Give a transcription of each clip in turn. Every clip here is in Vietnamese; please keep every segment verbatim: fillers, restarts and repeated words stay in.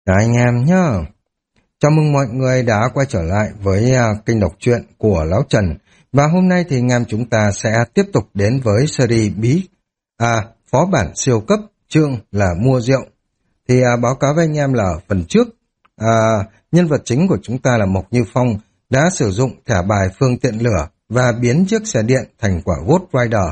Chào anh em nhá. Chào mừng mọi người đã quay trở lại với uh, kênh đọc truyện của Lão Trần. Và hôm nay thì anh em chúng ta sẽ tiếp tục đến với series bí à, phó bản siêu cấp, chương là mua rượu. Thì uh, báo cáo với anh em là ở phần trước, uh, nhân vật chính của chúng ta là Mộc Như Phong đã sử dụng thẻ bài phương tiện lửa và biến chiếc xe điện thành quả Ghost Rider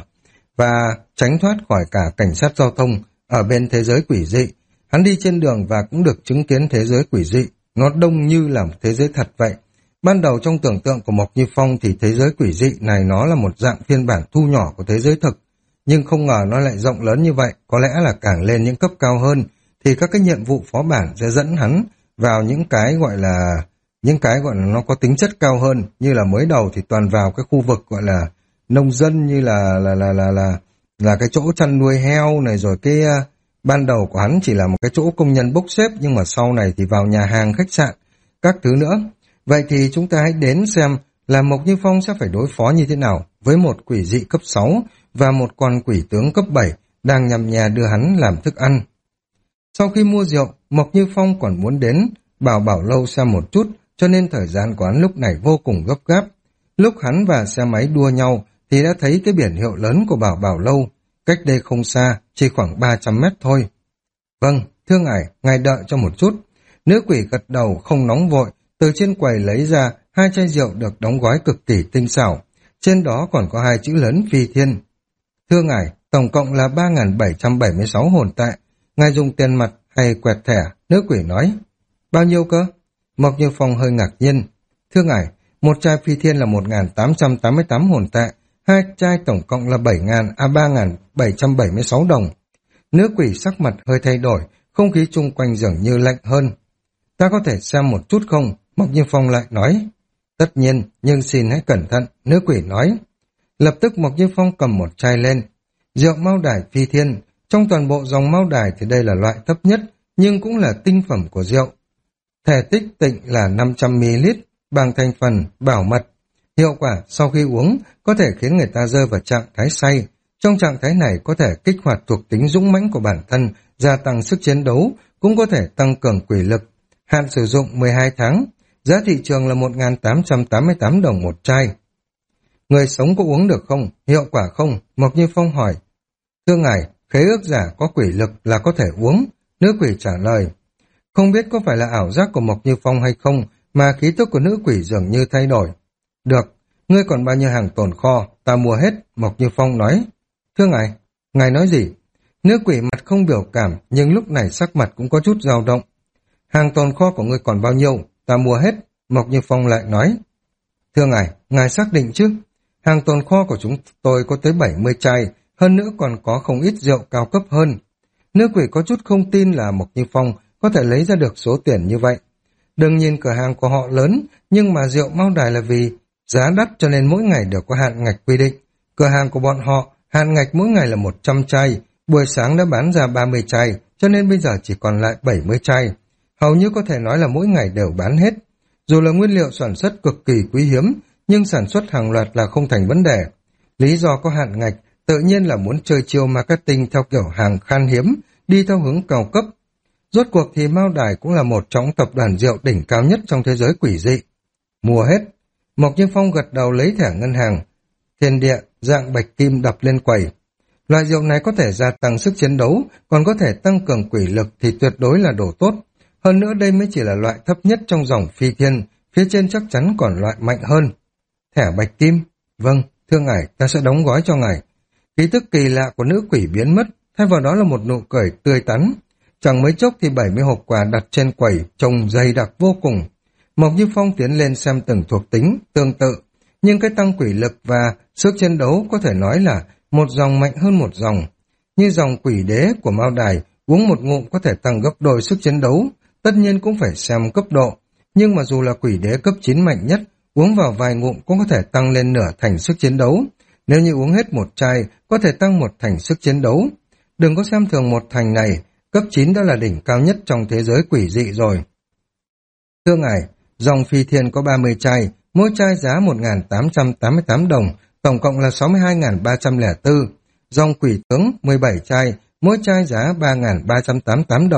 và tránh thoát khỏi cả cảnh sát giao thông ở bên thế giới quỷ dị. Hắn đi trên đường và cũng được chứng kiến thế giới quỷ dị, nó đông như là một thế giới thật vậy. Ban đầu trong tưởng tượng của Mộc Như Phong thì thế giới quỷ dị này nó là một dạng phiên bản thu nhỏ của thế giới thực, nhưng không ngờ nó lại rộng lớn như vậy. Có lẽ là càng lên những cấp cao hơn thì các cái nhiệm vụ phó bản sẽ dẫn hắn vào những cái gọi là những cái gọi là nó có tính chất cao hơn, như là mới đầu thì toàn vào cái khu vực gọi là nông dân, như là là là là là là cái chỗ chăn nuôi heo này, rồi cái uh, ban đầu của hắn chỉ là một cái chỗ công nhân bốc xếp, nhưng mà sau này thì vào nhà hàng, khách sạn, các thứ nữa. Vậy thì chúng ta hãy đến xem là Mộc Như Phong sẽ phải đối phó như thế nào với một quỷ dị cấp sáu và một con quỷ tướng cấp bảy đang nhằm nhà đưa hắn làm thức ăn. Sau khi mua rượu, Mộc Như Phong còn muốn đến Bảo Bảo Lâu xem một chút, cho nên thời gian của hắn lúc này vô cùng gấp gáp. Lúc hắn và xe máy đua nhau thì đã thấy cái biển hiệu lớn của Bảo Bảo Lâu, cách đây không xa, chỉ khoảng ba trăm mét thôi. Vâng, thưa ngài, ngài đợi cho một chút. Nữ quỷ gật đầu không nóng vội, từ trên quầy lấy ra hai chai rượu được đóng gói cực kỳ tinh xảo. Trên đó còn có hai chữ lớn Phi Thiên. Thưa ngài, tổng cộng là ba nghìn bảy trăm bảy mươi sáu hồn tệ. Ngài dùng tiền mặt hay quẹt thẻ? Nữ quỷ nói. Bao nhiêu cơ? Mộc Như Phong hơi ngạc nhiên. Thưa ngài, một chai Phi Thiên là một nghìn tám trăm tám mươi tám hồn tệ. Hai chai tổng cộng là bảy nghìn à ba nghìn bảy trăm bảy mươi sáu đồng. Nữ quỷ sắc mặt hơi thay đổi, không khí chung quanh dường như lạnh hơn. Ta có thể xem một chút không? Mộc Như Phong lại nói. Tất nhiên, nhưng xin hãy cẩn thận, nữ quỷ nói. Lập tức Mộc Như Phong cầm một chai lên. Rượu Mao Đài Phi Thiên, trong toàn bộ dòng Mao Đài thì đây là loại thấp nhất, nhưng cũng là tinh phẩm của rượu. Thể tích tịnh là năm trăm mi li lít, bằng thành phần, bảo mật. Hiệu quả sau khi uống có thể khiến người ta rơi vào trạng thái say. Trong trạng thái này có thể kích hoạt thuộc tính dũng mãnh của bản thân, gia tăng sức chiến đấu, cũng có thể tăng cường quỷ lực. Hạn sử dụng mười hai tháng, giá thị trường là một nghìn tám trăm tám mươi tám đồng một chai. Người sống có uống được không? Hiệu quả không? Mộc Như Phong hỏi. Thưa ngài, khế ước giả có quỷ lực là có thể uống. Nữ quỷ trả lời. Không biết có phải là ảo giác của Mộc Như Phong hay không mà khí tức của nữ quỷ dường như thay đổi. Được, ngươi còn bao nhiêu hàng tồn kho, ta mua hết, Mộc Như Phong nói. Thưa ngài, ngài nói gì? Nữ quỷ mặt không biểu cảm, nhưng lúc này sắc mặt cũng có chút dao động. Hàng tồn kho của ngươi còn bao nhiêu, ta mua hết, Mộc Như Phong lại nói. Thưa ngài, ngài xác định chứ? Hàng tồn kho của chúng tôi có tới bảy mươi chai, hơn nữa còn có không ít rượu cao cấp hơn. Nữ quỷ có chút không tin là Mộc Như Phong có thể lấy ra được số tiền như vậy. Đừng nhìn cửa hàng của họ lớn, nhưng mà rượu Mao Đài là vì giá đắt cho nên mỗi ngày đều có hạn ngạch quy định. Cửa hàng của bọn họ, hạn ngạch mỗi ngày là một trăm chai, buổi sáng đã bán ra ba mươi chai, cho nên bây giờ chỉ còn lại bảy mươi chai. Hầu như có thể nói là mỗi ngày đều bán hết. Dù là nguyên liệu sản xuất cực kỳ quý hiếm, nhưng sản xuất hàng loạt là không thành vấn đề. Lý do có hạn ngạch, tự nhiên là muốn chơi chiêu marketing theo kiểu hàng khan hiếm, đi theo hướng cao cấp. Rốt cuộc thì Mao Đài cũng là một trong tập đoàn rượu đỉnh cao nhất trong thế giới quỷ dị. Mua hết. Mộc Như Phong gật đầu lấy thẻ ngân hàng. Thiên địa, dạng bạch kim đập lên quầy. Loại rượu này có thể gia tăng sức chiến đấu, còn có thể tăng cường quỷ lực thì tuyệt đối là đồ tốt. Hơn nữa đây mới chỉ là loại thấp nhất trong dòng Phi Thiên, phía trên chắc chắn còn loại mạnh hơn. Thẻ bạch kim? Vâng, thưa ngài, ta sẽ đóng gói cho ngài. Khí tức kỳ lạ của nữ quỷ biến mất, thay vào đó là một nụ cười tươi tắn. Chẳng mấy chốc thì bảy mươi hộp quà đặt trên quầy, trông dày đặc vô cùng. Mộc Như Phong tiến lên xem từng thuộc tính, tương tự, nhưng cái tăng quỷ lực và sức chiến đấu có thể nói là một dòng mạnh hơn một dòng. Như dòng quỷ đế của Mao Đài, uống một ngụm có thể tăng gấp đôi sức chiến đấu, tất nhiên cũng phải xem cấp độ. Nhưng mà dù là quỷ đế cấp chín mạnh nhất, uống vào vài ngụm cũng có thể tăng lên nửa thành sức chiến đấu. Nếu như uống hết một chai, có thể tăng một thành sức chiến đấu. Đừng có xem thường một thành này, cấp chín đã là đỉnh cao nhất trong thế giới quỷ dị rồi. Thưa ngài, dòng Phi Thiên có ba mươi chai, mỗi chai giá một nghìn tám trăm tám mươi tám đồng, tổng cộng là sáu mươi hai nghìn ba trăm lẻ bốn. Dòng Quỷ Tướng mười bảy chai, mỗi chai giá ba nghìn ba trăm tám mươi tám đồng,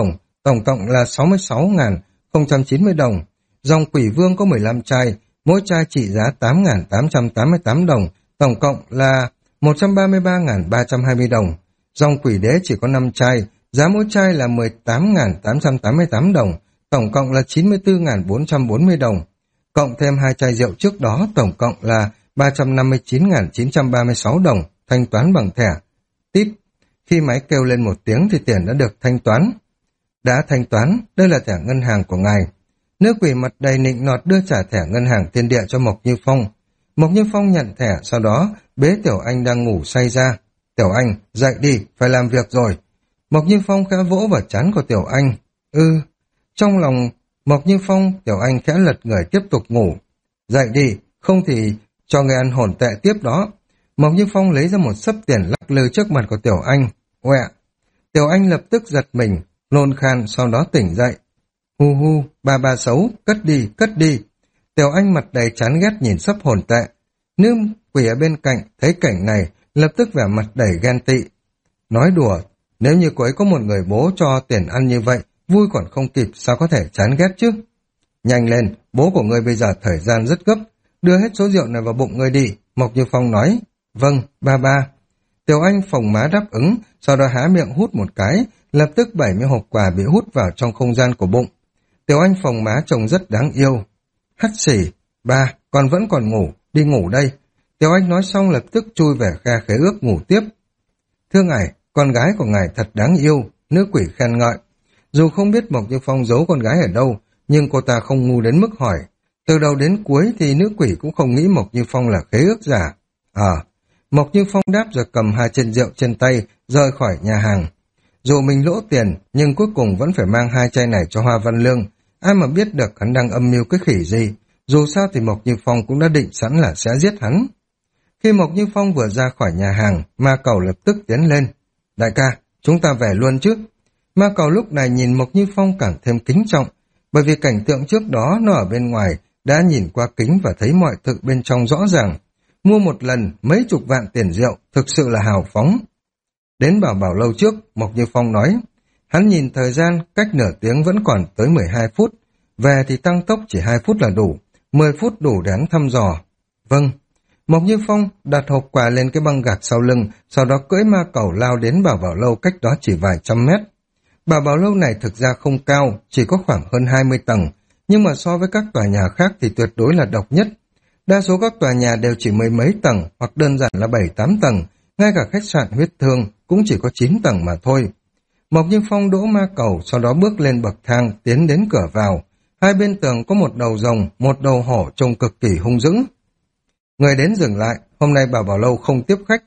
tổng cộng là sáu mươi sáu nghìn không trăm chín mươi đồng. Dòng quỷ vương có mười lăm chai, mỗi chai trị giá tám nghìn tám trăm tám mươi tám đồng, tổng cộng là một trăm ba mươi ba nghìn ba trăm hai mươi đồng. Dòng quỷ đế chỉ có năm chai, giá mỗi chai là mười tám nghìn tám trăm tám mươi tám đồng, tổng cộng là chín mươi tư nghìn bốn trăm bốn mươi đồng. Cộng thêm hai chai rượu trước đó, tổng cộng là ba trăm năm mươi chín nghìn chín trăm ba mươi sáu đồng, thanh toán bằng thẻ. Tip, khi máy kêu lên một tiếng thì tiền đã được thanh toán. Đã thanh toán, đây là thẻ ngân hàng của ngài. Nữ quỷ mặt đầy nịnh nọt đưa trả thẻ ngân hàng thiên địa cho Mộc Như Phong. Mộc Như Phong nhận thẻ, sau đó bế Tiểu Anh đang ngủ say ra. Tiểu Anh, dậy đi, phải làm việc rồi. Mộc Như Phong khẽ vỗ vào trán của Tiểu Anh. Ừ, trong lòng Mộc Như Phong, Tiểu Anh khẽ lật người tiếp tục ngủ. Dậy đi, không thì cho người ăn hồn tệ tiếp đó. Mộc Như Phong lấy ra một xấp tiền lắc lư trước mặt của Tiểu Anh. Oẹ! Tiểu Anh lập tức giật mình, nôn khan, sau đó tỉnh dậy. Hu hu, ba ba xấu, cất đi, cất đi. Tiểu Anh mặt đầy chán ghét nhìn xấp hồn tệ. Nữ quỷ ở bên cạnh thấy cảnh này, lập tức vẻ mặt đầy ghen tị. Nói đùa, nếu như cô ấy có một người bố cho tiền ăn như vậy, vui còn không kịp, sao có thể chán ghét chứ? Nhanh lên, bố của ngươi bây giờ thời gian rất gấp, đưa hết số rượu này vào bụng ngươi đi. Mộc Như Phong nói. Vâng, ba ba. Tiểu Anh phồng má đáp ứng, sau đó há miệng hút một cái, lập tức bảy mươi hộp quà bị hút vào trong không gian của bụng. Tiểu Anh phồng má trông rất đáng yêu. Hắt xỉ, ba, con vẫn còn ngủ, đi ngủ đây. Tiểu Anh nói xong lập tức chui về khe khế ước ngủ tiếp. Thưa ngài, con gái của ngài thật đáng yêu, nữ quỷ khen ngợi. Dù không biết Mộc Như Phong giấu con gái ở đâu, nhưng cô ta không ngu đến mức hỏi. Từ đầu đến cuối thì nữ quỷ cũng không nghĩ Mộc Như Phong là khế ước giả. À, Mộc Như Phong đáp rồi cầm hai chén rượu trên tay, rời khỏi nhà hàng. Dù mình lỗ tiền, nhưng cuối cùng vẫn phải mang hai chai này cho Hoa Văn Lương. Ai mà biết được hắn đang âm mưu cái khỉ gì. Dù sao thì Mộc Như Phong cũng đã định sẵn là sẽ giết hắn. Khi Mộc Như Phong vừa ra khỏi nhà hàng, Ma Cầu lập tức tiến lên. Đại ca, chúng ta về luôn chứ. Ma Cầu lúc này nhìn Mộc Như Phong càng thêm kính trọng, bởi vì cảnh tượng trước đó nó ở bên ngoài đã nhìn qua kính và thấy mọi thứ bên trong rõ ràng. Mua một lần mấy chục vạn tiền rượu, thực sự là hào phóng. Đến Bảo Bảo lâu trước, Mộc Như Phong nói, hắn nhìn thời gian, cách nửa tiếng vẫn còn tới mười hai phút, về thì tăng tốc chỉ hai phút là đủ, mười phút đủ để hắn thăm dò. Vâng. Mộc Như Phong đặt hộp quà lên cái băng gạc sau lưng, sau đó cưỡi Ma Cầu lao đến Bảo Bảo lâu cách đó chỉ vài trăm mét. Bảo Bảo lâu này thực ra không cao, chỉ có khoảng hơn hai mươi tầng, nhưng mà so với các tòa nhà khác thì tuyệt đối là độc nhất. Đa số các tòa nhà đều chỉ mười mấy tầng, hoặc đơn giản là bảy tám tầng, ngay cả khách sạn huyết thương cũng chỉ có chín tầng mà thôi. Mộc Như Phong đỗ Ma Cầu, sau đó bước lên bậc thang, tiến đến cửa vào. Hai bên tường có một đầu rồng, một đầu hổ trông cực kỳ hung dữ. Người đến dừng lại, hôm nay Bảo Bảo lâu không tiếp khách.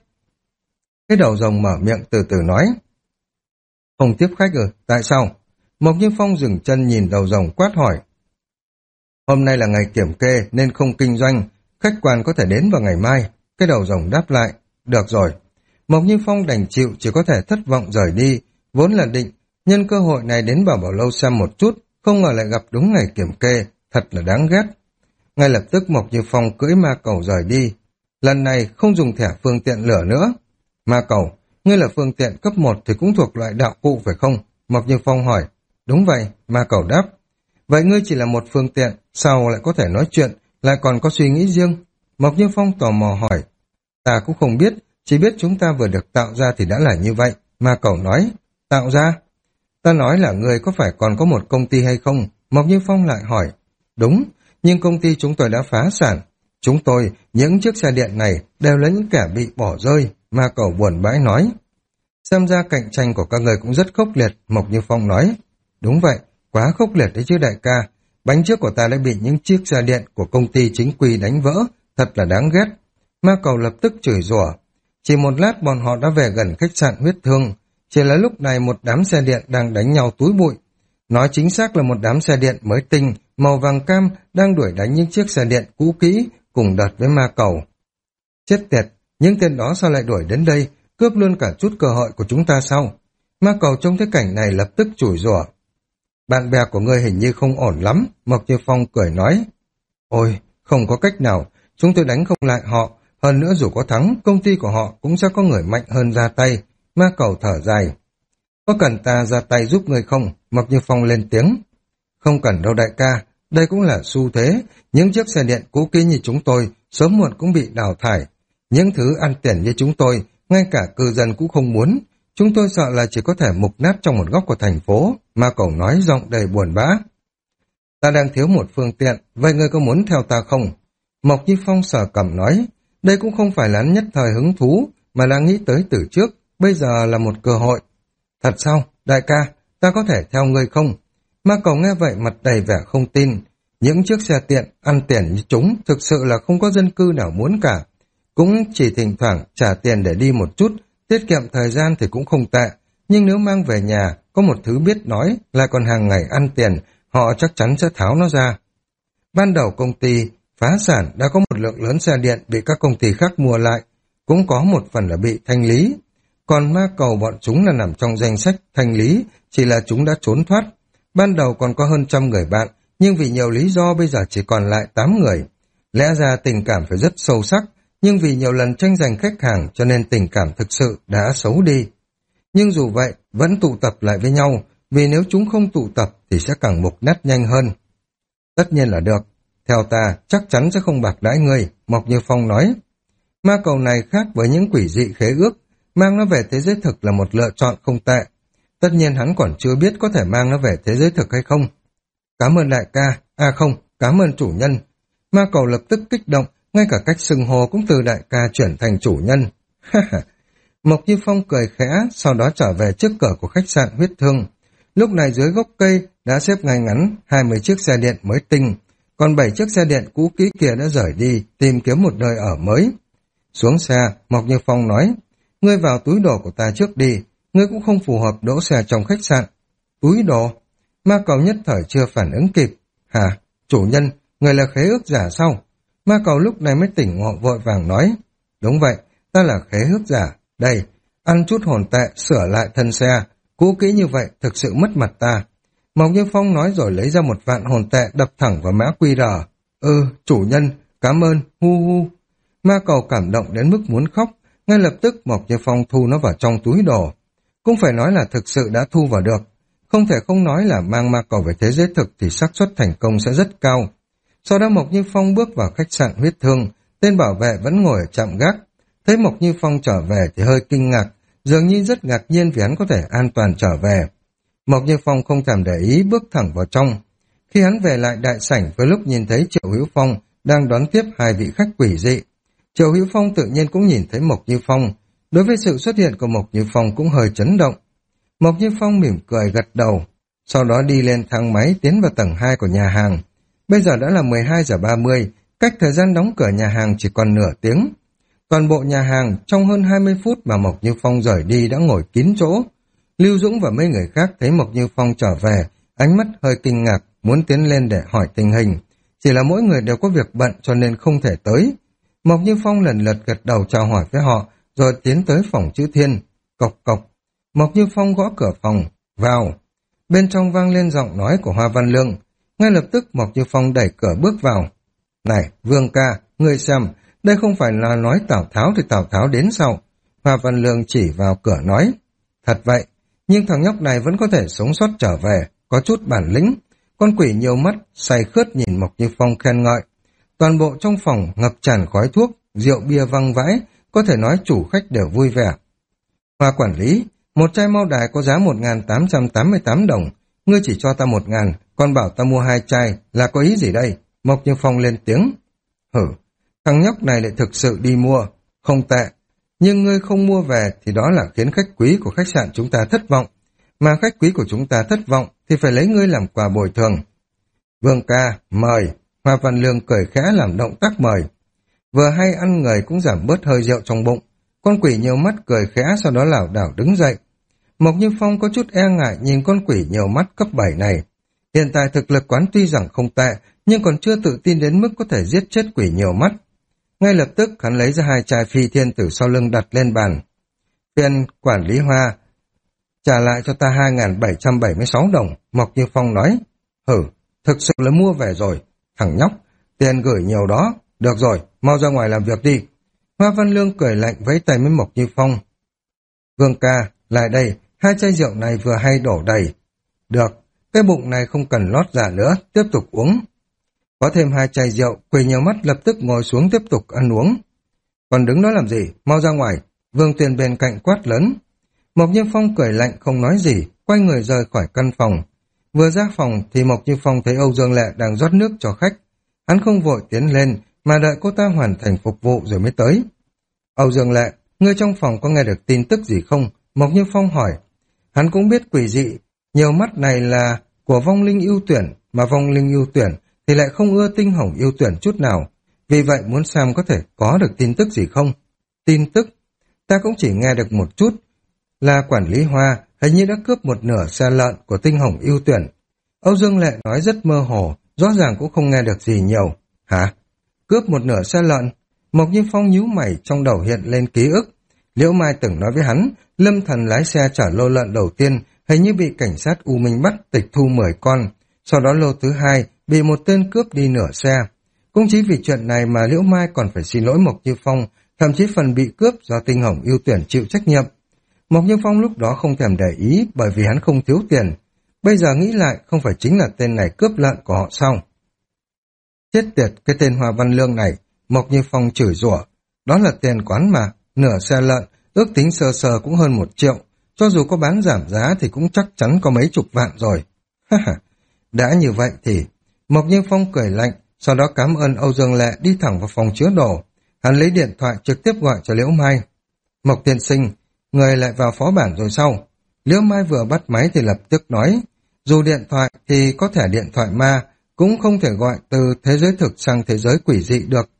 Cái đầu rồng mở miệng từ từ nói. Không tiếp khách ừ, tại sao? Mộc Như Phong dừng chân nhìn đầu rồng quát hỏi. Hôm nay là ngày kiểm kê nên không kinh doanh, khách quan có thể đến vào ngày mai. Cái đầu rồng đáp lại. Được rồi. Mộc Như Phong đành chịu, chỉ có thể thất vọng rời đi. Vốn là định nhân cơ hội này đến Bảo Bảo lâu xem một chút, không ngờ lại gặp đúng ngày kiểm kê, thật là đáng ghét. Ngay lập tức Mộc Như Phong cưỡi Ma Cầu rời đi. Lần này không dùng thẻ phương tiện lửa nữa. Ma Cầu, ngươi là phương tiện cấp một thì cũng thuộc loại đạo cụ phải không? Mộc Như Phong hỏi. Đúng vậy, Ma Cầu đáp. Vậy ngươi chỉ là một phương tiện, sao lại có thể nói chuyện, lại còn có suy nghĩ riêng? Mộc Như Phong tò mò hỏi. Ta cũng không biết, chỉ biết chúng ta vừa được tạo ra thì đã là như vậy. Ma Cầu nói. Tạo ra? Ta nói là ngươi có phải còn có một công ty hay không? Mộc Như Phong lại hỏi. Đúng, nhưng công ty chúng tôi đã phá sản. Chúng tôi, những chiếc xe điện này đều là những kẻ bị bỏ rơi. Ma Cầu buồn bã nói. Xem ra cạnh tranh của các người cũng rất khốc liệt, Mộc Như Phong nói. Đúng vậy, quá khốc liệt đấy chứ đại ca. Bánh trước của ta đã bị những chiếc xe điện của công ty chính quy đánh vỡ, thật là đáng ghét. Ma Cầu lập tức chửi rủa. Chỉ một lát bọn họ đã về gần khách sạn huyết thương. Chỉ là lúc này một đám xe điện đang đánh nhau túi bụi. Nói chính xác là một đám xe điện mới tinh, màu vàng cam đang đuổi đánh những chiếc xe điện cũ kỹ cùng đợt với Ma Cầu. Chết tiệt, những tên đó sao lại đuổi đến đây, cướp luôn cả chút cơ hội của chúng ta sao? Ma Cầu trông thấy cảnh này lập tức chửi rủa. Bạn bè của ngươi hình như không ổn lắm, Mộc Như Phong cười nói. Ôi, không có cách nào, chúng tôi đánh không lại họ, hơn nữa dù có thắng, công ty của họ cũng sẽ có người mạnh hơn ra tay. Ma Cầu thở dài. Có cần ta ra tay giúp ngươi không? Mộc Như Phong lên tiếng. Không cần đâu đại ca, đây cũng là xu thế, những chiếc xe điện cũ kỹ như chúng tôi sớm muộn cũng bị đào thải. Những thứ ăn tiền như chúng tôi, ngay cả cư dân cũng không muốn. Chúng tôi sợ là chỉ có thể mục nát trong một góc của thành phố, mà cậu nói giọng đầy buồn bã. Ta đang thiếu một phương tiện, vậy ngươi có muốn theo ta không? Mộc Như Phong sờ cằm nói, đây cũng không phải là nhất thời hứng thú, mà là nghĩ tới từ trước, bây giờ là một cơ hội. Thật sao, đại ca, ta có thể theo ngươi không? Ma Cầu nghe vậy mặt đầy vẻ không tin. Những chiếc xe tiện, ăn tiền như chúng, thực sự là không có dân cư nào muốn cả. Cũng chỉ thỉnh thoảng trả tiền để đi một chút, tiết kiệm thời gian thì cũng không tệ. Nhưng nếu mang về nhà, có một thứ biết nói, lại còn hàng ngày ăn tiền, họ chắc chắn sẽ tháo nó ra. Ban đầu công ty phá sản đã có một lượng lớn xe điện bị các công ty khác mua lại, cũng có một phần là bị thanh lý. Còn Ma Cầu bọn chúng là nằm trong danh sách thanh lý, chỉ là chúng đã trốn thoát. Ban đầu còn có hơn trăm người bạn, nhưng vì nhiều lý do bây giờ chỉ còn lại tám người. Lẽ ra tình cảm phải rất sâu sắc, nhưng vì nhiều lần tranh giành khách hàng cho nên tình cảm thực sự đã xấu đi. Nhưng dù vậy, vẫn tụ tập lại với nhau, vì nếu chúng không tụ tập thì sẽ càng mục nát nhanh hơn. Tất nhiên là được. Theo ta, chắc chắn sẽ không bạc đãi ngươi, Mộc Như Phong nói. Ma Cầu này khác với những quỷ dị khế ước, mang nó về thế giới thực là một lựa chọn không tệ. Tất nhiên hắn còn chưa biết có thể mang nó về thế giới thực hay không. Cảm ơn đại ca, à không, cảm ơn chủ nhân. Ma Cầu lập tức kích động, ngay cả cách xưng hô cũng từ đại ca chuyển thành chủ nhân. Mộc Như Phong cười khẽ, sau đó trở về trước cửa của khách sạn Huyết Thương. Lúc này dưới gốc cây đã xếp ngay ngắn hai mươi chiếc xe điện mới tinh, còn bảy chiếc xe điện cũ kỹ kia đã rời đi tìm kiếm một nơi ở mới. Xuống xe, Mộc Như Phong nói, ngươi vào túi đồ của ta trước đi, ngươi cũng không phù hợp đỗ xe trong khách sạn. Túi đồ? Ma Cầu nhất thời chưa phản ứng kịp. Hả? Chủ nhân, người là khế ước giả sao? Ma Cầu lúc này mới tỉnh ngộ vội vàng nói, đúng vậy, ta là khế ước giả. Đây, ăn chút hồn tệ, sửa lại thân xe, cũ kỹ như vậy thực sự mất mặt ta. Mộc Như Phong nói rồi lấy ra một vạn hồn tệ đập thẳng vào mã quy rờ. Ừ, chủ nhân, cảm ơn, hu hu. Ma Cầu cảm động đến mức muốn khóc, ngay lập tức Mộc Như Phong thu nó vào trong túi đồ. Cũng phải nói là thực sự đã thu vào được. Không thể không nói là mang Ma Cầu về thế giới thực thì xác suất thành công sẽ rất cao. Sau đó Mộc Như Phong bước vào khách sạn Huyết Thương, tên bảo vệ vẫn ngồi ở trạm gác. Thấy Mộc Như Phong trở về thì hơi kinh ngạc, dường như rất ngạc nhiên vì hắn có thể an toàn trở về. Mộc Như Phong không thèm để ý bước thẳng vào trong. Khi hắn về lại đại sảnh với lúc nhìn thấy Triệu Hữu Phong đang đón tiếp hai vị khách quỷ dị. Triệu Hữu Phong tự nhiên cũng nhìn thấy Mộc Như Phong. Đối với sự xuất hiện của Mộc Như Phong cũng hơi chấn động. Mộc Như Phong mỉm cười gật đầu, sau đó đi lên thang máy tiến vào tầng hai của nhà hàng. Bây giờ đã là mười hai giờ ba mươi, cách thời gian đóng cửa nhà hàng chỉ còn nửa tiếng. Toàn bộ nhà hàng trong hơn hai mươi phút mà Mộc Như Phong rời đi đã ngồi kín chỗ. Lưu Dũng và mấy người khác thấy Mộc Như Phong trở về, ánh mắt hơi kinh ngạc, muốn tiến lên để hỏi tình hình. Chỉ là mỗi người đều có việc bận cho nên không thể tới. Mộc Như Phong lần lượt gật đầu chào hỏi với họ, rồi tiến tới phòng chữ Thiên. Cộc cộc. Mộc Như Phong gõ cửa phòng. Vào. Bên trong vang lên giọng nói của Hoa Văn Lương. Ngay lập tức Mộc Như Phong đẩy cửa bước vào. Này, Vương ca, ngươi xem, đây không phải là nói Tào Tháo thì Tào Tháo đến sau. Hoa Văn Lương chỉ vào cửa nói. Thật vậy, nhưng thằng nhóc này vẫn có thể sống sót trở về, có chút bản lĩnh. Con quỷ nhiều mắt, say khướt nhìn Mộc Như Phong khen ngợi. Toàn bộ trong phòng ngập tràn khói thuốc, rượu bia văng vãi, có thể nói chủ khách đều vui vẻ. Hoa quản lý, một chai mao đài có giá một nghìn tám trăm tám mươi tám đồng, ngươi chỉ cho ta một ngàn, còn bảo ta mua hai chai, là có ý gì đây? Mộc Như Phong lên tiếng. Hử, thằng nhóc này lại thực sự đi mua, không tệ. Nhưng ngươi không mua về thì đó là khiến khách quý của khách sạn chúng ta thất vọng. Mà khách quý của chúng ta thất vọng thì phải lấy ngươi làm quà bồi thường. Vương ca, mời. Hoa Văn Lương cười khẽ làm động tác mời. Vừa hay ăn người cũng giảm bớt hơi rượu trong bụng. Con quỷ nhiều mắt cười khẽ sau đó lảo đảo đứng dậy. Mộc Như Phong có chút e ngại nhìn con quỷ nhiều mắt cấp bảy này. Hiện tại thực lực quán tuy rằng không tệ, nhưng còn chưa tự tin đến mức có thể giết chết quỷ nhiều mắt. Ngay lập tức hắn lấy ra hai chai phi thiên tử sau lưng đặt lên bàn. Phiên quản lý Hoa, trả lại cho ta hai nghìn bảy trăm bảy mươi sáu đồng, Mộc Như Phong nói. Hử, thực sự là mua về rồi. Thằng nhóc, tiền gửi nhiều đó. Được rồi, mau ra ngoài làm việc đi. Hoa Văn Lương cười lạnh vẫy tay với Mộc Như Phong. Vương ca, lại đây, hai chai rượu này vừa hay đổ đầy. Được, cái bụng này không cần lót dạ nữa, tiếp tục uống. Có thêm hai chai rượu, Quỳ nhiều mắt lập tức ngồi xuống tiếp tục ăn uống. Còn đứng đó làm gì, mau ra ngoài, Vương Tuyền bên cạnh quát lớn. Mộc Như Phong cười lạnh không nói gì, quay người rời khỏi căn phòng. Vừa ra phòng thì Mộc Như Phong thấy Âu Dương Lệ đang rót nước cho khách. Hắn không vội tiến lên, mà đợi cô ta hoàn thành phục vụ rồi mới tới. Âu Dương Lệ, ngươi trong phòng có nghe được tin tức gì không? Mộc Như Phong hỏi. Hắn cũng biết quỷ dị, nhiều mắt này là của vong linh ưu tuyển, mà vong linh ưu tuyển thì lại không ưa tinh hồng ưu tuyển chút nào. Vì vậy muốn xem có thể có được tin tức gì không? Tin tức? Ta cũng chỉ nghe được một chút, là quản lý Hoa hình như đã cướp một nửa xe lợn của tinh hồng ưu tuyển. Âu Dương Lệ nói rất mơ hồ, rõ ràng cũng không nghe được gì nhiều. Hả? Cướp một nửa xe lợn? Mộc Như Phong nhíu mày, trong đầu hiện lên ký ức. Liễu Mai từng nói với hắn, Lâm Thần lái xe chở lô lợn đầu tiên hình như bị cảnh sát U Minh bắt tịch thu mười con, sau đó lô thứ hai bị một tên cướp đi nửa xe. Cũng chỉ vì chuyện này mà Liễu Mai còn phải xin lỗi Mộc Như Phong, thậm chí phần bị cướp do tinh hồng ưu tuyển chịu trách nhiệm. Mộc Như Phong lúc đó không thèm để ý bởi vì hắn không thiếu tiền. Bây giờ nghĩ lại không phải chính là tên này cướp lợn của họ sao? Chết tiệt cái tên Hoa Văn Lương này, Mộc Như Phong chửi rủa. Đó là tiền quán mà, nửa xe lợn, ước tính sơ sơ cũng hơn một triệu. Cho dù có bán giảm giá thì cũng chắc chắn có mấy chục vạn rồi. Đã như vậy thì... Mộc Như Phong cười lạnh, sau đó cảm ơn Âu Dương Lệ đi thẳng vào phòng chứa đồ. Hắn lấy điện thoại trực tiếp gọi cho Liễu Mai. Mộc tiên sinh, người lại vào phó bản rồi sao? Liễu Mai vừa bắt máy thì lập tức nói, dù điện thoại thì có thể điện thoại ma, cũng không thể gọi từ thế giới thực sang thế giới quỷ dị được.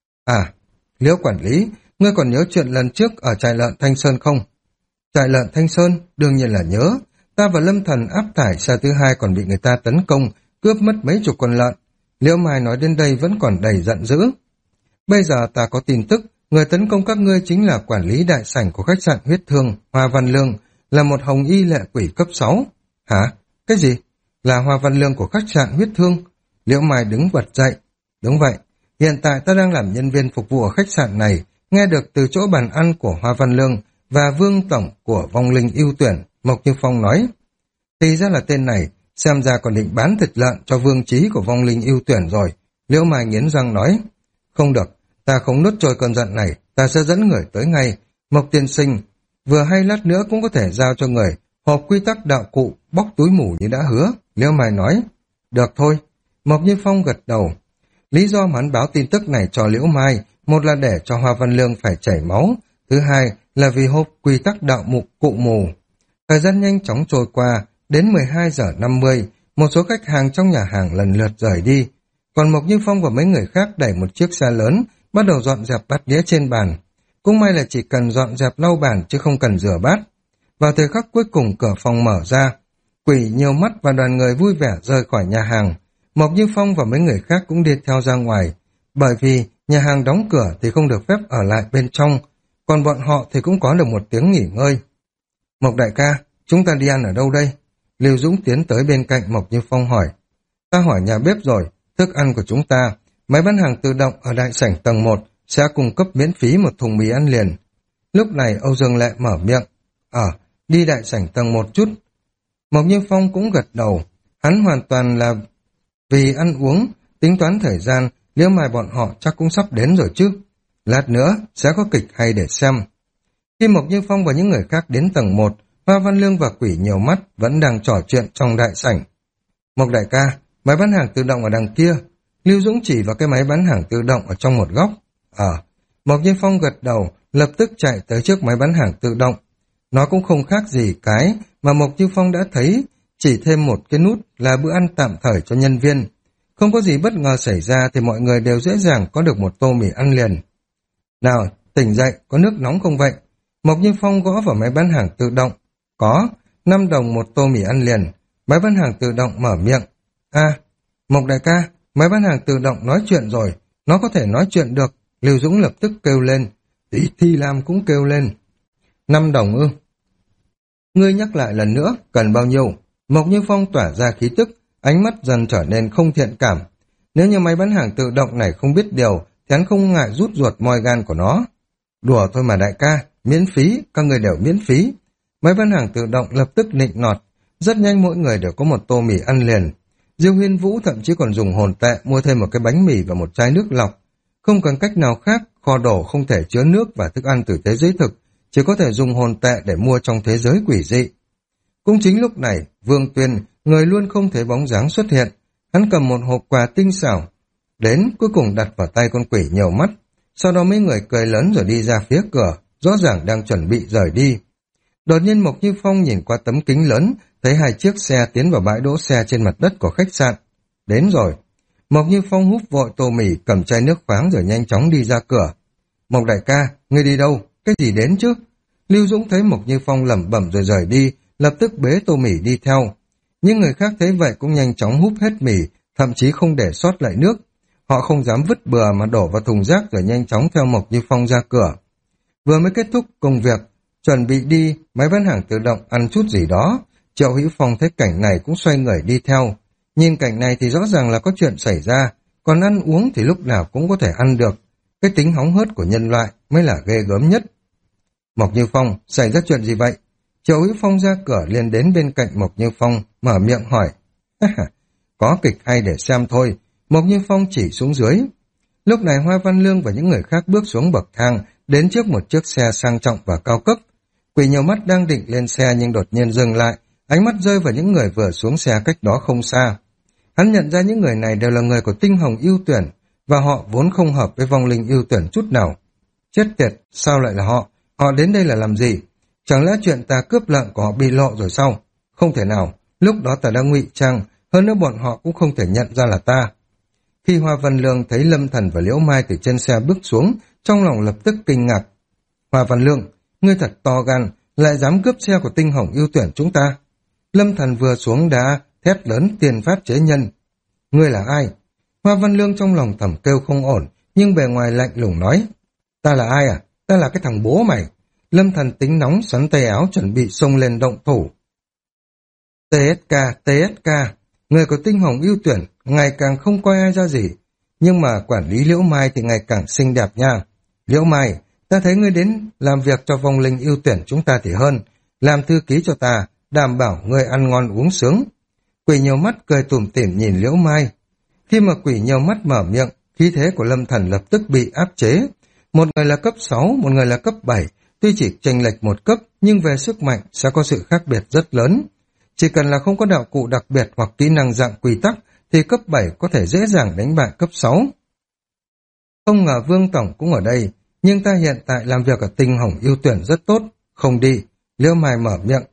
À, Liễu quản lý, ngươi còn nhớ chuyện lần trước ở trại lợn Thanh Sơn không? Trại lợn Thanh Sơn, đương nhiên là nhớ. Ta và Lâm Thần áp tải xe thứ hai còn bị người ta tấn công, cướp mất mấy chục con lợn. Liễu Mai nói đến đây vẫn còn đầy giận dữ. Bây giờ ta có tin tức, người tấn công các ngươi chính là quản lý đại sảnh của khách sạn Huyết Thương, Hoa Văn Lương, là một hồng y lệ quỷ cấp sáu. Hả? Cái gì? Là Hoa Văn Lương của khách sạn Huyết Thương? Liễu Mai đứng bật dậy. Đúng vậy, hiện tại ta đang làm nhân viên phục vụ ở khách sạn này, nghe được từ chỗ bàn ăn của Hoa Văn Lương và Vương Tổng của Vong Linh ưu tuyển, Mộc Như Phong nói. Thì ra là tên này, xem ra còn định bán thịt lợn cho vương trí của Vong Linh ưu tuyển rồi. Liễu Mai nghiến răng nói. Không được, ta không nuốt trôi cơn giận này, ta sẽ dẫn người tới ngay. Mộc tiên sinh, vừa hay lát nữa cũng có thể giao cho người hộp quy tắc đạo cụ bóc túi mù như đã hứa. Liễu Mai nói. Được thôi. Mộc Như Phong gật đầu. Lý do mà hắn báo tin tức này cho Liễu Mai, một là để cho Hoa Văn Lương phải chảy máu, thứ hai là vì hộp quy tắc đạo mục cụ mù. Thời gian nhanh chóng trôi qua, đến mười hai giờ năm mươi, một số khách hàng trong nhà hàng lần lượt rời đi. Còn Mộc Như Phong và mấy người khác đẩy một chiếc xe lớn, bắt đầu dọn dẹp bát đĩa trên bàn. Cũng may là chỉ cần dọn dẹp lau bàn chứ không cần rửa bát. Vào thời khắc cuối cùng cửa phòng mở ra, Quỷ nhiều mắt và đoàn người vui vẻ rời khỏi nhà hàng. Mộc Như Phong và mấy người khác cũng đi theo ra ngoài, bởi vì nhà hàng đóng cửa thì không được phép ở lại bên trong, còn bọn họ thì cũng có được một tiếng nghỉ ngơi. Mộc đại ca, chúng ta đi ăn ở đâu đây? Lưu Dũng tiến tới bên cạnh Mộc Như Phong hỏi. Ta hỏi nhà bếp rồi, thức ăn của chúng ta, máy bán hàng tự động ở đại sảnh tầng một sẽ cung cấp miễn phí một thùng mì ăn liền. Lúc này Âu Dương Lệ mở miệng. Ờ, đi đại sảnh tầng một chút. Mộc Như Phong cũng gật đầu, hắn hoàn toàn là vì ăn uống, tính toán thời gian, Liễu Mai bọn họ chắc cũng sắp đến rồi chứ. Lát nữa sẽ có kịch hay để xem. Khi Mộc Như Phong và những người khác đến tầng một, Hoa Văn Lương và Quỷ nhiều mắt vẫn đang trò chuyện trong đại sảnh. Mộc đại ca, máy bán hàng tự động ở đằng kia. Lưu Dũng chỉ vào cái máy bán hàng tự động ở trong một góc. Ờ, Mộc Như Phong gật đầu, lập tức chạy tới trước máy bán hàng tự động. Nó cũng không khác gì cái mà Mộc Như Phong đã thấy, chỉ thêm một cái nút là bữa ăn tạm thời cho nhân viên. Không có gì bất ngờ xảy ra thì mọi người đều dễ dàng có được một tô mì ăn liền. Nào, tỉnh dậy, có nước nóng không vậy? Mộc Như Phong gõ vào máy bán hàng tự động. Có, năm đồng một tô mì ăn liền. Máy bán hàng tự động mở miệng. À, Mộc đại ca, máy bán hàng tự động nói chuyện rồi. Nó có thể nói chuyện được. Lưu Dũng lập tức kêu lên. Thì, thì Lam cũng kêu lên. Năm đồng ư? Ngươi nhắc lại lần nữa, cần bao nhiêu? Mộc Như Phong tỏa ra khí tức, ánh mắt dần trở nên không thiện cảm. Nếu như máy bán hàng tự động này không biết điều, thì hắn không ngại rút ruột moi gan của nó. Đùa thôi mà đại ca, miễn phí, các người đều miễn phí. Máy bán hàng tự động lập tức nịnh nọt. Rất nhanh mỗi người đều có một tô mì ăn liền. Diêu Huyên Vũ thậm chí còn dùng hồn tệ mua thêm một cái bánh mì và một chai nước lọc. Không cần cách nào khác, kho đồ không thể chứa nước và thức ăn từ thế giới thực, chỉ có thể dùng hồn tệ để mua trong thế giới quỷ dị. Cũng chính lúc này, Vương Tuyên, người luôn không thấy bóng dáng xuất hiện, hắn cầm một hộp quà tinh xảo, đến cuối cùng đặt vào tay con quỷ nhiều mắt. Sau đó mấy người cười lớn rồi đi ra phía cửa, rõ ràng đang chuẩn bị rời đi. Đột nhiên Mộc Như Phong nhìn qua tấm kính lớn, thấy hai chiếc xe tiến vào bãi đỗ xe trên mặt đất của khách sạn. Đến rồi. Mộc Như Phong húp vội tô mì, cầm chai nước khoáng rồi nhanh chóng đi ra cửa. Mộc đại ca, ngươi đi đâu? Cái gì đến chứ? Lưu Dũng thấy Mộc Như Phong lẩm bẩm rồi rời đi, lập tức bế tô mì đi theo. Những người khác thấy vậy cũng nhanh chóng húp hết mì, thậm chí không để sót lại nước. Họ không dám vứt bừa mà đổ vào thùng rác rồi nhanh chóng theo Mộc Như Phong ra cửa. Vừa mới kết thúc công việc, chuẩn bị đi, máy bán hàng tự động ăn chút gì đó. Triệu Hữu Phong thấy cảnh này cũng xoay người đi theo. Nhìn cảnh này thì rõ ràng là có chuyện xảy ra, còn ăn uống thì lúc nào cũng có thể ăn được. Cái tính hóng hớt của nhân loại mới là ghê gớm nhất. Mộc Như Phong, xảy ra chuyện gì vậy? Triệu Hữu Phong ra cửa liền đến bên cạnh Mộc Như Phong, mở miệng hỏi. Có kịch hay để xem thôi. Mộc Như Phong chỉ xuống dưới. Lúc này Hoa Văn Lương và những người khác bước xuống bậc thang, đến trước một chiếc xe sang trọng và cao cấp. Quỷ nhiều mắt đang định lên xe nhưng đột nhiên dừng lại, ánh mắt rơi vào những người vừa xuống xe cách đó không xa. Hắn nhận ra những người này đều là người của Tinh Hồng ưu tuyển, và họ vốn không hợp với vong linh ưu tuyển chút nào. Chết tiệt, sao lại là họ? Họ đến đây là làm gì? Chẳng lẽ chuyện ta cướp lợn của họ bị lộ rồi sao? Không thể nào, lúc đó ta đã ngụy trang, hơn nữa bọn họ cũng không thể nhận ra là ta. Khi Hoa Văn Lương thấy Lâm Thần và Liễu Mai từ trên xe bước xuống, trong lòng lập tức kinh ngạc. Hoa Văn Lương, ngươi thật to gan, lại dám cướp xe của Tinh Hồng ưu tuyển chúng ta. Lâm Thần vừa xuống đã thét lớn tiền phát chế nhân. Ngươi là ai? Hoa Văn Lương trong lòng thầm kêu không ổn, nhưng bề ngoài lạnh lùng nói. Ta là ai à? Ta là cái thằng bố mày. Lâm Thần tính nóng xoắn tay áo chuẩn bị xông lên động thủ. tê ét ca, tê ét ca, người của Tinh Hồng ưu tuyển ngày càng không coi ai ra gì, nhưng mà quản lý Liễu Mai thì ngày càng xinh đẹp nha. Liễu Mai, ta thấy ngươi đến làm việc cho vong linh ưu tuyển chúng ta thì hơn, làm thư ký cho ta, đảm bảo ngươi ăn ngon uống sướng. Quỷ nhiều mắt cười tủm tỉm nhìn Liễu Mai. Khi mà quỷ nhiều mắt mở miệng, khí thế của Lâm Thần lập tức bị áp chế. Một người là cấp sáu, một người là cấp bảy, tuy chỉ chênh lệch một cấp, nhưng về sức mạnh sẽ có sự khác biệt rất lớn. Chỉ cần là không có đạo cụ đặc biệt hoặc kỹ năng dạng quy tắc, thì cấp bảy có thể dễ dàng đánh bại cấp sáu. Không ngờ Vương Tổng cũng ở đây, nhưng ta hiện tại làm việc ở Tinh Hồng ưu tuyển rất tốt, không đi. Liễu Mai mở miệng.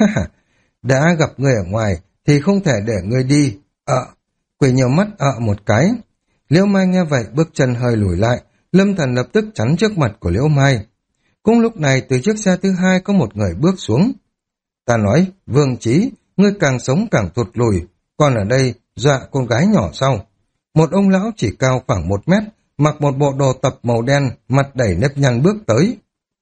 Đã gặp người ở ngoài, thì không thể để người đi. Ờ, quỷ nhiều mắt ợ một cái. Liễu Mai nghe vậy bước chân hơi lùi lại, Lâm Thần lập tức chắn trước mặt của Liễu Mai. Cũng lúc này từ chiếc xe thứ hai có một người bước xuống. Ta nói, Vương Chí, ngươi càng sống càng thụt lùi, còn ở đây dọa con gái nhỏ sau. Một ông lão chỉ cao khoảng một mét, mặc một bộ đồ tập màu đen, mặt đầy nếp nhăn bước tới.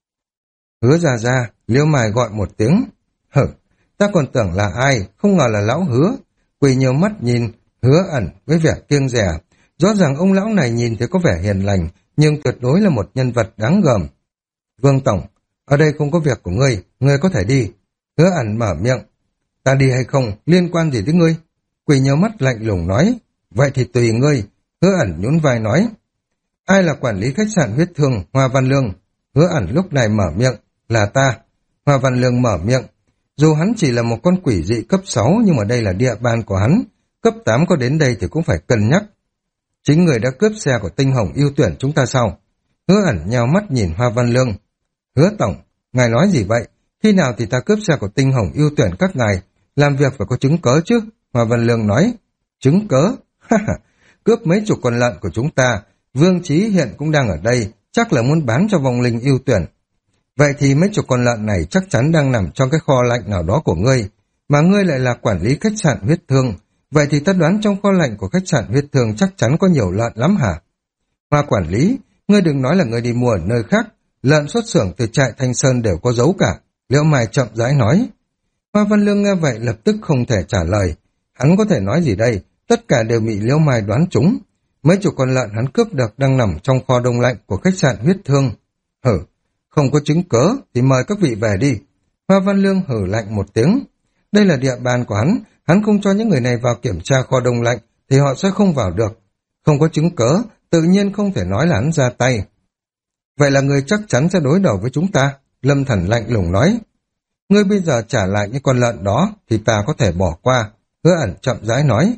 Hứa ra ra, Liễu Mai gọi một tiếng. Hử, ta còn tưởng là ai, không ngờ là lão Hứa. Quỳ nhiều mắt nhìn, Hứa Ẩn với vẻ kiêng dè. Rõ ràng ông lão này nhìn thấy có vẻ hiền lành, nhưng tuyệt đối là một nhân vật đáng gờm. Vương Tổng, ở đây không có việc của ngươi, ngươi có thể đi. Hứa Ẩn mở miệng. Ta đi hay không, liên quan gì tới ngươi? Quỳ nhiều mắt lạnh lùng nói. Vậy thì tùy ngươi. Hứa Ẩn nhún vai nói. Ai là quản lý khách sạn huyết thương? Hoa Văn Lương. Hứa Ẩn lúc này mở miệng. Là ta. Hoa Văn Lương mở miệng. Dù hắn chỉ là một con quỷ dị cấp sáu, nhưng mà đây là địa bàn của hắn. Cấp tám có đến đây thì cũng phải cân nhắc. Chính người đã cướp xe của Tinh Hồng ưu tuyển chúng ta sao? Hứa Ẩn nheo mắt nhìn Hoa Văn Lương. Hứa Tổng, ngài nói gì vậy? Khi nào thì ta cướp xe của Tinh Hồng ưu tuyển các ngài? Làm việc phải có chứng cớ chứ? Hoa Văn Lương nói. Chứng cớ? Cướp mấy chục con lợn của chúng ta. Vương Chí hiện cũng đang ở đây, chắc là muốn bán cho vong linh ưu tuyển. Vậy thì mấy chục con lợn này chắc chắn đang nằm trong cái kho lạnh nào đó của ngươi, mà ngươi lại là quản lý khách sạn huyết thương. Vậy thì ta đoán trong kho lạnh của khách sạn huyết thương chắc chắn có nhiều lợn lắm hả? Hoa quản lý, ngươi đừng nói là ngươi đi mua ở nơi khác, lợn xuất xưởng từ trại Thanh Sơn đều có dấu cả. Liễu Mai chậm rãi nói. Hoa Văn Lương nghe vậy lập tức không thể trả lời. Hắn có thể nói gì đây? Tất cả đều bị Liễu Mai đoán trúng. Mấy chục con lợn hắn cướp được đang nằm trong kho đông lạnh của khách sạn huyết thương. Hử, không có chứng cớ thì mời các vị về đi. Hoa Văn Lương hử lạnh một tiếng. đây là địa bàn của hắn, hắn không cho những người này vào kiểm tra kho đông lạnh, thì họ sẽ không vào được. Không có chứng cớ, tự nhiên không thể nói là hắn ra tay. Vậy là người chắc chắn sẽ đối đầu với chúng ta, Lâm Thần lạnh lùng nói. Ngươi bây giờ trả lại những con lợn đó, thì ta có thể bỏ qua, Hứa Ẩn chậm rãi nói.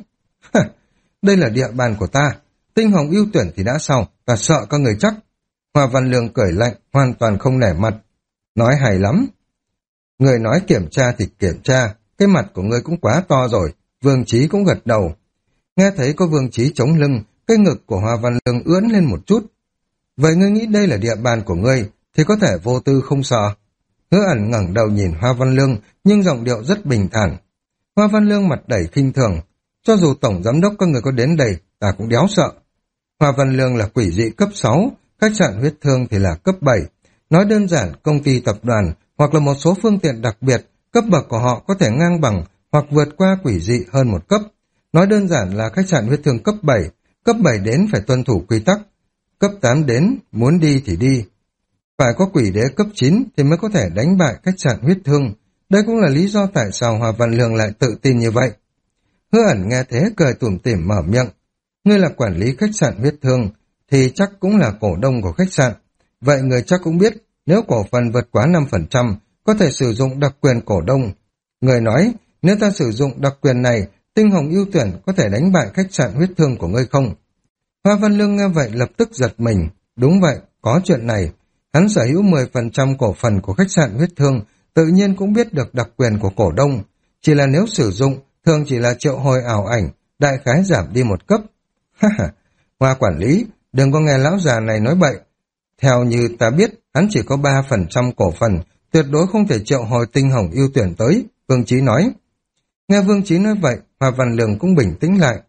Đây là địa bàn của ta, Tinh Hồng ưu tuyển thì đã xong, ta sợ các người chắc. Hoa Văn Lương cười lạnh, hoàn toàn không nể mặt. Nói hay lắm. Người nói kiểm tra thì kiểm tra, cái mặt của ngươi cũng quá to rồi, Vương Chí cũng gật đầu. Nghe thấy có Vương Chí chống lưng, cái ngực của Hoa Văn Lương ưỡn lên một chút. Vậy ngươi nghĩ đây là địa bàn của ngươi, thì có thể vô tư không sợ. Hứa Ẩn ngẩng đầu nhìn Hoa Văn Lương, nhưng giọng điệu rất bình thản. Hoa Văn Lương mặt đầy khinh thường. Cho dù tổng giám đốc các người có đến đây, ta cũng đéo sợ. Hoa Văn Lương là quỷ dị cấp sáu, khách sạn huyết thương thì là cấp bảy. Nói đơn giản, công ty tập đoàn hoặc là một số phương tiện đặc biệt, cấp bậc của họ có thể ngang bằng hoặc vượt qua quỷ dị hơn một cấp. Nói đơn giản là khách sạn huyết thương cấp bảy, cấp bảy đến phải tuân thủ quy tắc, cấp tám đến, muốn đi thì đi. Phải có quỷ đế cấp chín thì mới có thể đánh bại khách sạn huyết thương. Đây cũng là lý do tại sao Hoa Văn Lương lại tự tin như vậy. Hứa Ẩn nghe thế cười tủm tỉm mở miệng. Ngươi là quản lý khách sạn huyết thương, thì chắc cũng là cổ đông của khách sạn. Vậy người chắc cũng biết, nếu cổ phần vượt quá năm phần trăm, có thể sử dụng đặc quyền cổ đông. Người nói, nếu ta sử dụng đặc quyền này, Tinh Hồng ưu tuyển có thể đánh bại khách sạn huyết thương của ngươi không? Hoa Văn Lương nghe vậy lập tức giật mình. Đúng vậy, có chuyện này. Hắn sở hữu mười phần trăm cổ phần của khách sạn huyết thương, tự nhiên cũng biết được đặc quyền của cổ đông. Chỉ là nếu sử dụng, thường chỉ là triệu hồi ảo ảnh, đại khái giảm đi một cấp. Ha ha, Hoa quản lý, đừng có nghe lão già này nói bậy. Theo như ta biết, hắn chỉ có ba phần trăm cổ phần, tuyệt đối không thể triệu hồi Tinh Hồng ưu tuyển tới, Vương Chí nói. Nghe Vương Chí nói vậy, Hoa Văn Lương cũng bình tĩnh lại.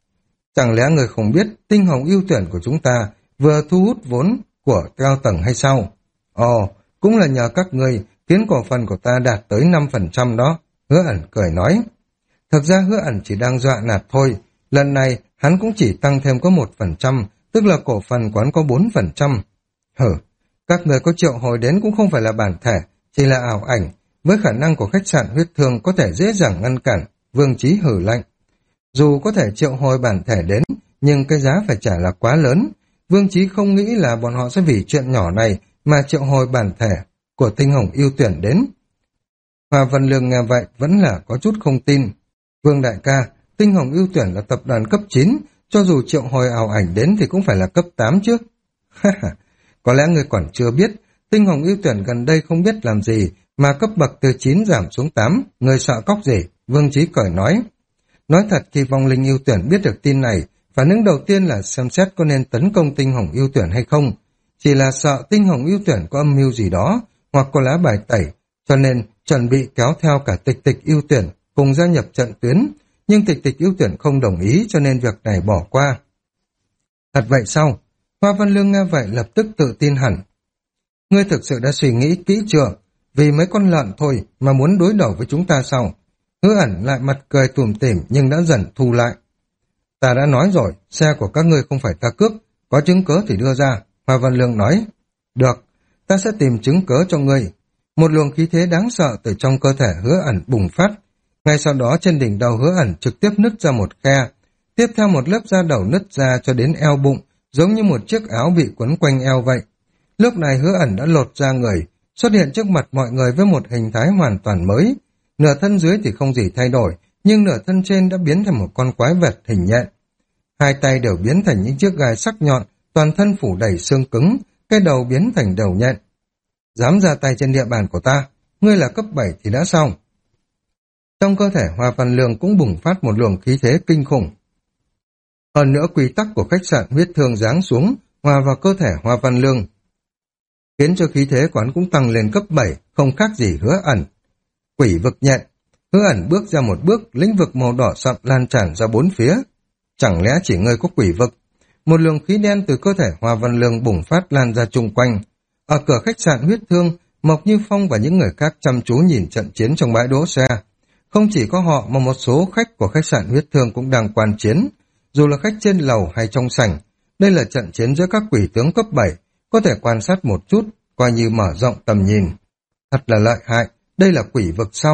Chẳng lẽ người không biết Tinh Hồng ưu tuyển của chúng ta vừa thu hút vốn của cao tầng hay sao? Ồ, cũng là nhờ các ngươi khiến cổ phần của ta đạt tới năm phần trăm đó, Hứa Ẩn cười nói. Thực ra Hứa Ẩn chỉ đang dọa nạt thôi, lần này hắn cũng chỉ tăng thêm có một phần trăm, tức là cổ phần của hắn có bốn phần trăm. Hử, các người có triệu hồi đến cũng không phải là bản thể, chỉ là ảo ảnh, với khả năng của khách sạn huyết thương có thể dễ dàng ngăn cản, Vương Chí hử lạnh. Dù có thể triệu hồi bản thể đến, nhưng cái giá phải trả là quá lớn. Vương Chí không nghĩ là bọn họ sẽ vì chuyện nhỏ này mà triệu hồi bản thể của Tinh Hồng ưu tuyển đến. Hoa Văn Lương nghe vậy vẫn là có chút không tin. Vương đại ca, Tinh Hồng ưu tuyển là tập đoàn cấp chín, cho dù triệu hồi ảo ảnh đến thì cũng phải là cấp tám chứ. Có lẽ người còn chưa biết, Tinh Hồng ưu tuyển gần đây không biết làm gì mà cấp bậc từ chín giảm xuống tám, người sợ cóc gì, Vương Chí cười nói. Nói thật, khi vong linh ưu tuyển biết được tin này, phản ứng đầu tiên là xem xét có nên tấn công Tinh Hồng ưu tuyển hay không. Chỉ là sợ Tinh Hồng ưu tuyển có âm mưu gì đó, hoặc có lá bài tẩy, cho nên chuẩn bị kéo theo cả Tịch Tịch ưu tuyển cùng gia nhập trận tuyến, nhưng Tịch Tịch ưu tuyển không đồng ý cho nên việc này bỏ qua. Thật vậy sao? Hoa Văn Lương nghe vậy lập tức tự tin hẳn. Ngươi thực sự đã suy nghĩ kỹ chưa? Vì mấy con lợn thôi mà muốn đối đầu với chúng ta sao? Hứa Ẩn lại mặt cười tủm tỉm nhưng đã dần thu lại. Ta đã nói rồi, xe của các ngươi không phải ta cướp, có chứng cớ thì đưa ra, Hoa Văn Lương nói. Được, ta sẽ tìm chứng cớ cho ngươi. Một luồng khí thế đáng sợ từ trong cơ thể Hứa Ẩn bùng phát. Ngay sau đó trên đỉnh đầu Hứa Ẩn trực tiếp nứt ra một khe, tiếp theo một lớp da đầu nứt ra cho đến eo bụng, giống như một chiếc áo bị quấn quanh eo vậy. Lúc này Hứa Ẩn đã lột ra người, xuất hiện trước mặt mọi người với một hình thái hoàn toàn mới. Nửa thân dưới thì không gì thay đổi, nhưng nửa thân trên đã biến thành một con quái vật hình nhện. Hai tay đều biến thành những chiếc gai sắc nhọn, toàn thân phủ đầy xương cứng, cái đầu biến thành đầu nhện. Dám ra tay trên địa bàn của ta, ngươi là cấp bảy thì đã xong. Trong cơ thể Hoa Văn Lương cũng bùng phát một luồng khí thế kinh khủng. Hơn nữa quy tắc của khách sạn huyết thương giáng xuống, hòa vào cơ thể Hoa Văn Lương, khiến cho khí thế của hắn cũng tăng lên cấp bảy, không khác gì Hứa Ẩn. Quỷ vực nhện, Hứa Ẩn bước ra một bước, lĩnh vực màu đỏ sậm lan tràn ra bốn phía. Chẳng lẽ chỉ ngươi có quỷ vực? Một luồng khí đen từ cơ thể Hoa Văn Lương bùng phát lan ra chung quanh. Ở cửa khách sạn huyết thương, Mộc Như Phong và những người khác chăm chú nhìn trận chiến trong bãi đỗ xe. Không chỉ có họ mà một số khách của khách sạn huyết thương cũng đang quan chiến. Dù là khách trên lầu hay trong sảnh, đây là trận chiến giữa các quỷ tướng cấp bảy, có thể quan sát một chút, coi như mở rộng tầm nhìn. Thật là lợi hại, đây là quỷ vực sau.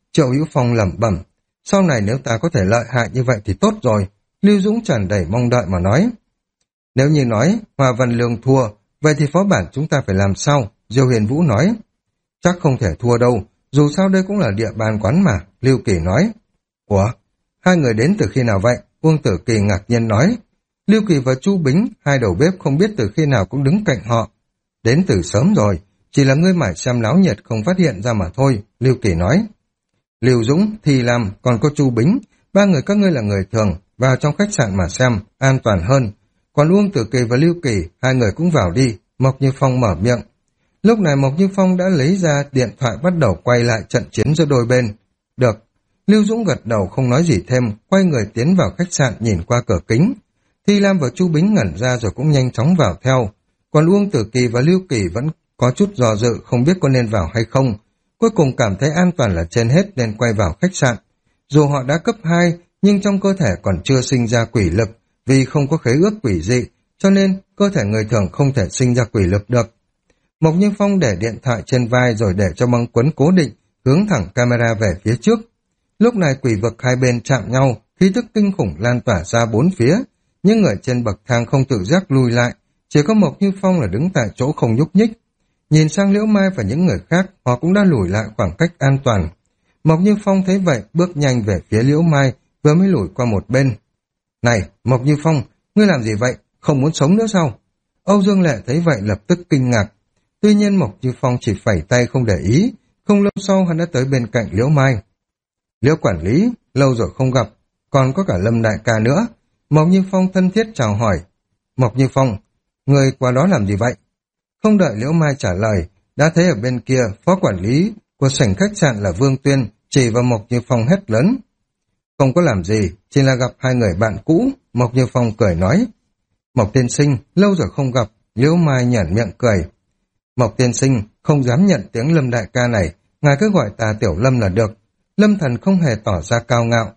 Triệu Hữu Phong lẩm bẩm, sau này nếu ta có thể lợi hại như vậy thì tốt rồi. Lưu Dũng tràn đầy mong đợi mà nói. Nếu như nói Hoa Văn Lương thua, vậy thì phó bản chúng ta phải làm sao? Diêu Huyền Vũ nói. Chắc không thể thua đâu, dù sao đây cũng là địa bàn quán mà, Lưu Kỳ nói. Ủa, hai người đến từ khi nào vậy? Uông Tử Kỳ ngạc nhiên nói. Lưu Kỳ và Chu Bính, hai đầu bếp không biết từ khi nào cũng đứng cạnh họ. Đến từ sớm rồi, chỉ là ngươi mải xem náo nhiệt không phát hiện ra mà thôi, Lưu Kỳ nói. Lưu Dũng, Thì Lam, còn có Chu Bính, ba người các ngươi là người thường, vào trong khách sạn mà xem, an toàn hơn. Còn Uông Tử Kỳ và Lưu Kỳ, hai người cũng vào đi, Mộc Như Phong mở miệng. Lúc này Mộc Như Phong đã lấy ra điện thoại bắt đầu quay lại trận chiến giữa đôi bên. Được, Lưu Dũng gật đầu không nói gì thêm, quay người tiến vào khách sạn nhìn qua cửa kính. Thi Lam và Chu Bính ngẩn ra rồi cũng nhanh chóng vào theo. Còn Uông Tử Kỳ và Lưu Kỳ vẫn có chút do dự không biết có nên vào hay không. Cuối cùng cảm thấy an toàn là trên hết nên quay vào khách sạn. Dù họ đã cấp hai, nhưng trong cơ thể còn chưa sinh ra quỷ lực, vì không có khế ước quỷ dị, cho nên cơ thể người thường không thể sinh ra quỷ lực được. Mộc Như Phong để điện thoại trên vai rồi để cho băng quấn cố định, hướng thẳng camera về phía trước. Lúc này quỷ vực hai bên chạm nhau, khí tức kinh khủng lan tỏa ra bốn phía. Những người trên bậc thang không tự giác lùi lại, chỉ có Mộc Như Phong là đứng tại chỗ không nhúc nhích. Nhìn sang Liễu Mai và những người khác, họ cũng đã lùi lại khoảng cách an toàn. Mộc Như Phong thấy vậy, bước nhanh về phía Liễu Mai, vừa mới lùi qua một bên. Này, Mộc Như Phong, ngươi làm gì vậy? Không muốn sống nữa sao? Âu Dương Lệ thấy vậy lập tức kinh ngạc. Tuy nhiên Mộc Như Phong chỉ phẩy tay không để ý, không lâu sau hắn đã tới bên cạnh Liễu Mai. Liễu quản lý, lâu rồi không gặp, còn có cả Lâm đại ca nữa. Mộc Như Phong thân thiết chào hỏi. Mộc Như Phong, người qua đó làm gì vậy? Không đợi Liễu Mai trả lời, đã thấy ở bên kia phó quản lý của sảnh khách sạn là Vương Tuyên chỉ vào Mộc Như Phong hét lớn. Không có làm gì, chỉ là gặp hai người bạn cũ, Mộc Như Phong cười nói. Mộc tiên sinh, lâu rồi không gặp, Liễu Mai nhởn miệng cười. Mộc tiên sinh, không dám nhận tiếng Lâm đại ca này, ngài cứ gọi ta Tiểu Lâm là được. Lâm Thần không hề tỏ ra cao ngạo.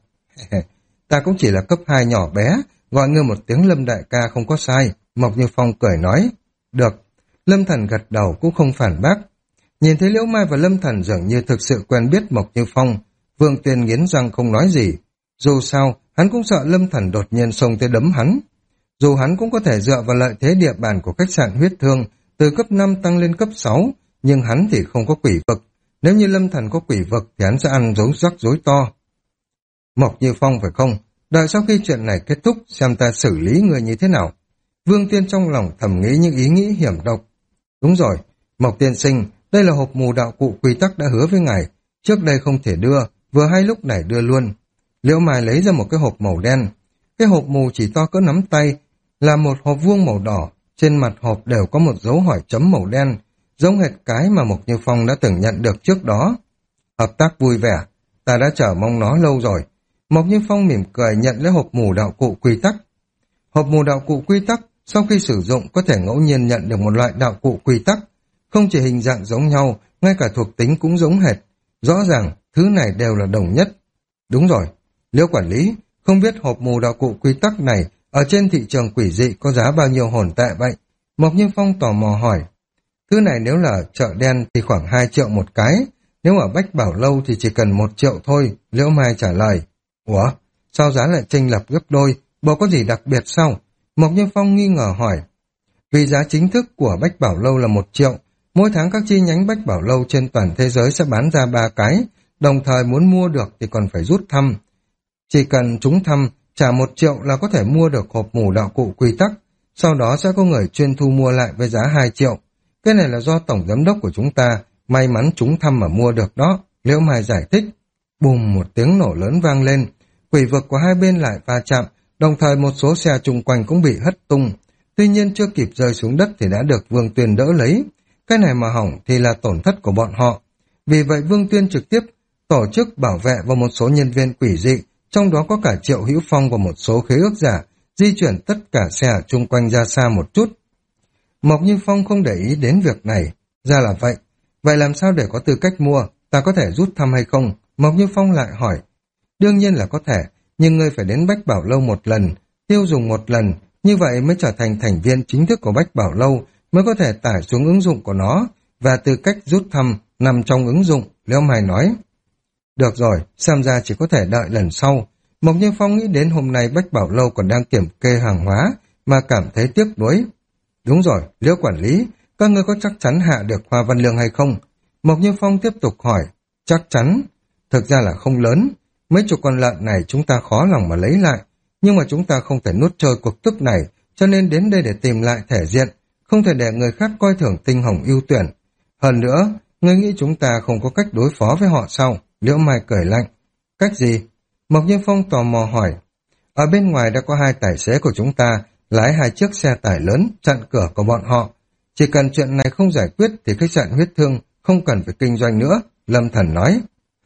Ta cũng chỉ là cấp hai nhỏ bé, gọi ngươi một tiếng Lâm đại ca không có sai, Mộc Như Phong cười nói. Được, Lâm Thần gật đầu cũng không phản bác. Nhìn thấy Liễu Mai và Lâm Thần dường như thực sự quen biết Mộc Như Phong, Vương Tuyên nghiến răng không nói gì. Dù sao, hắn cũng sợ Lâm Thần đột nhiên xông tới đấm hắn. Dù hắn cũng có thể dựa vào lợi thế địa bàn của khách sạn huyết thương, từ cấp năm tăng lên cấp sáu, nhưng hắn thì không có quỷ vực. Nếu như Lâm Thần có quỷ vực thì hắn sẽ ăn dấu rắc rối to. Mộc Như Phong phải không? Đợi sau khi chuyện này kết thúc xem ta xử lý người như thế nào. Vương Tiên trong lòng thầm nghĩ những ý nghĩ hiểm độc. Đúng rồi, Mộc tiên sinh, đây là hộp mù đạo cụ quy tắc đã hứa với ngài. Trước đây không thể đưa, vừa hay lúc này đưa luôn. Liễu Mai lấy ra một cái hộp màu đen. Cái hộp mù chỉ to cỡ nắm tay, là một hộp vuông màu đỏ. Trên mặt hộp đều có một dấu hỏi chấm màu đen, giống hệt cái mà Mộc Như Phong đã từng nhận được trước đó. Hợp tác vui vẻ, ta đã chờ mong nó lâu rồi. Mộc Như Phong mỉm cười nhận lấy hộp mù đạo cụ quy tắc. Hộp mù đạo cụ quy tắc, sau khi sử dụng có thể ngẫu nhiên nhận được một loại đạo cụ quy tắc. Không chỉ hình dạng giống nhau, ngay cả thuộc tính cũng giống hệt. Rõ ràng, thứ này đều là đồng nhất. Đúng rồi, Liễu quản lý, không biết hộp mù đạo cụ quy tắc này ở trên thị trường quỷ dị có giá bao nhiêu hồn tệ vậy? Mộc Như Phong tò mò hỏi. Thứ này nếu là chợ đen thì khoảng hai triệu một cái, nếu ở Bách Bảo Lâu thì chỉ cần một triệu thôi, Liễu Mai trả lời. Ủa, sao giá lại chênh lệch gấp đôi, bộ có gì đặc biệt sao? Mộc Như Phong nghi ngờ hỏi. Vì giá chính thức của Bách Bảo Lâu là một triệu, mỗi tháng các chi nhánh Bách Bảo Lâu trên toàn thế giới sẽ bán ra ba cái, đồng thời muốn mua được thì còn phải rút thăm. Chỉ cần trúng thăm, trả một triệu là có thể mua được hộp mù đạo cụ quy tắc, sau đó sẽ có người chuyên thu mua lại với giá hai triệu. Cái này là do tổng giám đốc của chúng ta may mắn trúng thăm mà mua được đó, Liễu Mai giải thích. Bùm, một tiếng nổ lớn vang lên, quỷ vực của hai bên lại va chạm, đồng thời một số xe chung quanh cũng bị hất tung. Tuy nhiên chưa kịp rơi xuống đất thì đã được Vương Tuyên đỡ lấy. Cái này mà hỏng thì là tổn thất của bọn họ. Vì vậy Vương Tuyên trực tiếp tổ chức bảo vệ và một số nhân viên quỷ dị, trong đó có cả Triệu Hữu Phong và một số khế ước giả, di chuyển tất cả xe chung quanh ra xa một chút. Mộc Như Phong không để ý đến việc này. Ra là vậy. Vậy làm sao để có tư cách mua? Ta có thể rút thăm hay không? Mộc Như Phong lại hỏi. Đương nhiên là có thể, nhưng ngươi phải đến Bách Bảo Lâu một lần, tiêu dùng một lần, như vậy mới trở thành thành viên chính thức của Bách Bảo Lâu, mới có thể tải xuống ứng dụng của nó, và tư cách rút thăm nằm trong ứng dụng, Liễu Mai nói. Được rồi, xem ra chỉ có thể đợi lần sau. Mộc Như Phong nghĩ đến hôm nay Bách Bảo Lâu còn đang kiểm kê hàng hóa, mà cảm thấy tiếc nuối. Đúng rồi, Liễu quản lý, các ngươi có chắc chắn hạ được Hoa Văn Lương hay không? Mộc Như Phong tiếp tục hỏi. Chắc chắn. Thực ra là không lớn. Mấy chục con lợn này chúng ta khó lòng mà lấy lại. Nhưng mà chúng ta không thể nuốt trôi cuộc tức này, cho nên đến đây để tìm lại thể diện. Không thể để người khác coi thường tinh hồng ưu tuyển. Hơn nữa, ngươi nghĩ chúng ta không có cách đối phó với họ sao? Liễu Mai cười lạnh. Cách gì? Mộc Như Phong tò mò hỏi. Ở bên ngoài đã có hai tài xế của chúng ta lái hai chiếc xe tải lớn chặn cửa của bọn họ. Chỉ cần chuyện này không giải quyết thì khách sạn Huyết Thương không cần phải kinh doanh nữa, Lâm Thần nói.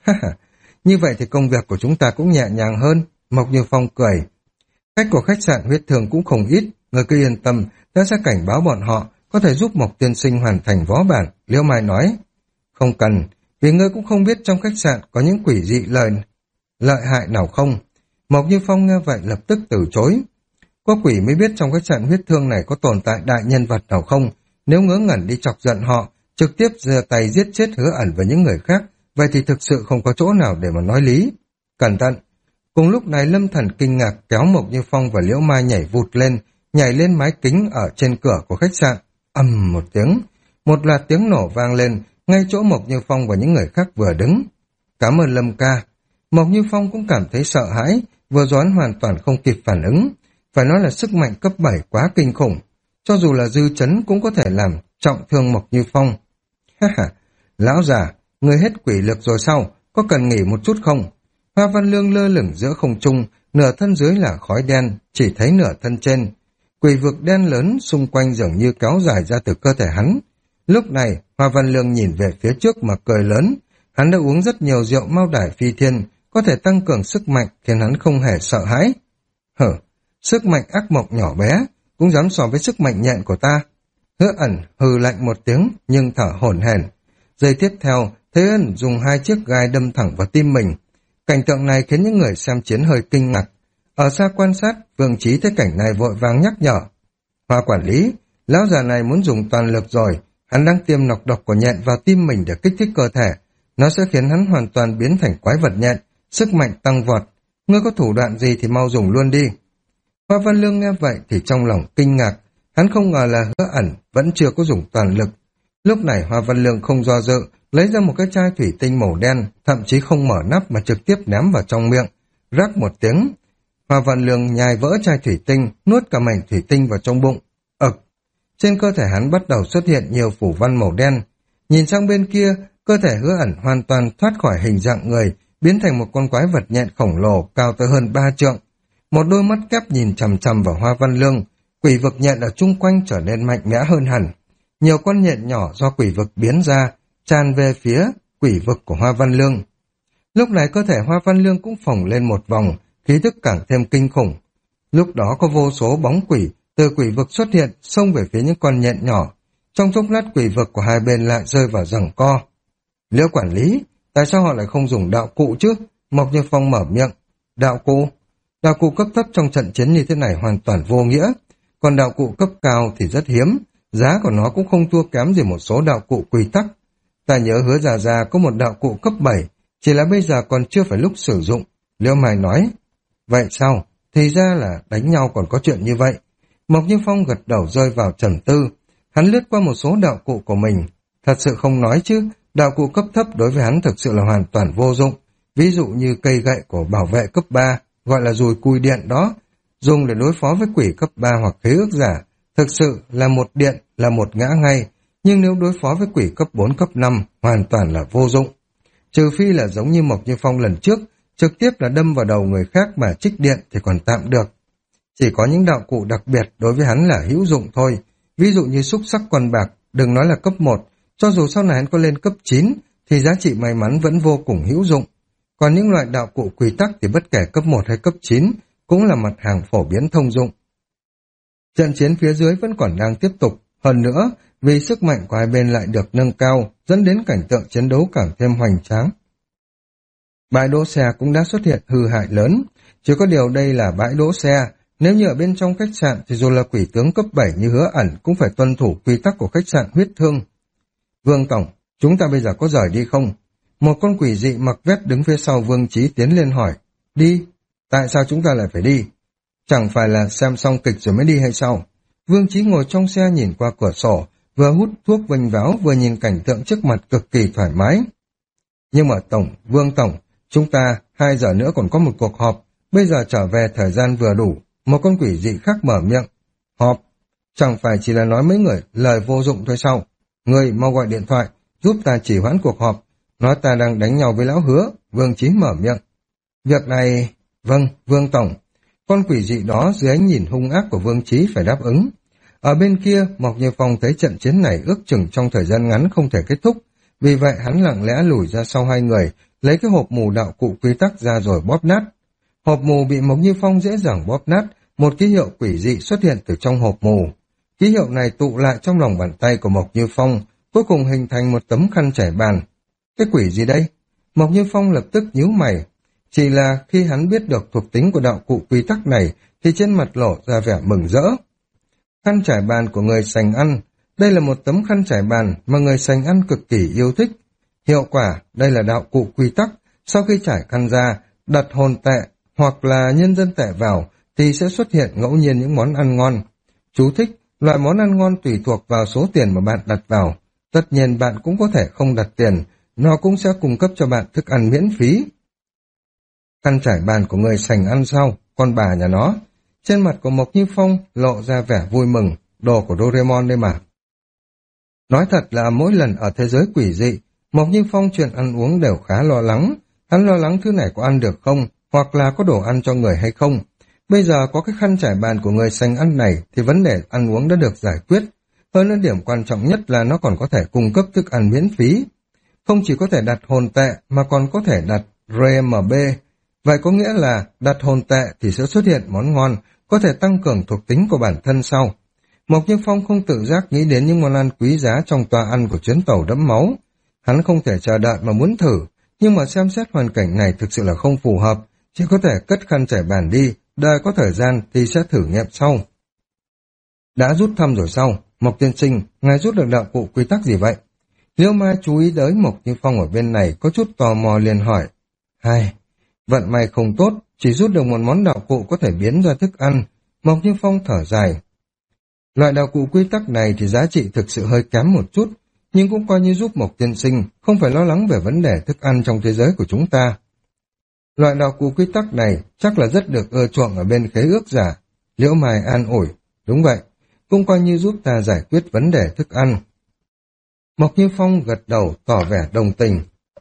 Như vậy thì công việc của chúng ta cũng nhẹ nhàng hơn, Mộc Như Phong cười. Khách của khách sạn Huyết Thương cũng không ít, người cứ yên tâm, ta sẽ cảnh báo bọn họ, có thể giúp Mộc tiên sinh hoàn thành võ bản, Liễu Mai nói. Không cần, vì ngươi cũng không biết trong khách sạn có những quỷ dị lợi, lợi hại nào không. Mộc Như Phong nghe vậy lập tức từ chối. Có quỷ mới biết trong khách sạn Huyết Thương này có tồn tại đại nhân vật nào không, nếu ngớ ngẩn đi chọc giận họ, trực tiếp giơ tay giết chết Hứa Ẩn và những người khác, vậy thì thực sự không có chỗ nào để mà nói lý. Cẩn thận! Cùng lúc này Lâm Thần kinh ngạc kéo Mộc Như Phong và Liễu Mai nhảy vụt lên, nhảy lên mái kính ở trên cửa của khách sạn. Ầm một tiếng, một loạt tiếng nổ vang lên, ngay chỗ Mộc Như Phong và những người khác vừa đứng. Cảm ơn Lâm ca. Mộc Như Phong cũng cảm thấy sợ hãi, vừa rồi hoàn toàn không kịp phản ứng. Phải nói là sức mạnh cấp bảy quá kinh khủng. Cho dù là dư chấn cũng có thể làm trọng thương Mộc Như Phong. Ha ha, lão già, người hết quỷ lực rồi sao? Có cần nghỉ một chút không? Hoa Văn Lương lơ lửng giữa không trung, nửa thân dưới là khói đen, chỉ thấy nửa thân trên. Quỷ vực đen lớn xung quanh dường như kéo dài ra từ cơ thể hắn. Lúc này, Hoa Văn Lương nhìn về phía trước mà cười lớn. Hắn đã uống rất nhiều rượu Mao Đài Phi Thiên, có thể tăng cường sức mạnh khiến hắn không hề sợ hãi. Hở, sức mạnh ác mộng nhỏ bé, cũng dám so với sức mạnh nhện của ta. Hứa Ẩn hừ lạnh một tiếng nhưng thở hổn hển. Giây tiếp theo, Thế Ân dùng hai chiếc gai đâm thẳng vào tim mình. Cảnh tượng này khiến những người xem chiến hơi kinh ngạc. Ở xa quan sát, Vương Chí thấy cảnh này vội vàng nhắc nhở. Hoa quản lý, lão già này muốn dùng toàn lực rồi, hắn đang tiêm nọc độc của nhện vào tim mình để kích thích cơ thể. Nó sẽ khiến hắn hoàn toàn biến thành quái vật nhện, sức mạnh tăng vọt. Ngươi có thủ đoạn gì thì mau dùng luôn đi. Hoa Văn Lương nghe vậy thì trong lòng kinh ngạc, hắn không ngờ là Hứa Ẩn vẫn chưa có dùng toàn lực. Lúc này Hoa Văn Lương không do dự, lấy ra một cái chai thủy tinh màu đen, thậm chí không mở nắp mà trực tiếp ném vào trong miệng. Rắc một tiếng, Hoa Văn Lương nhai vỡ chai thủy tinh, nuốt cả mảnh thủy tinh vào trong bụng. Ực! Trên cơ thể hắn bắt đầu xuất hiện nhiều phủ văn màu đen. Nhìn sang bên kia, cơ thể Hứa Ẩn hoàn toàn thoát khỏi hình dạng người, biến thành một con quái vật nhện khổng lồ cao tới hơn ba trượng. Một đôi mắt kép nhìn chằm chằm vào Hoa Văn Lương, quỷ vực nhện ở chung quanh trở nên mạnh mẽ hơn hẳn. Nhiều con nhện nhỏ do quỷ vực biến ra, tràn về phía quỷ vực của Hoa Văn Lương. Lúc này cơ thể Hoa Văn Lương cũng phồng lên một vòng, khí tức càng thêm kinh khủng. Lúc đó có vô số bóng quỷ từ quỷ vực xuất hiện, xông về phía những con nhện nhỏ. Trong chốc lát quỷ vực của hai bên lại rơi vào giằng co. Liễu quản lý, tại sao họ lại không dùng đạo cụ chứ? Mộc Như Phong mở miệng. Đạo cụ? Đạo cụ cấp thấp trong trận chiến như thế này hoàn toàn vô nghĩa. Còn đạo cụ cấp cao thì rất hiếm, giá của nó cũng không thua kém gì một số đạo cụ quy tắc. Ta nhớ Hứa già già có một đạo cụ cấp bảy, chỉ là bây giờ còn chưa phải lúc sử dụng. Liễu Mai nói. Vậy sao? Thì ra là đánh nhau còn có chuyện như vậy. Mộc Như Phong gật đầu rơi vào trầm tư. Hắn lướt qua một số đạo cụ của mình. Thật sự không nói chứ, đạo cụ cấp thấp đối với hắn thực sự là hoàn toàn vô dụng. Ví dụ như cây gậy của bảo vệ cấp ba, gọi là dùi cui điện đó, dùng để đối phó với quỷ cấp ba hoặc khế ước giả. Thực sự là một điện, là một ngã ngay, nhưng nếu đối phó với quỷ cấp bốn, cấp năm, hoàn toàn là vô dụng. Trừ phi là giống như Mộc Như Phong lần trước, trực tiếp là đâm vào đầu người khác mà trích điện thì còn tạm được. Chỉ có những đạo cụ đặc biệt đối với hắn là hữu dụng thôi, ví dụ như xúc sắc quan bạc, đừng nói là cấp một, cho dù sau này hắn có lên cấp chín, thì giá trị may mắn vẫn vô cùng hữu dụng. Còn những loại đạo cụ quy tắc thì bất kể cấp một hay cấp chín, cũng là mặt hàng phổ biến thông dụng. Trận chiến phía dưới vẫn còn đang tiếp tục, hơn nữa, vì sức mạnh của hai bên lại được nâng cao, dẫn đến cảnh tượng chiến đấu càng thêm hoành tráng. Bãi đỗ xe cũng đã xuất hiện hư hại lớn, chỉ có điều đây là bãi đỗ xe, nếu như ở bên trong khách sạn thì dù là quỷ tướng cấp bảy như Hứa Ẩn cũng phải tuân thủ quy tắc của khách sạn Huyết Thương. Vương Tổng, chúng ta bây giờ có rời đi không? một con quỷ dị mặc vest đứng phía sau Vương Chí tiến lên hỏi, đi, tại sao chúng ta lại phải đi? Chẳng phải là xem xong kịch rồi mới đi hay sao? Vương Chí ngồi trong xe nhìn qua cửa sổ, vừa hút thuốc vênh váo vừa nhìn cảnh tượng trước mặt cực kỳ thoải mái. Nhưng mà Tổng, Vương Tổng, chúng ta hai giờ nữa còn có một cuộc họp, bây giờ trở về thời gian vừa đủ. Một con quỷ dị khác mở miệng. Họp? Chẳng phải chỉ là nói mấy người lời vô dụng thôi sao? Người mau gọi điện thoại, giúp ta chỉ hoãn cuộc họp. Nói ta đang đánh nhau với lão Hứa. Vương Chí mở miệng. Việc này... Vâng, Vương Tổng. Con quỷ dị đó dưới ánh nhìn hung ác của Vương Chí phải đáp ứng. Ở bên kia, Mộc Như Phong thấy trận chiến này ước chừng trong thời gian ngắn không thể kết thúc. Vì vậy hắn lặng lẽ lùi ra sau hai người, lấy cái hộp mù đạo cụ quy tắc ra rồi bóp nát. Hộp mù bị Mộc Như Phong dễ dàng bóp nát, một ký hiệu quỷ dị xuất hiện từ trong hộp mù. Ký hiệu này tụ lại trong lòng bàn tay của Mộc Như Phong, cuối cùng hình thành một tấm khăn trải bàn. Cái quỷ gì đây? Mộc Như Phong lập tức nhíu mày. Chỉ là khi hắn biết được thuộc tính của đạo cụ quy tắc này, thì trên mặt lộ ra vẻ mừng rỡ. Khăn trải bàn của người sành ăn. Đây là một tấm khăn trải bàn mà người sành ăn cực kỳ yêu thích. Hiệu quả, đây là đạo cụ quy tắc. Sau khi trải khăn ra, đặt hồn tệ hoặc là nhân dân tệ vào, thì sẽ xuất hiện ngẫu nhiên những món ăn ngon. Chú thích, loại món ăn ngon tùy thuộc vào số tiền mà bạn đặt vào. Tất nhiên bạn cũng có thể không đặt tiền, nó cũng sẽ cung cấp cho bạn thức ăn miễn phí. Khăn trải bàn của người sành ăn sao? Con bà nhà nó. Trên mặt của Mộc Như Phong lộ ra vẻ vui mừng, đồ của Doraemon đây mà. Nói thật là mỗi lần ở thế giới quỷ dị, Mộc Như Phong chuyện ăn uống đều khá lo lắng. Hắn lo lắng thứ này có ăn được không, hoặc là có đồ ăn cho người hay không. Bây giờ có cái khăn trải bàn của người sành ăn này thì vấn đề ăn uống đã được giải quyết. Hơn nữa điểm quan trọng nhất là nó còn có thể cung cấp thức ăn miễn phí. Không chỉ có thể đặt hồn tệ mà còn có thể đặt rờ em bê. Vậy có nghĩa là đặt hồn tệ thì sẽ xuất hiện món ngon, có thể tăng cường thuộc tính của bản thân sau. Mộc Như Phong không tự giác nghĩ đến những món ăn quý giá trong toa ăn của chuyến tàu đẫm máu. Hắn không thể chờ đợi mà muốn thử, nhưng mà xem xét hoàn cảnh này thực sự là không phù hợp, chỉ có thể cất khăn trải bàn đi, đợi có thời gian thì sẽ thử nghiệm sau. Đã rút thăm rồi sao? Mộc tiên sinh, ngài rút được đạo cụ quy tắc gì vậy? Liễu Mai chú ý tới Mộc Như Phong ở bên này có chút tò mò liền hỏi. Hai, vận may không tốt, chỉ rút được một món đạo cụ có thể biến ra thức ăn. Mộc Như Phong thở dài. Loại đạo cụ quy tắc này thì giá trị thực sự hơi kém một chút, nhưng cũng coi như giúp Mộc tiên sinh không phải lo lắng về vấn đề thức ăn trong thế giới của chúng ta. Loại đạo cụ quy tắc này chắc là rất được ưa chuộng ở bên khế ước giả. Liễu Mai an ủi. Đúng vậy, cũng coi như giúp ta giải quyết vấn đề thức ăn. Mộc Như Phong gật đầu tỏ vẻ đồng tình.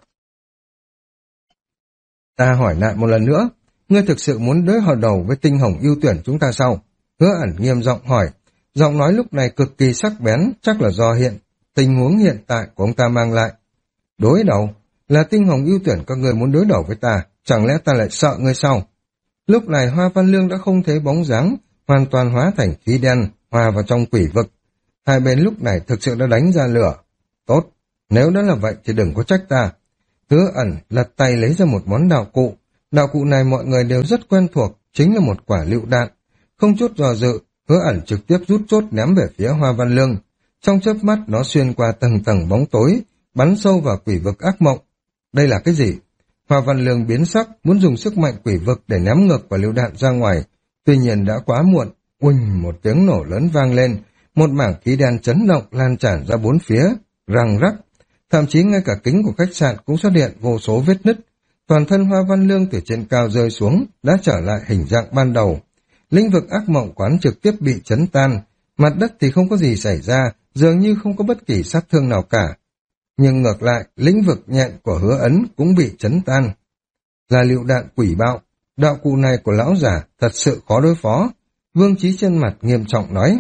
Ta hỏi lại một lần nữa, ngươi thực sự muốn đối họ đầu với tinh hồng ưu tuyển chúng ta sao? Hứa Ẩn nghiêm giọng hỏi, giọng nói lúc này cực kỳ sắc bén, chắc là do hiện tình huống hiện tại của ông ta mang lại. Đối đầu? Là tinh hồng ưu tuyển các người muốn đối đầu với ta, chẳng lẽ ta lại sợ ngươi sao? Lúc này Hoa Văn Lương đã không thấy bóng dáng, hoàn toàn hóa thành khí đen, hòa vào trong quỷ vực. Hai bên lúc này thực sự đã đánh ra lửa. Tốt, nếu đã là vậy thì đừng có trách ta. Hứa Ẩn lật tay lấy ra một món đạo cụ. Đạo cụ này mọi người đều rất quen thuộc, chính là một quả lựu đạn. Không chút do dự, Hứa Ẩn trực tiếp rút chốt ném về phía Hoa Văn Lương. Trong chớp mắt nó xuyên qua tầng tầng bóng tối, bắn sâu vào quỷ vực ác mộng. Đây là cái gì? Hoa Văn Lương biến sắc, muốn dùng sức mạnh quỷ vực để ném ngược quả lựu đạn ra ngoài. Tuy nhiên đã quá muộn, uỳnh một tiếng nổ lớn vang lên, một mảng khí đen chấn động lan tràn ra bốn phía, răng rắc. Thậm chí ngay cả kính của khách sạn cũng xuất hiện vô số vết nứt. Toàn thân Hoa Văn Lương từ trên cao rơi xuống, đã trở lại hình dạng ban đầu. Lĩnh vực ác mộng quán trực tiếp bị chấn tan, mặt đất thì không có gì xảy ra, dường như không có bất kỳ sát thương nào cả. Nhưng ngược lại, lĩnh vực nhện của Hứa Ấn cũng bị chấn tan. Là lựu đạn quỷ bạo, đạo cụ này của lão giả thật sự khó đối phó. Vương Chí trên mặt nghiêm trọng nói.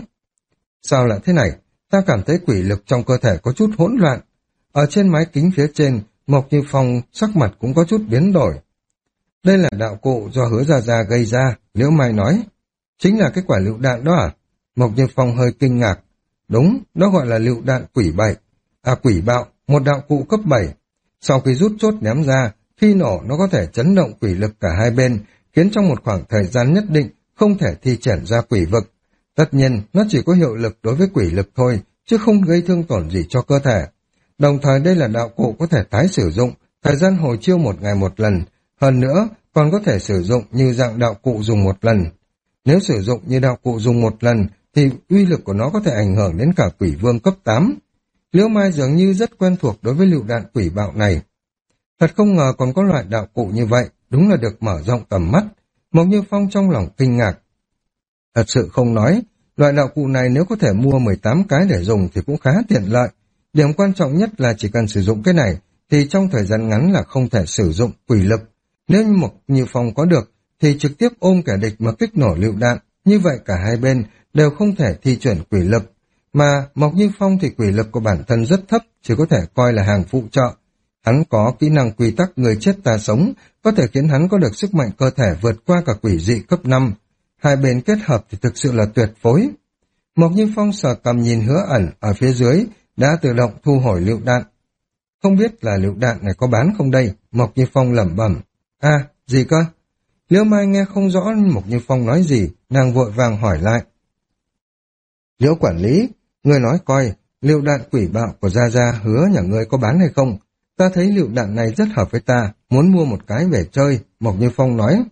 Sao lại thế này? Ta cảm thấy quỷ lực trong cơ thể có chút hỗn loạn. Ở trên mái kính phía trên, Mộc Như Phong sắc mặt cũng có chút biến đổi. Đây là đạo cụ do Hứa Gia Gia gây ra, Liễu Mai nói. Chính là cái quả lựu đạn đó à? Mộc Như Phong hơi kinh ngạc. Đúng, đó gọi là lựu đạn quỷ bảy. À quỷ bạo, một đạo cụ cấp bảy. Sau khi rút chốt ném ra, khi nổ nó có thể chấn động quỷ lực cả hai bên, khiến trong một khoảng thời gian nhất định không thể thi triển ra quỷ vực. Tất nhiên, nó chỉ có hiệu lực đối với quỷ lực thôi, chứ không gây thương tổn gì cho cơ thể. Đồng thời đây là đạo cụ có thể tái sử dụng, thời gian hồi chiêu một ngày một lần, hơn nữa còn có thể sử dụng như dạng đạo cụ dùng một lần. Nếu sử dụng như đạo cụ dùng một lần thì uy lực của nó có thể ảnh hưởng đến cả quỷ vương cấp tám. Liễu Mai dường như rất quen thuộc đối với lựu đạn quỷ bạo này. Thật không ngờ còn có loại đạo cụ như vậy, đúng là được mở rộng tầm mắt. Mộc Như Phong trong lòng kinh ngạc. Thật sự không nói, loại đạo cụ này nếu có thể mua mười tám cái để dùng thì cũng khá tiện lợi. Điểm quan trọng nhất là chỉ cần sử dụng cái này thì trong thời gian ngắn là không thể sử dụng quỷ lực. Nếu như Mộc Như Phong có được thì trực tiếp ôm kẻ địch mà kích nổ lựu đạn, như vậy cả hai bên đều không thể thi chuyển quỷ lực. Mà Mộc Như Phong thì quỷ lực của bản thân rất thấp, chỉ có thể coi là hàng phụ trợ. Hắn có kỹ năng quy tắc người chết ta sống, có thể khiến hắn có được sức mạnh cơ thể vượt qua cả quỷ dị cấp năm. Hai bên kết hợp thì thực sự là tuyệt phối. Mộc Như Phong sờ cầm nhìn Hứa Ẩn ở phía dưới, đã tự động thu hồi lựu đạn. Không biết là lựu đạn này có bán không đây? Mộc Như Phong lẩm bẩm. À, gì cơ? Liễu Mai nghe không rõ Mộc Như Phong nói gì, nàng vội vàng hỏi lại. Liễu quản lý, người nói coi, lựu đạn quỷ bạo của Gia Gia Hứa nhà ngươi có bán hay không? Ta thấy lựu đạn này rất hợp với ta, muốn mua một cái về chơi, Mộc Như Phong nói.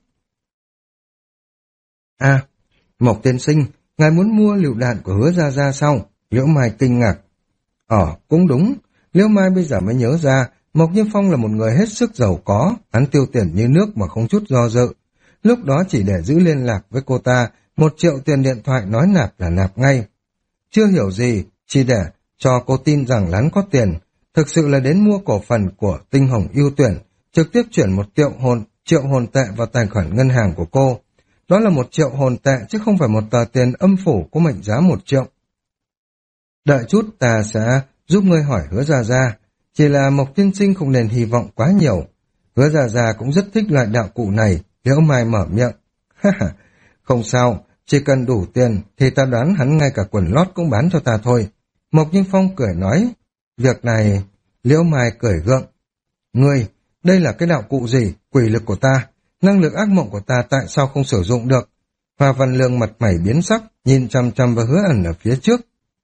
À, Mộc tiên sinh, ngài muốn mua lựu đạn của Hứa Gia Gia sao? Liễu Mai kinh ngạc. Ờ, cũng đúng. Liễu Mai bây giờ mới nhớ ra, Mộc Như Phong là một người hết sức giàu có, hắn tiêu tiền như nước mà không chút do dự. Lúc đó chỉ để giữ liên lạc với cô ta, một triệu tiền điện thoại nói nạp là nạp ngay. Chưa hiểu gì, chỉ để cho cô tin rằng hắn có tiền, thực sự là đến mua cổ phần của Tinh Hồng ưu tuyển, trực tiếp chuyển một triệu hồn, triệu hồn tệ vào tài khoản ngân hàng của cô. Đó là một triệu hồn tệ chứ không phải một tờ tiền âm phủ có mệnh giá một triệu. Đợi chút ta sẽ giúp ngươi hỏi Hứa Gia Gia, chỉ là Mộc tiên sinh không nên hy vọng quá nhiều. Hứa Gia Gia cũng rất thích loại đạo cụ này, Liễu Mai mở miệng. Không sao, chỉ cần đủ tiền thì ta đoán hắn ngay cả quần lót cũng bán cho ta thôi. Mộc Như Phong cười nói. Việc này, Liễu Mai cười gượng. Ngươi, đây là cái đạo cụ gì? Quỷ lực của ta, năng lực ác mộng của ta tại sao không sử dụng được? Hoa Văn Lương mặt mày biến sắc, nhìn chăm chăm vào Hứa Ẩn ở phía trước.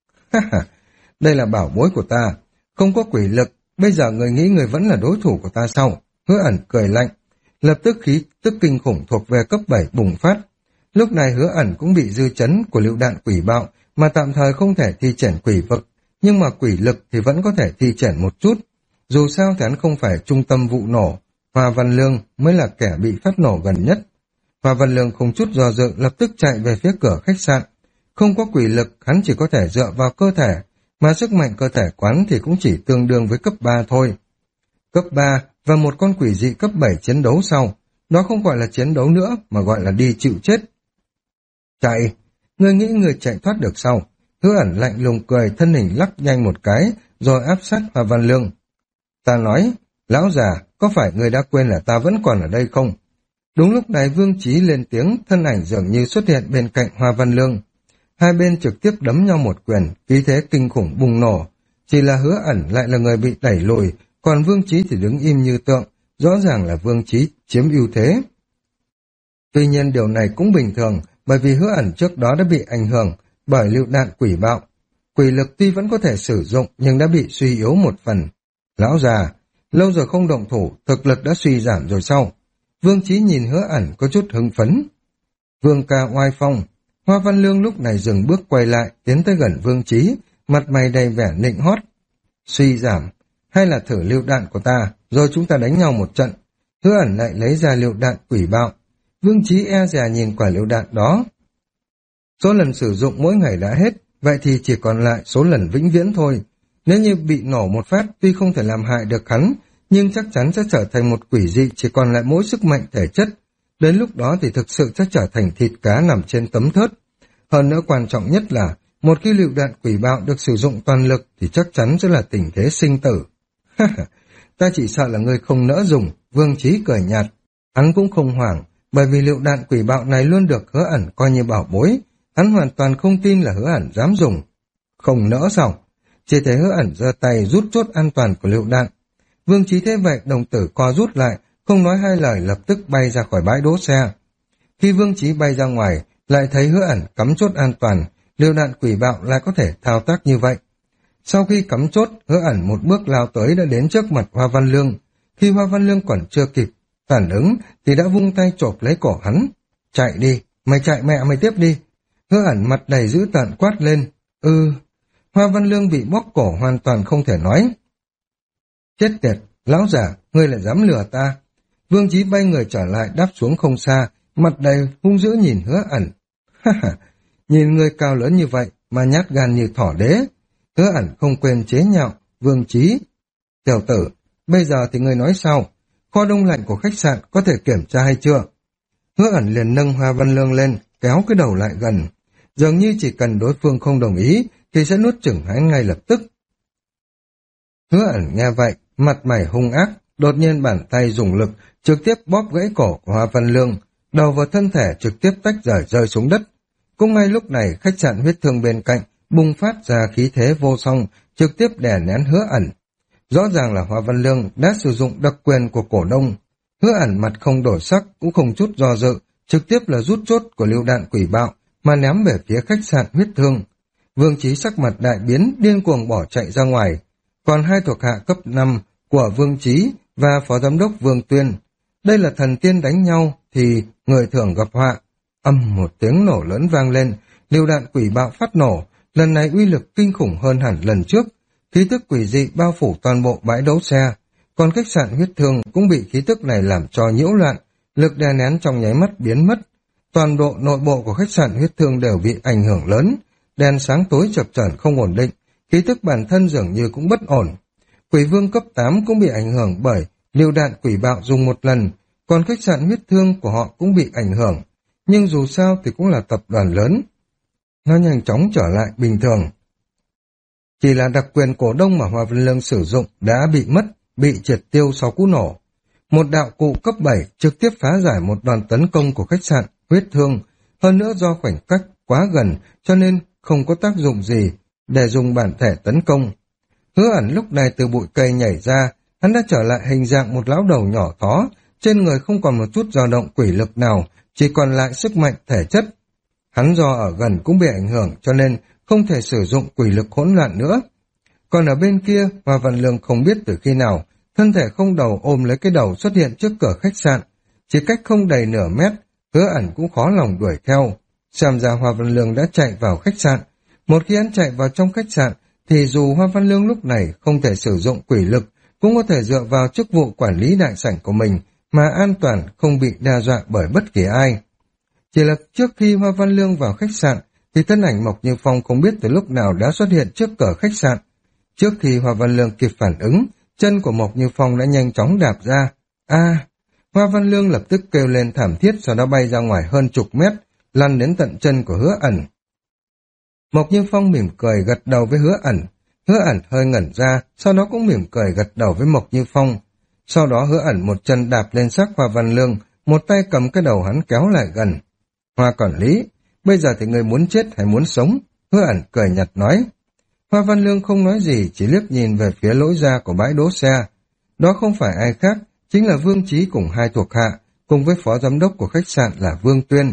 Đây là bảo bối của ta, không có quỷ lực, bây giờ người nghĩ người vẫn là đối thủ của ta sao? Hứa Ẩn cười lạnh, lập tức khí tức kinh khủng thuộc về cấp bảy bùng phát. Lúc này Hứa Ẩn cũng bị dư chấn của lựu đạn quỷ bạo mà tạm thời không thể thi triển quỷ vực, nhưng mà quỷ lực thì vẫn có thể thi triển một chút. Dù sao thì hắn không phải trung tâm vụ nổ, Hoa Văn Lương mới là kẻ bị phát nổ gần nhất. Hoa Văn Lương không chút do dự lập tức chạy về phía cửa khách sạn. Không có quỷ lực, hắn chỉ có thể dựa vào cơ thể, mà sức mạnh cơ thể quán thì cũng chỉ tương đương với cấp ba thôi. Cấp ba và một con quỷ dị cấp bảy chiến đấu sau, đó không gọi là chiến đấu nữa mà gọi là đi chịu chết. Chạy, ngươi nghĩ người chạy thoát được sao? Hứa Ẩn lạnh lùng cười, thân hình lắc nhanh một cái, rồi áp sát Hoa Văn Lương. Ta nói, lão già, có phải ngươi đã quên là ta vẫn còn ở đây không? Đúng lúc này Vương Chí lên tiếng, thân ảnh dường như xuất hiện bên cạnh Hoa Văn Lương. Hai bên trực tiếp đấm nhau một quyền, khí thế kinh khủng bùng nổ. Chỉ là Hứa Ẩn lại là người bị đẩy lùi, còn Vương Chí thì đứng im như tượng, rõ ràng là Vương Chí chiếm ưu thế. Tuy nhiên điều này cũng bình thường, bởi vì Hứa Ẩn trước đó đã bị ảnh hưởng bởi lựu đạn quỷ bạo. Quỷ lực tuy vẫn có thể sử dụng nhưng đã bị suy yếu một phần. Lão già, lâu rồi không động thủ, thực lực đã suy giảm rồi sao? Vương Chí nhìn Hứa Ẩn có chút hưng phấn. Vương ca oai phong. Hoa Văn Lương lúc này dừng bước quay lại, tiến tới gần Vương Chí, mặt mày đầy vẻ nịnh hót. Suy giảm, hay là thử lựu đạn của ta, rồi chúng ta đánh nhau một trận. Hứa Ẩn lại lấy ra lựu đạn quỷ bạo. Vương Chí e dè nhìn quả lựu đạn đó. Số lần sử dụng mỗi ngày đã hết, vậy thì chỉ còn lại số lần vĩnh viễn thôi. Nếu như bị nổ một phát tuy không thể làm hại được hắn, nhưng chắc chắn sẽ trở thành một quỷ dị chỉ còn lại mỗi sức mạnh thể chất. Đến lúc đó thì thực sự sẽ trở thành thịt cá nằm trên tấm thớt. Hơn nữa quan trọng nhất là, một khi lựu đạn quỷ bạo được sử dụng toàn lực thì chắc chắn sẽ là tình thế sinh tử. Ta chỉ sợ là ngươi không nỡ dùng, Vương Chí cười nhạt. Hắn cũng không hoảng, bởi vì lựu đạn quỷ bạo này luôn được Hứa Ẩn coi như bảo bối. Hắn hoàn toàn không tin là Hứa Ẩn dám dùng. Không nỡ sao? Chỉ thấy Hứa Ẩn giơ tay rút chốt an toàn của lựu đạn. Vương Chí thế vậy đồng tử co rút lại, không nói hai lời lập tức bay ra khỏi bãi đỗ xe. Khi Vương Chí bay ra ngoài, lại thấy Hứa Ẩn cắm chốt an toàn, lựu đạn quỷ bạo lại có thể thao tác như vậy. Sau khi cắm chốt, Hứa Ẩn một bước lao tới đã đến trước mặt Hoa Văn Lương. Khi Hoa Văn Lương còn chưa kịp phản ứng thì đã vung tay chộp lấy cổ hắn. Chạy đi, mày chạy mẹ mày tiếp đi. Hứa ẩn mặt đầy dữ tợn quát lên. Ừ, Hoa Văn Lương bị bóp cổ hoàn toàn không thể nói. Chết tiệt, lão giả, ngươi lại dám lừa ta. Vương Chí bay người trở lại đáp xuống không xa, mặt đầy hung dữ nhìn Hứa ẩn. Ha ha, nhìn người cao lớn như vậy mà nhát gan như thỏ đế. Hứa ẩn không quên chế nhạo, Vương Chí. Tiểu tử, bây giờ thì ngươi nói sao? Kho đông lạnh của khách sạn có thể kiểm tra hay chưa? Hứa ẩn liền nâng Hoa Văn Lương lên, kéo cái đầu lại gần. Dường như chỉ cần đối phương không đồng ý thì sẽ nuốt chửng hắn ngay lập tức. Hứa ẩn nghe vậy, mặt mày hung ác, đột nhiên bàn tay dùng lực, trực tiếp bóp gãy cổ của Hoa Văn Lương, đầu và thân thể trực tiếp tách rời rơi xuống đất. Cũng ngay lúc này, khách sạn huyết thương bên cạnh bùng phát ra khí thế vô song, trực tiếp đè nén Hứa ẩn. Rõ ràng là Hoa Văn Lương đã sử dụng đặc quyền của cổ đông. Hứa ẩn mặt không đổi sắc, cũng không chút do dự, trực tiếp là rút chốt của lựu đạn quỷ bạo mà ném về phía khách sạn huyết thương. Vương Chí sắc mặt đại biến, điên cuồng bỏ chạy ra ngoài. Còn hai thuộc hạ cấp năm của Vương Chí và phó giám đốc Vương Tuyên. Đây là thần tiên đánh nhau thì người thường gặp họa. Âm một tiếng nổ lớn vang lên, lựu đạn quỷ bạo phát nổ, lần này uy lực kinh khủng hơn hẳn lần trước. Khí tức quỷ dị bao phủ toàn bộ bãi đấu xe, còn khách sạn huyết thương cũng bị khí tức này làm cho nhiễu loạn, lực đè nén trong nháy mắt biến mất. Toàn bộ nội bộ của khách sạn huyết thương đều bị ảnh hưởng lớn, đèn sáng tối chập chờn không ổn định, khí tức bản thân dường như cũng bất ổn. Quỷ vương cấp tám cũng bị ảnh hưởng bởi lựu đạn quỷ bạo dùng một lần, còn khách sạn huyết thương của họ cũng bị ảnh hưởng. Nhưng dù sao thì cũng là tập đoàn lớn. Nó nhanh chóng trở lại bình thường. Chỉ là đặc quyền cổ đông mà Hoa Văn Lương sử dụng đã bị mất, bị triệt tiêu sau cú nổ. Một đạo cụ cấp bảy trực tiếp phá giải một đòn tấn công của khách sạn huyết thương, hơn nữa do khoảnh cách quá gần cho nên không có tác dụng gì để dùng bản thể tấn công. Hứa ẩn lúc này từ bụi cây nhảy ra, hắn đã trở lại hình dạng một lão đầu nhỏ thó, trên người không còn một chút dao động quỷ lực nào, chỉ còn lại sức mạnh thể chất. Hắn do ở gần cũng bị ảnh hưởng cho nên không thể sử dụng quỷ lực hỗn loạn nữa. Còn ở bên kia, Hoa Văn Lương không biết từ khi nào, thân thể không đầu ôm lấy cái đầu xuất hiện trước cửa khách sạn. Chỉ cách không đầy nửa mét, Hứa ẩn cũng khó lòng đuổi theo. Xem ra Hoa Văn Lương đã chạy vào khách sạn. Một khi hắn chạy vào trong khách sạn, thì dù Hoa Văn Lương lúc này không thể sử dụng quỷ lực, cũng có thể dựa vào chức vụ quản lý đại sảnh của mình, mà an toàn không bị đe dọa bởi bất kỳ ai. Chỉ là trước khi Hoa Văn Lương vào khách sạn, thì thân ảnh Mộc Như Phong không biết từ lúc nào đã xuất hiện trước cửa khách sạn. Trước khi Hoa Văn Lương kịp phản ứng, chân của Mộc Như Phong đã nhanh chóng đạp ra. A! Hoa Văn Lương lập tức kêu lên thảm thiết, sau đó bay ra ngoài hơn chục mét, lăn đến tận chân của Hứa ẩn. Mộc Như Phong mỉm cười gật đầu với Hứa ẩn. Hứa ẩn hơi ngẩn ra, sau đó cũng mỉm cười gật đầu với Mộc Như Phong. Sau đó Hứa ẩn một chân đạp lên xác Hoa Văn Lương, một tay cầm cái đầu hắn kéo lại gần. Hoa quản lý, bây giờ thì người muốn chết hay muốn sống? Hứa ẩn cười nhạt nói. Hoa Văn Lương không nói gì, chỉ liếc nhìn về phía lối ra của bãi đỗ xe. Đó không phải ai khác, chính là Vương Chí cùng hai thuộc hạ, cùng với phó giám đốc của khách sạn là Vương Tuyên.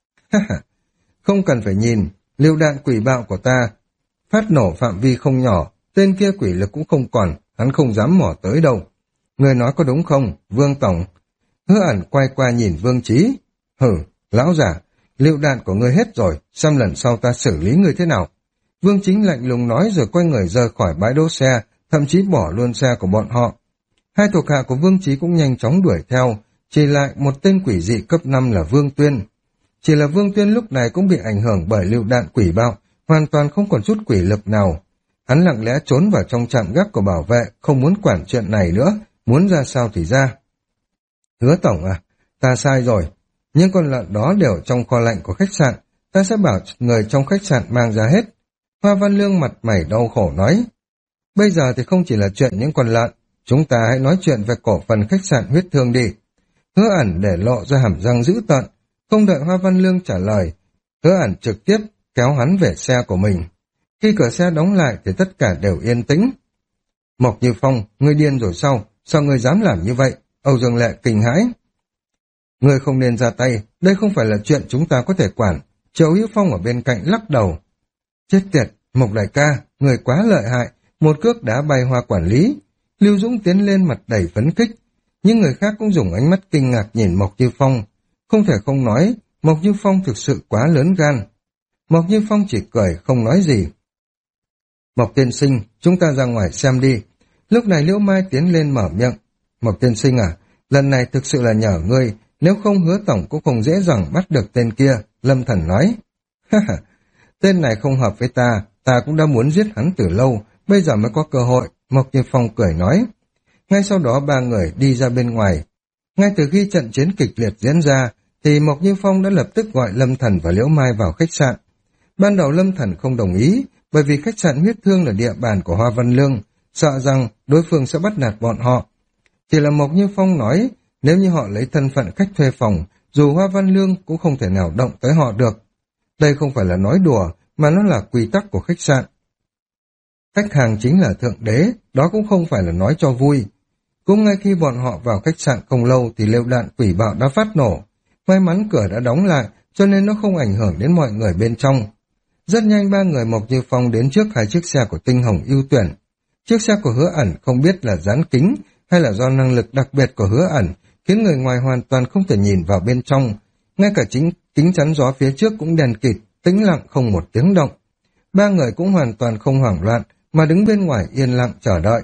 Không cần phải nhìn, lựu đạn quỷ bạo của ta phát nổ phạm vi không nhỏ, tên kia quỷ lực cũng không còn, hắn không dám mò tới đâu. Người nói có đúng không, Vương Tổng? Hứa ẩn quay qua nhìn Vương Chí. Hử, lão giả, lựu đạn của ngươi hết rồi, xem lần sau ta xử lý ngươi thế nào. Vương Chính lạnh lùng nói rồi quay người rời khỏi bãi đỗ xe, thậm chí bỏ luôn xe của bọn họ. Hai thuộc hạ của Vương Chí cũng nhanh chóng đuổi theo, chỉ lại một tên quỷ dị cấp năm là Vương Tuyên. Chỉ là Vương Tuyên lúc này cũng bị ảnh hưởng bởi lựu đạn quỷ bạo, hoàn toàn không còn chút quỷ lực nào. Hắn lặng lẽ trốn vào trong trạm gác của bảo vệ, không muốn quản chuyện này nữa, muốn ra sao thì ra. Hứa Tổng à, ta sai rồi, những con lợn đó đều trong kho lạnh của khách sạn, ta sẽ bảo người trong khách sạn mang ra hết. Hoa Văn Lương mặt mày đau khổ nói. Bây giờ thì không chỉ là chuyện những con lợn, chúng ta hãy nói chuyện về cổ phần khách sạn huyết thương đi. Hứa ẩn để lộ ra hàm răng dữ tợn, không đợi Hoa Văn Lương trả lời. Hứa ẩn trực tiếp kéo hắn về xe của mình. Khi cửa xe đóng lại thì tất cả đều yên tĩnh. Mộc Như Phong, ngươi điên rồi sao? Sao ngươi dám làm như vậy? Âu Dương Lệ kinh hãi. Ngươi không nên ra tay, đây không phải là chuyện chúng ta có thể quản. Triệu Hữu Phong ở bên cạnh lắc đầu. Chết tiệt, Mộc đại ca, người quá lợi hại, một cước đá bay Hoa quản lý. Lưu Dũng tiến lên mặt đầy phấn khích. Những người khác cũng dùng ánh mắt kinh ngạc nhìn Mộc Như Phong. Không thể không nói, Mộc Như Phong thực sự quá lớn gan. Mộc Như Phong chỉ cười không nói gì. Mộc tiên sinh, chúng ta ra ngoài xem đi. Lúc này Liễu Mai tiến lên mở miệng. Mộc tiên sinh à, lần này thực sự là nhờ ngươi, nếu không Hứa tổng cũng không dễ dàng bắt được tên kia, Lâm Thần nói. Ha ha, tên này không hợp với ta, ta cũng đã muốn giết hắn từ lâu, bây giờ mới có cơ hội, Mộc Như Phong cười nói. Ngay sau đó ba người đi ra bên ngoài. Ngay từ khi trận chiến kịch liệt diễn ra, thì Mộc Như Phong đã lập tức gọi Lâm Thần và Liễu Mai vào khách sạn. Ban đầu Lâm Thần không đồng ý, bởi vì khách sạn huyết thương là địa bàn của Hoa Văn Lương, sợ rằng đối phương sẽ bắt nạt bọn họ. Chỉ là Mộc Như Phong nói, nếu như họ lấy thân phận khách thuê phòng, dù Hoa Văn Lương cũng không thể nào động tới họ được. Đây không phải là nói đùa, mà nó là quy tắc của khách sạn. Khách hàng chính là thượng đế, đó cũng không phải là nói cho vui. Cũng ngay khi bọn họ vào khách sạn không lâu thì lựu đạn quỷ bạo đã phát nổ. May mắn cửa đã đóng lại, cho nên nó không ảnh hưởng đến mọi người bên trong. Rất nhanh ba người Mộc Như Phong đến trước hai chiếc xe của Tinh Hồng ưu tuyển. Chiếc xe của Hứa Ẩn không biết là dán kính hay là do năng lực đặc biệt của Hứa Ẩn khiến người ngoài hoàn toàn không thể nhìn vào bên trong. Ngay cả chính kính chắn gió phía trước cũng đèn kịt, tĩnh lặng không một tiếng động. Ba người cũng hoàn toàn không hoảng loạn mà đứng bên ngoài yên lặng chờ đợi.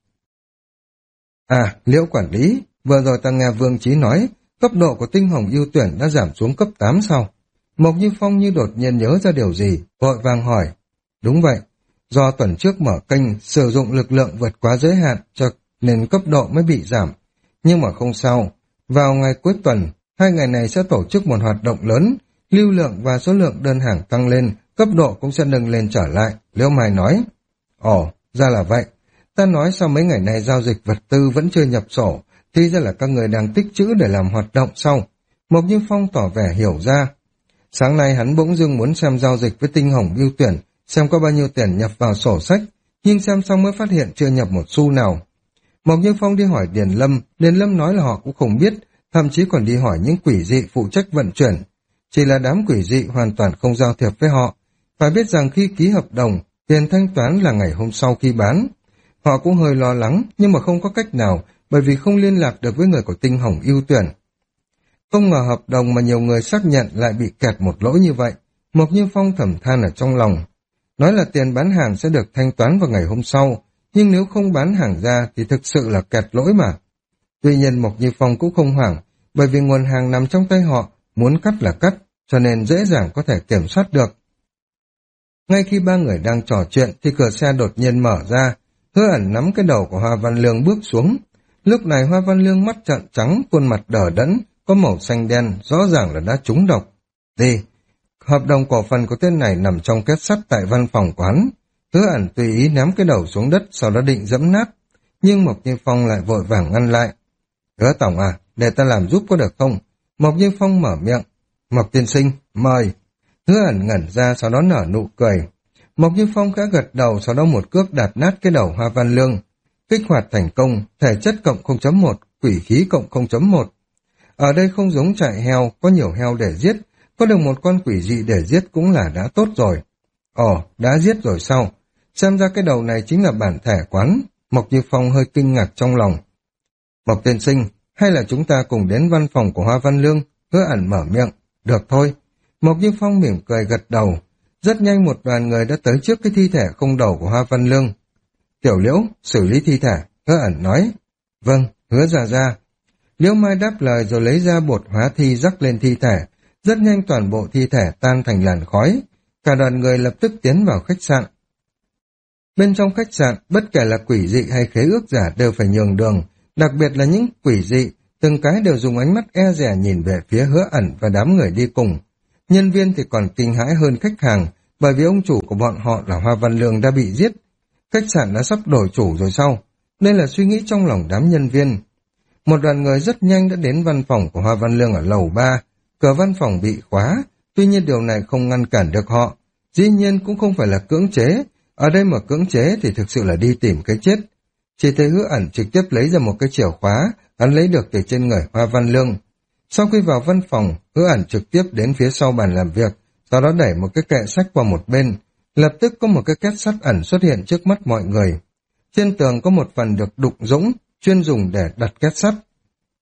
À, Liễu quản lý, vừa rồi ta nghe Vương Chí nói cấp độ của Tinh Hồng ưu tuyển đã giảm xuống cấp tám sao? Mộc Như Phong như đột nhiên nhớ ra điều gì, vội vàng hỏi. Đúng vậy, do tuần trước mở kênh sử dụng lực lượng vượt quá giới hạn cho nên cấp độ mới bị giảm. Nhưng mà không sao, vào ngày cuối tuần, hai ngày này sẽ tổ chức một hoạt động lớn, lưu lượng và số lượng đơn hàng tăng lên, cấp độ cũng sẽ nâng lên trở lại, Liễu Mai nói. Ồ, ra là vậy. Ta nói sau mấy ngày này giao dịch vật tư vẫn chưa nhập sổ, thì ra là các người đang tích trữ để làm hoạt động sau. Mộc Như Phong tỏ vẻ hiểu ra. Sáng nay hắn bỗng dưng muốn xem giao dịch với Tinh Hồng ưu tuyển, xem có bao nhiêu tiền nhập vào sổ sách, nhưng xem xong mới phát hiện chưa nhập một xu nào. Mộc Như Phong đi hỏi Điền Lâm, Điền Lâm nói là họ cũng không biết, thậm chí còn đi hỏi những quỷ dị phụ trách vận chuyển. Chỉ là đám quỷ dị hoàn toàn không giao thiệp với họ. Phải biết rằng khi ký hợp đồng, tiền thanh toán là ngày hôm sau khi bán. Họ cũng hơi lo lắng, nhưng mà không có cách nào, bởi vì không liên lạc được với người của Tinh Hồng ưu tuyển. Không ngờ hợp đồng mà nhiều người xác nhận lại bị kẹt một lỗi như vậy. Mộc Như Phong thầm than ở trong lòng. Nói là tiền bán hàng sẽ được thanh toán vào ngày hôm sau, nhưng nếu không bán hàng ra thì thực sự là kẹt lỗi mà. Tuy nhiên Mộc Như Phong cũng không hoảng, bởi vì nguồn hàng nằm trong tay họ, muốn cắt là cắt, cho nên dễ dàng có thể kiểm soát được. Ngay khi ba người đang trò chuyện thì cửa xe đột nhiên mở ra, Hứa Ẩn nắm cái đầu của Hoa Văn Lương bước xuống. Lúc này Hoa Văn Lương mắt trợn trắng, khuôn mặt đờ đẫn, có màu xanh đen, rõ ràng là đã trúng độc. Gì? Hợp đồng cổ phần của tên này nằm trong két sắt tại văn phòng quán. Hứa Ẩn tùy ý ném cái đầu xuống đất, sau đó định dẫm nát. Nhưng Mộc Như Phong lại vội vàng ngăn lại. Hứa tổng à, để ta làm giúp có được không? Mộc Như Phong mở miệng. Mộc tiên sinh, mời. Hứa Ẩn ngẩn ra, sau đó nở nụ cười. Mộc Như Phong khẽ gật đầu, sau đó một cước đạp nát cái đầu Hoa Văn Lương. Kích hoạt thành công, thể chất cộng không chấm một, quỷ khí cộng không chấm một. Ở đây không giống trại heo, có nhiều heo để giết, có được một con quỷ dị để giết cũng là đã tốt rồi. Ồ, đã giết rồi sao? Xem ra cái đầu này chính là bản thể quán. Mộc Như Phong hơi kinh ngạc trong lòng. Mộc tiên sinh, hay là chúng ta cùng đến văn phòng của Hoa Văn Lương? Hứa Ẩn mở miệng. Được thôi. Mộc Như Phong mỉm cười gật đầu. Rất nhanh một đoàn người đã tới trước cái thi thể không đầu của Hoa Văn Lương. Tiểu Liễu, xử lý thi thể, Hứa Ẩn nói. Vâng, Hứa ra ra. Liễu Mai đáp lời rồi lấy ra bột hóa thi rắc lên thi thể. Rất nhanh toàn bộ thi thể tan thành làn khói. Cả đoàn người lập tức tiến vào khách sạn. Bên trong khách sạn, bất kể là quỷ dị hay khế ước giả đều phải nhường đường. Đặc biệt là những quỷ dị, từng cái đều dùng ánh mắt e dè nhìn về phía Hứa Ẩn và đám người đi cùng. Nhân viên thì còn kinh hãi hơn khách hàng, bởi vì ông chủ của bọn họ là Hoa Văn Lương đã bị giết. Khách sạn đã sắp đổi chủ rồi sao? Đây là suy nghĩ trong lòng đám nhân viên. Một đoàn người rất nhanh đã đến văn phòng của Hoa Văn Lương ở lầu ba. Cửa văn phòng bị khóa, tuy nhiên điều này không ngăn cản được họ. Dĩ nhiên cũng không phải là cưỡng chế, ở đây mà cưỡng chế thì thực sự là đi tìm cái chết. Chỉ thấy Hứa Ẩn trực tiếp lấy ra một cái chìa khóa, hắn lấy được từ trên người Hoa Văn Lương. Sau khi vào văn phòng, Hứa Ẩn trực tiếp đến phía sau bàn làm việc, sau đó đẩy một cái kệ sách qua một bên. Lập tức có một cái két sắt ẩn xuất hiện trước mắt mọi người. Trên tường có một phần được đục rỗng, chuyên dùng để đặt két sắt.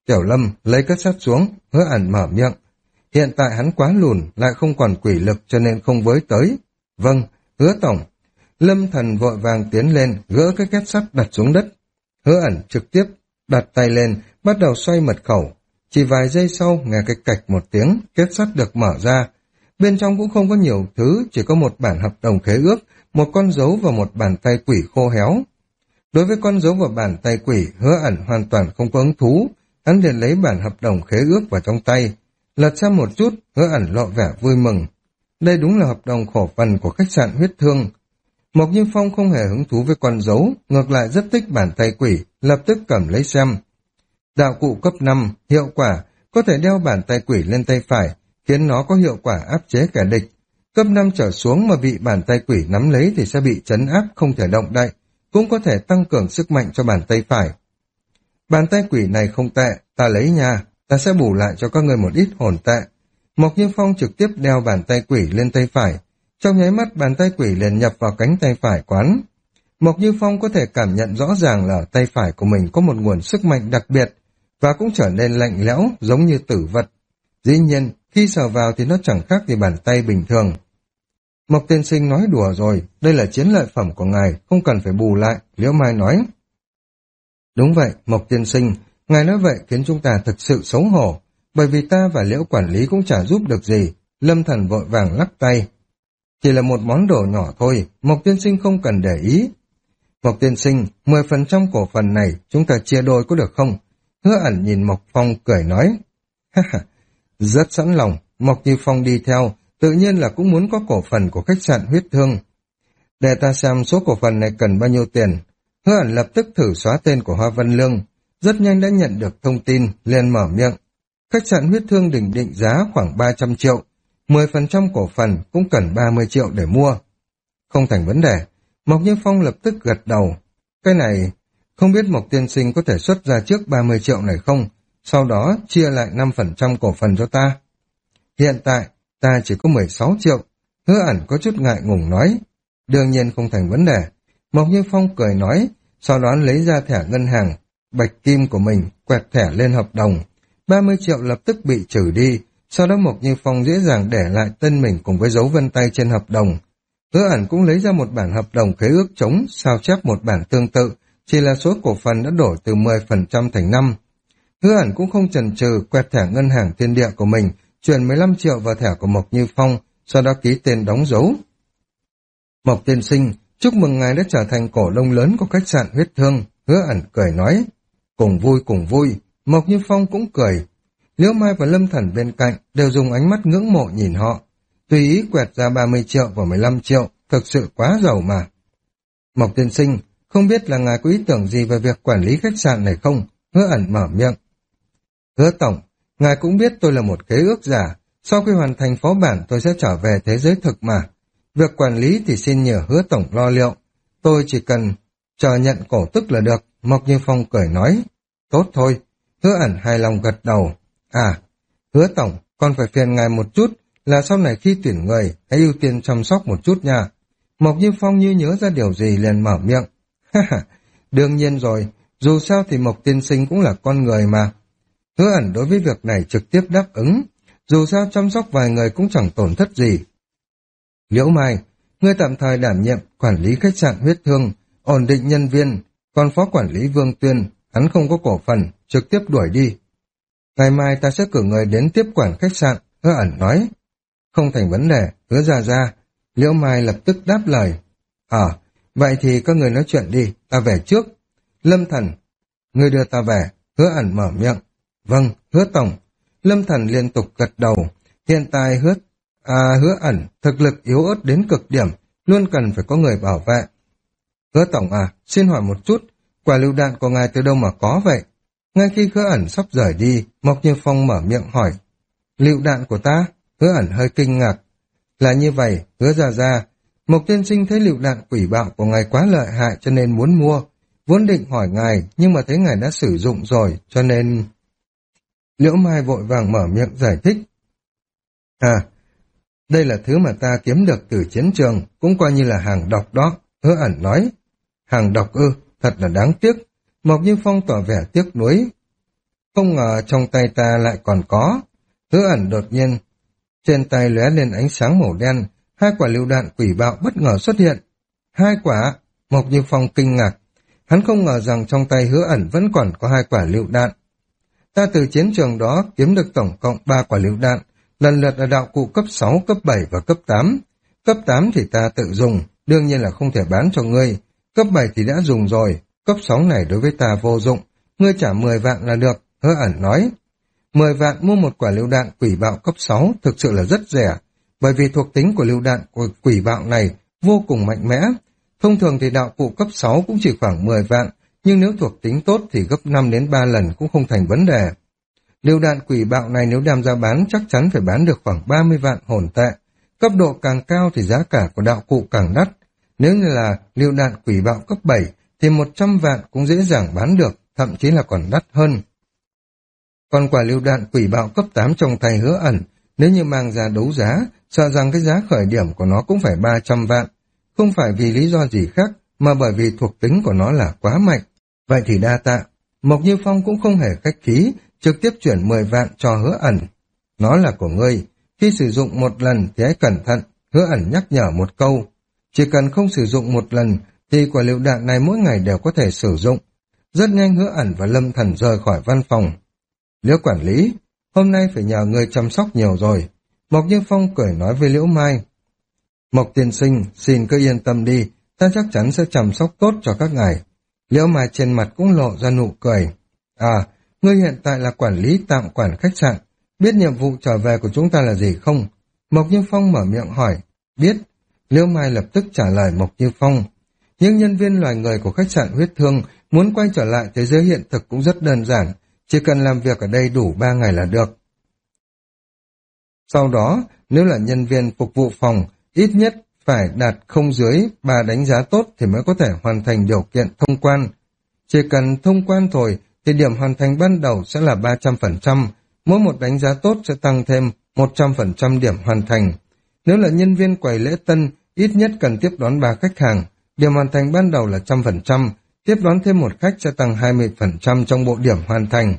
Tiểu Lâm lấy kết sắt xuống, Hứa Ẩn mở miệng. Hiện tại hắn quá lùn, lại không còn quỷ lực cho nên không với tới. Vâng, Hứa tổng. Lâm Thần vội vàng tiến lên, gỡ cái két sắt đặt xuống đất. Hứa Ẩn trực tiếp đặt tay lên, bắt đầu xoay mật khẩu. Chỉ vài giây sau, nghe cái cạch một tiếng, két sắt được mở ra. Bên trong cũng không có nhiều thứ, chỉ có một bản hợp đồng khế ước, một con dấu và một bàn tay quỷ khô héo. Đối với con dấu và bàn tay quỷ, Hứa Ẩn hoàn toàn không có hứng thú. Hắn liền lấy bản hợp đồng khế ước vào trong tay. Lật xem một chút, Hứa Ẩn lộ vẻ vui mừng. Đây đúng là hợp đồng khổ phần của khách sạn huyết thương. Mộc Như Phong không hề hứng thú với con dấu, ngược lại rất thích bản tay quỷ, lập tức cầm lấy xem. Đạo cụ cấp năm, hiệu quả, có thể đeo bản tay quỷ lên tay phải, khiến nó có hiệu quả áp chế kẻ địch. Cấp năm trở xuống mà bị bản tay quỷ nắm lấy thì sẽ bị trấn áp không thể động đậy, cũng có thể tăng cường sức mạnh cho bàn tay phải. Bàn tay quỷ này không tệ, ta lấy nha, ta sẽ bù lại cho các người một ít hồn tệ. Mộc Như Phong trực tiếp đeo bàn tay quỷ lên tay phải, trong nháy mắt bàn tay quỷ liền nhập vào cánh tay phải quán. Mộc Như Phong có thể cảm nhận rõ ràng là tay phải của mình có một nguồn sức mạnh đặc biệt, và cũng trở nên lạnh lẽo giống như tử vật. Dĩ nhiên, khi sờ vào thì nó chẳng khác gì bàn tay bình thường. Mộc tiên sinh nói đùa rồi, đây là chiến lợi phẩm của ngài, không cần phải bù lại, Liễu Mai nói. Đúng vậy, Mộc tiên sinh, ngài nói vậy khiến chúng ta thực sự xấu hổ, bởi vì ta và Liễu quản lý cũng chả giúp được gì. Lâm Thần vội vàng lắc tay. Chỉ là một món đồ nhỏ thôi, Mộc tiên sinh không cần để ý. Mộc tiên sinh, mười phần trăm cổ phần này chúng ta chia đôi có được không? Hứa Ẩn nhìn Mộc Phong cười nói. Ha ha, rất sẵn lòng, Mộc Như Phong đi theo, tự nhiên là cũng muốn có cổ phần của khách sạn huyết thương. Để ta xem số cổ phần này cần bao nhiêu tiền. Hứa Ẩn lập tức thử xóa tên của Hoa Vân Lương, rất nhanh đã nhận được thông tin, liền mở miệng. Khách sạn huyết thương định định giá khoảng ba trăm triệu, mười phần trăm cổ phần cũng cần ba mươi triệu để mua. Không thành vấn đề, Mộc Như Phong lập tức gật đầu. Cái này, không biết Mộc tiên sinh có thể xuất ra trước ba mươi triệu này không, sau đó chia lại năm phần trăm cổ phần cho ta. Hiện tại, ta chỉ có mười sáu triệu, Hứa Ẩn có chút ngại ngùng nói. Đương nhiên không thành vấn đề, Mộc Như Phong cười nói, sau đó lấy ra thẻ ngân hàng, bạch kim của mình, quẹt thẻ lên hợp đồng. ba mươi triệu lập tức bị trừ đi, sau đó Mộc Như Phong dễ dàng để lại tên mình cùng với dấu vân tay trên hợp đồng. Hứa Ẩn cũng lấy ra một bản hợp đồng khế ước chống, sao chép một bản tương tự, chỉ là số cổ phần đã đổi từ mười phần trăm thành năm. Hứa Ẩn cũng không chần chừ quẹt thẻ ngân hàng thiên địa của mình, chuyển mười lăm triệu vào thẻ của Mộc Như Phong, sau đó ký tên đóng dấu. Mộc tiên sinh, chúc mừng ngài đã trở thành cổ đông lớn của khách sạn huyết thương, Hứa Ẩn cười nói. Cùng vui cùng vui, Mộc Như Phong cũng cười. Liễu Mai và Lâm Thần bên cạnh đều dùng ánh mắt ngưỡng mộ nhìn họ. Tùy ý quẹt ra ba mươi triệu và mười lăm triệu, thực sự quá giàu mà. Mộc tiên sinh, không biết là ngài có ý tưởng gì về việc quản lý khách sạn này không? Hứa Ẩn mở miệng. Hứa tổng, ngài cũng biết tôi là một khế ước giả, sau khi hoàn thành phó bản tôi sẽ trở về thế giới thực mà. Việc quản lý thì xin nhờ Hứa tổng lo liệu, tôi chỉ cần chờ nhận cổ tức là được, Mộc Như Phong cười nói. Tốt thôi, Hứa Ẩn hài lòng gật đầu. À, Hứa tổng, còn phải phiền ngài một chút, là sau này khi tuyển người, hãy ưu tiên chăm sóc một chút nha. Mộc Như Phong như nhớ ra điều gì liền mở miệng. Ha ha, đương nhiên rồi, dù sao thì Mộc tiên sinh cũng là con người mà. Hứa Ẩn đối với việc này trực tiếp đáp ứng, dù sao chăm sóc vài người cũng chẳng tổn thất gì. Liễu Mai, ngươi tạm thời đảm nhiệm quản lý khách sạn huyết thương, ổn định nhân viên, còn phó quản lý Vương Tuyên, hắn không có cổ phần, trực tiếp đuổi đi. Ngày mai ta sẽ cử người đến tiếp quản khách sạn, Hứa Ẩn nói. Không thành vấn đề, Hứa ra ra. Liễu Mai lập tức đáp lời. Ờ, à, vậy thì các người nói chuyện đi, ta về trước. Lâm Thần, ngươi đưa ta về, Hứa Ẩn mở miệng. Vâng, Hứa tổng. Lâm Thần liên tục gật đầu. Hiện tại Hứa, à, Hứa Ẩn thực lực yếu ớt đến cực điểm, luôn cần phải có người bảo vệ. Hứa tổng à, xin hỏi một chút, quả lựu đạn của ngài từ đâu mà có vậy? Ngay khi Hứa Ẩn sắp rời đi, Mộc Như Phong mở miệng hỏi. Lựu đạn của ta? Hứa Ẩn hơi kinh ngạc. Là như vậy, Hứa ra ra. Mộc tiên sinh thấy lựu đạn quỷ bạo của ngài quá lợi hại cho nên muốn mua. Vốn định hỏi ngài, nhưng mà thấy ngài đã sử dụng rồi, cho nên... Liễu Mai vội vàng mở miệng giải thích. À, đây là thứ mà ta kiếm được từ chiến trường, cũng coi như là hàng độc đó, Hứa Ẩn nói. Hàng độc ư, thật là đáng tiếc. Mộc Như Phong tỏ vẻ tiếc nuối. Không ngờ trong tay ta lại còn có. Hứa ẩn đột nhiên, trên tay lóe lên ánh sáng màu đen, hai quả lựu đạn quỷ bạo bất ngờ xuất hiện. Hai quả, Mộc Như Phong kinh ngạc. Hắn không ngờ rằng trong tay Hứa ẩn vẫn còn có hai quả lựu đạn. Ta từ chiến trường đó kiếm được tổng cộng ba quả lựu đạn, lần lượt là đạo cụ cấp sáu, cấp bảy và cấp tám. Cấp tám thì ta tự dùng, đương nhiên là không thể bán cho ngươi. Cấp bảy thì đã dùng rồi, cấp sáu này đối với ta vô dụng, ngươi trả mười vạn là được, Hứa ẩn nói. mười vạn mua một quả lựu đạn quỷ bạo cấp sáu thực sự là rất rẻ, bởi vì thuộc tính của lựu đạn của quỷ bạo này vô cùng mạnh mẽ. Thông thường thì đạo cụ cấp sáu cũng chỉ khoảng mười vạn, nhưng nếu thuộc tính tốt thì gấp năm đến ba lần cũng không thành vấn đề. Lựu đạn quỷ bạo này nếu đem ra bán chắc chắn phải bán được khoảng ba mươi vạn hồn tệ. Cấp độ càng cao thì giá cả của đạo cụ càng đắt. Nếu như là lựu đạn quỷ bạo cấp bảy thì một trăm vạn cũng dễ dàng bán được, thậm chí là còn đắt hơn. Còn quả lựu đạn quỷ bạo cấp tám trong tay Hứa ẩn, nếu như mang ra đấu giá, sợ rằng cái giá khởi điểm của nó cũng phải ba trăm vạn. Không phải vì lý do gì khác, mà bởi vì thuộc tính của nó là quá mạnh. Vậy thì đa tạ. Mộc Như Phong cũng không hề khách khí, trực tiếp chuyển mười vạn cho Hứa ẩn. Nó là của ngươi, khi sử dụng một lần thì hãy cẩn thận, Hứa ẩn nhắc nhở một câu. Chỉ cần không sử dụng một lần, thì quả lựu đạn này mỗi ngày đều có thể sử dụng. Rất nhanh Hứa ẩn và Lâm Thần rời khỏi văn phòng. Liễu quản lý, hôm nay phải nhờ người chăm sóc nhiều rồi. Mộc Như Phong cười nói với Liễu Mai. Mộc tiên sinh, xin cứ yên tâm đi, ta chắc chắn sẽ chăm sóc tốt cho các ngài. Liễu Mai trên mặt cũng lộ ra nụ cười. À, ngươi hiện tại là quản lý tạm quản khách sạn, biết nhiệm vụ trở về của chúng ta là gì không? Mộc Như Phong mở miệng hỏi. Biết. Liễu Mai lập tức trả lời Mộc Như Phong. Những nhân viên loài người của khách sạn huyết thương muốn quay trở lại thế giới hiện thực cũng rất đơn giản, chỉ cần làm việc ở đây đủ ba ngày là được. Sau đó, nếu là nhân viên phục vụ phòng, ít nhất phải đạt không dưới ba đánh giá tốt thì mới có thể hoàn thành điều kiện thông quan. Chỉ cần thông quan thôi thì điểm hoàn thành ban đầu sẽ là ba trăm phần trăm, mỗi một đánh giá tốt sẽ tăng thêm một trăm phần trăm điểm hoàn thành. Nếu là nhân viên quầy lễ tân, ít nhất cần tiếp đón ba khách hàng, điểm hoàn thành ban đầu là một trăm phần trăm, tiếp đón thêm một khách sẽ tăng hai mươi phần trăm trong bộ điểm hoàn thành.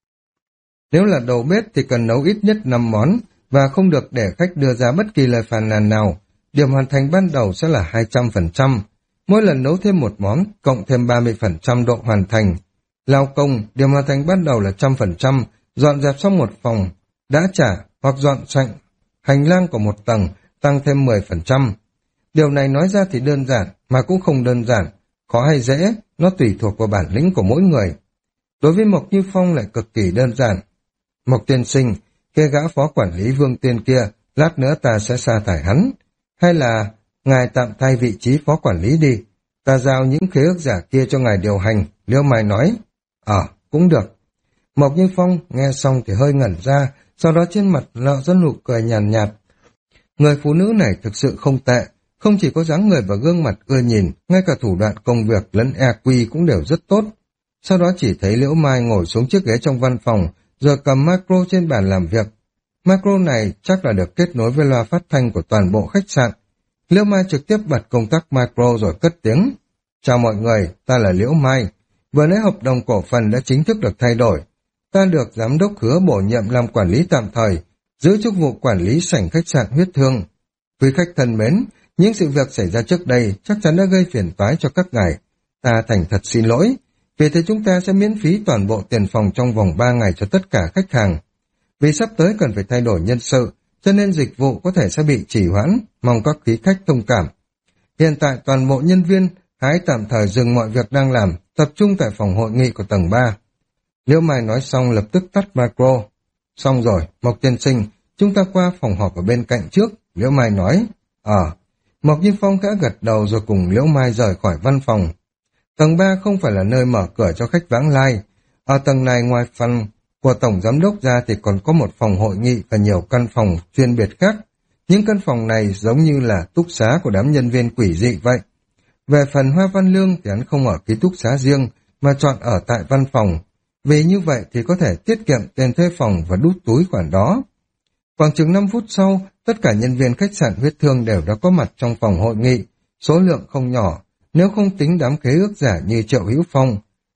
Nếu là đầu bếp thì cần nấu ít nhất năm món và không được để khách đưa ra bất kỳ lời phàn nàn nào. Điểm hoàn thành ban đầu sẽ là hai trăm phần trăm. Mỗi lần nấu thêm một món, cộng thêm ba mươi phần trăm độ hoàn thành. Lao công, điểm hoàn thành ban đầu là một trăm phần trăm, dọn dẹp xong một phòng, đã trả hoặc dọn sạch hành lang của một tầng, tăng thêm mười phần trăm. Điều này nói ra thì đơn giản, mà cũng không đơn giản. Khó hay dễ, nó tùy thuộc vào bản lĩnh của mỗi người. Đối với Mộc Như Phong lại cực kỳ đơn giản. Mộc tiên sinh, kia gã phó quản lý Vương Tiên kia, lát nữa ta sẽ sa thải hắn. Hay là ngài tạm thay vị trí phó quản lý đi, ta giao những khế ước giả kia cho ngài điều hành, Liễu Mai nói. Ờ, cũng được. Mộc Như Phong nghe xong thì hơi ngẩn ra, sau đó trên mặt lộ ra nụ cười nhàn nhạt, nhạt. Người phụ nữ này thực sự không tệ, không chỉ có dáng người và gương mặt ưa nhìn, ngay cả thủ đoạn công việc lẫn e quy cũng đều rất tốt. Sau đó chỉ thấy Liễu Mai ngồi xuống chiếc ghế trong văn phòng, rồi cầm macro trên bàn làm việc. Macro này chắc là được kết nối với loa phát thanh của toàn bộ khách sạn. Liễu Mai trực tiếp bật công tắc macro rồi cất tiếng. Chào mọi người, ta là Liễu Mai. Vừa nãy hợp đồng cổ phần đã chính thức được thay đổi. Ta được giám đốc Hứa bổ nhiệm làm quản lý tạm thời, giữ chức vụ quản lý sảnh khách sạn huyết thương. Quý khách thân mến, những sự việc xảy ra trước đây chắc chắn đã gây phiền toái cho các ngài. Ta thành thật xin lỗi. Vì thế chúng ta sẽ miễn phí toàn bộ tiền phòng trong vòng ba ngày cho tất cả khách hàng. Vì sắp tới cần phải thay đổi nhân sự, cho nên dịch vụ có thể sẽ bị trì hoãn, mong các quý khách thông cảm. Hiện tại toàn bộ nhân viên hãy tạm thời dừng mọi việc đang làm, tập trung tại phòng hội nghị của tầng ba. Liễu Mai nói xong lập tức tắt macro. Xong rồi, Mộc tiên sinh, chúng ta qua phòng họp ở bên cạnh trước, Liễu Mai nói. Ờ, Mộc Như Phong khẽ gật đầu rồi cùng Liễu Mai rời khỏi văn phòng. Tầng ba không phải là nơi mở cửa cho khách vãng lai. Ở tầng này ngoài phòng của tổng giám đốc ra thì còn có một phòng hội nghị và nhiều căn phòng chuyên biệt khác. Những căn phòng này giống như là túc xá của đám nhân viên quỷ dị vậy. Về phần Hoa Văn Lương thì hắn không ở ký túc xá riêng mà chọn ở tại văn phòng. Vì như vậy thì có thể tiết kiệm tiền thuê phòng và đút túi khoản đó. Khoảng chừng năm phút sau, tất cả nhân viên khách sạn huyết thương đều đã có mặt trong phòng hội nghị, số lượng không nhỏ, nếu không tính đám khế ước giả như Triệu Hữu Phong.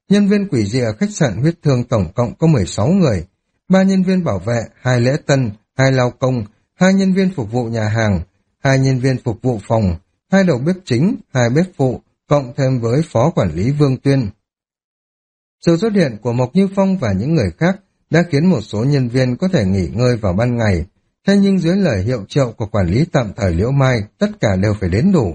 Nhân viên quỷ dị ở khách sạn huyết thương tổng cộng có mười sáu người, ba nhân viên bảo vệ, hai lễ tân, hai lao công, hai nhân viên phục vụ nhà hàng, hai nhân viên phục vụ phòng, hai đầu bếp chính, hai bếp phụ, cộng thêm với phó quản lý Vương Tuyên. Sự xuất hiện của Mộc Như Phong và những người khác đã khiến một số nhân viên có thể nghỉ ngơi vào ban ngày, thế nhưng dưới lời hiệu triệu của quản lý tạm thời Liễu Mai, tất cả đều phải đến đủ.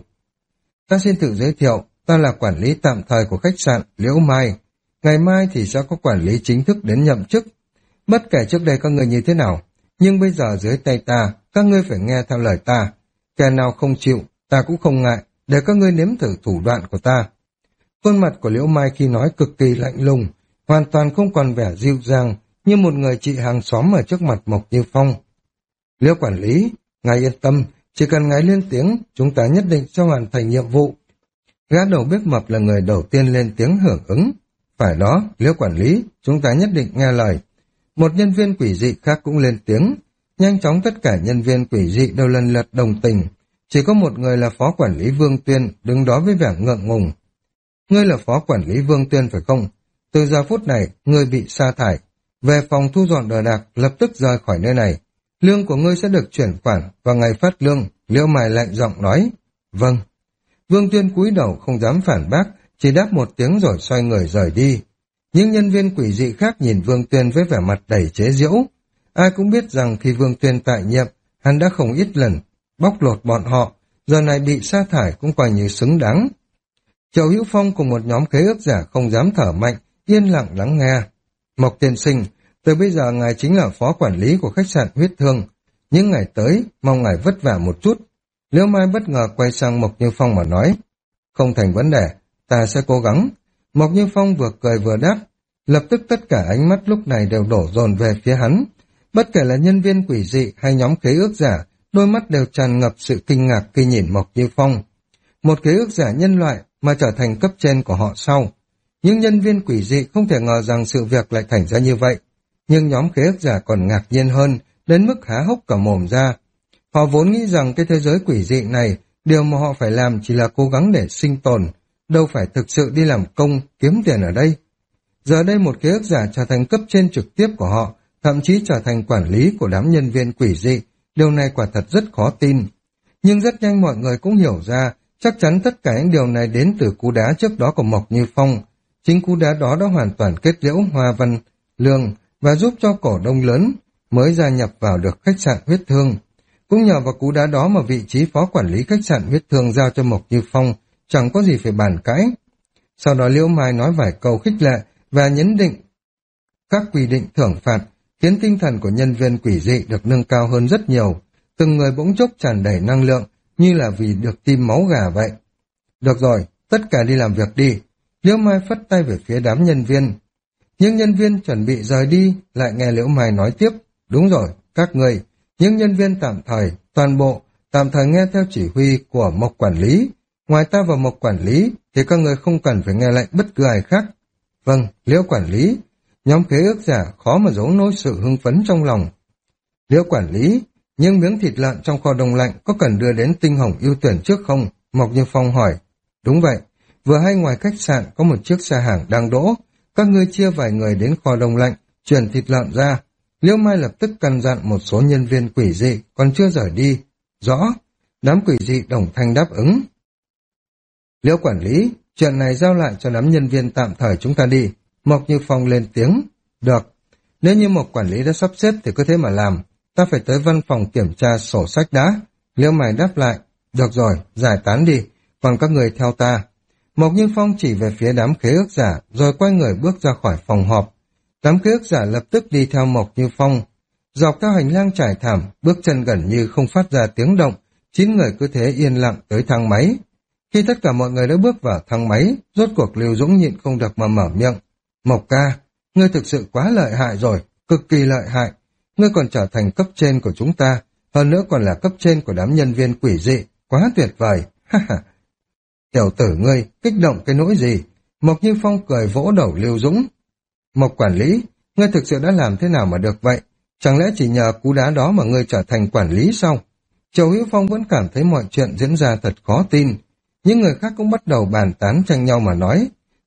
Ta xin tự giới thiệu, ta là quản lý tạm thời của khách sạn Liễu Mai. Ngày mai thì sẽ có quản lý chính thức đến nhậm chức. Bất kể trước đây các người như thế nào, nhưng bây giờ dưới tay ta, các ngươi phải nghe theo lời ta. Kẻ nào không chịu, ta cũng không ngại, để các ngươi nếm thử thủ đoạn của ta. Khuôn mặt của Liễu Mai khi nói cực kỳ lạnh lùng, hoàn toàn không còn vẻ dịu dàng, như một người chị hàng xóm ở trước mặt Mộc Như Phong. Liễu quản lý, ngài yên tâm, chỉ cần ngài lên tiếng, chúng ta nhất định sẽ hoàn thành nhiệm vụ. Gã đầu bếp mập là người đầu tiên lên tiếng hưởng ứng. Phải đó, Liễu quản lý, chúng ta nhất định nghe lời. Một nhân viên quỷ dị khác cũng lên tiếng. Nhanh chóng tất cả nhân viên quỷ dị đều lần lượt đồng tình. Chỉ có một người là phó quản lý Vương Tuyên, đứng đó với vẻ ngượng ngùng. Ngươi là phó quản lý Vương Tuyên phải không? Từ giờ phút này, ngươi bị sa thải. Về phòng thu dọn đồ đạc, lập tức rời khỏi nơi này. Lương của ngươi sẽ được chuyển khoản vào ngày phát lương. Liễu Mai lạnh giọng nói. Vâng. Vương Tuyên cúi đầu không dám phản bác, chỉ đáp một tiếng rồi xoay người rời đi. Những nhân viên quỷ dị khác nhìn Vương Tuyên với vẻ mặt đầy chế giễu. Ai cũng biết rằng khi Vương Tuyên tại nhiệm, hắn đã không ít lần bóc lột bọn họ, giờ này bị sa thải cũng coi như xứng đáng. Triệu Hữu Phong cùng một nhóm khế ước giả không dám thở mạnh, yên lặng lắng nghe. Mộc tiên sinh, từ bây giờ ngài chính là phó quản lý của khách sạn huyết thương. Những ngày tới, mong ngài vất vả một chút. Liễu Mai bất ngờ quay sang Mộc Như Phong mà nói. Không thành vấn đề, ta sẽ cố gắng. Mộc Như Phong vừa cười vừa đáp. Lập tức tất cả ánh mắt lúc này đều đổ dồn về phía hắn. Bất kể là nhân viên quỷ dị hay nhóm khế ước giả, đôi mắt đều tràn ngập sự kinh ngạc khi nhìn Mộc Như Phong. Một khế ước giả nhân loại mà trở thành cấp trên của họ sau. Những nhân viên quỷ dị không thể ngờ rằng sự việc lại thành ra như vậy. Nhưng nhóm khế ước giả còn ngạc nhiên hơn, đến mức há hốc cả mồm ra. Họ vốn nghĩ rằng cái thế giới quỷ dị này, điều mà họ phải làm chỉ là cố gắng để sinh tồn, đâu phải thực sự đi làm công, kiếm tiền ở đây. Giờ đây một khế ước giả trở thành cấp trên trực tiếp của họ, thậm chí trở thành quản lý của đám nhân viên quỷ dị, điều này quả thật rất khó tin. Nhưng rất nhanh mọi người cũng hiểu ra, chắc chắn tất cả những điều này đến từ cú đá trước đó của Mộc Như Phong. Chính cú đá đó đã hoàn toàn kết liễu Hoa Văn Lương và giúp cho cổ đông lớn mới gia nhập vào được khách sạn huyết thương. Cũng nhờ vào cú đá đó mà vị trí phó quản lý khách sạn huyết thương giao cho Mộc Như Phong, chẳng có gì phải bàn cãi. Sau đó Liễu Mai nói vài câu khích lệ và nhấn định các quy định thưởng phạt, khiến tinh thần của nhân viên quỷ dị được nâng cao hơn rất nhiều. Từng người bỗng chốc tràn đầy năng lượng, như là vì được tiêm máu gà vậy. Được rồi, tất cả đi làm việc đi. Liễu Mai phất tay về phía đám nhân viên. Những nhân viên chuẩn bị rời đi, lại nghe Liễu Mai nói tiếp. Đúng rồi, các người, những nhân viên tạm thời, toàn bộ, tạm thời nghe theo chỉ huy của Mộc quản lý. Ngoài ta và Mộc quản lý, thì các người không cần phải nghe lệnh bất cứ ai khác. Vâng, Liễu quản lý. Nhóm khế ước giả khó mà giấu nổi sự hưng phấn trong lòng. Liễu quản lý, những miếng thịt lợn trong kho đông lạnh có cần đưa đến Tinh Hồng ưu tuyển trước không? Mộc Như Phong hỏi. Đúng vậy, vừa hay ngoài khách sạn có một chiếc xe hàng đang đỗ. Các ngươi chia vài người đến kho đông lạnh, chuyển thịt lợn ra. Liễu Mai lập tức căn dặn một số nhân viên quỷ dị còn chưa rời đi. Rõ, đám quỷ dị đồng thanh đáp ứng. Liễu quản lý, chuyện này giao lại cho đám nhân viên tạm thời chúng ta đi. Mộc Như Phong lên tiếng. Được, nếu như Mộc quản lý đã sắp xếp thì cứ thế mà làm. Ta phải tới văn phòng kiểm tra sổ sách đã. Liễu Mai đáp lại. Được rồi, giải tán đi, còn các người theo ta. Mộc Như Phong chỉ về phía đám khế ước giả, rồi quay người bước ra khỏi phòng họp. Đám khế ước giả lập tức đi theo Mộc Như Phong. Dọc theo hành lang trải thảm, bước chân gần như không phát ra tiếng động, chín người cứ thế yên lặng tới thang máy. Khi tất cả mọi người đã bước vào thang máy, rốt cuộc Lưu Dũng nhịn không được mà mở miệng. Mộc ca, ngươi thực sự quá lợi hại rồi, cực kỳ lợi hại. Ngươi còn trở thành cấp trên của chúng ta, hơn nữa còn là cấp trên của đám nhân viên quỷ dị, quá tuyệt vời. Ha ha. Tiểu tử ngươi, kích động cái nỗi gì? Mộc Như Phong cười vỗ đầu Lưu Dũng. Mộc quản lý, ngươi thực sự đã làm thế nào mà được vậy? Chẳng lẽ chỉ nhờ cú đá đó mà ngươi trở thành quản lý sao? Triệu Hữu Phong vẫn cảm thấy mọi chuyện diễn ra thật khó tin. Những người khác cũng bắt đầu bàn tán tranh nhau mà nói.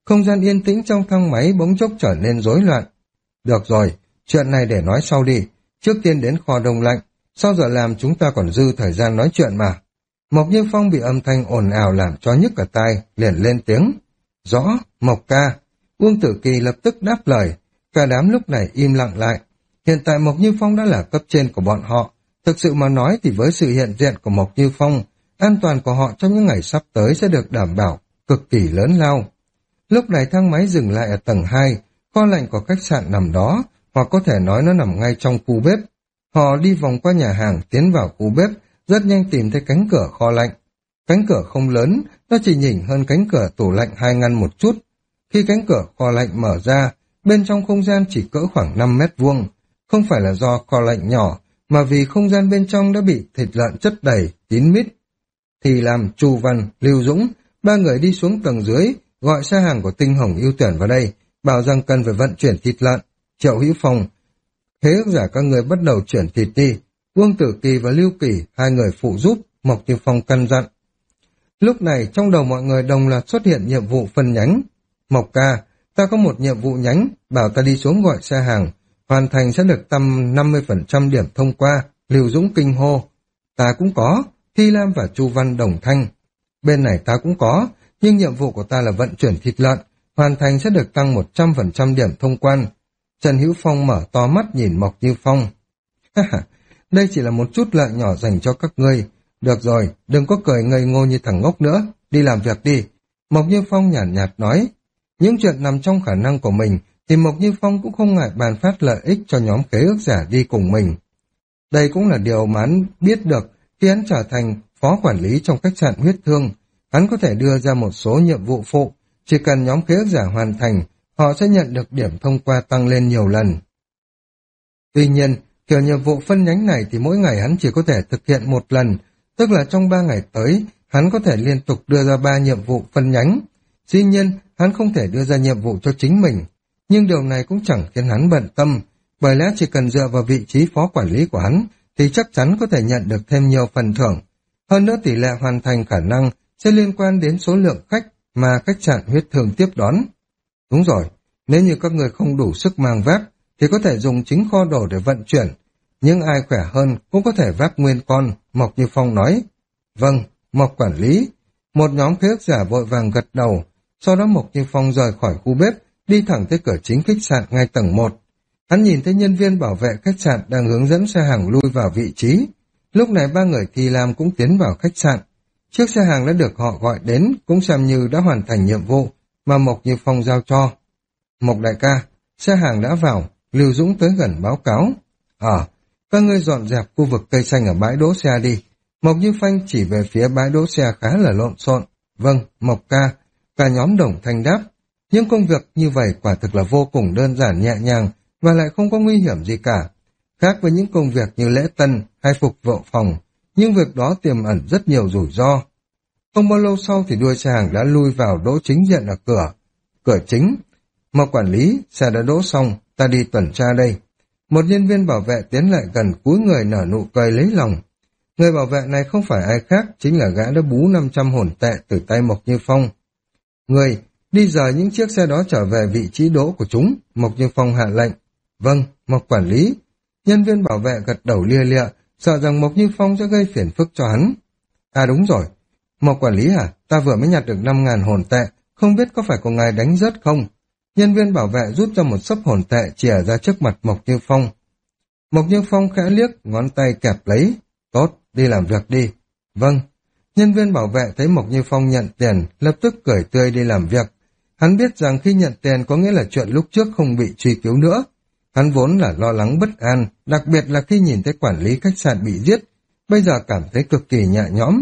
Không gian yên tĩnh trong thang máy bỗng chốc trở nên rối loạn. Được rồi, chuyện này để nói sau đi. Trước tiên đến kho đông lạnh, sau giờ làm chúng ta còn dư thời gian nói chuyện mà. Mộc Như Phong bị âm thanh ồn ào làm cho nhức cả tai, liền lên tiếng. Rõ, Mộc ca. Uông Tử Kỳ lập tức đáp lời. Cả đám lúc này im lặng lại. Hiện tại Mộc Như Phong đã là cấp trên của bọn họ. Thực sự mà nói thì với sự hiện diện của Mộc Như Phong, an toàn của họ trong những ngày sắp tới sẽ được đảm bảo, cực kỳ lớn lao. Lúc này thang máy dừng lại ở tầng hai, kho lạnh của khách sạn nằm đó, hoặc có thể nói nó nằm ngay trong khu bếp. Họ đi vòng qua nhà hàng, tiến vào khu bếp, rất nhanh tìm thấy cánh cửa kho lạnh. Cánh cửa không lớn, nó chỉ nhỉnh hơn cánh cửa tủ lạnh hai ngăn một chút. Khi cánh cửa kho lạnh mở ra, bên trong không gian chỉ cỡ khoảng năm mét vuông. Không phải là do kho lạnh nhỏ, mà vì không gian bên trong đã bị thịt lợn chất đầy, kín mít. Thì làm Chu Văn, Lưu Dũng, ba người đi xuống tầng dưới, gọi xe hàng của Tinh Hồng ưu tuyển vào đây, bảo rằng cần phải vận chuyển thịt lợn. Triệu Hữu Phong, thế ước giả các người bắt đầu chuyển thịt đi. Uông Tử Kỳ và Lưu Kỳ, hai người phụ giúp, Mộc Như Phong căn dặn. Lúc này trong đầu mọi người đồng loạt xuất hiện nhiệm vụ phân nhánh. Mộc ca, ta có một nhiệm vụ nhánh, bảo ta đi xuống gọi xe hàng, hoàn thành sẽ được tăng năm mươi phần trăm điểm thông qua. Lưu Dũng kinh hô. Ta cũng có. Thi Lam và Chu Văn đồng thanh. Bên này ta cũng có, nhưng nhiệm vụ của ta là vận chuyển thịt lợn, hoàn thành sẽ được tăng một trăm phần trăm điểm thông quan. Trần Hữu Phong mở to mắt nhìn Mộc Như Phong. Đây chỉ là một chút lợi nhỏ dành cho các ngươi. Được rồi, đừng có cười ngây ngô như thằng ngốc nữa, đi làm việc đi. Mộc Như Phong nhàn nhạt, nhạt nói. Những chuyện nằm trong khả năng của mình thì Mộc Như Phong cũng không ngại bàn phát lợi ích cho nhóm khế ước giả đi cùng mình. Đây cũng là điều mà hắn biết được khi hắn trở thành phó quản lý trong khách sạn huyết thương. Hắn có thể đưa ra một số nhiệm vụ phụ, chỉ cần nhóm khế ước giả hoàn thành, họ sẽ nhận được điểm thông qua tăng lên nhiều lần. Tuy nhiên, kiểu nhiệm vụ phân nhánh này thì mỗi ngày hắn chỉ có thể thực hiện một lần, tức là trong ba ngày tới, hắn có thể liên tục đưa ra ba nhiệm vụ phân nhánh. Dĩ nhiên, hắn không thể đưa ra nhiệm vụ cho chính mình, nhưng điều này cũng chẳng khiến hắn bận tâm, bởi lẽ chỉ cần dựa vào vị trí phó quản lý của hắn, thì chắc chắn có thể nhận được thêm nhiều phần thưởng. Hơn nữa tỷ lệ hoàn thành khả năng sẽ liên quan đến số lượng khách mà khách sạn huyết thương tiếp đón. Đúng rồi, nếu như các người không đủ sức mang vác, thì có thể dùng chính kho đồ để vận chuyển. Nhưng ai khỏe hơn cũng có thể vác nguyên con, Mộc Như Phong nói. Vâng, Mộc quản lý. Một nhóm khế ước giả vội vàng gật đầu. Sau đó Mộc Như Phong rời khỏi khu bếp, đi thẳng tới cửa chính khách sạn ngay tầng một. Hắn nhìn thấy nhân viên bảo vệ khách sạn đang hướng dẫn xe hàng lui vào vị trí. Lúc này ba người Thi Lam cũng tiến vào khách sạn. Chiếc xe hàng đã được họ gọi đến, cũng xem như đã hoàn thành nhiệm vụ mà Mộc Như Phong giao cho. Mộc đại ca, xe hàng đã vào, Lưu Dũng tới gần báo cáo. Ờ, các ngươi dọn dẹp khu vực cây xanh ở bãi đỗ xe đi. Mộc Như Phong chỉ về phía bãi đỗ xe khá là lộn xộn. Vâng, Mộc ca, cả nhóm đồng thanh đáp. Những công việc như vậy quả thực là vô cùng đơn giản nhẹ nhàng và lại không có nguy hiểm gì cả. Khác với những công việc như lễ tân hay phục vụ phòng, nhưng việc đó tiềm ẩn rất nhiều rủi ro. Không bao lâu sau thì đuôi xe hàng đã lui vào đỗ chính diện ở cửa. Cửa chính. Mộc quản lý, xe đã đỗ xong, ta đi tuần tra đây. Một nhân viên bảo vệ tiến lại gần cúi người nở nụ cười lấy lòng. Người bảo vệ này không phải ai khác, chính là gã đã bú năm trăm hồn tệ từ tay Mộc Như Phong. Người, đi rời những chiếc xe đó trở về vị trí đỗ của chúng, Mộc Như Phong hạ lệnh. Vâng, Mộc quản lý. Nhân viên bảo vệ gật đầu lia lịa, sợ rằng Mộc Như Phong sẽ gây phiền phức cho hắn. À đúng rồi, Mộc quản lý à, ta vừa mới nhặt được năm ngàn hồn tệ, không biết có phải có ngài đánh rớt không? Nhân viên bảo vệ rút ra một xấp hồn tệ chìa ra trước mặt Mộc Như Phong. Mộc Như Phong khẽ liếc, ngón tay kẹp lấy. Tốt, đi làm việc đi. Vâng. Nhân viên bảo vệ thấy Mộc Như Phong nhận tiền, lập tức cười tươi đi làm việc. Hắn biết rằng khi nhận tiền có nghĩa là chuyện lúc trước không bị truy cứu nữa. Hắn vốn là lo lắng bất an, đặc biệt là khi nhìn thấy quản lý khách sạn bị giết, bây giờ cảm thấy cực kỳ nhẹ nhõm.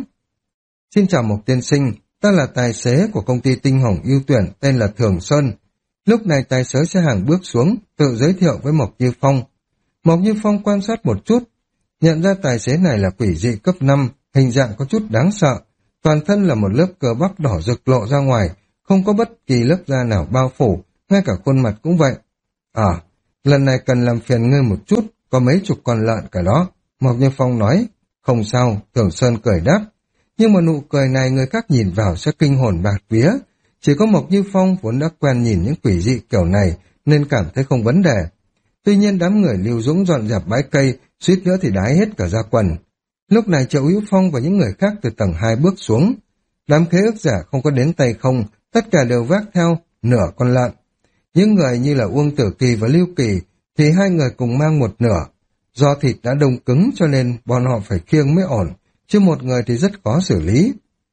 Xin chào Mộc tiên sinh, ta là tài xế của công ty Tinh Hồng ưu tuyển tên là Thường Sơn. Lúc này tài xế xe hàng bước xuống, tự giới thiệu với Mộc Như Phong. Mộc Như Phong quan sát một chút, nhận ra tài xế này là quỷ dị cấp năm, hình dạng có chút đáng sợ, toàn thân là một lớp cơ bắp đỏ rực lộ ra ngoài, không có bất kỳ lớp da nào bao phủ, ngay cả khuôn mặt cũng vậy. À, lần này cần làm phiền ngươi một chút, có mấy chục con lợn cả đó. Mộc Như Phong nói, không sao, Thường Sơn cười đáp. Nhưng mà nụ cười này người khác nhìn vào sẽ kinh hồn bạt vía, Chỉ có Mộc Như Phong vốn đã quen nhìn những quỷ dị kiểu này nên cảm thấy không vấn đề. Tuy nhiên đám người Lưu Dũng dọn dẹp bãi cây, suýt nữa thì đái hết cả ra quần. Lúc này Triệu Hữu Phong và những người khác từ tầng hai bước xuống. Đám khế ước giả không có đến tay không, tất cả đều vác theo nửa con lợn. Những người như là Uông Tử Kỳ và Lưu Kỳ thì hai người cùng mang một nửa. Do thịt đã đông cứng cho nên bọn họ phải khiêng mới ổn, chứ một người thì rất khó xử lý.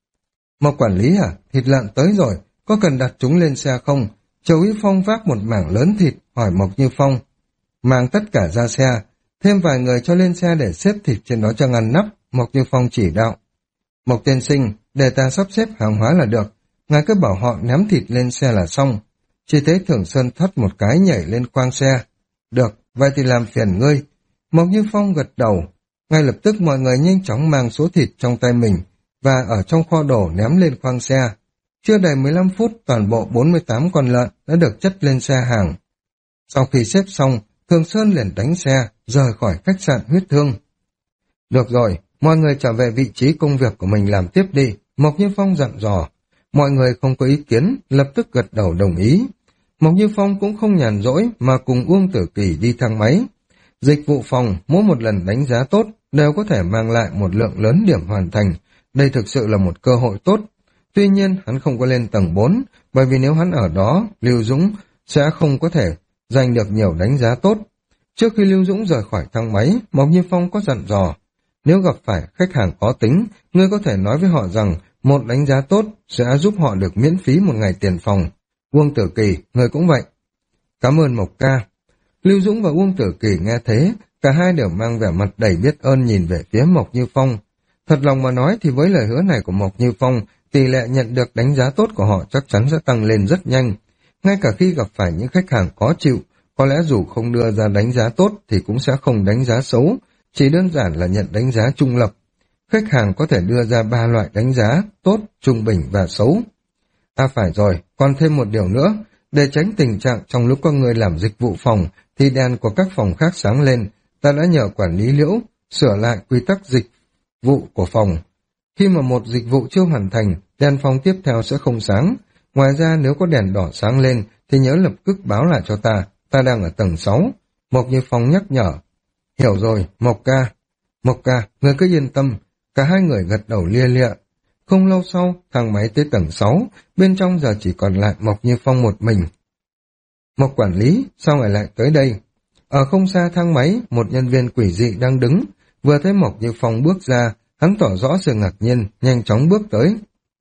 Mộc quản lý à, thịt lợn tới rồi, có cần đặt chúng lên xe không? Châu Hữu Phong vác một mảng lớn thịt, hỏi Mộc Như Phong. Mang tất cả ra xe, thêm vài người cho lên xe để xếp thịt trên đó cho ngăn nắp, Mộc Như Phong chỉ đạo. Mộc tiên sinh, để ta sắp xếp hàng hóa là được, ngài cứ bảo họ ném thịt lên xe là xong. Chỉ thấy Thường Sơn thoát một cái nhảy lên khoang xe. Được, vậy thì làm phiền ngươi. Mộc Như Phong gật đầu. Ngay lập tức mọi người nhanh chóng mang số thịt trong tay mình và ở trong kho đổ ném lên khoang xe. Chưa đầy mười lăm phút, toàn bộ bốn mươi tám con lợn đã được chất lên xe hàng. Sau khi xếp xong, Thường Sơn liền đánh xe, rời khỏi khách sạn Huyết Thương. Được rồi, mọi người trở về vị trí công việc của mình làm tiếp đi, Mộc Như Phong dặn dò. Mọi người không có ý kiến, lập tức gật đầu đồng ý. Mộc Như Phong cũng không nhàn rỗi mà cùng Uông Tử Kỳ đi thang máy. Dịch vụ phòng mỗi một lần đánh giá tốt đều có thể mang lại một lượng lớn điểm hoàn thành. Đây thực sự là một cơ hội tốt. Tuy nhiên hắn không có lên tầng bốn, bởi vì nếu hắn ở đó, Lưu Dũng sẽ không có thể giành được nhiều đánh giá tốt. Trước khi Lưu Dũng rời khỏi thang máy, Mộc Như Phong có dặn dò. Nếu gặp phải khách hàng có tính, ngươi có thể nói với họ rằng một đánh giá tốt sẽ giúp họ được miễn phí một ngày tiền phòng. Uông Tử Kỳ, ngươi cũng vậy. Cảm ơn Mộc ca. Lưu Dũng và Uông Tử Kỳ nghe thế, cả hai đều mang vẻ mặt đầy biết ơn nhìn về phía Mộc Như Phong. Thật lòng mà nói thì với lời hứa này của Mộc Như Phong, tỷ lệ nhận được đánh giá tốt của họ chắc chắn sẽ tăng lên rất nhanh. Ngay cả khi gặp phải những khách hàng khó chịu, có lẽ dù không đưa ra đánh giá tốt thì cũng sẽ không đánh giá xấu, chỉ đơn giản là nhận đánh giá trung lập. Khách hàng có thể đưa ra ba loại đánh giá, tốt, trung bình và xấu. À phải rồi, còn thêm một điều nữa, để tránh tình trạng trong lúc có người làm dịch vụ phòng thì đèn của các phòng khác sáng lên, ta đã nhờ quản lý Liễu sửa lại quy tắc dịch vụ của phòng. Khi mà một dịch vụ chưa hoàn thành, đèn phòng tiếp theo sẽ không sáng. Ngoài ra nếu có đèn đỏ sáng lên thì nhớ lập tức báo lại cho ta, ta đang ở tầng sáu. Mộc Như Phong nhắc nhở. Hiểu rồi, Mộc ca. Mộc ca, người cứ yên tâm. Cả hai người gật đầu lia lịa. Không lâu sau, thang máy tới tầng sáu, bên trong giờ chỉ còn lại Mộc Như Phong một mình. Mộc quản lý, sao ngài lại tới đây? Ở không xa thang máy, một nhân viên quỷ dị đang đứng. Vừa thấy Mộc Như Phong bước ra, hắn tỏ rõ sự ngạc nhiên, nhanh chóng bước tới.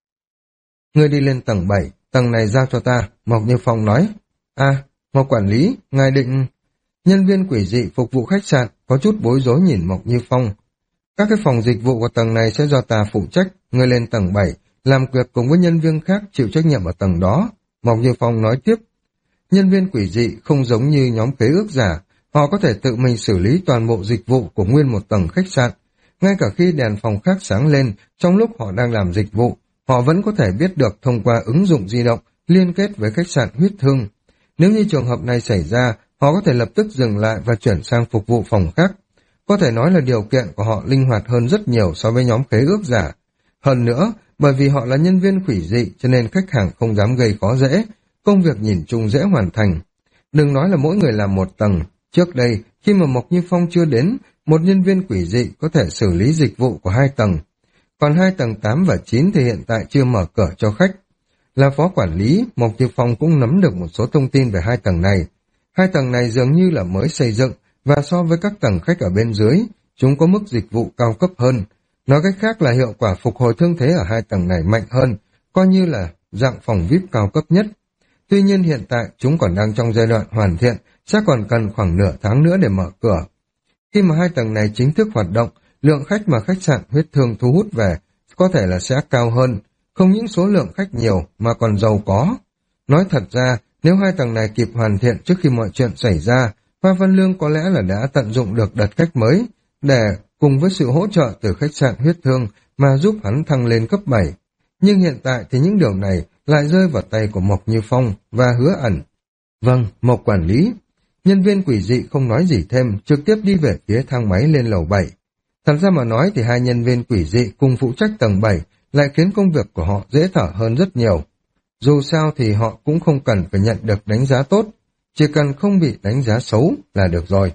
Ngươi đi lên tầng bảy, tầng này giao cho ta, Mộc Như Phong nói. À, Mộc quản lý, ngài định... Nhân viên quỷ dị phục vụ khách sạn có chút bối rối nhìn Mộc Như Phong. Các cái phòng dịch vụ của tầng này sẽ do ta phụ trách, ngươi lên tầng bảy, làm việc cùng với nhân viên khác chịu trách nhiệm ở tầng đó. Mộc Như Phong nói tiếp. Nhân viên quỷ dị không giống như nhóm khế ước giả, họ có thể tự mình xử lý toàn bộ dịch vụ của nguyên một tầng khách sạn. Ngay cả khi đèn phòng khác sáng lên, trong lúc họ đang làm dịch vụ, họ vẫn có thể biết được thông qua ứng dụng di động liên kết với khách sạn Huyết Thương. Nếu như trường hợp này xảy ra, họ có thể lập tức dừng lại và chuyển sang phục vụ phòng khác. Có thể nói là điều kiện của họ linh hoạt hơn rất nhiều so với nhóm khế ước giả. Hơn nữa, bởi vì họ là nhân viên quỷ dị cho nên khách hàng không dám gây khó dễ, công việc nhìn chung dễ hoàn thành. Đừng nói là mỗi người làm một tầng. Trước đây, khi mà Mộc Như Phong chưa đến, một nhân viên quỷ dị có thể xử lý dịch vụ của hai tầng. Còn hai tầng tám và chín thì hiện tại chưa mở cửa cho khách. Là phó quản lý, Mộc Như Phong cũng nắm được một số thông tin về hai tầng này. Hai tầng này dường như là mới xây dựng, và so với các tầng khách ở bên dưới, chúng có mức dịch vụ cao cấp hơn. Nói cách khác là hiệu quả phục hồi thương thế ở hai tầng này mạnh hơn, coi như là dạng phòng vi ai pi cao cấp nhất. Tuy nhiên hiện tại chúng còn đang trong giai đoạn hoàn thiện, sẽ còn cần khoảng nửa tháng nữa để mở cửa. Khi mà hai tầng này chính thức hoạt động, lượng khách mà khách sạn Huyết Thương thu hút về có thể là sẽ cao hơn, không những số lượng khách nhiều mà còn giàu có. Nói thật ra, nếu hai tầng này kịp hoàn thiện trước khi mọi chuyện xảy ra, Hoa Văn Lương có lẽ là đã tận dụng được đợt khách mới, để cùng với sự hỗ trợ từ khách sạn Huyết Thương mà giúp hắn thăng lên cấp bảy. Nhưng hiện tại thì những điều này lại rơi vào tay của Mộc Như Phong và Hứa Ẩn. Vâng, Mộc quản lý. Nhân viên quỷ dị không nói gì thêm, trực tiếp đi về phía thang máy lên lầu bảy. Thật ra mà nói thì hai nhân viên quỷ dị cùng phụ trách tầng bảy lại khiến công việc của họ dễ thở hơn rất nhiều. Dù sao thì họ cũng không cần phải nhận được đánh giá tốt, chỉ cần không bị đánh giá xấu là được rồi.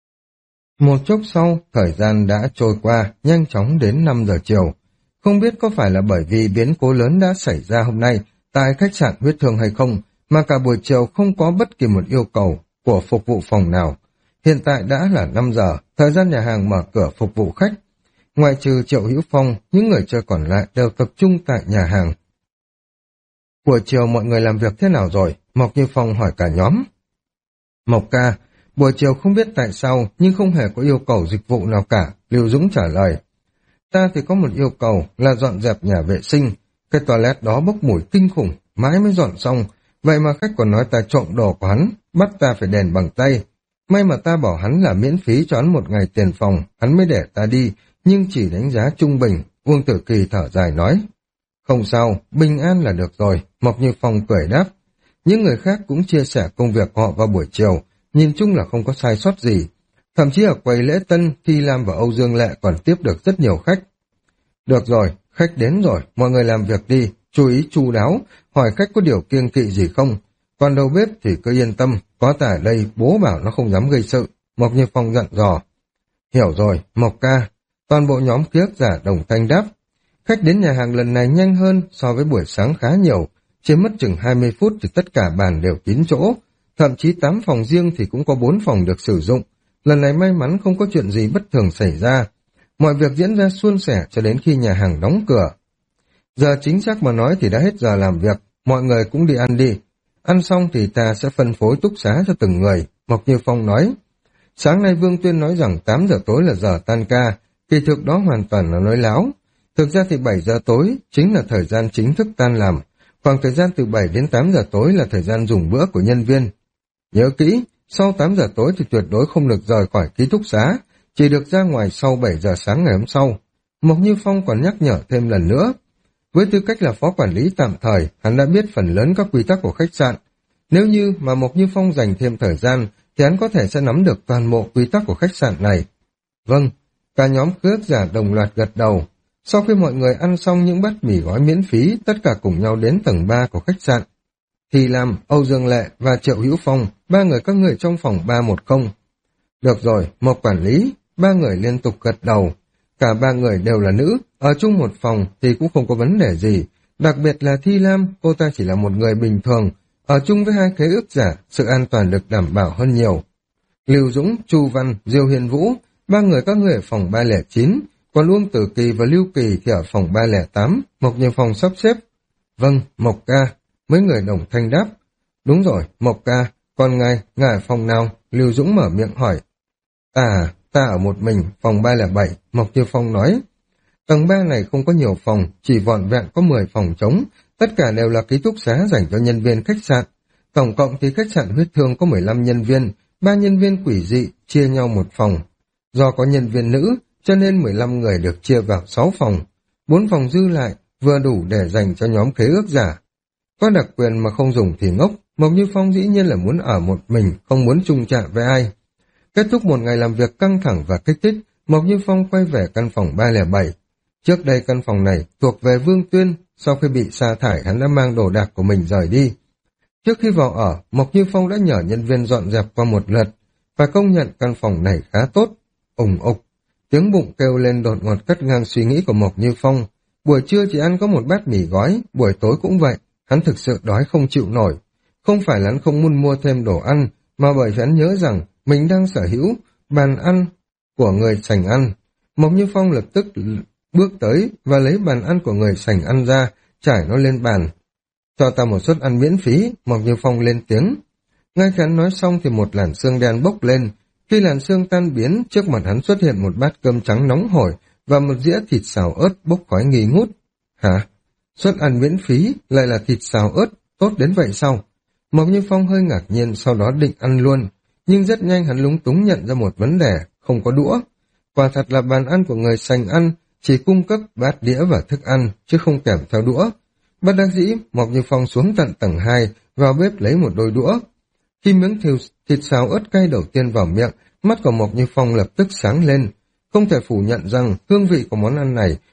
Một chốc sau, thời gian đã trôi qua, nhanh chóng đến năm giờ chiều. Không biết có phải là bởi vì biến cố lớn đã xảy ra hôm nay tại khách sạn huyết thương hay không, mà cả buổi chiều không có bất kỳ một yêu cầu của phục vụ phòng nào. Hiện tại đã là năm giờ, thời gian nhà hàng mở cửa phục vụ khách. Ngoại trừ Triệu Hữu Phong, những người chơi còn lại đều tập trung tại nhà hàng. Buổi chiều mọi người làm việc thế nào rồi? Mộc Như Phong hỏi cả nhóm. Mộc ca, buổi chiều không biết tại sao nhưng không hề có yêu cầu dịch vụ nào cả, Lưu Dũng trả lời. Ta thì có một yêu cầu là dọn dẹp nhà vệ sinh, cái toilet đó bốc mùi kinh khủng, mãi mới dọn xong, vậy mà khách còn nói ta trộm đồ của hắn, bắt ta phải đền bằng tay. May mà ta bảo hắn là miễn phí cho hắn một ngày tiền phòng, hắn mới để ta đi, nhưng chỉ đánh giá trung bình, Uông Tử Kỳ thở dài nói. Không sao, bình an là được rồi, Mộc Như Phong cười đáp. Những người khác cũng chia sẻ công việc họ vào buổi chiều, nhìn chung là không có sai sót gì. Thậm chí ở quầy lễ tân, Thi Lam và Âu Dương Lệ còn tiếp được rất nhiều khách. Được rồi, khách đến rồi, mọi người làm việc đi, chú ý chu đáo, hỏi khách có điều kiêng kỵ gì không. Còn đầu bếp thì cứ yên tâm, có ta ở đây bố bảo nó không dám gây sự, Mộc Như Phong dặn dò. Hiểu rồi, Mộc ca, toàn bộ nhóm ký ức giả đồng thanh đáp. Khách đến nhà hàng lần này nhanh hơn so với buổi sáng khá nhiều, chỉ mất chừng hai mươi phút thì tất cả bàn đều kín chỗ, thậm chí tám phòng riêng thì cũng có bốn phòng được sử dụng. Lần này may mắn không có chuyện gì bất thường xảy ra. Mọi việc diễn ra suôn sẻ cho đến khi nhà hàng đóng cửa. Giờ chính xác mà nói thì đã hết giờ làm việc, mọi người cũng đi ăn đi. Ăn xong thì ta sẽ phân phối túc xá cho từng người, Mộc Như Phong nói. Sáng nay Vương Tuyên nói rằng tám giờ tối là giờ tan ca, kỳ thực đó hoàn toàn là nói láo. Thực ra thì bảy giờ tối chính là thời gian chính thức tan làm, khoảng thời gian từ bảy đến tám giờ tối là thời gian dùng bữa của nhân viên. Nhớ kỹ, sau tám giờ tối thì tuyệt đối không được rời khỏi ký túc xá, chỉ được ra ngoài sau bảy giờ sáng ngày hôm sau. Mộc Như Phong còn nhắc nhở thêm lần nữa. Với tư cách là phó quản lý tạm thời, hắn đã biết phần lớn các quy tắc của khách sạn. Nếu như mà Mộc Như Phong dành thêm thời gian, thì hắn có thể sẽ nắm được toàn bộ quy tắc của khách sạn này. Vâng, cả nhóm cước giả đồng loạt gật đầu. Sau khi mọi người ăn xong những bát mì gói miễn phí, tất cả cùng nhau đến tầng ba của khách sạn. Thì làm, Âu Dương Lệ và Triệu Hữu Phong, ba người các người trong phòng ba một không. Được rồi, Mộc quản lý, ba người liên tục gật đầu. Cả ba người đều là nữ, ở chung một phòng thì cũng không có vấn đề gì. Đặc biệt là Thi Lam, cô ta chỉ là một người bình thường, ở chung với hai khế ước giả, sự an toàn được đảm bảo hơn nhiều. Lưu Dũng, Chu Văn, Diêu Hiền Vũ, ba người các người ở phòng ba không chín, còn Uông Tử Kỳ và Lưu Kỳ thì ở phòng ba không tám, Mộc Như Phong sắp xếp. Vâng, Mộc ca, mấy người đồng thanh đáp. Đúng rồi, Mộc ca, còn ngài, ngài ở phòng nào? Lưu Dũng mở miệng hỏi. À, ta ở một mình, phòng ba không bảy, Mộc Như Phong nói. Tầng ba này không có nhiều phòng, chỉ vỏn vẹn có mười phòng trống, tất cả đều là ký túc xá dành cho nhân viên khách sạn. Tổng cộng thì khách sạn huyết thương có mười lăm nhân viên, ba nhân viên quỷ dị chia nhau một phòng. Do có nhân viên nữ, cho nên mười lăm người được chia vào sáu phòng. bốn phòng dư lại, vừa đủ để dành cho nhóm khế ước giả. Có đặc quyền mà không dùng thì ngốc, Mộc Như Phong dĩ nhiên là muốn ở một mình, không muốn chung chạ với ai. Kết thúc một ngày làm việc căng thẳng và kích thích, Mộc Như Phong quay về căn phòng ba không bảy. Trước đây căn phòng này thuộc về Vương Tuyên, sau khi bị sa thải hắn đã mang đồ đạc của mình rời đi. Trước khi vào ở, Mộc Như Phong đã nhờ nhân viên dọn dẹp qua một lượt, và công nhận căn phòng này khá tốt. Ùng ục, tiếng bụng kêu lên đột ngột cắt ngang suy nghĩ của Mộc Như Phong. Buổi trưa chỉ ăn có một bát mì gói, buổi tối cũng vậy, hắn thực sự đói không chịu nổi. Không phải là hắn không muốn mua thêm đồ ăn, mà bởi vì hắn nhớ rằng mình đang sở hữu bàn ăn của người sành ăn. Mộc Như Phong lập tức bước tới và lấy bàn ăn của người sành ăn ra, trải nó lên bàn. Cho ta một suất ăn miễn phí, Mộc Như Phong lên tiếng. Ngay khi hắn nói xong thì một làn sương đen bốc lên. Khi làn sương tan biến, trước mặt hắn xuất hiện một bát cơm trắng nóng hổi và một dĩa thịt xào ớt bốc khói nghi ngút. Hả? Suất ăn miễn phí lại là thịt xào ớt, tốt đến vậy sao? Mộc Như Phong hơi ngạc nhiên, sau đó định ăn luôn. Nhưng rất nhanh hắn lúng túng nhận ra một vấn đề, không có đũa. Quả thật là bàn ăn của người sành ăn, chỉ cung cấp bát đĩa và thức ăn, chứ không kèm theo đũa. Bất đắc dĩ, Mộc Như Phong xuống tận tầng hai, vào bếp lấy một đôi đũa. Khi miếng thịt, thịt xào ớt cay đầu tiên vào miệng, mắt của Mộc Như Phong lập tức sáng lên. Không thể phủ nhận rằng hương vị của món ăn này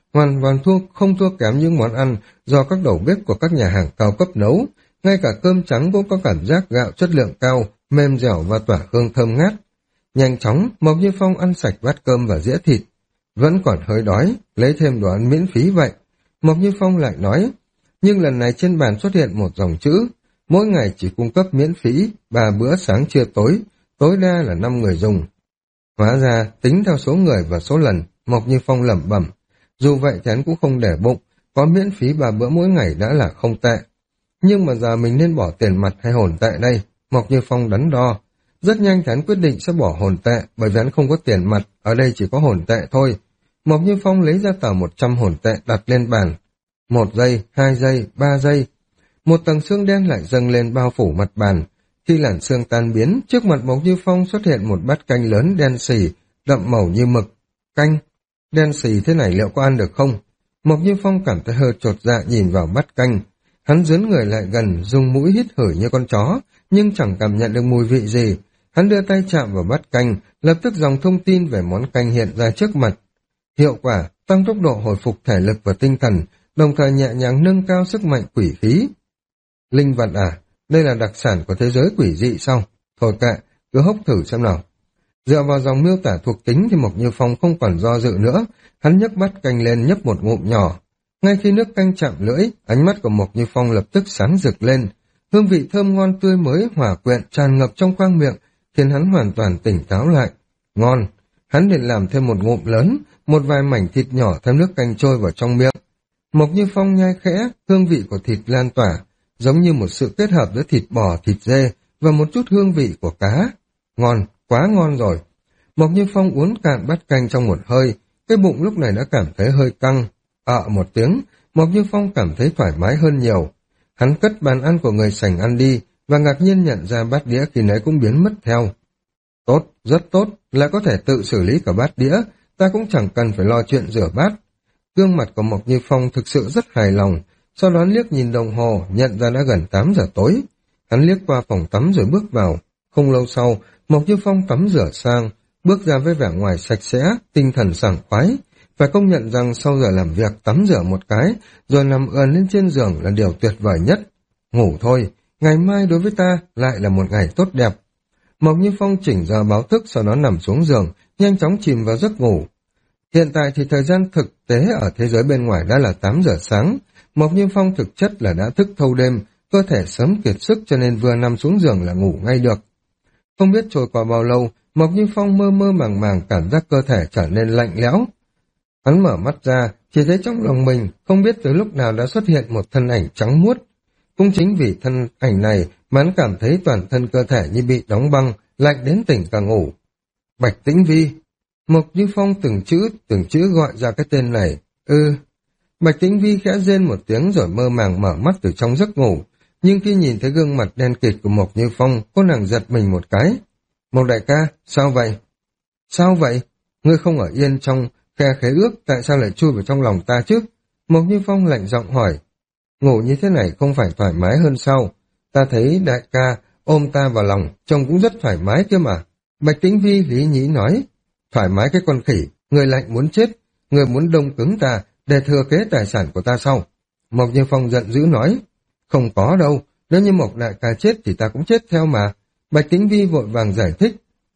hoàn toàn thua không thua kém những món ăn do các đầu bếp của các nhà hàng cao cấp nấu. Ngay cả cơm trắng cũng có cảm giác gạo chất lượng cao, mềm dẻo và tỏa hương thơm ngát. Nhanh chóng, Mộc Như Phong ăn sạch bát cơm và dĩa thịt. Vẫn còn hơi đói, lấy thêm đồ ăn miễn phí vậy. Mộc Như Phong lại nói, nhưng lần này trên bàn xuất hiện một dòng chữ, mỗi ngày chỉ cung cấp miễn phí, ba bữa sáng trưa tối, tối đa là năm người dùng. Hóa ra, tính theo số người và số lần, Mộc Như Phong lẩm bẩm. Dù vậy thì hắn cũng không để bụng, có miễn phí ba bữa mỗi ngày đã là không tệ. Nhưng mà giờ mình nên bỏ tiền mặt hay hồn tệ đây? Mộc Như Phong đắn đo. Rất nhanh hắn quyết định sẽ bỏ hồn tệ, bởi vì hắn không có tiền mặt, ở đây chỉ có hồn tệ thôi. Mộc Như Phong lấy ra tờ một trăm hồn tệ đặt lên bàn. Một giây, hai giây, ba giây. Một tầng xương đen lại dâng lên bao phủ mặt bàn. Khi làn xương tan biến, trước mặt Mộc Như Phong xuất hiện một bát canh lớn đen xì, đậm màu như mực. Canh, đen xì thế này liệu có ăn được không? Mộc Như Phong cảm thấy hơi chột dạ nhìn vào bát canh. Hắn dướn người lại gần, dùng mũi hít hửi như con chó, nhưng chẳng cảm nhận được mùi vị gì. Hắn đưa tay chạm vào bát canh, lập tức dòng thông tin về món canh hiện ra trước mặt. Hiệu quả, tăng tốc độ hồi phục thể lực và tinh thần, đồng thời nhẹ nhàng nâng cao sức mạnh quỷ khí. Linh vật à, đây là đặc sản của thế giới quỷ dị sao? Thôi kệ, cứ hốc thử xem nào. Dựa vào dòng miêu tả thuộc tính thì Mộc Như Phong không còn do dự nữa, hắn nhấc bát canh lên nhấp một ngụm nhỏ. Ngay khi nước canh chạm lưỡi, ánh mắt của Mộc Như Phong lập tức sáng rực lên. Hương vị thơm ngon tươi mới hòa quyện tràn ngập trong khoang miệng, khiến hắn hoàn toàn tỉnh táo lại. Ngon! Hắn liền làm thêm một ngụm lớn, một vài mảnh thịt nhỏ theo nước canh trôi vào trong miệng. Mộc Như Phong nhai khẽ, hương vị của thịt lan tỏa, giống như một sự kết hợp giữa thịt bò, thịt dê và một chút hương vị của cá. Ngon, quá ngon rồi. Mộc Như Phong uống cạn bát canh trong một hơi, cái bụng lúc này đã cảm thấy hơi căng. Ợ một tiếng, Mộc Như Phong cảm thấy thoải mái hơn nhiều. Hắn cất bàn ăn của người sành ăn đi và ngạc nhiên nhận ra bát đĩa khi nãy cũng biến mất theo. Tốt, rất tốt, lại có thể tự xử lý cả bát đĩa, ta cũng chẳng cần phải lo chuyện rửa bát. Gương mặt của Mộc Như Phong thực sự rất hài lòng, sau đó liếc nhìn đồng hồ, nhận ra đã gần tám giờ tối. Hắn liếc qua phòng tắm rồi bước vào. Không lâu sau, Mộc Như Phong tắm rửa sang, bước ra với vẻ ngoài sạch sẽ, tinh thần sảng khoái. Phải công nhận rằng sau giờ làm việc tắm rửa một cái, rồi nằm ườn lên trên giường là điều tuyệt vời nhất. Ngủ thôi, ngày mai đối với ta lại là một ngày tốt đẹp. Mộc Như Phong chỉnh giờ báo thức, sau đó nằm xuống giường, nhanh chóng chìm vào giấc ngủ. Hiện tại thì thời gian thực tế ở thế giới bên ngoài đã là tám giờ sáng. Mộc Như Phong thực chất là đã thức thâu đêm, cơ thể sớm kiệt sức cho nên vừa nằm xuống giường là ngủ ngay được. Không biết trôi qua bao lâu, Mộc Như Phong mơ mơ màng màng cảm giác cơ thể trở nên lạnh lẽo. Hắn mở mắt ra, chỉ thấy trong lòng mình không biết từ lúc nào đã xuất hiện một thân ảnh trắng muốt. Cũng chính vì thân ảnh này mà hắn cảm thấy toàn thân cơ thể như bị đóng băng, lạnh đến tỉnh cả ngủ. Bạch Tĩnh Vi. Mộc Như Phong từng chữ, từng chữ gọi ra cái tên này. Ừ. Bạch Tĩnh Vi khẽ rên một tiếng rồi mơ màng mở mắt từ trong giấc ngủ. Nhưng khi nhìn thấy gương mặt đen kịt của Mộc Như Phong, cô nàng giật mình một cái. Mộc đại ca, sao vậy? Sao vậy? Ngươi không ở yên trong khe khế ước, tại sao lại chui vào trong lòng ta chứ? Mộc Như Phong lạnh giọng hỏi. Ngủ như thế này không phải thoải mái hơn sao? Ta thấy đại ca ôm ta vào lòng, trông cũng rất thoải mái kia mà. Bạch Tĩnh Vi lý nhí nói. Thoải mái cái con khỉ, người lạnh muốn chết, người muốn đông cứng ta để thừa kế tài sản của ta sau. Mộc Như Phong giận dữ nói. Không có đâu, nếu như Mộc đại ca chết thì ta cũng chết theo mà. Bạch Tĩnh Vi vội vàng giải thích.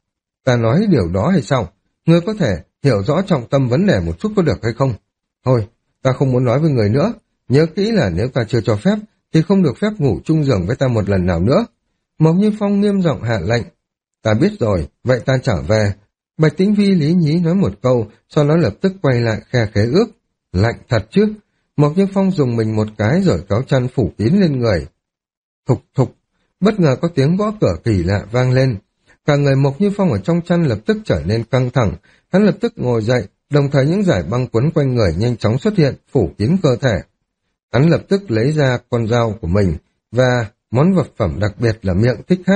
Ta nói điều đó hay sao? Ngươi có thể hiểu rõ trọng tâm vấn đề một chút có được hay không? Thôi, ta không muốn nói với người nữa. Nhớ kỹ là nếu ta chưa cho phép, thì không được phép ngủ chung giường với ta một lần nào nữa. Mộc Như Phong nghiêm giọng hạ lệnh. Ta biết rồi, vậy ta trở về. Bạch Tĩnh Vi lý nhí nói một câu, sau đó lập tức quay lại khe khế ước. Lạnh thật chứ. Mộc Như Phong dùng mình một cái rồi kéo chăn phủ kín lên người. Thục thục, bất ngờ có tiếng gõ cửa kỳ lạ vang lên. Cả người Mộc Như Phong ở trong chăn lập tức trở nên căng thẳng, hắn lập tức ngồi dậy, đồng thời những dải băng quấn quanh người nhanh chóng xuất hiện, phủ kín cơ thể. Hắn lập tức lấy ra con dao của mình, và món vật phẩm đặc biệt là miệng thích hát.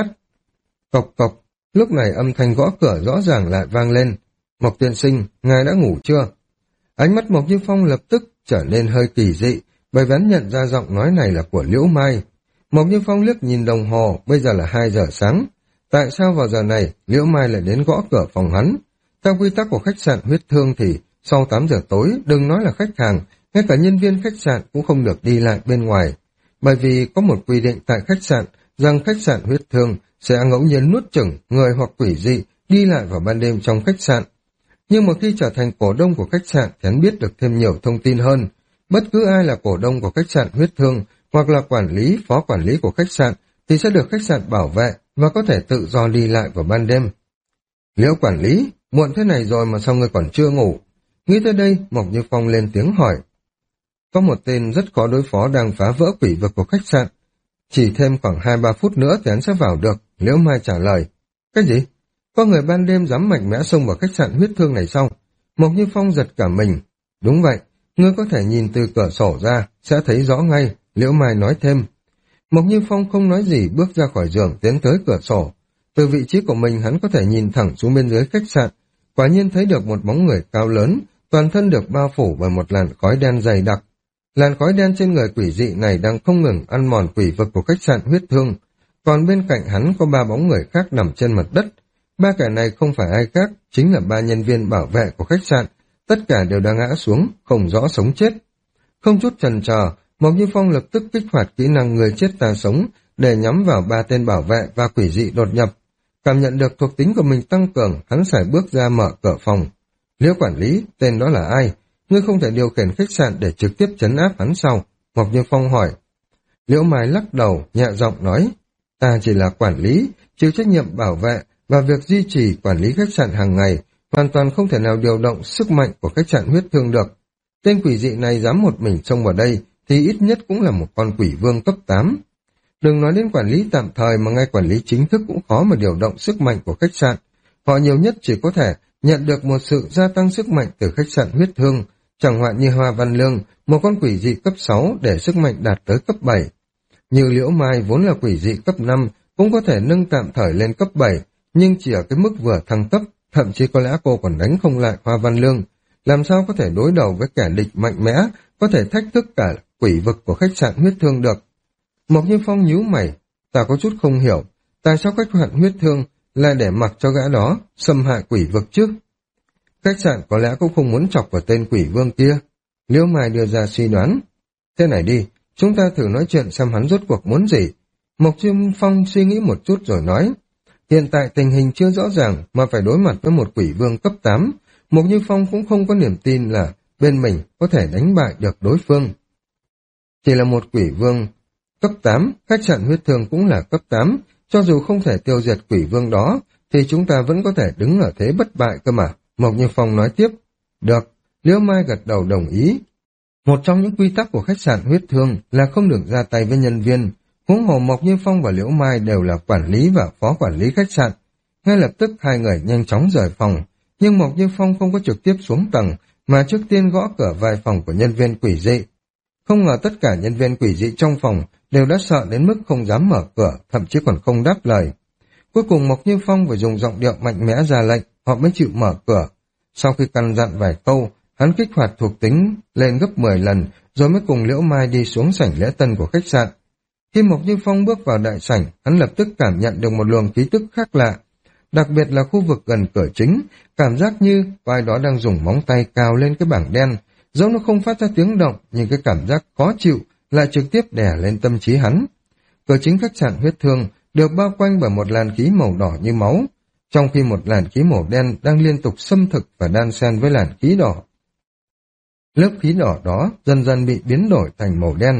Cộc cộc, lúc này âm thanh gõ cửa rõ ràng lại vang lên. Mộc tiên sinh, ngài đã ngủ chưa? Ánh mắt Mộc Như Phong lập tức trở nên hơi kỳ dị, bởi hắn nhận ra giọng nói này là của Liễu Mai. Mộc Như Phong liếc nhìn đồng hồ, bây giờ là hai giờ sáng. Tại sao vào giờ này Liễu Mai lại đến gõ cửa phòng hắn? Theo quy tắc của khách sạn huyết thương thì sau tám giờ tối, đừng nói là khách hàng, ngay cả nhân viên khách sạn cũng không được đi lại bên ngoài. Bởi vì có một quy định tại khách sạn rằng khách sạn huyết thương sẽ ngẫu nhiên nuốt chửng người hoặc quỷ dị đi lại vào ban đêm trong khách sạn. Nhưng mà khi trở thành cổ đông của khách sạn thì hắn biết được thêm nhiều thông tin hơn. Bất cứ ai là cổ đông của khách sạn huyết thương hoặc là quản lý, phó quản lý của khách sạn thì sẽ được khách sạn bảo vệ và có thể tự do đi lại vào ban đêm. Liễu quản lý, muộn thế này rồi mà sao ngươi còn chưa ngủ? Nghĩ tới đây, Mộc Như Phong lên tiếng hỏi. Có một tên rất khó đối phó đang phá vỡ quỷ vực của khách sạn. Chỉ thêm khoảng hai ba phút nữa thì hắn sẽ vào được, Liễu Mai trả lời. Cái gì? Có người ban đêm dám mạnh mẽ xông vào khách sạn huyết thương này sao? Mộc Như Phong giật cả mình. Đúng vậy, ngươi có thể nhìn từ cửa sổ ra, sẽ thấy rõ ngay, Liễu Mai nói thêm. Mộc Như Phong không nói gì bước ra khỏi giường tiến tới cửa sổ. Từ vị trí của mình hắn có thể nhìn thẳng xuống bên dưới khách sạn, quả nhiên thấy được một bóng người cao lớn, toàn thân được bao phủ bởi một làn khói đen dày đặc. Làn khói đen trên người quỷ dị này đang không ngừng ăn mòn quỷ vực của khách sạn huyết thương, còn bên cạnh hắn có ba bóng người khác nằm trên mặt đất. Ba kẻ này không phải ai khác, chính là ba nhân viên bảo vệ của khách sạn, tất cả đều đang ngã xuống, không rõ sống chết. Không chút chần chờ, Mộc Như Phong lập tức kích hoạt kỹ năng người chết ta sống để nhắm vào ba tên bảo vệ và quỷ dị đột nhập. Cảm nhận được thuộc tính của mình tăng cường, hắn sải bước ra mở cửa phòng. Liễu quản lý, tên đó là ai? Ngươi không thể điều khiển khách sạn để trực tiếp trấn áp hắn sao? Mộc Như Phong hỏi. Liễu Mai lắc đầu, nhẹ giọng nói, ta chỉ là quản lý, chịu trách nhiệm bảo vệ và việc duy trì quản lý khách sạn hàng ngày, hoàn toàn không thể nào điều động sức mạnh của khách sạn huyết thương được. Tên quỷ dị này dám một mình xông vào đây thì ít nhất cũng là một con quỷ vương cấp tám. Đừng nói đến quản lý tạm thời mà ngay quản lý chính thức cũng khó mà điều động sức mạnh của khách sạn. Họ nhiều nhất chỉ có thể nhận được một sự gia tăng sức mạnh từ khách sạn huyết thương, chẳng hạn như Hoa Văn Lương, một con quỷ dị cấp sáu để sức mạnh đạt tới cấp bảy. Như Liễu Mai vốn là quỷ dị cấp năm, cũng có thể nâng tạm thời lên cấp bảy, nhưng chỉ ở cái mức vừa thăng cấp, thậm chí có lẽ cô còn đánh không lại Hoa Văn Lương. Làm sao có thể đối đầu với kẻ địch mạnh mẽ, có thể thách thức cả quỷ vực của khách sạn huyết thương được. Mộc Như Phong nhíu mày, ta có chút không hiểu, tại sao khách sạn huyết thương lại để mặc cho gã đó xâm hại quỷ vực chứ? Khách sạn có lẽ cũng không muốn chọc vào tên quỷ vương kia. Liễu Mai đưa ra suy đoán. Thế này đi, chúng ta thử nói chuyện xem hắn rốt cuộc muốn gì. Mộc Như Phong suy nghĩ một chút rồi nói, hiện tại tình hình chưa rõ ràng mà phải đối mặt với một quỷ vương cấp tám. Mộc Như Phong cũng không có niềm tin là bên mình có thể đánh bại được đối phương. Chỉ là một quỷ vương cấp tám, khách sạn huyết thương cũng là cấp tám, cho dù không thể tiêu diệt quỷ vương đó, thì chúng ta vẫn có thể đứng ở thế bất bại cơ mà. Mộc Như Phong nói tiếp. Được, Liễu Mai gật đầu đồng ý. Một trong những quy tắc của khách sạn huyết thương là không được ra tay với nhân viên. Huống hồ Mộc Như Phong và Liễu Mai đều là quản lý và phó quản lý khách sạn. Ngay lập tức hai người nhanh chóng rời phòng, nhưng Mộc Như Phong không có trực tiếp xuống tầng, mà trước tiên gõ cửa vài phòng của nhân viên quỷ dị. Không ngờ tất cả nhân viên quỷ dị trong phòng đều đã sợ đến mức không dám mở cửa, thậm chí còn không đáp lời. Cuối cùng Mộc Như Phong phải dùng giọng điệu mạnh mẽ ra lệnh, họ mới chịu mở cửa. Sau khi căn dặn vài câu, hắn kích hoạt thuộc tính lên gấp mười lần, rồi mới cùng Liễu Mai đi xuống sảnh lễ tân của khách sạn. Khi Mộc Như Phong bước vào đại sảnh, hắn lập tức cảm nhận được một luồng khí tức khác lạ. Đặc biệt là khu vực gần cửa chính, cảm giác như ai đó đang dùng móng tay cào lên cái bảng đen, dẫu nó không phát ra tiếng động, nhưng cái cảm giác khó chịu lại trực tiếp đè lên tâm trí hắn. Cửa chính khách sạn huyết thương được bao quanh bởi một làn khí màu đỏ như máu, trong khi một làn khí màu đen đang liên tục xâm thực và đan xen với làn khí đỏ. Lớp khí đỏ đó dần dần bị biến đổi thành màu đen.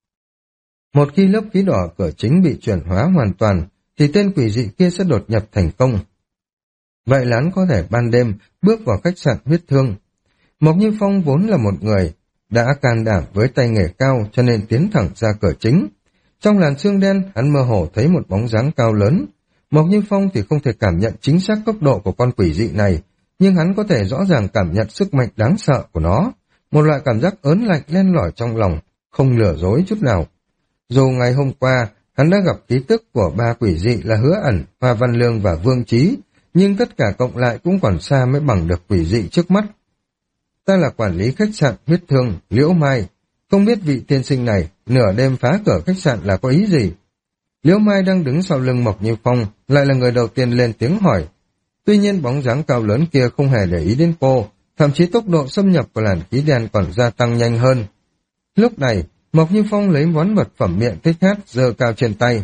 Một khi lớp khí đỏ cửa chính bị chuyển hóa hoàn toàn, thì tên quỷ dị kia sẽ đột nhập thành công. Vậy là hắn có thể ban đêm bước vào khách sạn huyết thương. Mộc Như Phong vốn là một người đã can đảm với tay nghề cao, cho nên tiến thẳng ra cửa chính. Trong làn sương đen, hắn mơ hồ thấy một bóng dáng cao lớn. Mộc Như Phong thì không thể cảm nhận chính xác tốc độ của con quỷ dị này, nhưng hắn có thể rõ ràng cảm nhận sức mạnh đáng sợ của nó, một loại cảm giác ớn lạnh len lỏi trong lòng, không lừa dối chút nào. Dù ngày hôm qua, hắn đã gặp ký tức của ba quỷ dị là Hứa Ẩn, Hoa Văn Lương và Vương Chí, nhưng tất cả cộng lại cũng còn xa mới bằng được quỷ dị trước mắt. Ta là quản lý khách sạn huyết thương, Liễu Mai. Không biết vị tiên sinh này nửa đêm phá cửa khách sạn là có ý gì? Liễu Mai đang đứng sau lưng Mộc Như Phong, lại là người đầu tiên lên tiếng hỏi. Tuy nhiên bóng dáng cao lớn kia không hề để ý đến cô, thậm chí tốc độ xâm nhập của làn khí đen còn gia tăng nhanh hơn. Lúc này, Mộc Như Phong lấy món vật phẩm miệng thích hát giơ cao trên tay.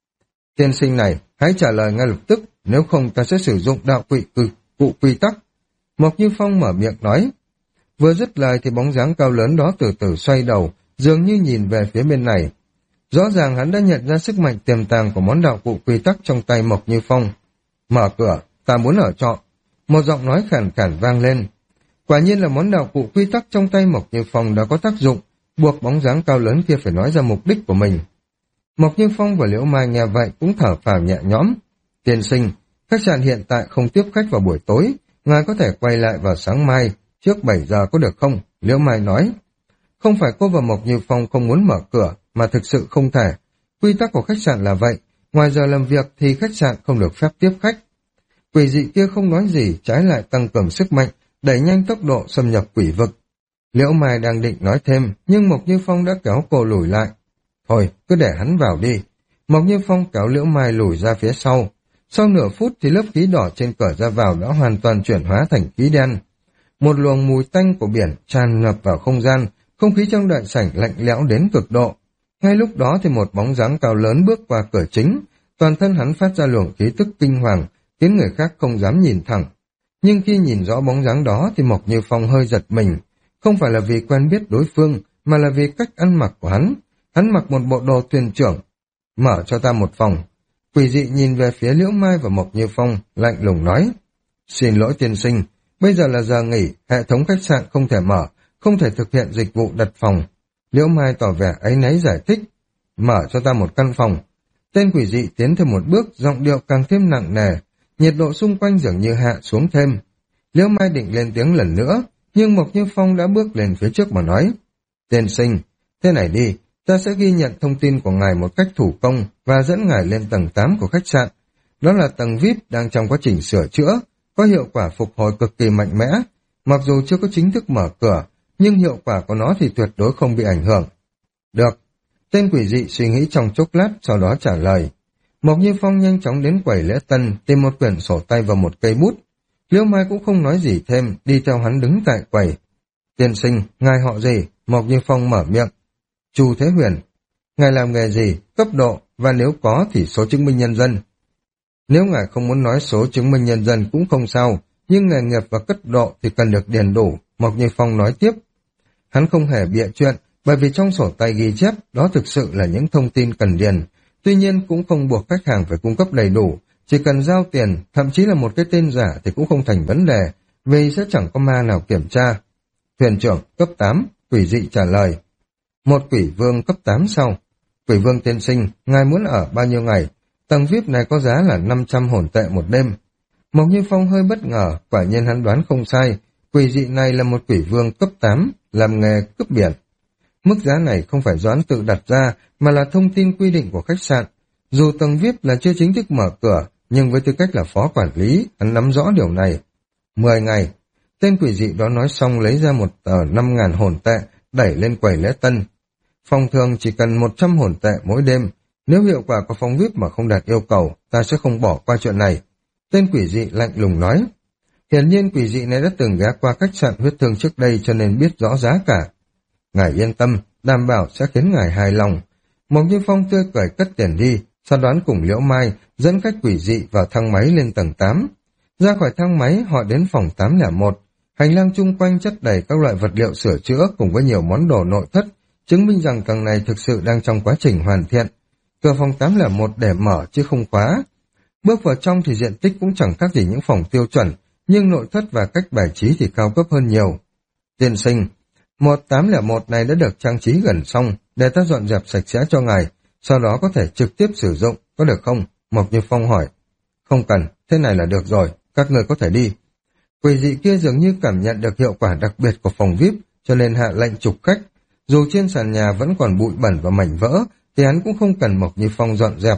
Tiên sinh này, hãy trả lời ngay lập tức, nếu không ta sẽ sử dụng đạo quỷ cự cụ quy tắc. Mộc Như Phong mở miệng nói. Vừa dứt lời thì bóng dáng cao lớn đó từ từ xoay đầu, dường như nhìn về phía bên này. Rõ ràng hắn đã nhận ra sức mạnh tiềm tàng của món đạo cụ quy tắc trong tay Mộc Như Phong. Mở cửa, ta muốn ở trọ. Một giọng nói khàn khàn vang lên. Quả nhiên là món đạo cụ quy tắc trong tay Mộc Như Phong đã có tác dụng, buộc bóng dáng cao lớn kia phải nói ra mục đích của mình. Mộc Như Phong và Liễu Mai nghe vậy cũng thở phào nhẹ nhõm. Tiên sinh, khách sạn hiện tại không tiếp khách vào buổi tối, ngài có thể quay lại vào sáng mai, trước bảy giờ có được không? Liễu Mai nói. Không phải cô và Mộc Như Phong không muốn mở cửa, mà thực sự không thể. Quy tắc của khách sạn là vậy, ngoài giờ làm việc thì khách sạn không được phép tiếp khách. Quỷ dị kia không nói gì, trái lại tăng cường sức mạnh, đẩy nhanh tốc độ xâm nhập quỷ vực. Liễu Mai đang định nói thêm, nhưng Mộc Như Phong đã kéo cô lùi lại. Thôi, cứ để hắn vào đi. Mộc Như Phong kéo Liễu Mai lùi ra phía sau. Sau nửa phút thì lớp khí đỏ trên cửa ra vào đã hoàn toàn chuyển hóa thành khí đen. Một luồng mùi tanh của biển tràn ngập vào không gian, không khí trong đại sảnh lạnh lẽo đến cực độ. Ngay lúc đó thì một bóng dáng cao lớn bước qua cửa chính, toàn thân hắn phát ra luồng khí tức kinh hoàng, khiến người khác không dám nhìn thẳng. Nhưng khi nhìn rõ bóng dáng đó thì Mộc Như Phong hơi giật mình, không phải là vì quen biết đối phương, mà là vì cách ăn mặc của hắn. Hắn mặc một bộ đồ thuyền trưởng. Mở cho ta một phòng. Quỷ dị nhìn về phía Liễu Mai và Mộc Như Phong, lạnh lùng nói. Xin lỗi tiên sinh, bây giờ là giờ nghỉ, hệ thống khách sạn không thể mở, không thể thực hiện dịch vụ đặt phòng. Liễu Mai tỏ vẻ áy náy giải thích. Mở cho ta một căn phòng. Tên quỷ dị tiến thêm một bước, giọng điệu càng thêm nặng nề, nhiệt độ xung quanh dường như hạ xuống thêm. Liễu Mai định lên tiếng lần nữa, nhưng Mộc Như Phong đã bước lên phía trước mà nói. Tiên sinh, thế này đi, ta sẽ ghi nhận thông tin của ngài một cách thủ công và dẫn ngài lên tầng tám của khách sạn. Đó là tầng vi ai pi đang trong quá trình sửa chữa, có hiệu quả phục hồi cực kỳ mạnh mẽ. Mặc dù chưa có chính thức mở cửa, nhưng hiệu quả của nó thì tuyệt đối không bị ảnh hưởng. Được. Tên quỷ dị suy nghĩ trong chốc lát, sau đó trả lời. Mộc Như Phong nhanh chóng đến quầy lễ tân, tìm một quyển sổ tay và một cây bút. Liễu Mai cũng không nói gì thêm, đi theo hắn đứng tại quầy. Tiên sinh, ngài họ gì? Mộc Như Phong mở miệng. Chu Thế Huyền. Ngài làm nghề gì? Cấp độ, và nếu có thì số chứng minh nhân dân. Nếu ngài không muốn nói số chứng minh nhân dân cũng không sao, nhưng nghề nghiệp và cấp độ thì cần được điền đủ, Mộc Như Phong nói tiếp. Hắn không hề bịa chuyện, bởi vì trong sổ tay ghi chép đó thực sự là những thông tin cần điền. Tuy nhiên cũng không buộc khách hàng phải cung cấp đầy đủ, chỉ cần giao tiền, thậm chí là một cái tên giả thì cũng không thành vấn đề, vì sẽ chẳng có ma nào kiểm tra. Thuyền trưởng cấp tám, quỷ dị trả lời. Một quỷ vương cấp tám sau. Quỷ vương tiên sinh, ngài muốn ở bao nhiêu ngày? Tầng vi ai pi này có giá là năm trăm hồn tệ một đêm. Mộc Như Phong hơi bất ngờ, quả nhiên hắn đoán không sai. Quỷ dị này là một quỷ vương cấp tám, làm nghề cướp biển. Mức giá này không phải do hắn tự đặt ra, mà là thông tin quy định của khách sạn. Dù tầng vi ai pi là chưa chính thức mở cửa, nhưng với tư cách là phó quản lý, hắn nắm rõ điều này. Mười ngày. Tên quỷ dị đó nói xong lấy ra một tờ năm ngàn hồn tệ, đẩy lên quầy lễ tân. Phòng thường chỉ cần một trăm hồn tệ mỗi đêm. Nếu hiệu quả của phòng vi ai pi mà không đạt yêu cầu, ta sẽ không bỏ qua chuyện này. Tên quỷ dị lạnh lùng nói. Hiển nhiên quỷ dị này đã từng ghé qua khách sạn huyết thương trước đây cho nên biết rõ giá cả. Ngài yên tâm, đảm bảo sẽ khiến ngài hài lòng. Mộc Như Phong tươi cười cất tiền đi, sau đoán cùng Liễu Mai dẫn khách quỷ dị vào thang máy lên tầng tám. Ra khỏi thang máy họ đến phòng tám không một. Hành lang chung quanh chất đầy các loại vật liệu sửa chữa cùng với nhiều món đồ nội thất, chứng minh rằng tầng này thực sự đang trong quá trình hoàn thiện. Cửa phòng tám không một để mở chứ không khóa. Bước vào trong thì diện tích cũng chẳng khác gì những phòng tiêu chuẩn, nhưng nội thất và cách bài trí thì cao cấp hơn nhiều. Tiên sinh, một tám không một này đã được trang trí gần xong, để ta dọn dẹp sạch sẽ cho ngài, sau đó có thể trực tiếp sử dụng, có được không? Mộc Như Phong hỏi. Không cần, thế này là được rồi, các người có thể đi. Quỷ dị kia dường như cảm nhận được hiệu quả đặc biệt của phòng vi ai pi, cho nên hạ lệnh trục khách. Dù trên sàn nhà vẫn còn bụi bẩn và mảnh vỡ, thì hắn cũng không cần Mộc Như Phong dọn dẹp.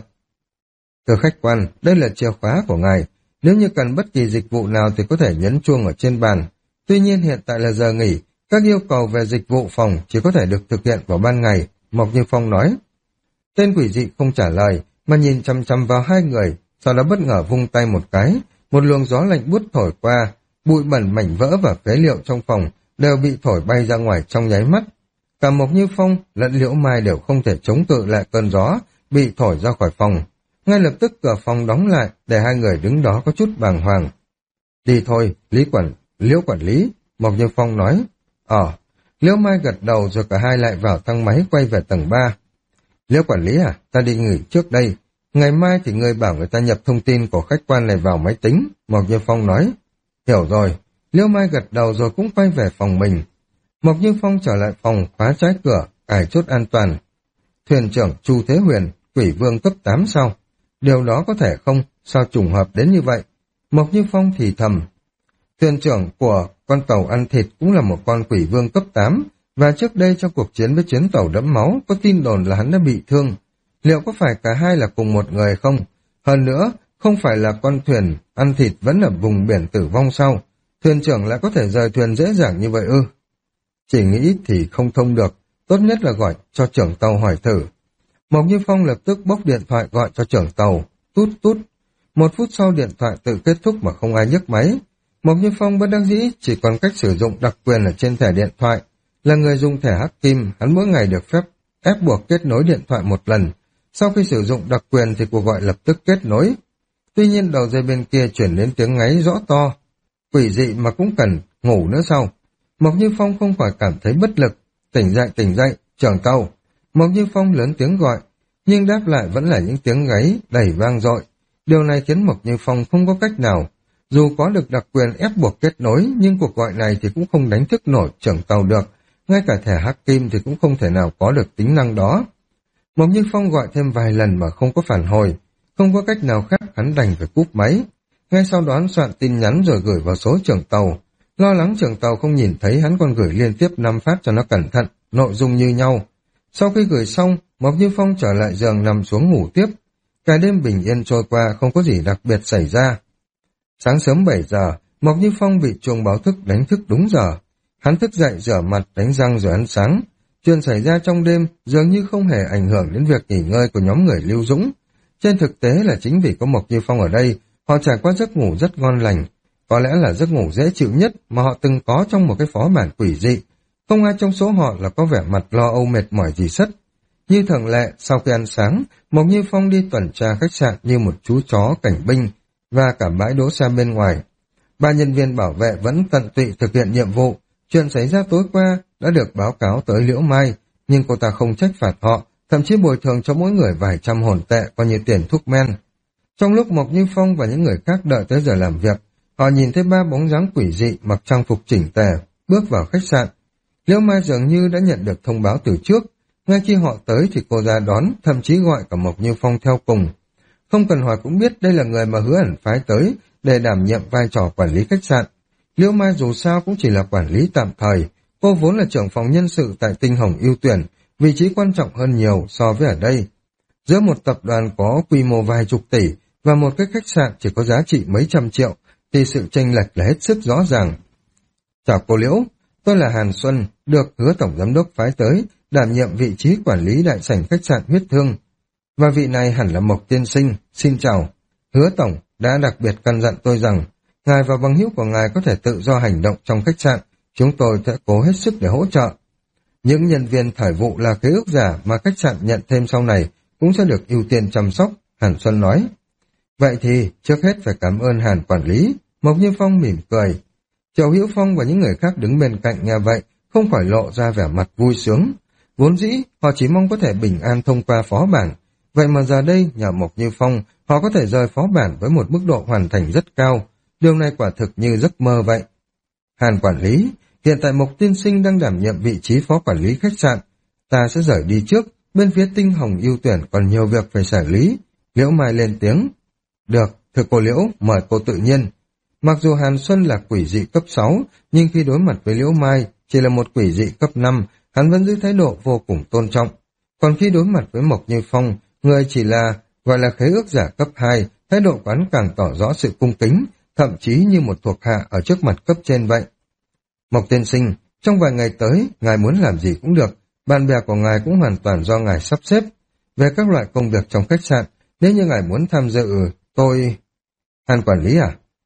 Thưa khách quan, đây là chìa khóa của ngài. Nếu như cần bất kỳ dịch vụ nào thì có thể nhấn chuông ở trên bàn. Tuy nhiên hiện tại là giờ nghỉ, các yêu cầu về dịch vụ phòng chỉ có thể được thực hiện vào ban ngày, Mộc Như Phong nói. Tên quỷ dị không trả lời, mà nhìn chăm chăm vào hai người, sau đó bất ngờ vung tay một cái, một luồng gió lạnh buốt thổi qua, bụi bẩn mảnh vỡ và phế liệu trong phòng đều bị thổi bay ra ngoài trong nháy mắt. Cả Mộc Như Phong lẫn Liễu Mai đều không thể chống cự lại cơn gió, bị thổi ra khỏi phòng. Ngay lập tức cửa phòng đóng lại, để hai người đứng đó có chút bàng hoàng. Đi thôi, Lý quản, Liễu quản lý, Mộc Như Phong nói. Ờ, Liễu Mai gật đầu rồi cả hai lại vào thang máy quay về tầng ba. Liễu quản lý à, ta đi nghỉ trước đây. Ngày mai thì ngươi bảo người ta nhập thông tin của khách quan này vào máy tính, Mộc Như Phong nói. Hiểu rồi, Liễu Mai gật đầu rồi cũng quay về phòng mình. Mộc Như Phong trở lại phòng, khóa trái cửa, cài chốt an toàn. Thuyền trưởng Chu Thế Huyền, quỷ vương cấp tám sao? Điều đó có thể không? Sao trùng hợp đến như vậy? Mộc Như Phong thì thầm. Thuyền trưởng của con tàu ăn thịt cũng là một con quỷ vương cấp tám, và trước đây trong cuộc chiến với chuyến tàu đẫm máu, có tin đồn là hắn đã bị thương. Liệu có phải cả hai là cùng một người không? Hơn nữa, không phải là con thuyền ăn thịt vẫn ở vùng biển tử vong sao? Thuyền trưởng lại có thể rời thuyền dễ dàng như vậy ư? Chỉ nghĩ thì không thông được, tốt nhất là gọi cho trưởng tàu hỏi thử. Mộc Như Phong lập tức bốc điện thoại gọi cho trưởng tàu, tút tút. Một phút sau điện thoại tự kết thúc mà không ai nhấc máy. Mộc Như Phong bất đắc dĩ chỉ còn cách sử dụng đặc quyền ở trên thẻ điện thoại. Là người dùng thẻ hắc kim, hắn mỗi ngày được phép ép buộc kết nối điện thoại một lần. Sau khi sử dụng đặc quyền thì cuộc gọi lập tức kết nối. Tuy nhiên đầu dây bên kia chuyển đến tiếng ngáy rõ to. Quỷ dị mà cũng cần ngủ nữa sao? Mộc Như Phong không khỏi cảm thấy bất lực. Tỉnh dậy, tỉnh dậy, trưởng tàu. Mộc Như Phong lớn tiếng gọi, nhưng đáp lại vẫn là những tiếng gáy đầy vang dội. Điều này khiến Mộc Như Phong không có cách nào. Dù có được đặc quyền ép buộc kết nối, nhưng cuộc gọi này thì cũng không đánh thức nổi trưởng tàu được. Ngay cả thẻ hắc kim thì cũng không thể nào có được tính năng đó. Mộc Như Phong gọi thêm vài lần mà không có phản hồi. Không có cách nào khác, hắn đành phải cúp máy. Ngay sau đó soạn tin nhắn rồi gửi vào số trưởng tàu. Lo lắng trưởng tàu không nhìn thấy, hắn còn gửi liên tiếp năm phát cho nó cẩn thận, nội dung như nhau. Sau khi gửi xong, Mộc Như Phong trở lại giường nằm xuống ngủ tiếp. Cả đêm bình yên trôi qua, không có gì đặc biệt xảy ra. Sáng sớm bảy giờ, Mộc Như Phong bị chuông báo thức đánh thức đúng giờ. Hắn thức dậy rửa mặt, đánh răng rồi ăn sáng. Chuyện xảy ra trong đêm dường như không hề ảnh hưởng đến việc nghỉ ngơi của nhóm người Lưu Dũng. Trên thực tế là chính vì có Mộc Như Phong ở đây, họ trải qua giấc ngủ rất ngon lành. Có lẽ là giấc ngủ dễ chịu nhất mà họ từng có trong một cái phó bản quỷ dị. Không ai trong số họ là có vẻ mặt lo âu mệt mỏi gì sất. Như thường lệ, sau khi ăn sáng, Mộc Như Phong đi tuần tra khách sạn như một chú chó cảnh binh và cả bãi đỗ xe bên ngoài. Ba nhân viên bảo vệ vẫn tận tụy thực hiện nhiệm vụ. Chuyện xảy ra tối qua đã được báo cáo tới Liễu Mai, nhưng cô ta không trách phạt họ, thậm chí bồi thường cho mỗi người vài trăm hồn tệ coi như tiền thuốc men. Trong lúc Mộc Như Phong và những người khác đợi tới giờ làm việc, họ nhìn thấy ba bóng dáng quỷ dị mặc trang phục chỉnh tề bước vào khách sạn. Liễu Mai dường như đã nhận được thông báo từ trước. Ngay khi họ tới thì cô ra đón, thậm chí gọi cả Mộc Như Phong theo cùng. Không cần hỏi cũng biết đây là người mà Hứa Ẩn phái tới để đảm nhiệm vai trò quản lý khách sạn. Liễu Mai dù sao cũng chỉ là quản lý tạm thời, cô vốn là trưởng phòng nhân sự tại Tinh Hồng ưu tuyển, vị trí quan trọng hơn nhiều so với ở đây. Giữa một tập đoàn có quy mô vài chục tỷ và một cái khách sạn chỉ có giá trị mấy trăm triệu, thì sự chênh lệch là hết sức rõ ràng. Chào cô Liễu, tôi là Hàn Xuân, được Hứa Tổng Giám đốc phái tới, đảm nhiệm vị trí quản lý đại sảnh khách sạn Huyết Thương. Và vị này hẳn là Mộc Tiên Sinh, xin chào. Hứa Tổng đã đặc biệt căn dặn tôi rằng, ngài và bằng hữu của ngài có thể tự do hành động trong khách sạn, chúng tôi sẽ cố hết sức để hỗ trợ. Những nhân viên thời vụ là ký ức giả mà khách sạn nhận thêm sau này cũng sẽ được ưu tiên chăm sóc, Hàn Xuân nói. Vậy thì, trước hết phải cảm ơn Hàn quản lý, Mộc Như Phong mỉm cười. Triệu Hữu Phong và những người khác đứng bên cạnh nghe vậy, không khỏi lộ ra vẻ mặt vui sướng. Vốn dĩ, họ chỉ mong có thể bình an thông qua phó bản. Vậy mà giờ đây, nhờ Mộc Như Phong, họ có thể rời phó bản với một mức độ hoàn thành rất cao. Điều này quả thực như giấc mơ vậy. Hàn quản lý, hiện tại Mộc Tiên Sinh đang đảm nhiệm vị trí phó quản lý khách sạn. Ta sẽ rời đi trước, bên phía Tinh Hồng ưu tuyển còn nhiều việc phải xử lý. Liễu Mai lên tiếng. Được, thưa cô Liễu, mời cô tự nhiên. Mặc dù Hàn Xuân là quỷ dị cấp sáu, nhưng khi đối mặt với Liễu Mai, chỉ là một quỷ dị cấp năm, hắn vẫn giữ thái độ vô cùng tôn trọng. Còn khi đối mặt với Mộc Như Phong, người chỉ là gọi là khế ước giả cấp hai, thái độ của hắn càng tỏ rõ sự cung kính, thậm chí như một thuộc hạ ở trước mặt cấp trên vậy. Mộc Tiên Sinh, trong vài ngày tới, ngài muốn làm gì cũng được, bạn bè của ngài cũng hoàn toàn do ngài sắp xếp. Về các loại công việc trong khách sạn, nếu như ngài muốn tham dự, tôi... Hàn quản lý à?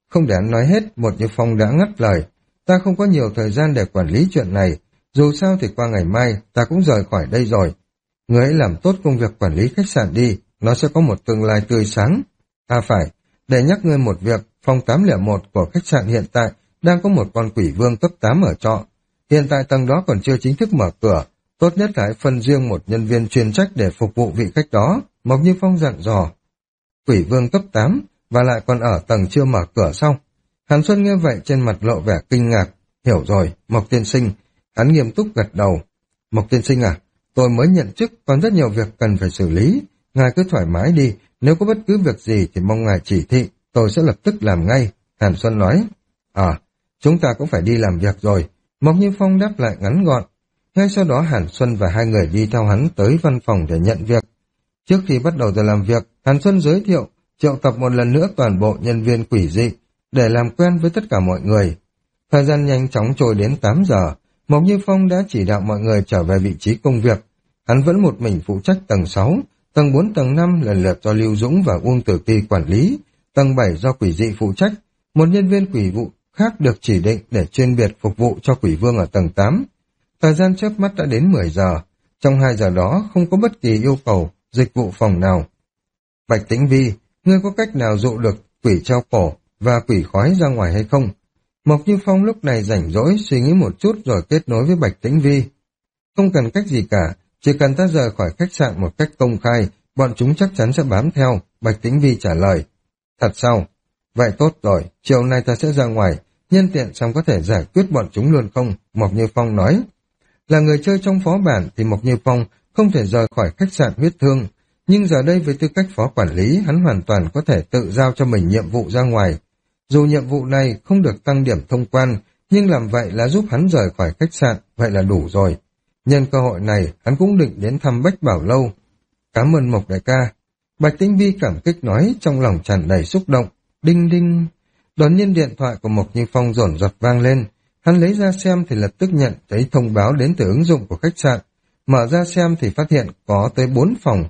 Không để hắn nói hết, Một Như Phong đã ngắt lời. Ta không có nhiều thời gian để quản lý chuyện này. Dù sao thì qua ngày mai, ta cũng rời khỏi đây rồi. Ngươi hãy làm tốt công việc quản lý khách sạn đi, nó sẽ có một tương lai tươi sáng. À phải, để nhắc ngươi một việc, phòng tám không một của khách sạn hiện tại đang có một con quỷ vương cấp tám ở trọ. Hiện tại tầng đó còn chưa chính thức mở cửa, tốt nhất là hãy phân riêng một nhân viên chuyên trách để phục vụ vị khách đó, Mộc Như Phong dặn dò. Quỷ vương cấp tám, và lại còn ở tầng chưa mở cửa sau. Hàn Xuân nghe vậy trên mặt lộ vẻ kinh ngạc. Hiểu rồi, Mộc tiên sinh. Hắn nghiêm túc gật đầu. Mộc tiên sinh à, tôi mới nhận chức, còn rất nhiều việc cần phải xử lý. Ngài cứ thoải mái đi, nếu có bất cứ việc gì thì mong ngài chỉ thị, tôi sẽ lập tức làm ngay. Hàn Xuân nói. À, chúng ta cũng phải đi làm việc rồi. Mộc Như Phong đáp lại ngắn gọn. Ngay sau đó Hàn Xuân và hai người đi theo hắn tới văn phòng để nhận việc. Trước khi bắt đầu giờ làm việc, Hàn Xuân giới thiệu, triệu tập một lần nữa toàn bộ nhân viên quỷ dị, để làm quen với tất cả mọi người. Thời gian nhanh chóng trôi đến tám giờ, Mộc Như Phong đã chỉ đạo mọi người trở về vị trí công việc. Hắn vẫn một mình phụ trách tầng sáu, tầng bốn, tầng năm lần lượt do Lưu Dũng và Uông Tử Kỳ quản lý, tầng bảy do quỷ dị phụ trách, một nhân viên quỷ vụ khác được chỉ định để chuyên biệt phục vụ cho quỷ vương ở tầng tám. Thời gian chớp mắt đã đến mười giờ, trong hai giờ đó không có bất kỳ yêu cầu dịch vụ phòng nào. Bạch Tĩnh Vi, ngươi có cách nào dụ được quỷ treo cổ và quỷ khói ra ngoài hay không? Mộc Như Phong lúc này rảnh rỗi suy nghĩ một chút rồi kết nối với Bạch Tĩnh Vi. Không cần cách gì cả, chỉ cần ta rời khỏi khách sạn một cách công khai, bọn chúng chắc chắn sẽ bám theo, Bạch Tĩnh Vi trả lời. Thật sao? Vậy tốt rồi, chiều nay ta sẽ ra ngoài, nhân tiện xong có thể giải quyết bọn chúng luôn không? Mộc Như Phong nói. Là người chơi trong phó bản thì Mộc Như Phong không thể rời khỏi khách sạn huyết thương, nhưng giờ đây với tư cách phó quản lý, hắn hoàn toàn có thể tự giao cho mình nhiệm vụ ra ngoài. Dù nhiệm vụ này không được tăng điểm thông quan, nhưng làm vậy là giúp hắn rời khỏi khách sạn, vậy là đủ rồi. Nhân cơ hội này, hắn cũng định đến thăm Bách Bảo Lâu. Cảm ơn Mộc đại ca. Bạch Tĩnh Vi cảm kích nói, trong lòng tràn đầy xúc động. Đinh đinh. Đột nhiên điện thoại của Mộc Như Phong dồn dập vang lên. Hắn lấy ra xem thì lập tức nhận thấy thông báo đến từ ứng dụng của khách sạn. Mở ra xem thì phát hiện có tới bốn phòng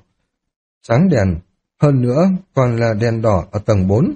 sáng đèn, hơn nữa còn là đèn đỏ ở tầng bốn.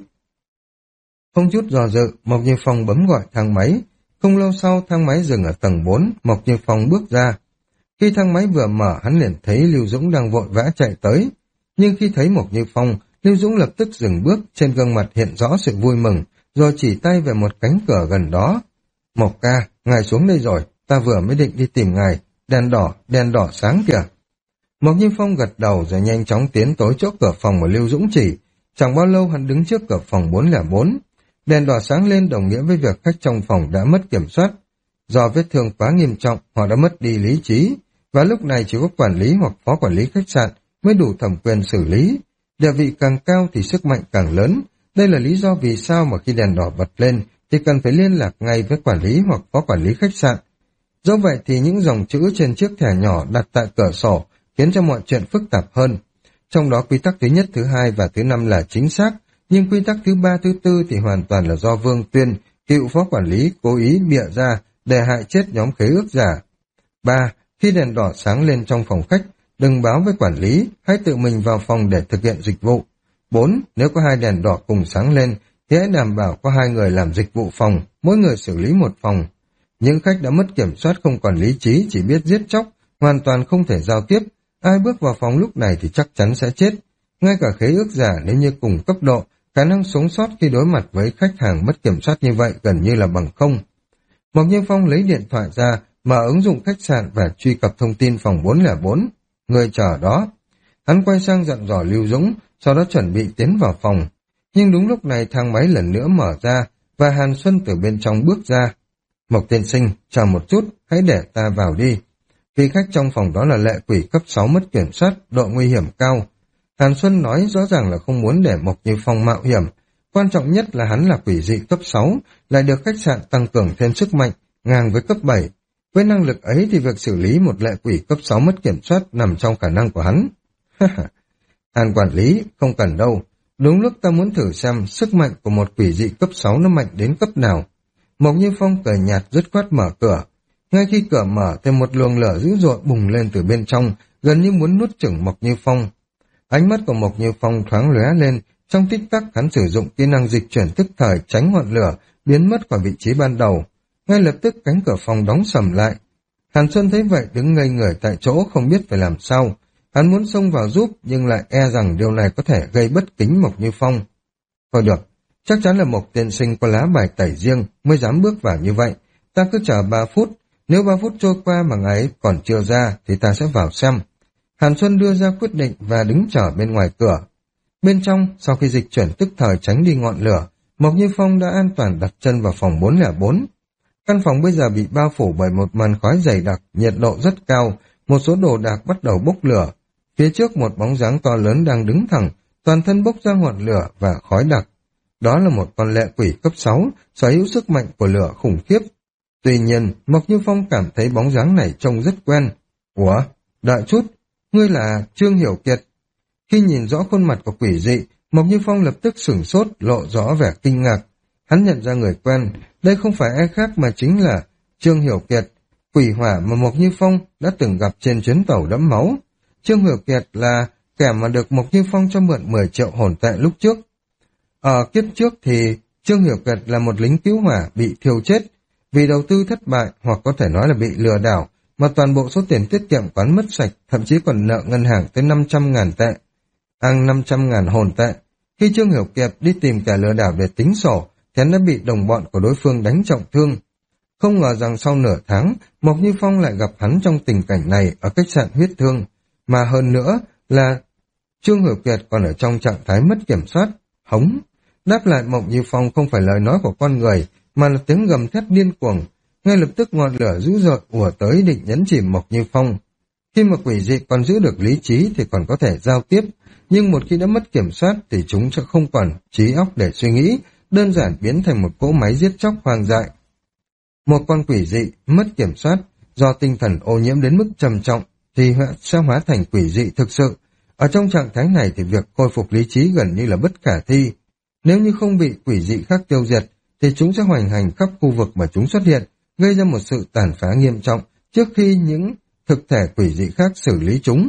Không chút do dự, Mộc Như Phong bấm gọi thang máy. Không lâu sau thang máy dừng ở tầng bốn, Mộc Như Phong bước ra. Khi thang máy vừa mở, hắn liền thấy Lưu Dũng đang vội vã chạy tới. Nhưng khi thấy Mộc Như Phong, Lưu Dũng lập tức dừng bước, trên gương mặt hiện rõ sự vui mừng, rồi chỉ tay về một cánh cửa gần đó. Mộc ca, ngài xuống đây rồi, ta vừa mới định đi tìm ngài, đèn đỏ, đèn đỏ sáng kìa. Mộc Như Phong gật đầu rồi nhanh chóng tiến tới chỗ cửa phòng mà Lưu Dũng chỉ. Chẳng bao lâu hắn đứng trước cửa phòng bốn không bốn. Đèn đỏ sáng lên đồng nghĩa với việc khách trong phòng đã mất kiểm soát. Do vết thương quá nghiêm trọng, họ đã mất đi lý trí, và lúc này chỉ có quản lý hoặc phó quản lý khách sạn mới đủ thẩm quyền xử lý. Địa vị càng cao thì sức mạnh càng lớn. Đây là lý do vì sao mà khi đèn đỏ bật lên thì cần phải liên lạc ngay với quản lý hoặc phó quản lý khách sạn. Do vậy thì những dòng chữ trên chiếc thẻ nhỏ đặt tại cửa sổ khiến cho mọi chuyện phức tạp hơn. Trong đó quy tắc thứ nhất, thứ hai và thứ năm là chính xác, nhưng quy tắc thứ ba, thứ tư thì hoàn toàn là do Vương Tuyên, cựu phó quản lý, cố ý bịa ra để hại chết nhóm khế ước giả. Ba. Khi đèn đỏ sáng lên trong phòng khách, đừng báo với quản lý, hãy tự mình vào phòng để thực hiện dịch vụ. Bốn. Nếu có hai đèn đỏ cùng sáng lên, thì hãy đảm bảo có hai người làm dịch vụ phòng, mỗi người xử lý một phòng. Những khách đã mất kiểm soát không còn lý trí, chỉ biết giết chóc, hoàn toàn không thể giao tiếp. Ai bước vào phòng lúc này thì chắc chắn sẽ chết. Ngay cả khế ước giả nếu như cùng cấp độ, khả năng sống sót khi đối mặt với khách hàng mất kiểm soát như vậy gần như là bằng không. Mộc Như Phong lấy điện thoại ra, mở ứng dụng khách sạn và truy cập thông tin phòng bốn không bốn. Người chờ đó. Hắn quay sang dặn dò Lưu Dũng, sau đó chuẩn bị tiến vào phòng. Nhưng đúng lúc này thang máy lần nữa mở ra, và Hàn Xuân từ bên trong bước ra. Mộc tiên sinh, chờ một chút, hãy để ta vào đi. Vì khách trong phòng đó là lệ quỷ cấp sáu mất kiểm soát, độ nguy hiểm cao. Hàn Xuân nói rõ ràng là không muốn để Mộc Như Phong mạo hiểm. Quan trọng nhất là hắn là quỷ dị cấp sáu, lại được khách sạn tăng cường thêm sức mạnh, ngang với cấp bảy. Với năng lực ấy thì việc xử lý một lệ quỷ cấp sáu mất kiểm soát nằm trong khả năng của hắn. Hàn quản lý, không cần đâu. Đúng lúc ta muốn thử xem sức mạnh của một quỷ dị cấp sáu nó mạnh đến cấp nào. Mộc Như Phong cười nhạt dứt khoát mở cửa. Ngay khi cửa mở thì một luồng lửa dữ dội bùng lên từ bên trong, gần như muốn nuốt chửng Mộc Như Phong. Ánh mắt của Mộc Như Phong thoáng lóe lên, Trong tích tắc hắn sử dụng kỹ năng dịch chuyển tức thời tránh ngọn lửa, biến mất khỏi vị trí ban đầu. Ngay lập tức cánh cửa phòng đóng sầm lại. Hàn Xuân thấy vậy đứng ngây người tại chỗ không biết phải làm sao. Hắn muốn xông vào giúp nhưng lại e rằng điều này có thể gây bất kính Mộc Như Phong. Thôi được, chắc chắn là Mộc tiên sinh có lá bài tẩy riêng mới dám bước vào như vậy. Ta cứ chờ ba phút, nếu ba phút trôi qua mà ngài ấy còn chưa ra thì ta sẽ vào xem. Hàn Xuân đưa ra quyết định và đứng chờ bên ngoài cửa. Bên trong, sau khi dịch chuyển tức thời tránh đi ngọn lửa, Mộc Như Phong đã an toàn đặt chân vào phòng bốn không bốn. Căn phòng bây giờ bị bao phủ bởi một màn khói dày đặc, nhiệt độ rất cao, một số đồ đạc bắt đầu bốc lửa. Phía trước một bóng dáng to lớn đang đứng thẳng, toàn thân bốc ra ngọn lửa và khói đặc. Đó là một con lệ quỷ cấp sáu, sở hữu sức mạnh của lửa khủng khiếp. Tuy nhiên, Mộc Như Phong cảm thấy bóng dáng này trông rất quen. Ủa, đợi chút, ngươi là Trương Hiểu Kiệt. Khi nhìn rõ khuôn mặt của quỷ dị, Mộc Như Phong lập tức sửng sốt, lộ rõ vẻ kinh ngạc. Hắn nhận ra người quen, đây không phải ai khác mà chính là Trương Hiểu Kiệt, quỷ hỏa mà Mộc Như Phong đã từng gặp trên chuyến tàu đẫm máu. Trương Hiểu Kiệt là kẻ mà được Mộc Như Phong cho mượn mười triệu hồn tệ lúc trước. Ở kiếp trước thì Trương Hiểu Kiệt là một lính cứu hỏa bị thiêu chết, vì đầu tư thất bại hoặc có thể nói là bị lừa đảo, mà toàn bộ số tiền tiết kiệm quán mất sạch, thậm chí còn nợ ngân hàng tới năm trăm ngàn tệ, ăn năm trăm ngàn hồn tệ. Khi Trương Hiểu Kiệt đi tìm kẻ lừa đảo để tính sổ, thì hắn đã bị đồng bọn của đối phương đánh trọng thương. Không ngờ rằng sau nửa tháng, Mộc Như Phong lại gặp hắn trong tình cảnh này ở khách sạn huyết thương, mà hơn nữa là Trương Hiểu Kiệt còn ở trong trạng thái mất kiểm soát. Hống! Đáp lại Mộc Như Phong không phải lời nói của con người, mà là tiếng gầm thét điên cuồng. Ngay lập tức ngọn lửa dữ dội ùa tới định nhấn chìm Mộc Như Phong. Khi mà quỷ dị còn giữ được lý trí thì còn có thể giao tiếp, nhưng một khi đã mất kiểm soát thì chúng sẽ không còn trí óc để suy nghĩ, đơn giản biến thành một cỗ máy giết chóc hoang dại. Một con quỷ dị mất kiểm soát do tinh thần ô nhiễm đến mức trầm trọng thì sẽ hóa thành quỷ dị thực sự. Ở trong trạng thái này thì việc khôi phục lý trí gần như là bất khả thi. Nếu như không bị quỷ dị khác tiêu diệt thì chúng sẽ hoành hành khắp khu vực mà chúng xuất hiện, gây ra một sự tàn phá nghiêm trọng trước khi những thực thể quỷ dị khác xử lý chúng.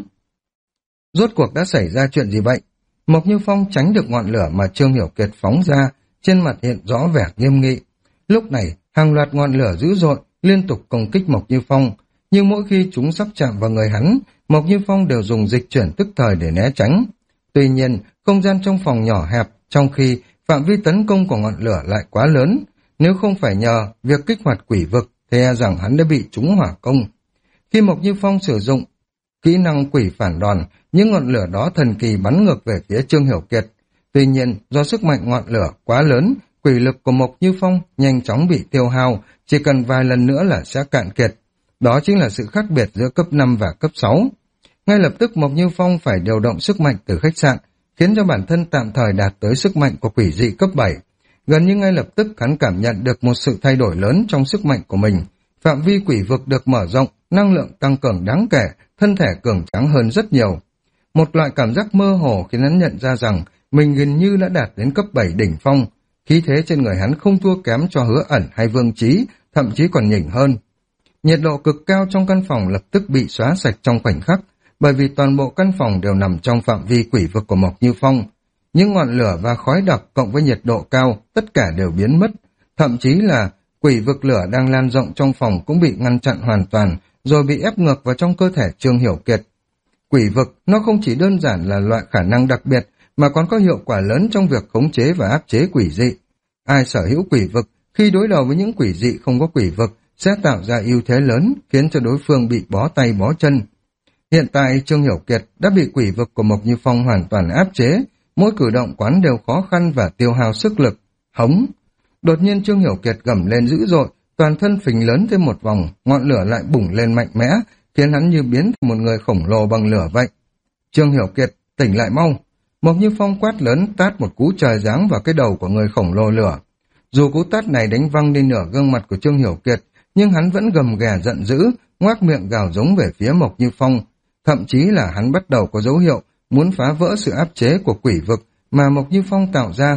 Rốt cuộc đã xảy ra chuyện gì vậy? Mộc Như Phong tránh được ngọn lửa mà Trương Hiểu Kiệt phóng ra, trên mặt hiện rõ vẻ nghiêm nghị. Lúc này, hàng loạt ngọn lửa dữ dội liên tục công kích Mộc Như Phong, nhưng mỗi khi chúng sắp chạm vào người hắn, Mộc Như Phong đều dùng dịch chuyển tức thời để né tránh. Tuy nhiên, không gian trong phòng nhỏ hẹp, trong khi phạm vi tấn công của ngọn lửa lại quá lớn. Nếu không phải nhờ việc kích hoạt quỷ vực, thì e rằng hắn đã bị trúng hỏa công. Khi Mộc Như Phong sử dụng kỹ năng quỷ phản đòn, những ngọn lửa đó thần kỳ bắn ngược về phía Trương Hiểu Kiệt. Tuy nhiên, do sức mạnh ngọn lửa quá lớn, quỷ lực của Mộc Như Phong nhanh chóng bị tiêu hao, chỉ cần vài lần nữa là sẽ cạn kiệt. Đó chính là sự khác biệt giữa cấp năm và cấp sáu. Ngay lập tức Mộc Như Phong phải điều động sức mạnh từ khách sạn, khiến cho bản thân tạm thời đạt tới sức mạnh của quỷ dị cấp bảy. Gần như ngay lập tức hắn cảm nhận được một sự thay đổi lớn trong sức mạnh của mình. Phạm vi quỷ vực được mở rộng, năng lượng tăng cường đáng kể, thân thể cường tráng hơn rất nhiều. Một loại cảm giác mơ hồ khiến hắn nhận ra rằng mình gần như đã đạt đến cấp bảy đỉnh phong. Khí thế trên người hắn không thua kém cho Hứa Ẩn hay Vương Chí, thậm chí còn nhỉnh hơn. Nhiệt độ cực cao trong căn phòng lập tức bị xóa sạch trong khoảnh khắc, bởi vì toàn bộ căn phòng đều nằm trong phạm vi quỷ vực của Mộc Như Phong. Những ngọn lửa và khói đặc cộng với nhiệt độ cao, tất cả đều biến mất. Thậm chí là quỷ vực lửa đang lan rộng trong phòng cũng bị ngăn chặn hoàn toàn, rồi bị ép ngược vào trong cơ thể Trương Hiểu Kiệt. Quỷ vực, nó không chỉ đơn giản là loại khả năng đặc biệt, mà còn có hiệu quả lớn trong việc khống chế và áp chế quỷ dị. Ai sở hữu quỷ vực, khi đối đầu với những quỷ dị không có quỷ vực, sẽ tạo ra ưu thế lớn, khiến cho đối phương bị bó tay bó chân. Hiện tại Trương Hiểu Kiệt đã bị quỷ vực của Mộc Như Phong hoàn toàn áp chế, mỗi cử động quán đều khó khăn và tiêu hao sức lực. Hống! Đột nhiên Trương Hiểu Kiệt gầm lên dữ dội, toàn thân phình lớn thêm một vòng, ngọn lửa lại bùng lên mạnh mẽ, khiến hắn như biến thành một người khổng lồ bằng lửa vậy. Trương Hiểu Kiệt, tỉnh lại mau! Mộc Như Phong quát lớn tát một cú trời giáng vào cái đầu của người khổng lồ lửa. Dù cú tát này đánh văng đi nửa gương mặt của Trương Hiểu Kiệt, nhưng hắn vẫn gầm ghè giận dữ, ngoác miệng gào giống về phía Mộc Như Phong. Thậm chí là hắn bắt đầu có dấu hiệu muốn phá vỡ sự áp chế của quỷ vực mà Mộc Như Phong tạo ra.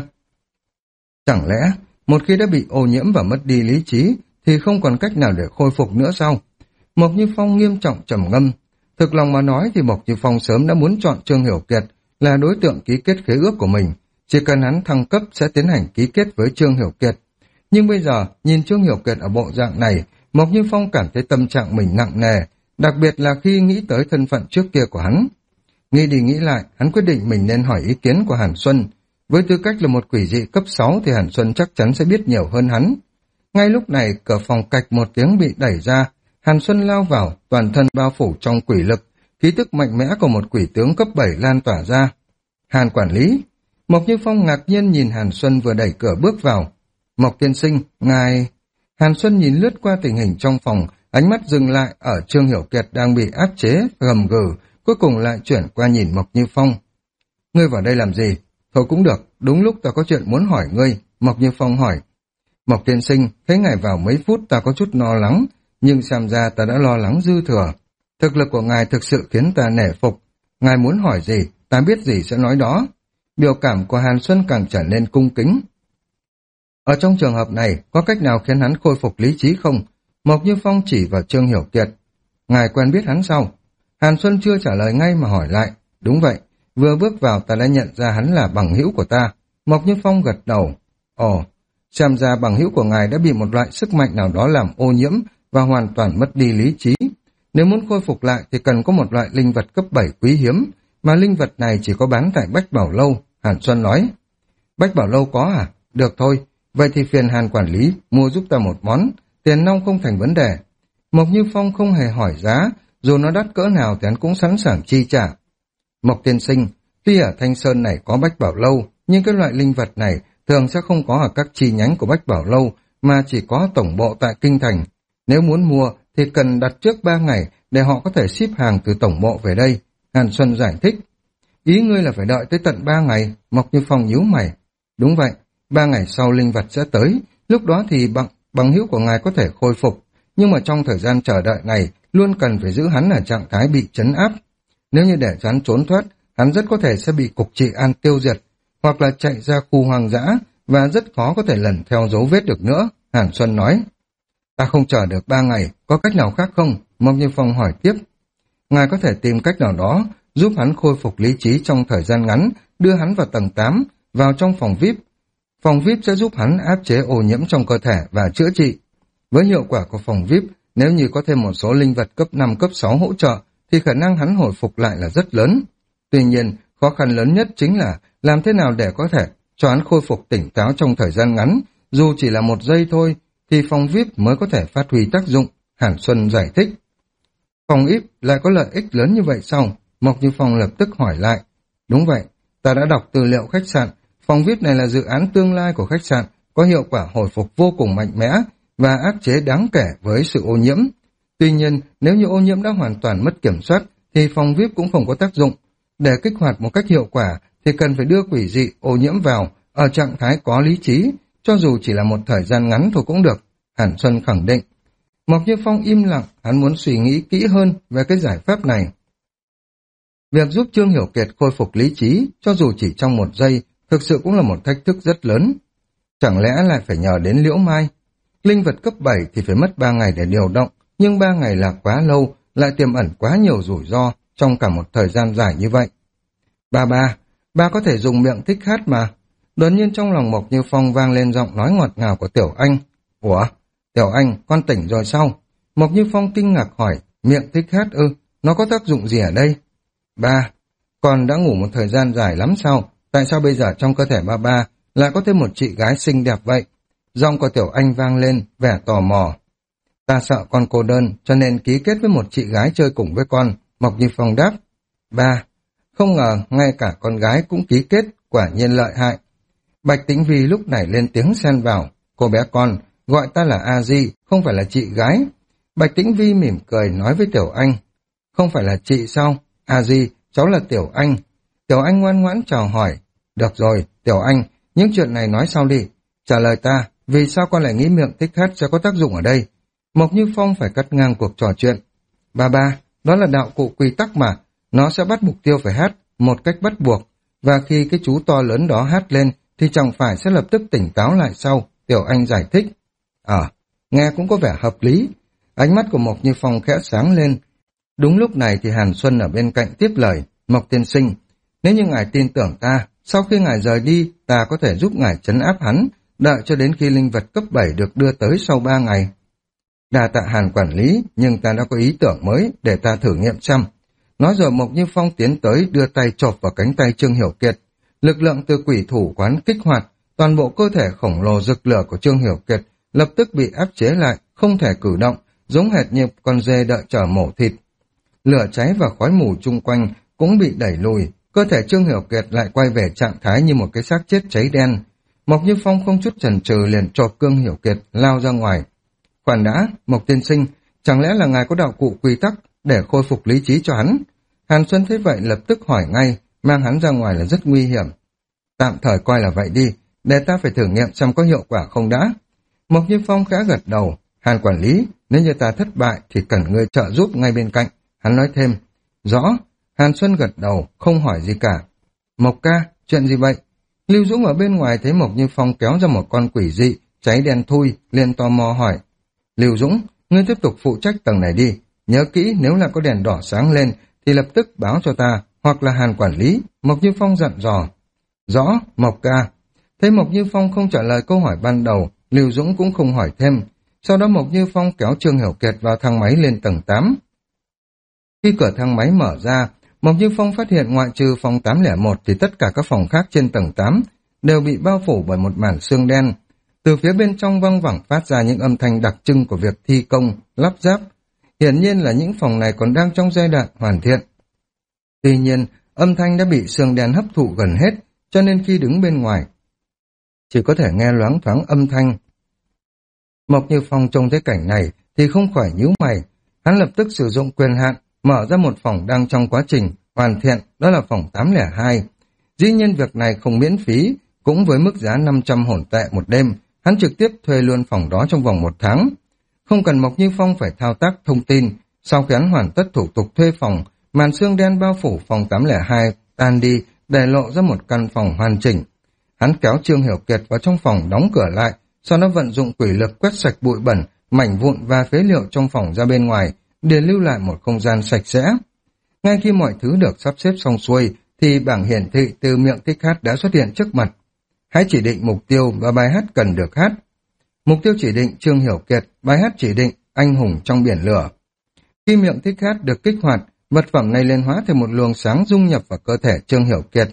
Chẳng lẽ, một khi đã bị ô nhiễm và mất đi lý trí, thì không còn cách nào để khôi phục nữa sao? Mộc Như Phong nghiêm trọng trầm ngâm. Thực lòng mà nói thì Mộc Như Phong sớm đã muốn chọn Trương Hiểu Kiệt là đối tượng ký kết khế ước của mình, chỉ cần hắn thăng cấp sẽ tiến hành ký kết với Trương Hiểu Kiệt. Nhưng bây giờ, nhìn Trương Hiểu Kiệt ở bộ dạng này, Mộc Như Phong cảm thấy tâm trạng mình nặng nề, đặc biệt là khi nghĩ tới thân phận trước kia của hắn. Nghĩ đi nghĩ lại, hắn quyết định mình nên hỏi ý kiến của Hàn Xuân. Với tư cách là một quỷ dị cấp sáu thì Hàn Xuân chắc chắn sẽ biết nhiều hơn hắn. Ngay lúc này, cửa phòng cạch một tiếng bị đẩy ra, Hàn Xuân lao vào, toàn thân bao phủ trong quỷ lực, khí tức mạnh mẽ của một quỷ tướng cấp bảy lan tỏa ra. Hàn quản lý, Mộc Như Phong ngạc nhiên nhìn Hàn Xuân vừa đẩy cửa bước vào. Mộc tiên sinh, ngài... Hàn Xuân nhìn lướt qua tình hình trong phòng, ánh mắt dừng lại ở Trương Hiểu Kiệt đang bị áp chế, gầm gừ, cuối cùng lại chuyển qua nhìn Mộc Như Phong. Ngươi vào đây làm gì? Thôi cũng được, đúng lúc ta có chuyện muốn hỏi ngươi, Mộc Như Phong hỏi. Mộc tiên sinh, thấy ngài vào mấy phút ta có chút lo lắng, nhưng xem ra ta đã lo lắng dư thừa. Thực lực của ngài thực sự khiến ta nể phục. Ngài muốn hỏi gì, ta biết gì sẽ nói đó. Biểu cảm của Hàn Xuân càng trở nên cung kính. Ở trong trường hợp này, có cách nào khiến hắn khôi phục lý trí không? Mộc Như Phong chỉ vào Trương Hiểu Kiệt. Ngài quen biết hắn sao? Hàn Xuân chưa trả lời ngay mà hỏi lại. Đúng vậy, vừa bước vào ta đã nhận ra hắn là bằng hữu của ta. Mộc Như Phong gật đầu. Ồ, xem ra bằng hữu của ngài đã bị một loại sức mạnh nào đó làm ô nhiễm và hoàn toàn mất đi lý trí. Nếu muốn khôi phục lại thì cần có một loại linh vật cấp bảy quý hiếm, mà linh vật này chỉ có bán tại Bách Bảo Lâu, Hàn Xuân nói. Bách Bảo Lâu có à? Được thôi, vậy thì phiền Hàn quản lý mua giúp ta một món, tiền nong không thành vấn đề. Mộc Như Phong không hề hỏi giá, dù nó đắt cỡ nào thì hắn cũng sẵn sàng chi trả. Mộc tiên sinh, tuy ở Thanh Sơn này có Bách Bảo Lâu, nhưng cái loại linh vật này thường sẽ không có ở các chi nhánh của Bách Bảo Lâu, mà chỉ có tổng bộ tại Kinh Thành. Nếu muốn mua thì cần đặt trước ba ngày để họ có thể ship hàng từ tổng bộ về đây. Hàn Xuân giải thích. Ý ngươi là phải đợi tới tận ba ngày, Mộc Như Phong nhíu mày. Đúng vậy, ba ngày sau linh vật sẽ tới, lúc đó thì bằng, bằng hữu của ngài có thể khôi phục, nhưng mà trong thời gian chờ đợi này, luôn cần phải giữ hắn ở trạng thái bị trấn áp. Nếu như để hắn trốn thoát, hắn rất có thể sẽ bị cục trị an tiêu diệt, hoặc là chạy ra khu hoang dã, và rất khó có thể lần theo dấu vết được nữa, Hàn Xuân nói. Ta không chờ được ba ngày, có cách nào khác không? Mộc Như Phong hỏi tiếp. Ngài có thể tìm cách nào đó, giúp hắn khôi phục lý trí trong thời gian ngắn, đưa hắn vào tầng tám, vào trong phòng vi ai pi. Phòng vi ai pi sẽ giúp hắn áp chế ô nhiễm trong cơ thể và chữa trị. Với hiệu quả của phòng vi ai pi, nếu như có thêm một số linh vật cấp năm, cấp sáu hỗ trợ, thì khả năng hắn hồi phục lại là rất lớn. Tuy nhiên, khó khăn lớn nhất chính là làm thế nào để có thể cho hắn khôi phục tỉnh táo trong thời gian ngắn, dù chỉ là một giây thôi, thì phòng vi ai pi mới có thể phát huy tác dụng, Hàn Xuân giải thích. Phòng vi ai pi lại có lợi ích lớn như vậy sao? Mộc Như Phong lập tức hỏi lại. Đúng vậy, ta đã đọc tư liệu khách sạn, phòng vi ai pi này là dự án tương lai của khách sạn, có hiệu quả hồi phục vô cùng mạnh mẽ và áp chế đáng kể với sự ô nhiễm. Tuy nhiên, nếu như ô nhiễm đã hoàn toàn mất kiểm soát, thì phòng vi ai pi cũng không có tác dụng. Để kích hoạt một cách hiệu quả, thì cần phải đưa quỷ dị ô nhiễm vào, ở trạng thái có lý trí, cho dù chỉ là một thời gian ngắn thôi cũng được, Hàn Xuân khẳng định. Mộc Như Phong im lặng, hắn muốn suy nghĩ kỹ hơn về cái giải pháp này. Việc giúp Trương Hiểu Kiệt khôi phục lý trí, cho dù chỉ trong một giây, thực sự cũng là một thách thức rất lớn. Chẳng lẽ lại phải nhờ đến Liễu Mai? Linh vật cấp bảy thì phải mất ba ngày để điều động, nhưng ba ngày là quá lâu, lại tiềm ẩn quá nhiều rủi ro trong cả một thời gian dài như vậy. Ba ba, ba có thể dùng miệng thích hát mà. Đột nhiên trong lòng Mộc Như Phong vang lên giọng nói ngọt ngào của Tiểu Anh. Ủa? Tiểu Anh, con tỉnh rồi sao? Mộc Như Phong kinh ngạc hỏi, miệng thích hát ư, nó có tác dụng gì ở đây? Ba, con đã ngủ một thời gian dài lắm sao? Tại sao bây giờ trong cơ thể ba ba lại có thêm một chị gái xinh đẹp vậy? Giọng của Tiểu Anh vang lên, vẻ tò mò. Ta sợ con cô đơn, cho nên ký kết với một chị gái chơi cùng với con, Mộc Như Phong đáp. Ba, không ngờ ngay cả con gái cũng ký kết, quả nhiên lợi hại. Bạch Tĩnh Vi lúc này lên tiếng xen vào, cô bé con, gọi ta là A Di, không phải là chị gái. Bạch Tĩnh Vi mỉm cười nói với Tiểu Anh, không phải là chị sao? A Di, cháu là Tiểu Anh. Tiểu Anh ngoan ngoãn chào hỏi, được rồi, Tiểu Anh, những chuyện này nói sau đi. Trả lời ta, vì sao con lại nghĩ miệng thích hát sẽ có tác dụng ở đây? Mộc Như Phong phải cắt ngang cuộc trò chuyện. Ba ba, đó là đạo cụ quy tắc mà, nó sẽ bắt mục tiêu phải hát một cách bắt buộc, và khi cái chú to lớn đó hát lên thì chẳng phải sẽ lập tức tỉnh táo lại sau, Tiểu Anh giải thích. Ờ, nghe cũng có vẻ hợp lý. Ánh mắt của Mộc Như Phong khẽ sáng lên. Đúng lúc này thì Hàn Xuân ở bên cạnh tiếp lời, Mộc tiên sinh, nếu như ngài tin tưởng ta, Sau khi ngài rời đi, ta có thể giúp ngài trấn áp hắn, đợi cho đến khi linh vật cấp bảy được đưa tới sau ba ngày. Đa tạ Hàn quản lý, nhưng ta đã có ý tưởng mới để ta thử nghiệm xem. Nói rồi Mộc Như Phong tiến tới đưa tay chộp vào cánh tay Trương Hiểu Kiệt. Lực lượng từ quỷ thủ quán kích hoạt, toàn bộ cơ thể khổng lồ rực lửa của Trương Hiểu Kiệt lập tức bị áp chế lại, không thể cử động, giống hệt như con dê đợi chờ mổ thịt. Lửa cháy và khói mù chung quanh cũng bị đẩy lùi, cơ thể Trương Hiểu Kiệt lại quay về trạng thái như một cái xác chết cháy đen. Mộc Như Phong không chút chần chừ liền chộp Cương Hiểu Kiệt lao ra ngoài. Khoan đã, Mộc tiên sinh, chẳng lẽ là ngài có đạo cụ quy tắc để khôi phục lý trí cho hắn? Hàn Xuân thấy vậy lập tức hỏi ngay, mang hắn ra ngoài là rất nguy hiểm. Tạm thời coi là vậy đi, để ta phải thử nghiệm xem có hiệu quả không đã. Mộc Như Phong khẽ gật đầu. Hàn quản lý, nếu như ta thất bại thì cần ngươi trợ giúp ngay bên cạnh. Hắn nói thêm. Rõ. Hàn Xuân gật đầu, không hỏi gì cả. Mộc ca, chuyện gì vậy? Lưu Dũng ở bên ngoài thấy Mộc Như Phong kéo ra một con quỷ dị, cháy đen thui, liền tò mò hỏi. Lưu Dũng, ngươi tiếp tục phụ trách tầng này đi. Nhớ kỹ, nếu là có đèn đỏ sáng lên thì lập tức báo cho ta, hoặc là Hàn quản lý. Mộc Như Phong dặn dò. Rõ, Mộc ca. Thấy Mộc Như Phong không trả lời câu hỏi ban đầu, Lưu Dũng cũng không hỏi thêm. Sau đó Mộc Như Phong kéo Trương Hiểu Kiệt vào thang máy lên tầng tám. Khi cửa thang máy mở ra, Mộc Như Phong phát hiện ngoại trừ phòng tám không một thì tất cả các phòng khác trên tầng tám đều bị bao phủ bởi một màn sương đen. Từ phía bên trong văng vẳng phát ra những âm thanh đặc trưng của việc thi công, lắp ráp. Hiển nhiên là những phòng này còn đang trong giai đoạn hoàn thiện. Tuy nhiên, âm thanh đã bị sương đen hấp thụ gần hết, cho nên khi đứng bên ngoài, chỉ có thể nghe loáng thoáng âm thanh. Mộc Như Phong trông thấy cảnh này thì không khỏi nhíu mày. Hắn lập tức sử dụng quyền hạn, mở ra một phòng đang trong quá trình hoàn thiện, đó là phòng tám không hai. Dĩ nhiên việc này không miễn phí, cũng với mức giá năm trăm hồn tệ một đêm, hắn trực tiếp thuê luôn phòng đó trong vòng một tháng. Không cần Mộc Như Phong phải thao tác thông tin, sau khi hắn hoàn tất thủ tục thuê phòng, màn sương đen bao phủ phòng tám không hai tan đi, để lộ ra một căn phòng hoàn chỉnh. Hắn kéo Trương Hiểu Kiệt vào trong phòng đóng cửa lại, sau đó vận dụng quỷ lực quét sạch bụi bẩn, mảnh vụn và phế liệu trong phòng ra bên ngoài, để lưu lại một không gian sạch sẽ. Ngay khi mọi thứ được sắp xếp xong xuôi, thì bảng hiển thị từ miệng thích hát đã xuất hiện trước mặt. Hãy chỉ định mục tiêu và bài hát cần được hát. Mục tiêu chỉ định Trương Hiểu Kiệt, bài hát chỉ định Anh hùng trong biển lửa. Khi miệng thích hát được kích hoạt, vật phẩm này lên hóa thành một luồng sáng dung nhập vào cơ thể Trương Hiểu Kiệt.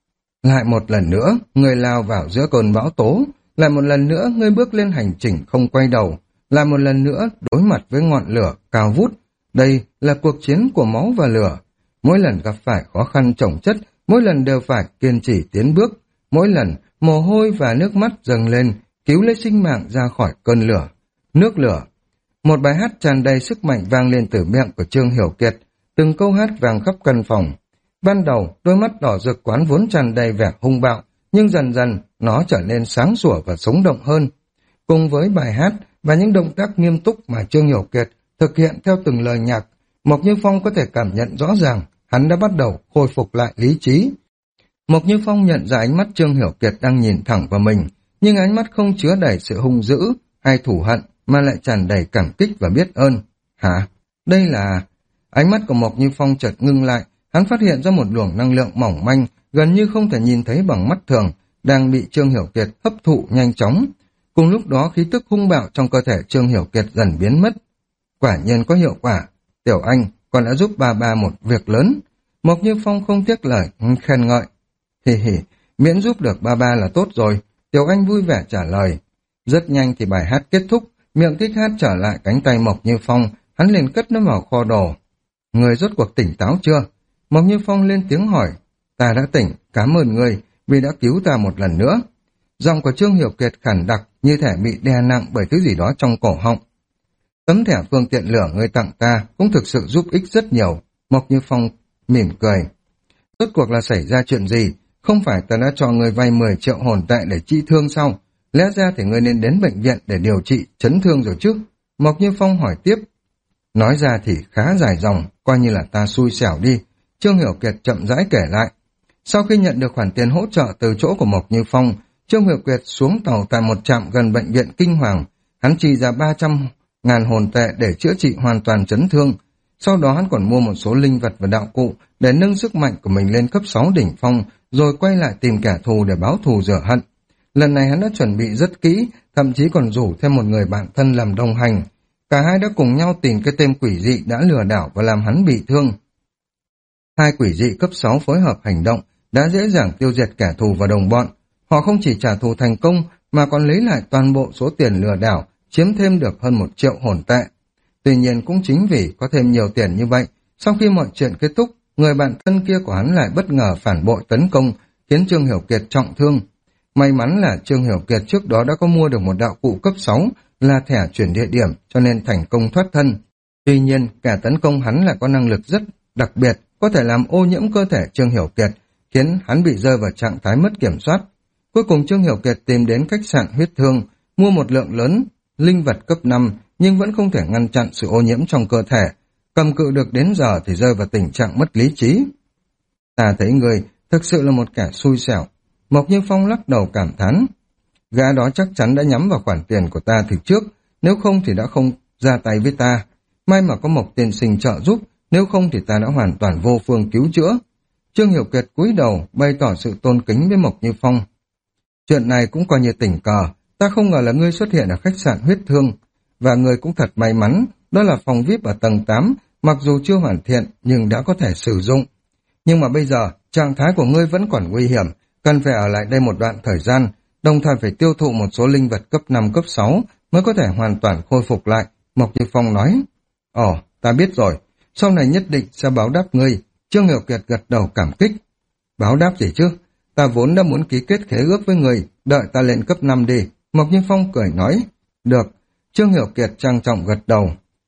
Lại một lần nữa, người lao vào giữa cơn bão tố. Lại một lần nữa, ngươi bước lên hành trình không quay đầu. Lại một lần nữa, đối mặt với ngọn lửa cao vút. Đây là cuộc chiến của máu và lửa. Mỗi lần gặp phải khó khăn chồng chất, mỗi lần đều phải kiên trì tiến bước. Mỗi lần, mồ hôi và nước mắt dâng lên, cứu lấy sinh mạng ra khỏi cơn lửa. Nước lửa. Một bài hát tràn đầy sức mạnh vang lên từ miệng của Trương Hiểu Kiệt. Từng câu hát vang khắp căn phòng. Ban đầu, đôi mắt đỏ rực quán vốn tràn đầy vẻ hung bạo, nhưng dần dần nó trở nên sáng sủa và sống động hơn. Cùng với bài hát và những động tác nghiêm túc mà Trương Hiểu Kiệt thực hiện theo từng lời nhạc, Mộc Như Phong có thể cảm nhận rõ ràng hắn đã bắt đầu khôi phục lại lý trí. Mộc Như Phong nhận ra ánh mắt Trương Hiểu Kiệt đang nhìn thẳng vào mình, nhưng ánh mắt không chứa đầy sự hung dữ hay thù hận, mà lại tràn đầy cảm kích và biết ơn. Hả? Đây là... Ánh mắt của Mộc Như Phong chợt ngưng lại, hắn phát hiện ra một luồng năng lượng mỏng manh, gần như không thể nhìn thấy bằng mắt thường, đang bị Trương Hiểu Kiệt hấp thụ nhanh chóng. Cùng lúc đó khí tức hung bạo trong cơ thể Trương Hiểu Kiệt dần biến mất. Quả nhiên có hiệu quả. Tiểu Anh còn đã giúp ba ba một việc lớn. Mộc Như Phong không tiếc lời khen ngợi. Hì hì, miễn giúp được ba ba là tốt rồi. Tiểu Anh vui vẻ trả lời. Rất nhanh thì bài hát kết thúc, miệng thích hát trở lại cánh tay Mộc Như Phong, hắn liền cất nó vào kho đồ. Người rốt cuộc tỉnh táo chưa? Mộc Như Phong lên tiếng hỏi. Ta đã tỉnh, cảm ơn người vì đã cứu ta một lần nữa. Giọng của Trương Hiểu Kiệt khản đặc, như thể bị đè nặng bởi thứ gì đó trong cổ họng. Tấm thẻ phương tiện lửa người tặng ta cũng thực sự giúp ích rất nhiều. Mộc Như Phong mỉm cười. Rốt cuộc là xảy ra chuyện gì? Không phải ta đã cho người vay mười triệu hồn tệ để trị thương sao? Lẽ ra thì người nên đến bệnh viện để điều trị chấn thương rồi chứ? Mộc Như Phong hỏi tiếp. Nói ra thì khá dài dòng, coi như là ta xui xẻo đi. Trương Hiểu Kiệt chậm rãi kể lại. Sau khi nhận được khoản tiền hỗ trợ từ chỗ của Mộc Như Phong, Trương Hiểu Kiệt xuống tàu tại một trạm gần bệnh viện Kinh Hoàng. Hắn chi ra ba trăm ngàn hồn tệ để chữa trị hoàn toàn chấn thương. Sau đó hắn còn mua một số linh vật và đạo cụ để nâng sức mạnh của mình lên cấp sáu đỉnh phong, rồi quay lại tìm kẻ thù để báo thù rửa hận. Lần này hắn đã chuẩn bị rất kỹ, thậm chí còn rủ thêm một người bạn thân làm đồng hành. Cả hai đã cùng nhau tìm cái tên quỷ dị đã lừa đảo và làm hắn bị thương. Hai quỷ dị cấp sáu phối hợp hành động đã dễ dàng tiêu diệt kẻ thù và đồng bọn. Họ không chỉ trả thù thành công mà còn lấy lại toàn bộ số tiền lừa đảo, chiếm thêm được hơn một triệu hồn tệ. Tuy nhiên cũng chính vì có thêm nhiều tiền như vậy, sau khi mọi chuyện kết thúc, người bạn thân kia của hắn lại bất ngờ phản bội tấn công, khiến Trương Hiểu Kiệt trọng thương. May mắn là Trương Hiểu Kiệt trước đó đã có mua được một đạo cụ cấp sáu là thẻ chuyển địa điểm, cho nên thành công thoát thân. Tuy nhiên, kẻ tấn công hắn lại có năng lực rất đặc biệt, có thể làm ô nhiễm cơ thể Trương Hiểu Kiệt, khiến hắn bị rơi vào trạng thái mất kiểm soát. Cuối cùng Trương Hiểu Kiệt tìm đến khách sạn huyết thương, mua một lượng lớn linh vật cấp năm, nhưng vẫn không thể ngăn chặn sự ô nhiễm trong cơ thể. Cầm cự được đến giờ thì rơi vào tình trạng mất lý trí. Ta thấy người thực sự là một kẻ xui xẻo. Mộc Như Phong lắc đầu cảm thán. Gã đó chắc chắn đã nhắm vào khoản tiền của ta từ trước, nếu không thì đã không ra tay với ta. May mà có Mộc tiên sinh trợ giúp, nếu không thì ta đã hoàn toàn vô phương cứu chữa. Trương Hiểu Kiệt cúi đầu bày tỏ sự tôn kính với Mộc Như Phong. Chuyện này cũng coi như tình cờ, ta không ngờ là ngươi xuất hiện ở khách sạn huyết thương. Và ngươi cũng thật may mắn, đó là phòng vi ai pi ở tầng tám, mặc dù chưa hoàn thiện nhưng đã có thể sử dụng. Nhưng mà bây giờ, trạng thái của ngươi vẫn còn nguy hiểm, cần phải ở lại đây một đoạn thời gian, đồng thời phải tiêu thụ một số linh vật cấp năm, cấp sáu mới có thể hoàn toàn khôi phục lại, Mộc Như Phong nói. Ồ, ta biết rồi, sau này nhất định sẽ báo đáp ngươi. Trương Hiểu Kiệt gật đầu cảm kích. Báo đáp gì chứ? Ta vốn đã muốn ký kết khế ước với người, đợi ta lên cấp năm đi. Mộc Như Phong cười nói. Được. Trương Hiểu Kiệt trang trọng gật đầu.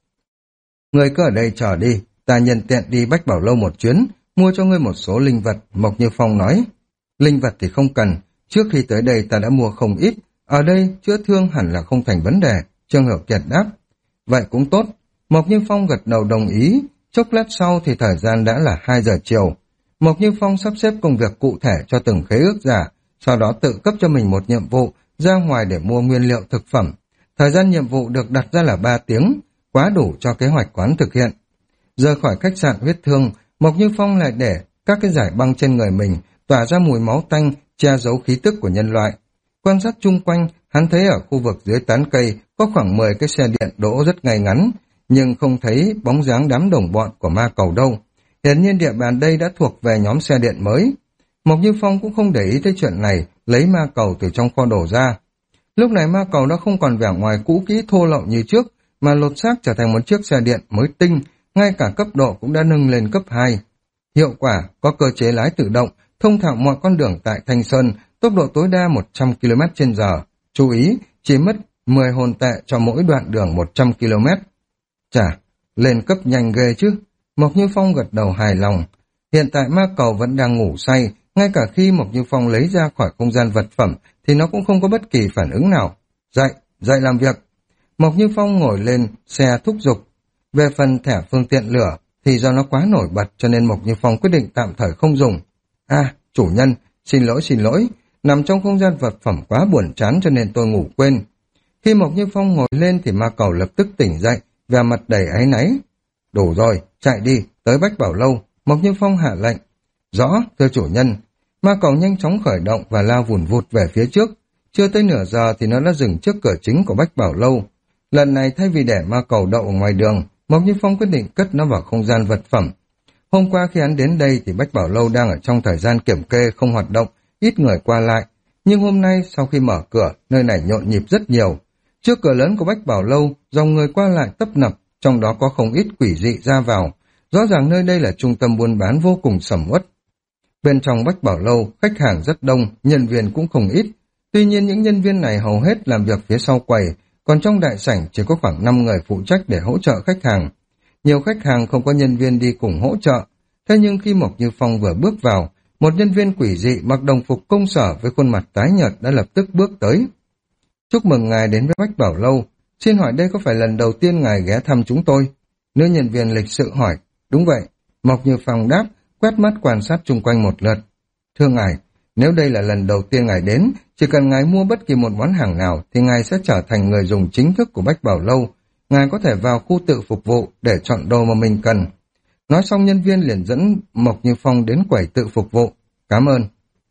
Ngươi cứ ở đây chờ đi, ta nhân tiện đi Bách Bảo Lâu một chuyến, mua cho ngươi một số linh vật, Mộc Như Phong nói. Linh vật thì không cần, trước khi tới đây ta đã mua không ít, ở đây chữa thương hẳn là không thành vấn đề, Trương Hiểu Kiệt đáp. Vậy cũng tốt, Mộc Như Phong gật đầu đồng ý, chốc lát sau thì thời gian đã là hai giờ chiều. Mộc Như Phong sắp xếp công việc cụ thể cho từng khế ước giả, sau đó tự cấp cho mình một nhiệm vụ, ra ngoài để mua nguyên liệu thực phẩm. Thời gian nhiệm vụ được đặt ra là ba tiếng, quá đủ cho kế hoạch quán thực hiện. Rời khỏi khách sạn huyết thương, Mộc Như Phong lại để các cái giải băng trên người mình tỏa ra mùi máu tanh, che giấu khí tức của nhân loại. Quan sát chung quanh, hắn thấy ở khu vực dưới tán cây có khoảng mười cái xe điện đỗ rất ngay ngắn, nhưng không thấy bóng dáng đám đồng bọn của ma cầu đâu. Hiển nhiên địa bàn đây đã thuộc về nhóm xe điện mới. Mộc Như Phong cũng không để ý tới chuyện này, lấy ma cầu từ trong kho đổ ra. Lúc này ma cầu đã không còn vẻ ngoài cũ kỹ thô lậu như trước, mà lột xác trở thành một chiếc xe điện mới tinh, ngay cả cấp độ cũng đã nâng lên cấp hai. Hiệu quả có cơ chế lái tự động, thông thạo mọi con đường tại Thanh Sơn, tốc độ tối đa một trăm ki lô mét trên giờ. Chú ý, chỉ mất mười hồn tệ cho mỗi đoạn đường một trăm ki lô mét. Chà, lên cấp nhanh ghê chứ. Mộc Như Phong gật đầu hài lòng. Hiện tại ma cầu vẫn đang ngủ say, ngay cả khi Mộc Như Phong lấy ra khỏi không gian vật phẩm thì nó cũng không có bất kỳ phản ứng nào. Dậy, dậy làm việc. Mộc Như Phong ngồi lên xe thúc giục. Về phần thẻ phương tiện lửa thì do nó quá nổi bật cho nên Mộc Như Phong quyết định tạm thời không dùng. À, chủ nhân, xin lỗi xin lỗi, nằm trong không gian vật phẩm quá buồn chán cho nên tôi ngủ quên. Khi Mộc Như Phong ngồi lên thì ma cầu lập tức tỉnh dậy, vẻ mặt đầy áy náy. Đủ rồi, chạy đi, tới Bách Bảo Lâu, Mộc Như Phong hạ lệnh. Rõ, thưa chủ nhân. Ma cầu nhanh chóng khởi động và lao vùn vụt về phía trước. Chưa tới nửa giờ thì nó đã dừng trước cửa chính của Bách Bảo Lâu. Lần này thay vì để ma cầu đậu ở ngoài đường, Mộc Như Phong quyết định cất nó vào không gian vật phẩm. Hôm qua khi hắn đến đây thì Bách Bảo Lâu đang ở trong thời gian kiểm kê không hoạt động, ít người qua lại. Nhưng hôm nay sau khi mở cửa, nơi này nhộn nhịp rất nhiều. Trước cửa lớn của Bách Bảo Lâu, dòng người qua lại tấp nập, trong đó có không ít quỷ dị ra vào. Rõ ràng nơi đây là trung tâm buôn bán vô cùng sầm uất. Bên trong Bách Bảo Lâu, khách hàng rất đông, nhân viên cũng không ít. Tuy nhiên những nhân viên này hầu hết làm việc phía sau quầy, còn trong đại sảnh chỉ có khoảng năm người phụ trách để hỗ trợ khách hàng. Nhiều khách hàng không có nhân viên đi cùng hỗ trợ. Thế nhưng khi Mộc Như Phong vừa bước vào, một nhân viên quỷ dị mặc đồng phục công sở với khuôn mặt tái nhợt đã lập tức bước tới. Chúc mừng ngài đến với Bách Bảo Lâu. Xin hỏi đây có phải lần đầu tiên ngài ghé thăm chúng tôi? Nữ nhân viên lịch sự hỏi. Đúng vậy. Mộc Như Phong đáp, quét mắt quan sát chung quanh một lượt. Thưa ngài, nếu đây là lần đầu tiên ngài đến, chỉ cần ngài mua bất kỳ một món hàng nào thì ngài sẽ trở thành người dùng chính thức của Bách Bảo Lâu. Ngài có thể vào khu tự phục vụ để chọn đồ mà mình cần. Nói xong nhân viên liền dẫn Mộc Như Phong đến quầy tự phục vụ. Cảm ơn.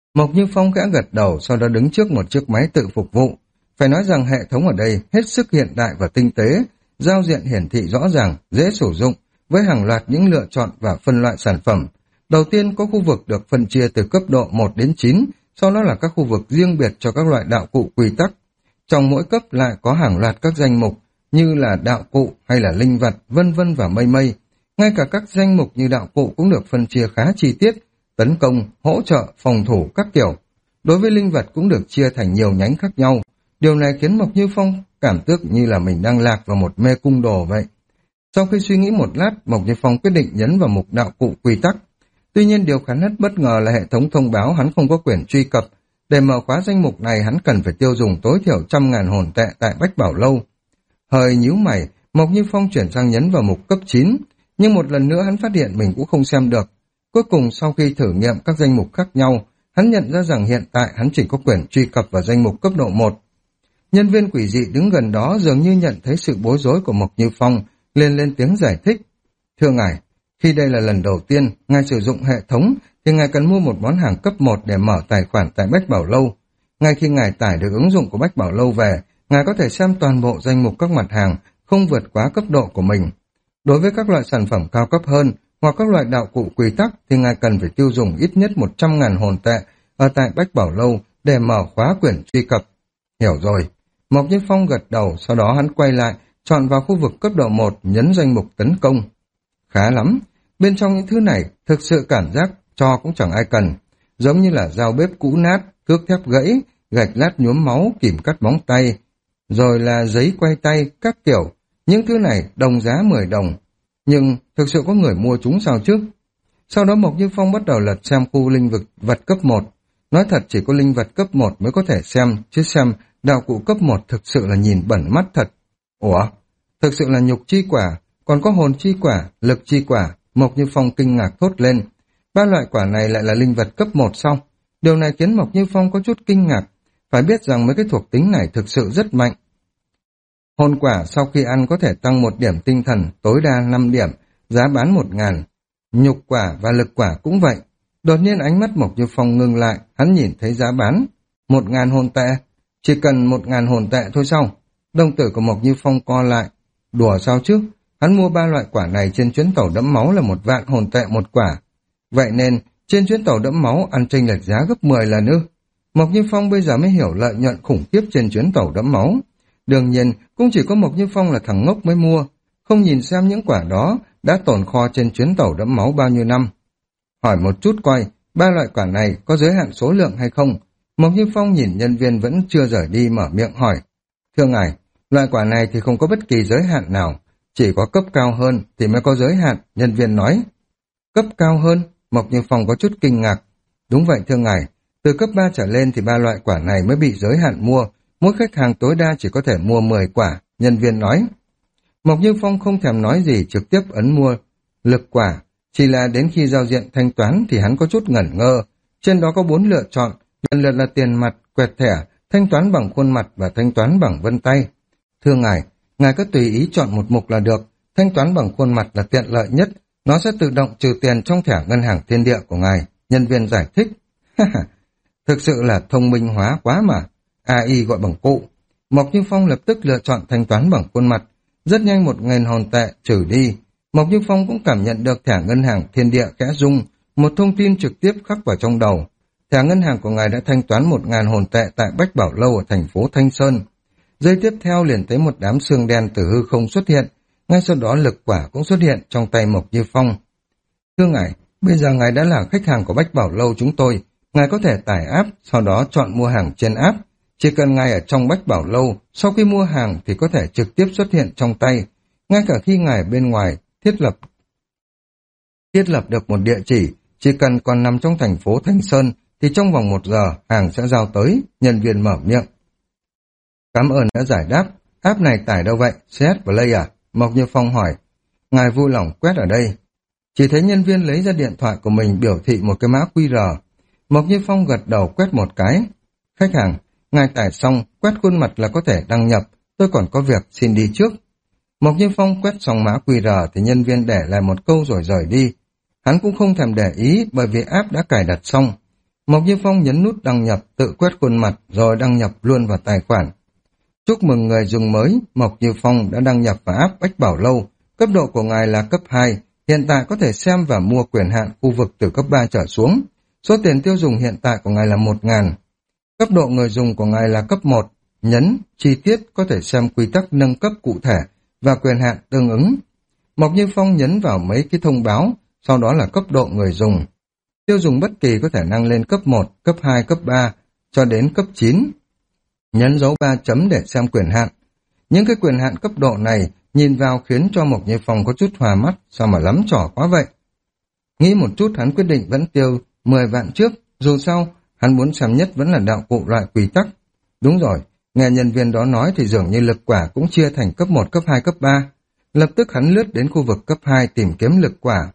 Mộc Như Phong khẽ gật đầu, sau đó đứng trước một chiếc máy tự phục vụ. Phải nói rằng hệ thống ở đây hết sức hiện đại và tinh tế, giao diện hiển thị rõ ràng, dễ sử dụng, với hàng loạt những lựa chọn và phân loại sản phẩm. Đầu tiên có khu vực được phân chia từ cấp độ một đến chín, sau đó là các khu vực riêng biệt cho các loại đạo cụ quy tắc. Trong mỗi cấp lại có hàng loạt các danh mục như là đạo cụ hay là linh vật, vân vân và mây mây. Ngay cả các danh mục như đạo cụ cũng được phân chia khá chi tiết, tấn công, hỗ trợ, phòng thủ các kiểu. Đối với linh vật cũng được chia thành nhiều nhánh khác nhau. Điều này khiến Mộc Như Phong cảm giác như là mình đang lạc vào một mê cung đồ vậy. Sau khi suy nghĩ một lát, Mộc Như Phong quyết định nhấn vào mục đạo cụ quy tắc. Tuy nhiên điều khá nhất bất ngờ là hệ thống thông báo hắn không có quyền truy cập. Để mở khóa danh mục này hắn cần phải tiêu dùng tối thiểu trăm ngàn hồn tệ tại Bách Bảo Lâu. Hơi nhíu mày, Mộc Như Phong chuyển sang nhấn vào mục cấp chín, nhưng một lần nữa hắn phát hiện mình cũng không xem được. Cuối cùng sau khi thử nghiệm các danh mục khác nhau, hắn nhận ra rằng hiện tại hắn chỉ có quyền truy cập vào danh mục cấp độ một. Nhân viên quỷ dị đứng gần đó dường như nhận thấy sự bối rối của Mộc Như Phong, liền lên tiếng giải thích. Thưa ngài, khi đây là lần đầu tiên ngài sử dụng hệ thống thì ngài cần mua một món hàng cấp một để mở tài khoản tại Bách Bảo Lâu. Ngay khi ngài tải được ứng dụng của Bách Bảo Lâu về, ngài có thể xem toàn bộ danh mục các mặt hàng không vượt quá cấp độ của mình. Đối với các loại sản phẩm cao cấp hơn hoặc các loại đạo cụ quy tắc thì ngài cần phải tiêu dùng ít nhất một trăm ngàn hồn tệ ở tại Bách Bảo Lâu để mở khóa quyền truy cập. Hiểu rồi. Mộc Như Phong gật đầu, sau đó hắn quay lại, chọn vào khu vực cấp độ một, nhấn danh mục tấn công. Khá lắm, bên trong những thứ này thực sự cảm giác cho cũng chẳng ai cần, giống như là dao bếp cũ nát, cước thép gãy, gạch lát nhuốm máu, kìm cắt móng tay, rồi là giấy quay tay, các kiểu. Những thứ này đồng giá mười đồng, nhưng thực sự có người mua chúng sao chứ? Sau đó Mộc Như Phong bắt đầu lật xem khu linh vực vật cấp một. Nói thật chỉ có linh vật cấp một mới có thể xem, chứ xem đạo cụ cấp một thực sự là nhìn bẩn mắt thật. Ủa? Thực sự là nhục chi quả, còn có hồn chi quả, lực chi quả. Mộc Như Phong kinh ngạc thốt lên. Ba loại quả này lại là linh vật cấp một sao? Điều này khiến Mộc Như Phong có chút kinh ngạc. Phải biết rằng mấy cái thuộc tính này thực sự rất mạnh. Hồn quả sau khi ăn có thể tăng một điểm tinh thần, tối đa năm điểm, giá bán một ngàn. Nhục quả và lực quả cũng vậy. Đột nhiên ánh mắt Mộc Như Phong ngưng lại, hắn nhìn thấy giá bán. Một ngàn hồn tệ. Chỉ cần một ngàn hồn tệ thôi sao? Đồng tử của Mộc Như Phong co lại. Đùa sao chứ? Hắn mua ba loại quả này trên chuyến tàu đẫm máu là một vạn hồn tệ một quả. Vậy nên, trên chuyến tàu đẫm máu ăn chênh lệch giá gấp mười lần ư. Mộc Như Phong bây giờ mới hiểu lợi nhuận khủng khiếp trên chuyến tàu đẫm máu. Đương nhiên, cũng chỉ có Mộc Như Phong là thằng ngốc mới mua, không nhìn xem những quả đó đã tồn kho trên chuyến tàu đẫm máu bao nhiêu năm. Hỏi một chút coi, ba loại quả này có giới hạn số lượng hay không? Mộc Như Phong nhìn nhân viên vẫn chưa rời đi mở miệng hỏi. Thưa ngài, loại quả này thì không có bất kỳ giới hạn nào, chỉ có cấp cao hơn thì mới có giới hạn, nhân viên nói. Cấp cao hơn? Mộc Như Phong có chút kinh ngạc. Đúng vậy thưa ngài, từ cấp ba trở lên thì ba loại quả này mới bị giới hạn mua, mỗi khách hàng tối đa chỉ có thể mua mười quả, nhân viên nói. Mộc Như Phong không thèm nói gì, trực tiếp ấn mua lực quả, chỉ là đến khi giao diện thanh toán thì hắn có chút ngẩn ngơ. Trên đó có bốn lựa chọn, lần lượt là tiền mặt, quẹt thẻ, thanh toán bằng khuôn mặt và thanh toán bằng vân tay. Thưa ngài, ngài cứ tùy ý chọn một mục là được, thanh toán bằng khuôn mặt là tiện lợi nhất, nó sẽ tự động trừ tiền trong thẻ ngân hàng thiên địa của ngài, nhân viên giải thích. Thực sự là thông minh hóa quá mà, a i gọi bằng cụ. Mộc Như Phong lập tức lựa chọn thanh toán bằng khuôn mặt, rất nhanh một nghìn hồn tệ trừ đi. Mộc Như Phong cũng cảm nhận được thẻ ngân hàng thiên địa khẽ rung, một thông tin trực tiếp khắc vào trong đầu. Thẻ ngân hàng của ngài đã thanh toán một nghìn hồn tệ tại Bách Bảo Lâu ở thành phố Thanh Sơn. Giây tiếp theo liền thấy một đám xương đen từ hư không xuất hiện, ngay sau đó lực quả cũng xuất hiện trong tay Mộc Như Phong. Thưa ngài, bây giờ ngài đã là khách hàng của Bách Bảo Lâu chúng tôi, ngài có thể tải app, sau đó chọn mua hàng trên app. Chỉ cần ngài ở trong Bách Bảo Lâu, sau khi mua hàng thì có thể trực tiếp xuất hiện trong tay. Ngay cả khi ngài bên ngoài thiết lập thiết lập được một địa chỉ, chỉ cần còn nằm trong thành phố Thanh Sơn thì trong vòng một giờ hàng sẽ giao tới, nhân viên mở miệng. Cảm ơn đã giải đáp, app này tải đâu vậy, xê ét Play à? Mộc Như Phong hỏi. Ngài vui lòng quét ở đây. Chỉ thấy nhân viên lấy ra điện thoại của mình biểu thị một cái mã quy rờ. Mộc Như Phong gật đầu quét một cái. Khách hàng, ngài tải xong, quét khuôn mặt là có thể đăng nhập, tôi còn có việc xin đi trước. Mộc Như Phong quét xong mã quy rờ thì nhân viên để lại một câu rồi rời đi. Hắn cũng không thèm để ý bởi vì app đã cài đặt xong. Mộc Như Phong nhấn nút đăng nhập, tự quét khuôn mặt rồi đăng nhập luôn vào tài khoản. Chúc mừng người dùng mới, Mộc Như Phong đã đăng nhập vào app Bách Bảo Lâu. Cấp độ của ngài là cấp hai, hiện tại có thể xem và mua quyền hạn khu vực từ cấp ba trở xuống. Số tiền tiêu dùng hiện tại của ngài là một nghìn. Cấp độ người dùng của ngài là cấp một, nhấn, chi tiết có thể xem quy tắc nâng cấp cụ thể và quyền hạn tương ứng. Mộc Như Phong nhấn vào mấy cái thông báo, sau đó là cấp độ người dùng. Tiêu dùng bất kỳ có thể nâng lên cấp một, cấp hai, cấp ba, cho đến cấp chín. Nhấn dấu ba chấm để xem quyền hạn. Những cái quyền hạn cấp độ này nhìn vào khiến cho Mộc Như Phong có chút hòa mắt, sao mà lắm trò quá vậy. Nghĩ một chút hắn quyết định vẫn tiêu mười vạn trước, dù sao hắn muốn xem nhất vẫn là đạo cụ loại quy tắc. Đúng rồi, nghe nhân viên đó nói thì dường như lực quả cũng chia thành cấp một, cấp hai, cấp ba. Lập tức hắn lướt đến khu vực cấp hai tìm kiếm lực quả.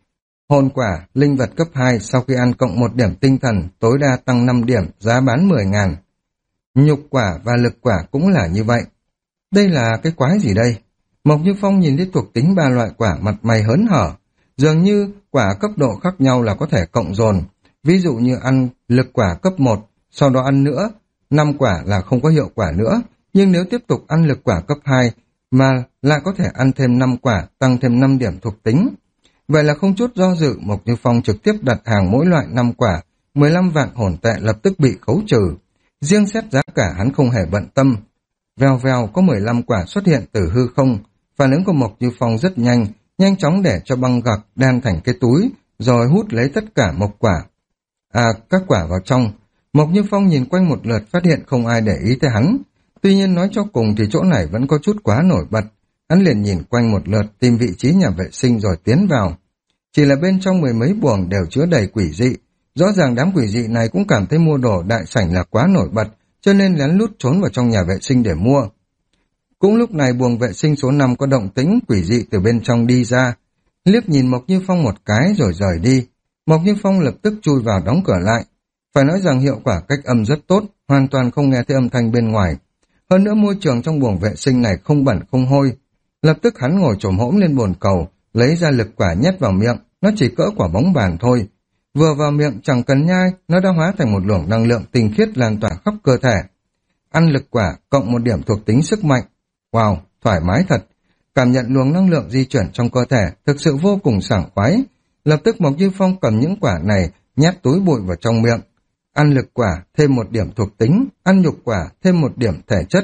Hồn quả, linh vật cấp hai sau khi ăn cộng một điểm tinh thần, tối đa tăng năm điểm, giá bán mười ngàn. Nhục quả và lực quả cũng là như vậy. Đây là cái quái gì đây? Mộc Như Phong nhìn thấy thuộc tính ba loại quả mặt mày hớn hở. Dường như quả cấp độ khác nhau là có thể cộng dồn. Ví dụ như ăn lực quả cấp một, sau đó ăn nữa, năm quả là không có hiệu quả nữa. Nhưng nếu tiếp tục ăn lực quả cấp hai, mà lại có thể ăn thêm năm quả, tăng thêm năm điểm thuộc tính. Vậy là không chút do dự, Mộc Như Phong trực tiếp đặt hàng mỗi loại năm quả, mười lăm vạn hồn tệ lập tức bị khấu trừ. Riêng xét giá cả hắn không hề bận tâm. Vèo vèo có mười lăm quả xuất hiện từ hư không, phản ứng của Mộc Như Phong rất nhanh, nhanh chóng để cho băng gạc đan thành cái túi, rồi hút lấy tất cả mộc quả. À, các quả vào trong. Mộc Như Phong nhìn quanh một lượt phát hiện không ai để ý tới hắn. Tuy nhiên nói cho cùng thì chỗ này vẫn có chút quá nổi bật. Hắn liền nhìn quanh một lượt tìm vị trí nhà vệ sinh rồi tiến vào. Chỉ là bên trong mười mấy buồng đều chứa đầy quỷ dị. Rõ ràng đám quỷ dị này cũng cảm thấy mua đồ đại sảnh là quá nổi bật, cho nên lén lút trốn vào trong nhà vệ sinh để mua. Cũng lúc này buồng vệ sinh số năm có động tĩnh, quỷ dị từ bên trong đi ra. Liếc nhìn Mộc Như Phong một cái rồi rời đi. Mộc Như Phong lập tức chui vào đóng cửa lại. Phải nói rằng hiệu quả cách âm rất tốt, hoàn toàn không nghe thấy âm thanh bên ngoài. Hơn nữa môi trường trong buồng vệ sinh này không bẩn không hôi. Lập tức hắn ngồi chồm hổm lên bồn cầu, lấy ra lực quả nhét vào miệng, nó chỉ cỡ quả bóng bàn thôi. Vừa vào miệng chẳng cần nhai, nó đã hóa thành một luồng năng lượng tinh khiết lan tỏa khắp cơ thể. Ăn lực quả cộng một điểm thuộc tính sức mạnh. Wow, thoải mái thật. Cảm nhận luồng năng lượng di chuyển trong cơ thể thực sự vô cùng sảng khoái. Lập tức Mộc Như Phong cầm những quả này nhét túi bụi vào trong miệng. Ăn lực quả thêm một điểm thuộc tính, ăn nhục quả thêm một điểm thể chất.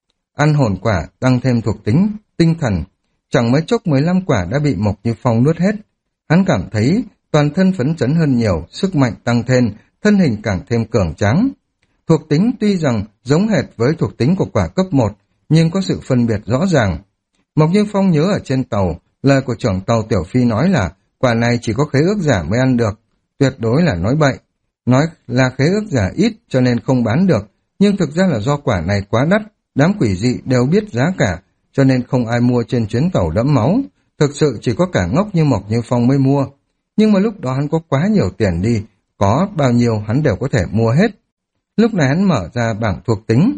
Ăn hồn quả tăng thêm thuộc tính, tinh thần. Chẳng mấy chốc mười lăm quả đã bị Mộc Như Phong nuốt hết. Hắn cảm thấy toàn thân phấn chấn hơn nhiều, sức mạnh tăng thêm, thân hình càng thêm cường tráng. Thuộc tính tuy rằng giống hệt với thuộc tính của quả cấp một, nhưng có sự phân biệt rõ ràng. Mộc Như Phong nhớ ở trên tàu, lời của trưởng tàu Tiểu Phi nói là quả này chỉ có khế ước giả mới ăn được, tuyệt đối là nói bậy. Nói là khế ước giả ít cho nên không bán được, nhưng thực ra là do quả này quá đắt, đám quỷ dị đều biết giá cả, cho nên không ai mua trên chuyến tàu đẫm máu. Thực sự chỉ có cả ngốc như Mộc Như Phong mới mua. Nhưng mà lúc đó hắn có quá nhiều tiền đi, có bao nhiêu hắn đều có thể mua hết. Lúc này hắn mở ra bảng thuộc tính.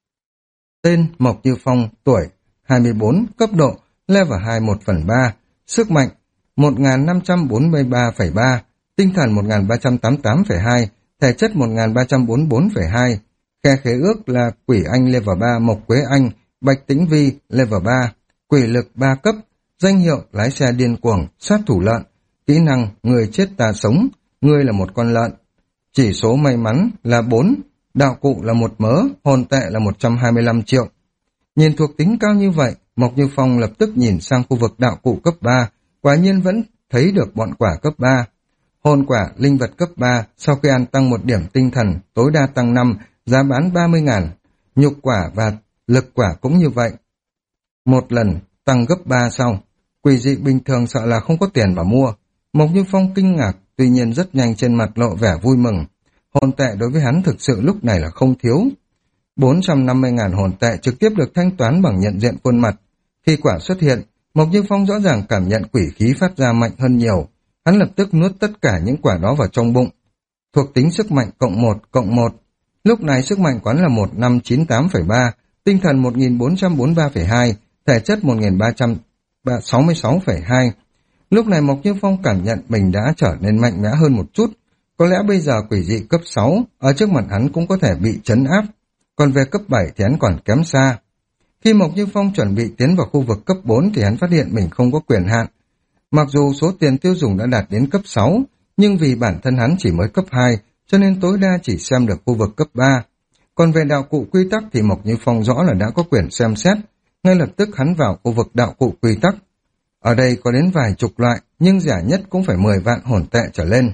Tên Mộc Như Phong, tuổi hai mươi bốn, cấp độ level hai một phần ba, sức mạnh một nghìn năm trăm bốn mươi ba phẩy ba, tinh thần một nghìn ba trăm tám mươi tám phẩy hai, thể chất một nghìn ba trăm bốn mươi bốn phẩy hai, khe khế ước là quỷ anh level ba, mộc quế anh, bạch tĩnh vi level ba, quỷ lực ba cấp, danh hiệu lái xe điên cuồng, sát thủ lợn, kỹ năng người chết ta sống, ngươi là một con lợn, chỉ số may mắn là bốn, đạo cụ là một mớ, hồn tệ là một trăm hai mươi lăm triệu. Nhìn thuộc tính cao như vậy, Mộc Như Phong lập tức nhìn sang khu vực đạo cụ cấp ba, quả nhiên vẫn thấy được bọn quả cấp ba. Hồn quả, linh vật cấp ba, sau khi ăn tăng một điểm tinh thần, tối đa tăng năm, giá bán ba mươi ngàn. Nhục quả và lực quả cũng như vậy. Một lần, tăng gấp ba sau. Quỷ dị bình thường sợ là không có tiền mà mua. Mộc Như Phong kinh ngạc, tuy nhiên rất nhanh trên mặt lộ vẻ vui mừng. Hồn tệ đối với hắn thực sự lúc này là không thiếu. bốn trăm năm mươi ngàn hồn tệ trực tiếp được thanh toán bằng nhận diện khuôn mặt. Khi quả xuất hiện, Mộc Như Phong rõ ràng cảm nhận quỷ khí phát ra mạnh hơn nhiều. Hắn lập tức nuốt tất cả những quả đó vào trong bụng. Thuộc tính sức mạnh cộng một, cộng một. Lúc này sức mạnh quán là một nghìn năm trăm chín mươi tám phẩy ba, tinh thần một nghìn bốn trăm bốn mươi ba phẩy hai, thể chất một nghìn ba trăm sáu mươi sáu phẩy hai. Lúc này Mộc Như Phong cảm nhận mình đã trở nên mạnh mẽ hơn một chút. Có lẽ bây giờ quỷ dị cấp sáu ở trước mặt hắn cũng có thể bị trấn áp, còn về cấp bảy thì hắn còn kém xa. Khi Mộc Như Phong chuẩn bị tiến vào khu vực cấp bốn thì hắn phát hiện mình không có quyền hạn. Mặc dù số tiền tiêu dùng đã đạt đến cấp sáu, nhưng vì bản thân hắn chỉ mới cấp hai, cho nên tối đa chỉ xem được khu vực cấp ba. Còn về đạo cụ quy tắc thì Mộc Như Phong rõ là đã có quyền xem xét, ngay lập tức hắn vào khu vực đạo cụ quy tắc. Ở đây có đến vài chục loại, nhưng rẻ nhất cũng phải mười vạn hồn tệ trở lên.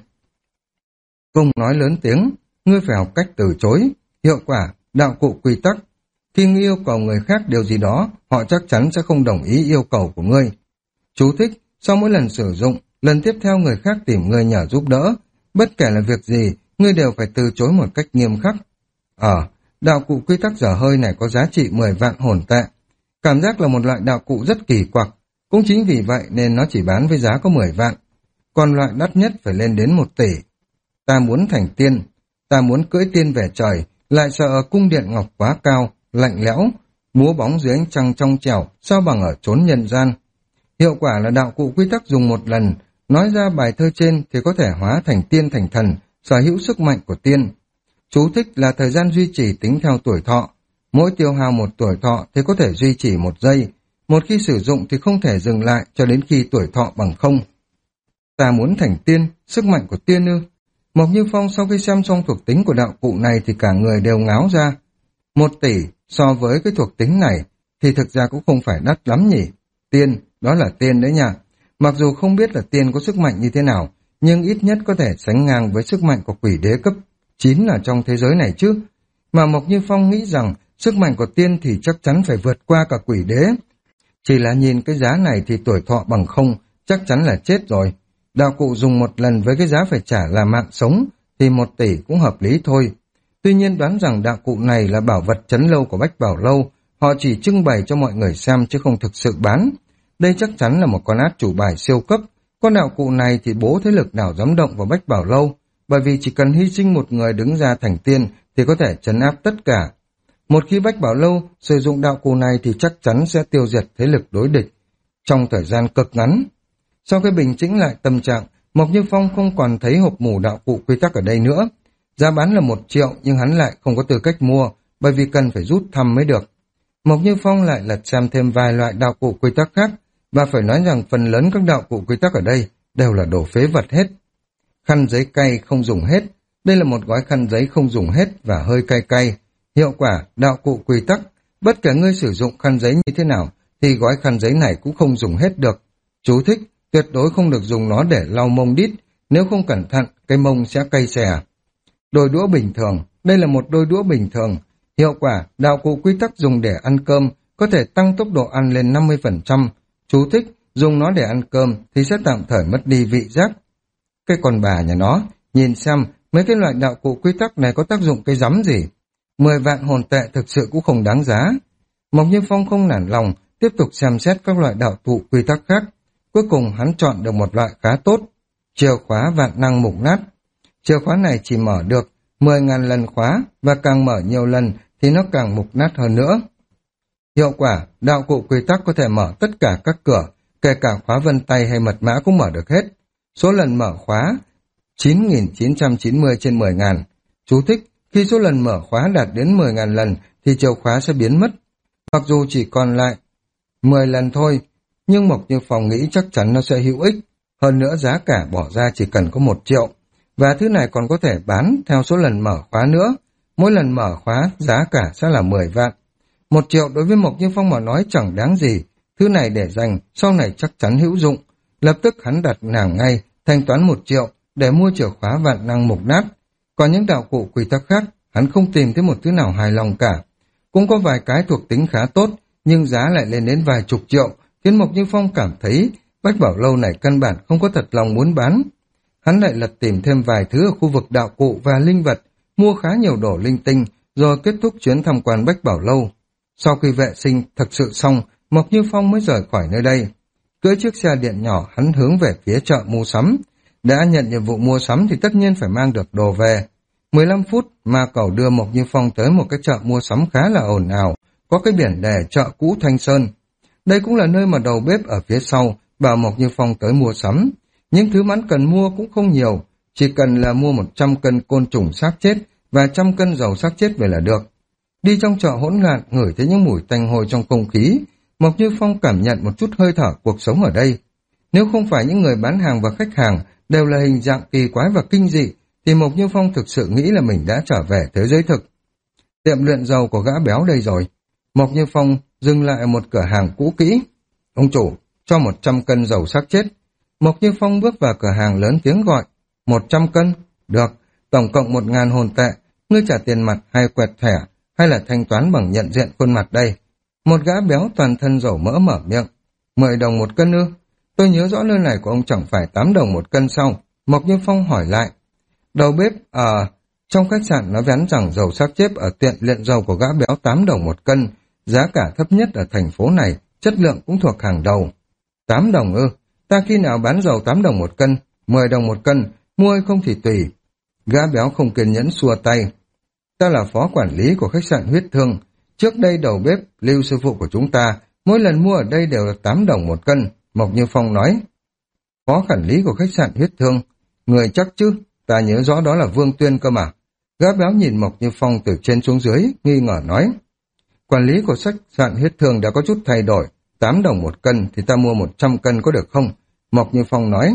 Cùng nói lớn tiếng, ngươi phải học cách từ chối. Hiệu quả, đạo cụ quy tắc. Khi ngươi yêu cầu người khác điều gì đó, họ chắc chắn sẽ không đồng ý yêu cầu của ngươi. Chú thích, sau mỗi lần sử dụng, lần tiếp theo người khác tìm ngươi nhờ giúp đỡ, bất kể là việc gì, ngươi đều phải từ chối một cách nghiêm khắc. Ở, đạo cụ quy tắc dở hơi này có giá trị mười vạn hồn tệ. Cảm giác là một loại đạo cụ rất kỳ quặc, cũng chính vì vậy nên nó chỉ bán với giá có mười vạn. Còn loại đắt nhất phải lên đến một tỷ. Ta muốn thành tiên, ta muốn cưỡi tiên về trời, lại sợ cung điện ngọc quá cao, lạnh lẽo, múa bóng dưới ánh trăng trong trẻo, sao bằng ở chốn nhân gian. Hiệu quả là đạo cụ quy tắc dùng một lần, nói ra bài thơ trên thì có thể hóa thành tiên thành thần, sở hữu sức mạnh của tiên. Chú thích là thời gian duy trì tính theo tuổi thọ. Mỗi tiêu hao một tuổi thọ thì có thể duy trì một giây. Một khi sử dụng thì không thể dừng lại cho đến khi tuổi thọ bằng không. Ta muốn thành tiên, sức mạnh của tiên ư? Mộc Như Phong sau khi xem xong thuộc tính của đạo cụ này thì cả người đều ngáo ra. Một tỷ so với cái thuộc tính này thì thực ra cũng không phải đắt lắm nhỉ. Tiên, đó là tiên đấy nha. Mặc dù không biết là tiên có sức mạnh như thế nào, nhưng ít nhất có thể sánh ngang với sức mạnh của quỷ đế cấp chín ở trong thế giới này chứ. Mà Mộc Như Phong nghĩ rằng sức mạnh của tiên thì chắc chắn phải vượt qua cả quỷ đế. Chỉ là nhìn cái giá này thì tuổi thọ bằng không, chắc chắn là chết rồi. Đạo cụ dùng một lần với cái giá phải trả là mạng sống, thì một tỷ cũng hợp lý thôi. Tuy nhiên đoán rằng đạo cụ này là bảo vật trấn lâu của Bách Bảo Lâu, họ chỉ trưng bày cho mọi người xem chứ không thực sự bán. Đây chắc chắn là một con át chủ bài siêu cấp. Con đạo cụ này thì bố thế lực nào dám động vào Bách Bảo Lâu, bởi vì chỉ cần hy sinh một người đứng ra thành tiên thì có thể trấn áp tất cả. Một khi Bách Bảo Lâu sử dụng đạo cụ này thì chắc chắn sẽ tiêu diệt thế lực đối địch trong thời gian cực ngắn. Sau khi bình tĩnh lại tâm trạng, Mộc Như Phong không còn thấy hộp mù đạo cụ quy tắc ở đây nữa. Giá bán là một triệu nhưng hắn lại không có tư cách mua, bởi vì cần phải rút thăm mới được. Mộc Như Phong lại lật xem thêm vài loại đạo cụ quy tắc khác, và phải nói rằng phần lớn các đạo cụ quy tắc ở đây đều là đồ phế vật hết. Khăn giấy cay không dùng hết, đây là một gói khăn giấy không dùng hết và hơi cay cay. Hiệu quả, đạo cụ quy tắc, bất kể ngươi sử dụng khăn giấy như thế nào, thì gói khăn giấy này cũng không dùng hết được. Chú thích, tuyệt đối không được dùng nó để lau mông đít, nếu không cẩn thận, cái mông sẽ cay xè. Đôi đũa bình thường, đây là một đôi đũa bình thường. Hiệu quả, đạo cụ quy tắc dùng để ăn cơm, có thể tăng tốc độ ăn lên năm mươi phần trăm. Chú thích, dùng nó để ăn cơm thì sẽ tạm thời mất đi vị giác. Cái con bà nhà nó, nhìn xem, mấy cái loại đạo cụ quy tắc này có tác dụng cái rắm gì. Mười vạn hồn tệ thực sự cũng không đáng giá. Mộc Như Phong không nản lòng, tiếp tục xem xét các loại đạo cụ quy tắc khác. Cuối cùng hắn chọn được một loại khá tốt, chìa khóa vạn năng mục nát. Chìa khóa này chỉ mở được mười nghìn lần khóa, và càng mở nhiều lần thì nó càng mục nát hơn nữa. Hiệu quả, đạo cụ quy tắc có thể mở tất cả các cửa, kể cả khóa vân tay hay mật mã cũng mở được hết. Số lần mở khóa chín nghìn chín trăm chín mươi trên mười nghìn. Chú thích, khi số lần mở khóa đạt đến mười nghìn lần thì chìa khóa sẽ biến mất. Mặc dù chỉ còn lại mười lần thôi, nhưng Mộc Như Phong nghĩ chắc chắn nó sẽ hữu ích. Hơn nữa giá cả bỏ ra chỉ cần có một triệu. Và thứ này còn có thể bán theo số lần mở khóa nữa. Mỗi lần mở khóa giá cả sẽ là mười vạn. Một triệu đối với Mộc Như Phong mà nói chẳng đáng gì. Thứ này để dành, sau này chắc chắn hữu dụng. Lập tức hắn đặt nàng ngay, thanh toán một triệu để mua chìa khóa vạn năng mục nát. Còn những đạo cụ quy tắc khác, hắn không tìm thấy một thứ nào hài lòng cả. Cũng có vài cái thuộc tính khá tốt, nhưng giá lại lên đến vài chục triệu, khiến Mộc Như Phong cảm thấy Bách Bảo Lâu này căn bản không có thật lòng muốn bán. Hắn lại lật tìm thêm vài thứ ở khu vực đạo cụ và linh vật, mua khá nhiều đồ linh tinh, rồi kết thúc chuyến tham quan Bách Bảo Lâu. Sau khi vệ sinh thật sự xong, Mộc Như Phong mới rời khỏi nơi đây. Cưỡi chiếc xe điện nhỏ, hắn hướng về phía chợ mua sắm. Đã nhận nhiệm vụ mua sắm thì tất nhiên phải mang được đồ về. mười lăm phút, ma cầu đưa Mộc Như Phong tới một cái chợ mua sắm khá là ồn ào, có cái biển đề chợ cũ Thanh Sơn. Đây cũng là nơi mà đầu bếp ở phía sau bảo Mộc Như Phong tới mua sắm. Những thứ hắn cần mua cũng không nhiều, chỉ cần là mua một trăm cân côn trùng xác chết và trăm cân dầu xác chết về là được. Đi trong chợ hỗn loạn, ngửi thấy những mùi tanh hôi trong không khí, Mộc Như Phong cảm nhận một chút hơi thở cuộc sống ở đây. Nếu không phải những người bán hàng và khách hàng đều là hình dạng kỳ quái và kinh dị, thì Mộc Như Phong thực sự nghĩ là mình đã trở về thế giới thực. Tiệm luyện dầu của gã béo đây rồi. Mộc Như Phong dừng lại một cửa hàng cũ kỹ. Ông chủ, cho một trăm cân dầu xác chết. Mộc Như Phong bước vào cửa hàng lớn tiếng gọi. Một trăm cân? Được, tổng cộng một ngàn hồn tệ. Ngươi trả tiền mặt hay quẹt thẻ, hay là thanh toán bằng nhận diện khuôn mặt đây? Một gã béo toàn thân dầu mỡ mở miệng. Mười đồng một cân ư? Tôi nhớ rõ nơi này của ông chẳng phải tám đồng một cân sao? Mộc Như Phong hỏi lại. Đầu bếp ở trong khách sạn nói vén rằng dầu xác chết ở tiệm luyện dầu của gã béo tám đồng một cân, giá cả thấp nhất ở thành phố này, chất lượng cũng thuộc hàng đầu. Tám đồng ư? Ta khi nào bán dầu tám đồng một cân, mười đồng một cân, mua hay không thì tùy. Gã béo không kiên nhẫn xua tay. Ta là phó quản lý của khách sạn Huyết Thương. Trước đây đầu bếp, Lưu sư phụ của chúng ta, mỗi lần mua ở đây đều là tám đồng một cân, Mộc Như Phong nói. Phó quản lý của khách sạn Huyết Thương, người chắc chứ, ta nhớ rõ đó là Vương Tuyên cơ mà. Gã béo nhìn Mộc Như Phong từ trên xuống dưới, nghi ngờ nói. Quản lý của khách sạn Huyết Thương đã có chút thay đổi, tám đồng một cân thì ta mua một trăm cân có được không? Mộc Như Phong nói.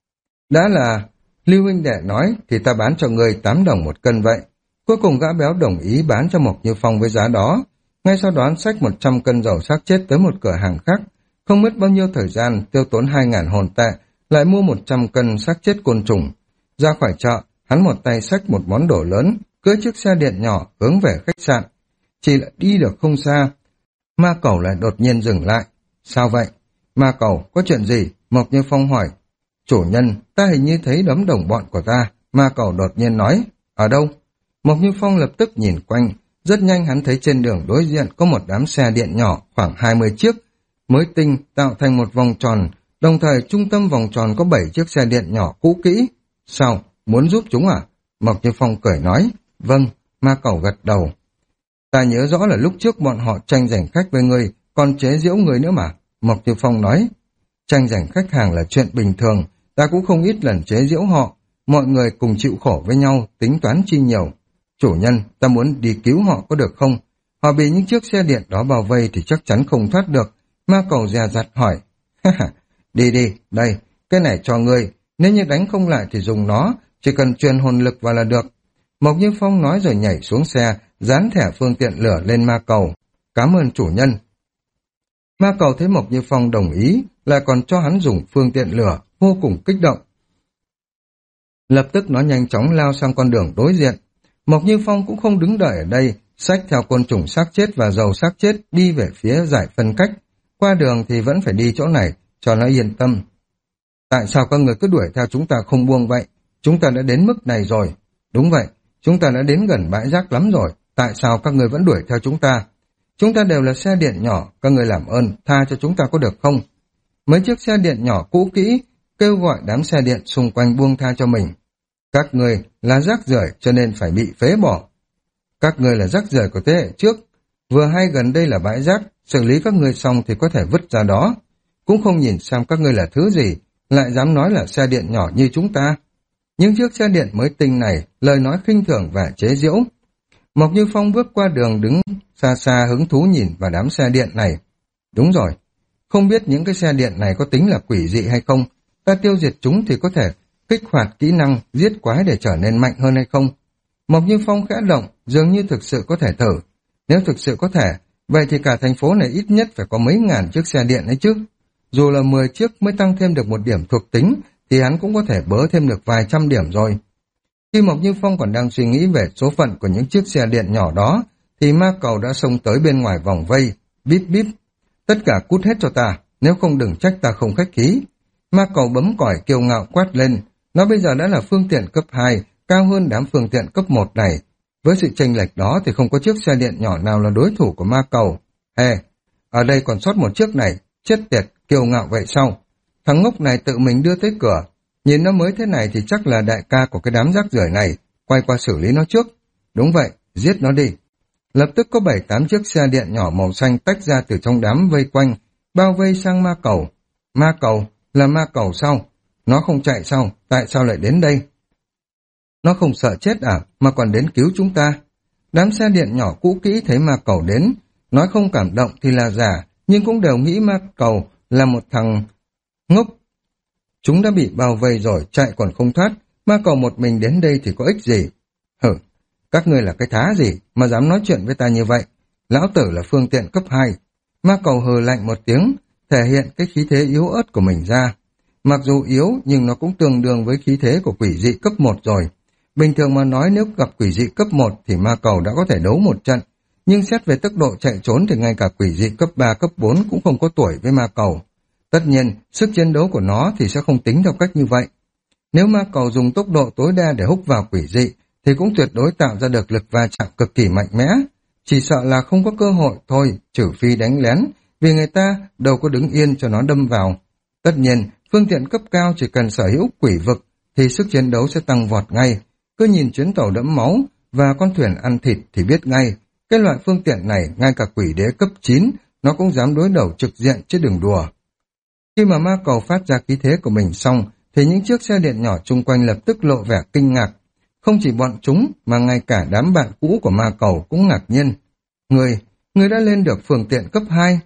Đã là Lưu huynh đệ nói thì ta bán cho người tám đồng một cân vậy. Cuối cùng gã béo đồng ý bán cho Mộc Như Phong với giá đó. Ngay sau đó xách một trăm cân dầu xác chết tới một cửa hàng khác. Không mất bao nhiêu thời gian, tiêu tốn hai ngàn hồn tệ, lại mua một trăm cân xác chết côn trùng. Ra khỏi chợ, hắn một tay xách một món đồ lớn, cưỡi chiếc xe điện nhỏ hướng về khách sạn. Chỉ lại đi được không xa, Ma Cẩu lại đột nhiên dừng lại. Sao vậy? Ma Cẩu, có chuyện gì? Mộc Như Phong hỏi. Chủ nhân, ta hình như thấy đám đồng bọn của ta. Ma Cẩu đột nhiên nói. Ở đâu? Mộc Như Phong lập tức nhìn quanh. Rất nhanh hắn thấy trên đường đối diện có một đám xe điện nhỏ khoảng hai mươi chiếc, mới tinh tạo thành một vòng tròn, đồng thời trung tâm vòng tròn có bảy chiếc xe điện nhỏ cũ kỹ. Sao? Muốn giúp chúng à? Mộc Như Phong cười nói. Vâng, Ma Cẩu gật đầu. Ta nhớ rõ là lúc trước bọn họ tranh giành khách với ngươi, còn chế giễu người nữa mà. Mộc Như Phong nói. Tranh giành khách hàng là chuyện bình thường, ta cũng không ít lần chế giễu họ. Mọi người cùng chịu khổ với nhau, tính toán chi nhiều. Chủ nhân, ta muốn đi cứu họ có được không? Họ bị những chiếc xe điện đó bao vây thì chắc chắn không thoát được. Ma Cẩu dè dặt hỏi. Đi đi, đây, cái này cho ngươi. Nếu như đánh không lại thì dùng nó, chỉ cần truyền hồn lực vào là được. Mộc Như Phong nói rồi nhảy xuống xe, dán thẻ phương tiện lửa lên Ma Cẩu. Cảm ơn chủ nhân. Ma Cẩu thấy Mộc Như Phong đồng ý, lại còn cho hắn dùng phương tiện lửa, vô cùng kích động. Lập tức nó nhanh chóng lao sang con đường đối diện. Mộc Như Phong cũng không đứng đợi ở đây, xách theo côn trùng xác chết và dầu xác chết đi về phía giải phân cách. Qua đường thì vẫn phải đi chỗ này, cho nó yên tâm. Tại sao các người cứ đuổi theo chúng ta không buông vậy? Chúng ta đã đến mức này rồi. Đúng vậy, chúng ta đã đến gần bãi rác lắm rồi. Tại sao các người vẫn đuổi theo chúng ta? Chúng ta đều là xe điện nhỏ, các người làm ơn, tha cho chúng ta có được không? Mấy chiếc xe điện nhỏ cũ kỹ, kêu gọi đám xe điện xung quanh buông tha cho mình. Các người là rác rưởi cho nên phải bị phế bỏ. Các người là rác rưởi của thế hệ trước. Vừa hay gần đây là bãi rác, xử lý các người xong thì có thể vứt ra đó. Cũng không nhìn xem các người là thứ gì, lại dám nói là xe điện nhỏ như chúng ta. Những chiếc xe điện mới tinh này, lời nói khinh thường và chế giễu. Mộc Như Phong bước qua đường đứng xa xa hứng thú nhìn vào đám xe điện này. Đúng rồi, không biết những cái xe điện này có tính là quỷ dị hay không, ta tiêu diệt chúng thì có thể kích hoạt kỹ năng giết quái để trở nên mạnh hơn hay không. Mộc Như Phong khẽ động, dường như thực sự có thể thử. Nếu thực sự có thể, vậy thì cả thành phố này ít nhất phải có mấy ngàn chiếc xe điện ấy chứ. Dù là mười chiếc mới tăng thêm được một điểm thuộc tính, thì hắn cũng có thể bớ thêm được vài trăm điểm rồi. Khi Mộc Như Phong còn đang suy nghĩ về số phận của những chiếc xe điện nhỏ đó, thì Ma Cẩu đã xông tới bên ngoài vòng vây, bíp bíp. Tất cả cút hết cho ta, nếu không đừng trách ta không khách khí. Ma Cẩu bấm còi kiêu ngạo quát lên, nó bây giờ đã là phương tiện cấp hai, cao hơn đám phương tiện cấp một này. Với sự chênh lệch đó thì không có chiếc xe điện nhỏ nào là đối thủ của Ma Cẩu. Hè, hey, ở đây còn sót một chiếc này, chết tiệt, kiêu ngạo vậy sao? Thằng ngốc này tự mình đưa tới cửa, nhìn nó mới thế này thì chắc là đại ca của cái đám rác rưởi này, quay qua xử lý nó trước. Đúng vậy, giết nó đi. Lập tức có bảy tám chiếc xe điện nhỏ màu xanh tách ra từ trong đám vây quanh, bao vây sang Ma Cẩu. Ma Cẩu? Là Ma Cẩu sao? Nó không chạy sao? Tại sao lại đến đây? Nó không sợ chết à, mà còn đến cứu chúng ta. Đám xe điện nhỏ cũ kỹ thấy ma cầu đến, nói không cảm động thì là giả, nhưng cũng đều nghĩ ma cầu là một thằng ngốc. Chúng đã bị bao vây rồi, chạy còn không thoát, ma cầu một mình đến đây thì có ích gì? Hử, các ngươi là cái thá gì mà dám nói chuyện với ta như vậy? Lão tử là phương tiện cấp hai. Ma cầu hừ lạnh một tiếng, thể hiện cái khí thế yếu ớt của mình ra. Mặc dù yếu nhưng nó cũng tương đương với khí thế của quỷ dị cấp một rồi. Bình thường mà nói nếu gặp quỷ dị cấp một thì ma cầu đã có thể đấu một trận, nhưng xét về tốc độ chạy trốn thì ngay cả quỷ dị cấp ba, cấp bốn cũng không có tuổi với ma cầu. Tất nhiên, sức chiến đấu của nó thì sẽ không tính theo cách như vậy. Nếu ma cầu dùng tốc độ tối đa để hút vào quỷ dị, thì cũng tuyệt đối tạo ra được lực va chạm cực kỳ mạnh mẽ. Chỉ sợ là không có cơ hội thôi, trừ phi đánh lén, vì người ta đâu có đứng yên cho nó đâm vào. Tất nhiên, phương tiện cấp cao chỉ cần sở hữu quỷ vực, thì sức chiến đấu sẽ tăng vọt ngay. Cứ nhìn chuyến tàu đẫm máu và con thuyền ăn thịt thì biết ngay, cái loại phương tiện này ngay cả quỷ đế cấp chín, nó cũng dám đối đầu trực diện chứ đừng đùa. Khi mà ma cầu phát ra khí thế của mình xong, thì những chiếc xe điện nhỏ chung quanh lập tức lộ vẻ kinh ngạc. Không chỉ bọn chúng, mà ngay cả đám bạn cũ của ma cầu cũng ngạc nhiên. Người, người đã lên được phương tiện cấp hai.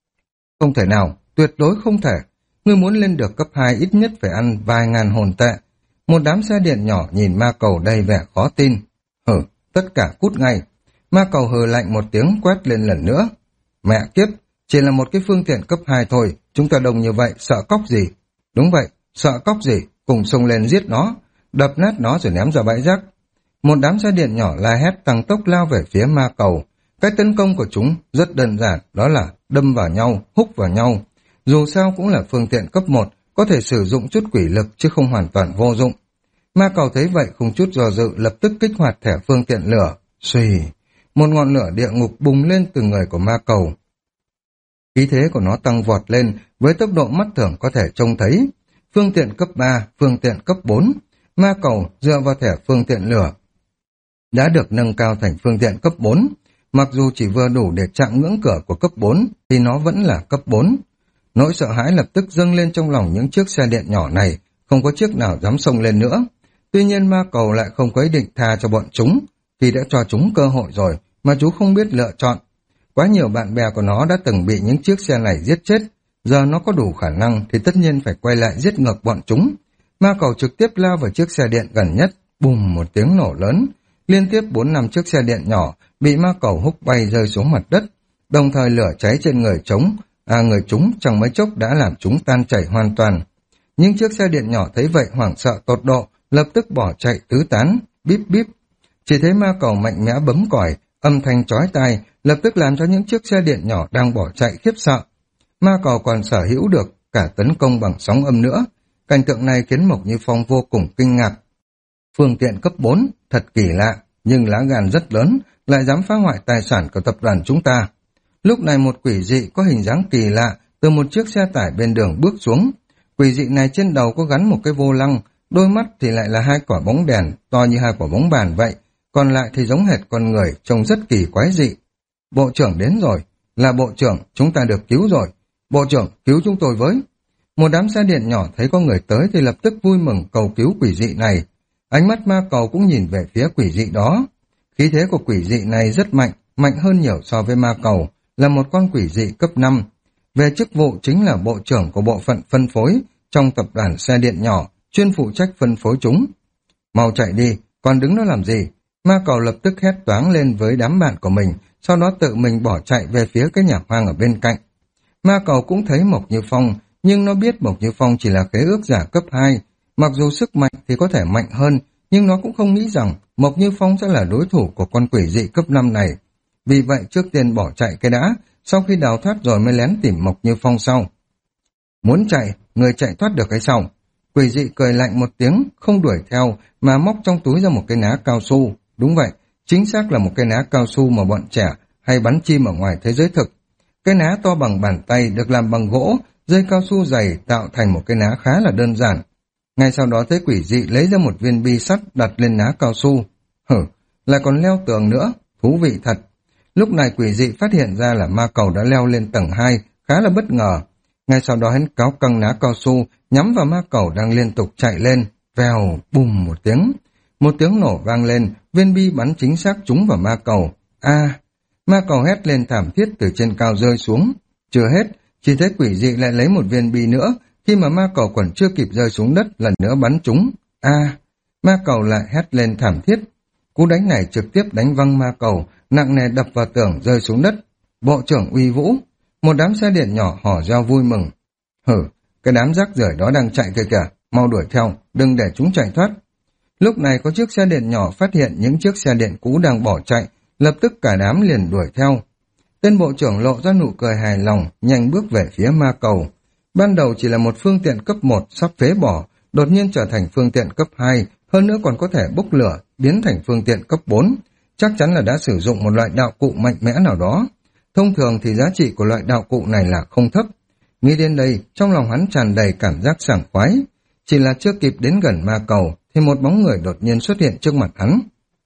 Không thể nào, tuyệt đối không thể. Người muốn lên được cấp hai ít nhất phải ăn vài ngàn hồn tệ. Một đám xe điện nhỏ nhìn ma cầu đầy vẻ khó tin. Hử, tất cả cút ngay. Ma cầu hừ lạnh một tiếng quét lên lần nữa. Mẹ kiếp, chỉ là một cái phương tiện cấp hai thôi, chúng ta đông như vậy, sợ cóc gì? Đúng vậy, sợ cóc gì, cùng xông lên giết nó, đập nát nó rồi ném ra bãi rác. Một đám xe điện nhỏ la hét tăng tốc lao về phía ma cầu. Cách tấn công của chúng rất đơn giản, đó là đâm vào nhau, húc vào nhau. Dù sao cũng là phương tiện cấp một, có thể sử dụng chút quỷ lực chứ không hoàn toàn vô dụng. Ma cầu thấy vậy không chút do dự lập tức kích hoạt thẻ phương tiện lửa. Xùy, một ngọn lửa địa ngục bùng lên từ người của ma cầu. Khí thế của nó tăng vọt lên với tốc độ mắt thường có thể trông thấy. Phương tiện cấp ba, phương tiện cấp bốn. Ma cầu dựa vào thẻ phương tiện lửa đã được nâng cao thành phương tiện cấp bốn. Mặc dù chỉ vừa đủ để chạm ngưỡng cửa của cấp bốn thì nó vẫn là cấp bốn. Nỗi sợ hãi lập tức dâng lên trong lòng những chiếc xe điện nhỏ này, không có chiếc nào dám xông lên nữa. Tuy nhiên ma cầu lại không có ý định tha cho bọn chúng, khi đã cho chúng cơ hội rồi mà chú không biết lựa chọn. Quá nhiều bạn bè của nó đã từng bị những chiếc xe này giết chết, giờ nó có đủ khả năng thì tất nhiên phải quay lại giết ngược bọn chúng. Ma cầu trực tiếp lao vào chiếc xe điện gần nhất, bùm một tiếng nổ lớn, liên tiếp bốn năm chiếc xe điện nhỏ bị ma cầu húc bay rơi xuống mặt đất, đồng thời lửa cháy trên người chúng, à người chúng trong mấy chốc đã làm chúng tan chảy hoàn toàn. Những chiếc xe điện nhỏ thấy vậy hoảng sợ tột độ, lập tức bỏ chạy tứ tán, bíp bíp. Chỉ thấy ma cầu mạnh mẽ bấm còi, âm thanh chói tai, lập tức làm cho những chiếc xe điện nhỏ đang bỏ chạy khiếp sợ. Ma cầu còn sở hữu được cả tấn công bằng sóng âm nữa. Cảnh tượng này khiến Mộc Như Phong vô cùng kinh ngạc. Phương tiện cấp bốn, thật kỳ lạ, nhưng lá gan rất lớn, lại dám phá hoại tài sản của tập đoàn chúng ta. Lúc này một quỷ dị có hình dáng kỳ lạ từ một chiếc xe tải bên đường bước xuống. Quỷ dị này trên đầu có gắn một cái vô lăng, đôi mắt thì lại là hai quả bóng đèn, to như hai quả bóng bàn vậy, còn lại thì giống hệt con người, trông rất kỳ quái dị. Bộ trưởng đến rồi, là bộ trưởng, chúng ta được cứu rồi. Bộ trưởng, cứu chúng tôi với. Một đám xe điện nhỏ thấy có người tới thì lập tức vui mừng cầu cứu quỷ dị này. Ánh mắt ma cầu cũng nhìn về phía quỷ dị đó. Khí thế của quỷ dị này rất mạnh, mạnh hơn nhiều so với ma cầu, là một con quỷ dị cấp năm. Về chức vụ chính là bộ trưởng của bộ phận phân phối trong tập đoàn xe điện nhỏ, chuyên phụ trách phân phối chúng. Mau chạy đi, còn đứng đó làm gì? Ma cầu lập tức hét toáng lên với đám bạn của mình, sau đó tự mình bỏ chạy về phía cái nhà hoang ở bên cạnh. Ma cầu cũng thấy Mộc Như Phong, nhưng nó biết Mộc Như Phong chỉ là khế ước giả cấp hai. Mặc dù sức mạnh thì có thể mạnh hơn, nhưng nó cũng không nghĩ rằng Mộc Như Phong sẽ là đối thủ của con quỷ dị cấp năm này. Vì vậy trước tiên bỏ chạy cái đã, sau khi đào thoát rồi mới lén tìm Mộc Như Phong sau. Muốn chạy, người chạy thoát được hay sao? Quỷ dị cười lạnh một tiếng, không đuổi theo, mà móc trong túi ra một cái ná cao su. Đúng vậy, chính xác là một cái ná cao su mà bọn trẻ hay bắn chim ở ngoài thế giới thực. Cái ná to bằng bàn tay được làm bằng gỗ, dây cao su dày tạo thành một cái ná khá là đơn giản. Ngay sau đó thấy quỷ dị lấy ra một viên bi sắt đặt lên ná cao su. Hử, lại còn leo tường nữa, thú vị thật. Lúc này quỷ dị phát hiện ra là ma cầu đã leo lên tầng hai, khá là bất ngờ. Ngay sau đó hắn cáo căng ná cao su, nhắm vào ma cầu đang liên tục chạy lên, vèo, bùm một tiếng. Một tiếng nổ vang lên, viên bi bắn chính xác trúng vào ma cầu. A! Ma cầu hét lên thảm thiết từ trên cao rơi xuống. Chưa hết, chỉ thấy quỷ dị lại lấy một viên bi nữa, khi mà ma cầu còn chưa kịp rơi xuống đất lần nữa bắn trúng. A! Ma cầu lại hét lên thảm thiết. Cú đánh này trực tiếp đánh văng ma cầu, nặng nề đập vào tường rơi xuống đất. Bộ trưởng uy vũ, một đám xe điện nhỏ hò reo vui mừng. Hử, cái đám rác rưởi đó đang chạy kìa kìa, mau đuổi theo, đừng để chúng chạy thoát. Lúc này có chiếc xe điện nhỏ phát hiện những chiếc xe điện cũ đang bỏ chạy, lập tức cả đám liền đuổi theo. Tên bộ trưởng lộ ra nụ cười hài lòng, nhanh bước về phía ma cầu. Ban đầu chỉ là một phương tiện cấp một sắp phế bỏ, đột nhiên trở thành phương tiện cấp hai, hơn nữa còn có thể bốc lửa, biến thành phương tiện cấp bốn. Chắc chắn là đã sử dụng một loại đạo cụ mạnh mẽ nào đó. Thông thường thì giá trị của loại đạo cụ này là không thấp. Nghĩ đến đây, trong lòng hắn tràn đầy cảm giác sảng khoái. Chỉ là chưa kịp đến gần ma cầu, thì một bóng người đột nhiên xuất hiện trước mặt hắn.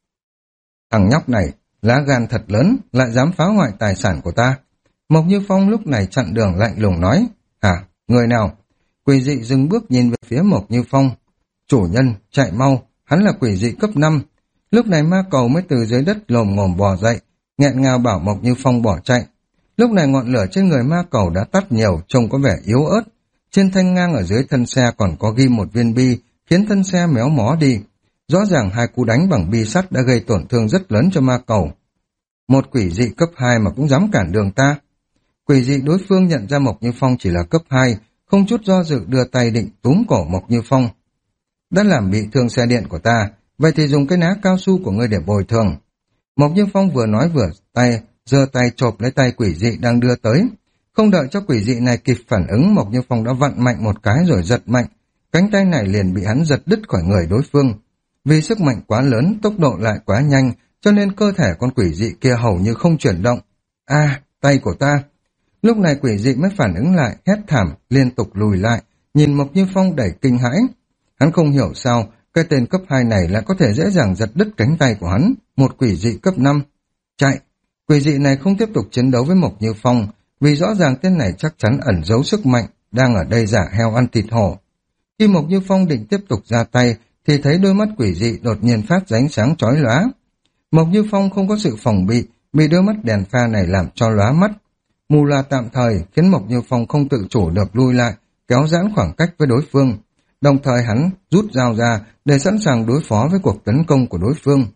Thằng nhóc này, lá gan thật lớn, lại dám phá hoại tài sản của ta. Mộc Như Phong lúc này chặn đường lạnh lùng nói, hả, người nào? Quỷ dị dừng bước nhìn về phía Mộc Như Phong. Chủ nhân, chạy mau, hắn là quỷ dị cấp năm. Lúc này ma cầu mới từ dưới đất lồm ngồm bò dậy, nghẹn ngào bảo Mộc Như Phong bỏ chạy. Lúc này ngọn lửa trên người ma cầu đã tắt nhiều, trông có vẻ yếu ớt. Trên thanh ngang ở dưới thân xe còn có ghim một viên bi, khiến thân xe méo mó đi. Rõ ràng hai cú đánh bằng bi sắt đã gây tổn thương rất lớn cho ma cầu. Một quỷ dị cấp hai mà cũng dám cản đường ta. Quỷ dị đối phương nhận ra Mộc Như Phong chỉ là cấp hai, không chút do dự đưa tay định túm cổ Mộc Như Phong. Đã làm bị thương xe điện của ta, vậy thì dùng cái ná cao su của ngươi để bồi thường. Mộc Như Phong vừa nói vừa tay, giơ tay chộp lấy tay quỷ dị đang đưa tới. Không đợi cho quỷ dị này kịp phản ứng, Mộc Như Phong đã vặn mạnh một cái rồi giật mạnh. Cánh tay này liền bị hắn giật đứt khỏi người đối phương. Vì sức mạnh quá lớn, tốc độ lại quá nhanh, cho nên cơ thể con quỷ dị kia hầu như không chuyển động. A, tay của ta! Lúc này quỷ dị mới phản ứng lại, hét thảm, liên tục lùi lại, nhìn Mộc Như Phong đầy kinh hãi. Hắn không hiểu sao, cái tên cấp hai này lại có thể dễ dàng giật đứt cánh tay của hắn, một quỷ dị cấp năm. Chạy! Quỷ dị này không tiếp tục chiến đấu với Mộc Như Phong, vì rõ ràng tên này chắc chắn ẩn giấu sức mạnh, đang ở đây giả heo ăn thịt hổ. Khi Mộc Như Phong định tiếp tục ra tay, thì thấy đôi mắt quỷ dị đột nhiên phát ra ánh sáng chói lóa. Mộc Như Phong không có sự phòng bị, bị đôi mắt đèn pha này làm cho lóa mắt. Mù loà tạm thời khiến Mộc Như Phong không tự chủ được lui lại, kéo giãn khoảng cách với đối phương. Đồng thời hắn rút dao ra để sẵn sàng đối phó với cuộc tấn công của đối phương.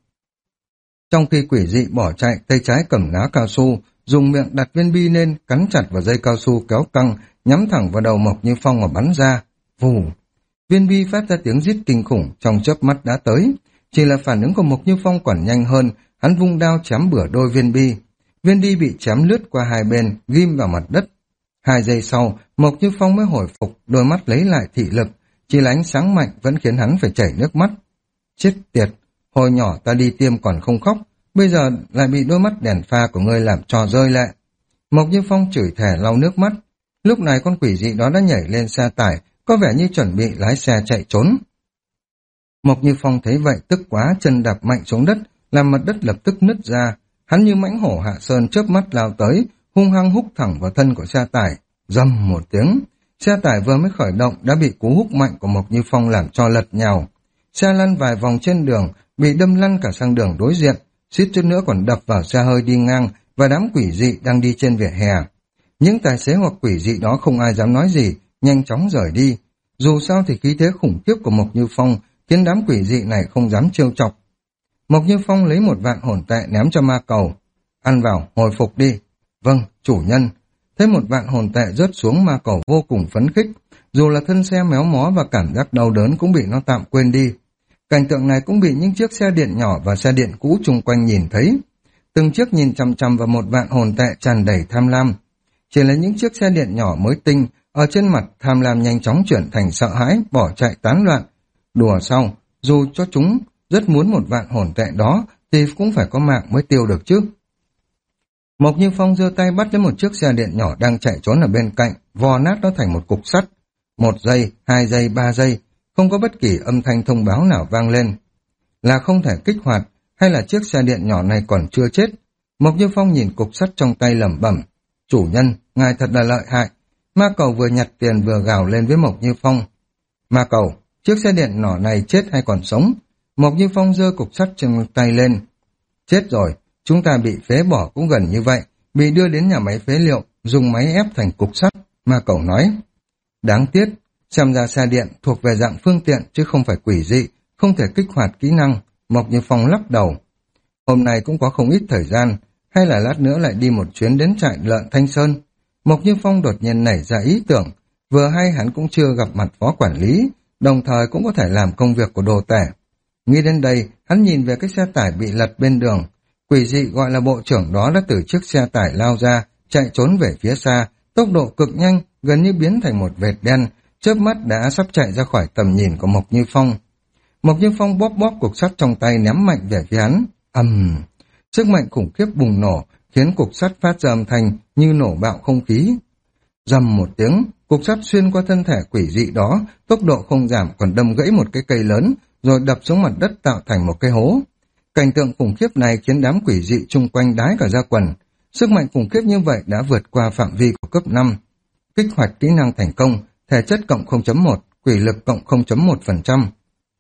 Trong khi quỷ dị bỏ chạy, tay trái cầm ná cao su, dùng miệng đặt viên bi lên, cắn chặt vào dây cao su kéo căng, nhắm thẳng vào đầu Mộc Như Phong mà bắn ra. Vù! Viên bi phát ra tiếng rít kinh khủng, trong chớp mắt đã tới. Chỉ là phản ứng của Mộc Như Phong còn nhanh hơn, hắn vung đao chém bửa đôi viên bi. Viên bi bị chém lướt qua hai bên, ghim vào mặt đất. Hai giây sau, Mộc Như Phong mới hồi phục, đôi mắt lấy lại thị lực. Chỉ là ánh sáng mạnh vẫn khiến hắn phải chảy nước mắt. Chết tiệt! Hồi nhỏ ta đi tiêm còn không khóc, bây giờ lại bị đôi mắt đèn pha của ngươi làm trò rơi lệ. Mộc Như Phong chửi thề lau nước mắt. Lúc này con quỷ dị đó đã nhảy lên xe tải, có vẻ như chuẩn bị lái xe chạy trốn. Mộc Như Phong thấy vậy tức quá, chân đạp mạnh xuống đất, làm mặt đất lập tức nứt ra. Hắn như mãnh hổ hạ sơn chớp mắt lao tới, hung hăng húc thẳng vào thân của xe tải. Rầm một tiếng, xe tải vừa mới khởi động đã bị cú húc mạnh của Mộc Như Phong làm cho lật nhào. Xe lăn vài vòng trên đường, bị đâm lăn cả sang đường đối diện, suýt chút nữa còn đập vào xe hơi đi ngang và đám quỷ dị đang đi trên vỉa hè. Những tài xế hoặc quỷ dị đó không ai dám nói gì, nhanh chóng rời đi. Dù sao thì khí thế khủng khiếp của Mộc Như Phong khiến đám quỷ dị này không dám trêu chọc. Mộc Như Phong lấy một vạn hồn tệ ném cho ma cầu. Ăn vào, hồi phục đi. Vâng, chủ nhân. Thấy một vạn hồn tệ rớt xuống, ma cầu vô cùng phấn khích. Dù là thân xe méo mó và cảm giác đau đớn cũng bị nó tạm quên đi. Cảnh tượng này cũng bị những chiếc xe điện nhỏ và xe điện cũ chung quanh nhìn thấy. Từng chiếc nhìn chằm chằm vào một vạn hồn tệ tràn đầy tham lam. Chỉ là những chiếc xe điện nhỏ mới tinh, ở trên mặt tham lam nhanh chóng chuyển thành sợ hãi, bỏ chạy tán loạn. Đùa sau, dù cho chúng rất muốn một vạn hồn tệ đó, thì cũng phải có mạng mới tiêu được chứ. Mộc Như Phong giơ tay bắt lấy một chiếc xe điện nhỏ đang chạy trốn ở bên cạnh, vò nát nó thành một cục sắt. Một giây, hai giây, ba giây, không có bất kỳ âm thanh thông báo nào vang lên. Là không thể kích hoạt, hay là chiếc xe điện nhỏ này còn chưa chết? Mộc Như Phong nhìn cục sắt trong tay lẩm bẩm. Chủ nhân, ngài thật là lợi hại. Ma cầu vừa nhặt tiền vừa gào lên với Mộc Như Phong. Ma cầu, chiếc xe điện nhỏ này chết hay còn sống? Mộc Như Phong giơ cục sắt trong tay lên. Chết rồi, chúng ta bị phế bỏ cũng gần như vậy, bị đưa đến nhà máy phế liệu, dùng máy ép thành cục sắt, Ma Cẩu nói. Đáng tiếc, xem ra xe điện thuộc về dạng phương tiện chứ không phải quỷ dị, không thể kích hoạt kỹ năng. Mộc Như Phong lắc đầu. Hôm nay cũng có không ít thời gian, hay là lát nữa lại đi một chuyến đến trại lợn Thanh Sơn. Mộc Như Phong đột nhiên nảy ra ý tưởng, vừa hay hắn cũng chưa gặp mặt phó quản lý, đồng thời cũng có thể làm công việc của đồ tể. Nghĩ đến đây, hắn nhìn về cái xe tải bị lật bên đường. Quỷ dị gọi là bộ trưởng đó đã từ chiếc xe tải lao ra, chạy trốn về phía xa, tốc độ cực nhanh, gần như biến thành một vệt đen, chớp mắt đã sắp chạy ra khỏi tầm nhìn của Mộc Như Phong. Mộc Như Phong bóp bóp cục sắt trong tay ném mạnh về phía hắn. Ầm, um, sức mạnh khủng khiếp bùng nổ, khiến cục sắt phát ra âm thanh như nổ bạo không khí. Rầm một tiếng, cục sắt xuyên qua thân thể quỷ dị đó, tốc độ không giảm còn đâm gãy một cái cây lớn, rồi đập xuống mặt đất tạo thành một cái hố. Cảnh tượng khủng khiếp này khiến đám quỷ dị chung quanh đái cả ra quần. Sức mạnh khủng khiếp như vậy đã vượt qua phạm vi của cấp năm. Kích hoạt kỹ năng thành công, thể chất cộng không chấm một, quỷ lực cộng không chấm một phần trăm.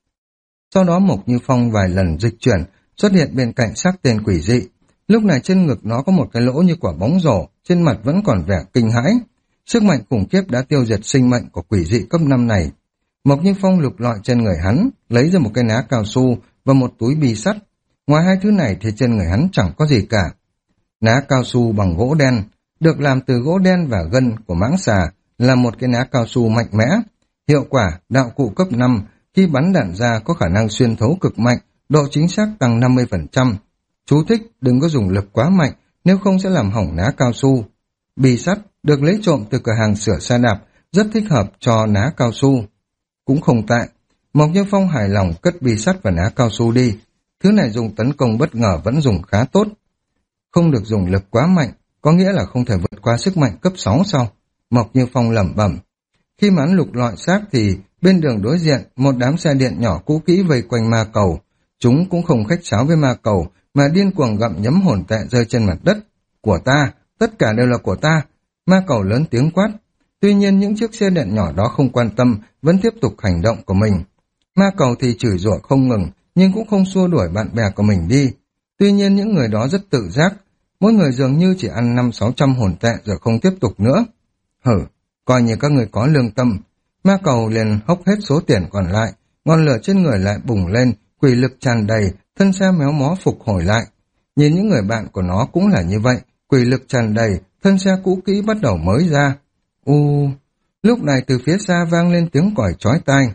Sau đó Mộc Như Phong vài lần dịch chuyển, xuất hiện bên cạnh xác tên quỷ dị. Lúc này trên ngực nó có một cái lỗ như quả bóng rổ, trên mặt vẫn còn vẻ kinh hãi. Sức mạnh khủng khiếp đã tiêu diệt sinh mệnh của quỷ dị cấp năm này. Mộc Như Phong lục lọi trên người hắn, lấy ra một cái ná cao su và một túi bi sắt. Ngoài hai thứ này thì trên người hắn chẳng có gì cả. Ná cao su bằng gỗ đen, được làm từ gỗ đen và gân của mãng xà, là một cái ná cao su mạnh mẽ. Hiệu quả đạo cụ cấp năm, khi bắn đạn ra có khả năng xuyên thấu cực mạnh, độ chính xác tăng năm mươi phần trăm. Chú thích, đừng có dùng lực quá mạnh, nếu không sẽ làm hỏng ná cao su. Bi sắt được lấy trộm từ cửa hàng sửa xe đạp, rất thích hợp cho ná cao su. Cũng không tệ. Mộc Như Phong hài lòng cất bi sắt và ná cao su đi. Thứ này dùng tấn công bất ngờ vẫn dùng khá tốt. Không được dùng lực quá mạnh, có nghĩa là không thể vượt qua sức mạnh cấp sáu sau. Mộc Như Phong lẩm bẩm. Khi mà hắn lục lọi xác thì bên đường đối diện một đám xe điện nhỏ cũ kỹ vây quanh ma cầu. Chúng cũng không khách sáo với ma cầu mà điên cuồng gặm nhấm hồn tệ rơi trên mặt đất. Của ta, tất cả đều là của ta. Ma cầu lớn tiếng quát. Tuy nhiên những chiếc xe điện nhỏ đó không quan tâm, vẫn tiếp tục hành động của mình. Ma cầu thì chửi rủa không ngừng, nhưng cũng không xua đuổi bạn bè của mình đi. Tuy nhiên những người đó rất tự giác, mỗi người dường như chỉ ăn năm sáu trăm hồn tệ rồi không tiếp tục nữa. Hử, coi như các người có lương tâm. Ma cầu liền hốc hết số tiền còn lại, ngọn lửa trên người lại bùng lên, quỷ lực tràn đầy, thân xe méo mó phục hồi lại. Nhìn những người bạn của nó cũng là như vậy, quỷ lực tràn đầy, thân xe cũ kỹ bắt đầu mới ra. U, lúc này từ phía xa vang lên tiếng còi chói tai.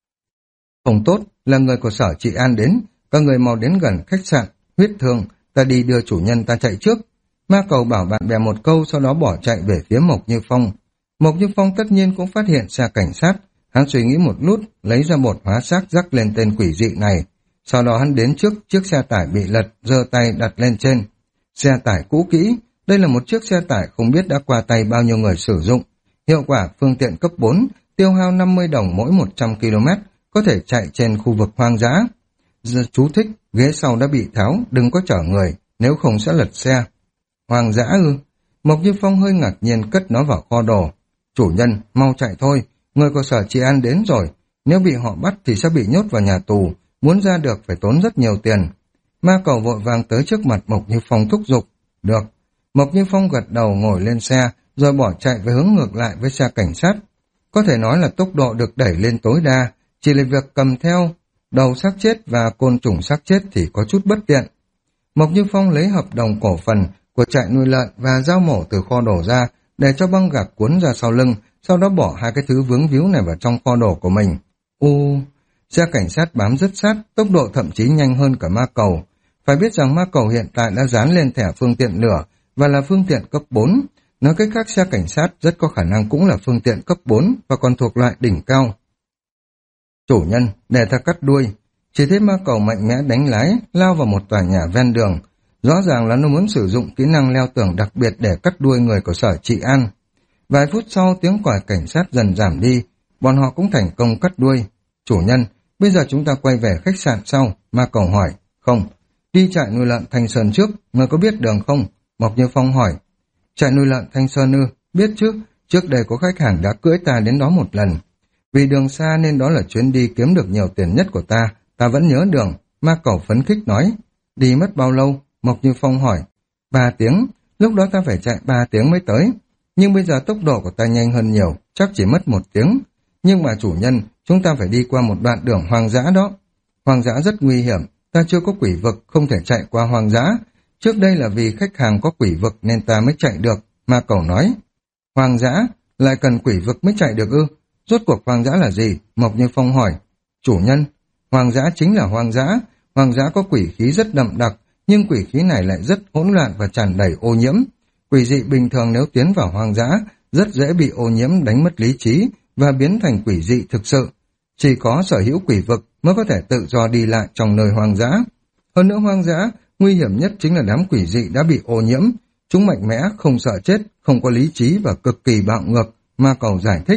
Không tốt, là người của sở trị an đến, các người mau đến gần khách sạn, huyết thương, ta đi đưa chủ nhân ta chạy trước. Ma cầu bảo bạn bè một câu, sau đó bỏ chạy về phía Mộc Như Phong. Mộc Như Phong tất nhiên cũng phát hiện xe cảnh sát, hắn suy nghĩ một lút, lấy ra bột hóa xác rắc lên tên quỷ dị này. Sau đó hắn đến trước chiếc xe tải bị lật, giơ tay đặt lên trên. Xe tải cũ kỹ, đây là một chiếc xe tải không biết đã qua tay bao nhiêu người sử dụng. Hiệu quả phương tiện cấp bốn, tiêu hao năm mươi đồng mỗi một trăm ki lô mét, có thể chạy trên khu vực hoang dã. Giờ chú thích, ghế sau đã bị tháo, đừng có chở người, nếu không sẽ lật xe. Hoang dã ư? Mộc Như Phong hơi ngạc nhiên cất nó vào kho đồ. Chủ nhân, mau chạy thôi, người của sở trị an đến rồi. Nếu bị họ bắt thì sẽ bị nhốt vào nhà tù, muốn ra được phải tốn rất nhiều tiền. Ma cầu vội vàng tới trước mặt Mộc Như Phong thúc giục. Được. Mộc Như Phong gật đầu ngồi lên xe, rồi bỏ chạy về hướng ngược lại với xe cảnh sát. Có thể nói là tốc độ được đẩy lên tối đa, chỉ là việc cầm theo đầu xác chết và côn trùng xác chết thì có chút bất tiện. Mộc Như Phong lấy hợp đồng cổ phần của trại nuôi lợn và dao mổ từ kho đồ ra, để cho băng gạc cuốn ra sau lưng, sau đó bỏ hai cái thứ vướng víu này vào trong kho đồ của mình. U, xe cảnh sát bám rất sát, tốc độ thậm chí nhanh hơn cả ma cầu. Phải biết rằng ma cầu hiện tại đã dán lên thẻ phương tiện lửa và là phương tiện cấp bốn. Nói cách khác, xe cảnh sát rất có khả năng cũng là phương tiện cấp bốn và còn thuộc loại đỉnh cao. Chủ nhân, để ta cắt đuôi. Chỉ thấy ma cầu mạnh mẽ đánh lái, lao vào một tòa nhà ven đường. Rõ ràng là nó muốn sử dụng kỹ năng leo tường đặc biệt để cắt đuôi người của sở trị an. Vài phút sau, tiếng còi cảnh sát dần giảm đi, bọn họ cũng thành công cắt đuôi. Chủ nhân, bây giờ chúng ta quay về khách sạn sau, ma cầu hỏi. Không, đi trại nuôi lợn Thanh Sơn trước, người có biết đường không? Mộc Như Phong hỏi. Trại nuôi lợn Thanh Sơn ư? Biết chứ, trước đây có khách hàng đã cưỡi ta đến đó một lần. Vì đường xa nên đó là chuyến đi kiếm được nhiều tiền nhất của ta, ta vẫn nhớ đường, Ma Cẩu phấn khích nói. Đi mất bao lâu? Mộc Như Phong hỏi. Ba tiếng, lúc đó ta phải chạy ba tiếng mới tới. Nhưng bây giờ tốc độ của ta nhanh hơn nhiều, chắc chỉ mất một tiếng. Nhưng mà chủ nhân, chúng ta phải đi qua một đoạn đường hoang dã đó. Hoang dã rất nguy hiểm, ta chưa có quỷ vực, không thể chạy qua hoang dã. Trước đây là vì khách hàng có quỷ vực nên ta mới chạy được, Ma Cẩu nói. Hoang dã, lại cần quỷ vực mới chạy được ư? Rốt cuộc hoang dã là gì? Mộc Như Phong hỏi. Chủ nhân, hoang dã chính là hoang dã. Hoang dã có quỷ khí rất đậm đặc, nhưng quỷ khí này lại rất hỗn loạn và tràn đầy ô nhiễm. Quỷ dị bình thường nếu tiến vào hoang dã, rất dễ bị ô nhiễm đánh mất lý trí và biến thành quỷ dị thực sự. Chỉ có sở hữu quỷ vực mới có thể tự do đi lại trong nơi hoang dã. Hơn nữa hoang dã, nguy hiểm nhất chính là đám quỷ dị đã bị ô nhiễm. Chúng mạnh mẽ, không sợ chết, không có lý trí và cực kỳ bạo ngược, Ma Cẩu giải thích.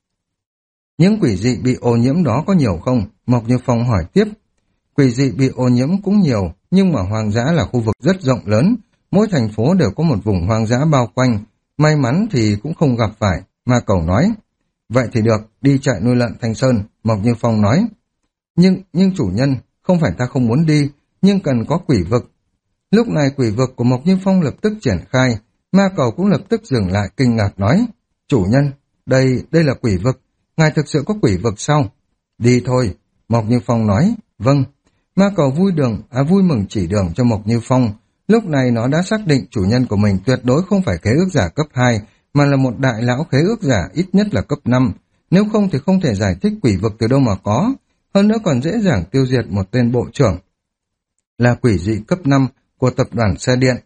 Những quỷ dị bị ô nhiễm đó có nhiều không? Mộc Như Phong hỏi tiếp. Quỷ dị bị ô nhiễm cũng nhiều, nhưng mà hoang dã là khu vực rất rộng lớn. Mỗi thành phố đều có một vùng hoang dã bao quanh. May mắn thì cũng không gặp phải, Ma Cẩu nói. Vậy thì được, đi trại nuôi lợn Thanh Sơn, Mộc Như Phong nói. Nhưng, nhưng chủ nhân, không phải ta không muốn đi, nhưng cần có quỷ vực. Lúc này quỷ vực của Mộc Như Phong lập tức triển khai, Ma Cẩu cũng lập tức dừng lại kinh ngạc nói. Chủ nhân, đây, đây là quỷ vực, ngài thực sự có quỷ vực sao? Đi thôi, Mộc Như Phong nói. Vâng. Ma Cẩu vui đường, à vui mừng chỉ đường cho Mộc Như Phong. Lúc này nó đã xác định chủ nhân của mình tuyệt đối không phải khế ước giả cấp hai, mà là một đại lão khế ước giả ít nhất là cấp năm. Nếu không thì không thể giải thích quỷ vực từ đâu mà có. Hơn nữa còn dễ dàng tiêu diệt một tên bộ trưởng. Là quỷ dị cấp năm của tập đoàn xe điện.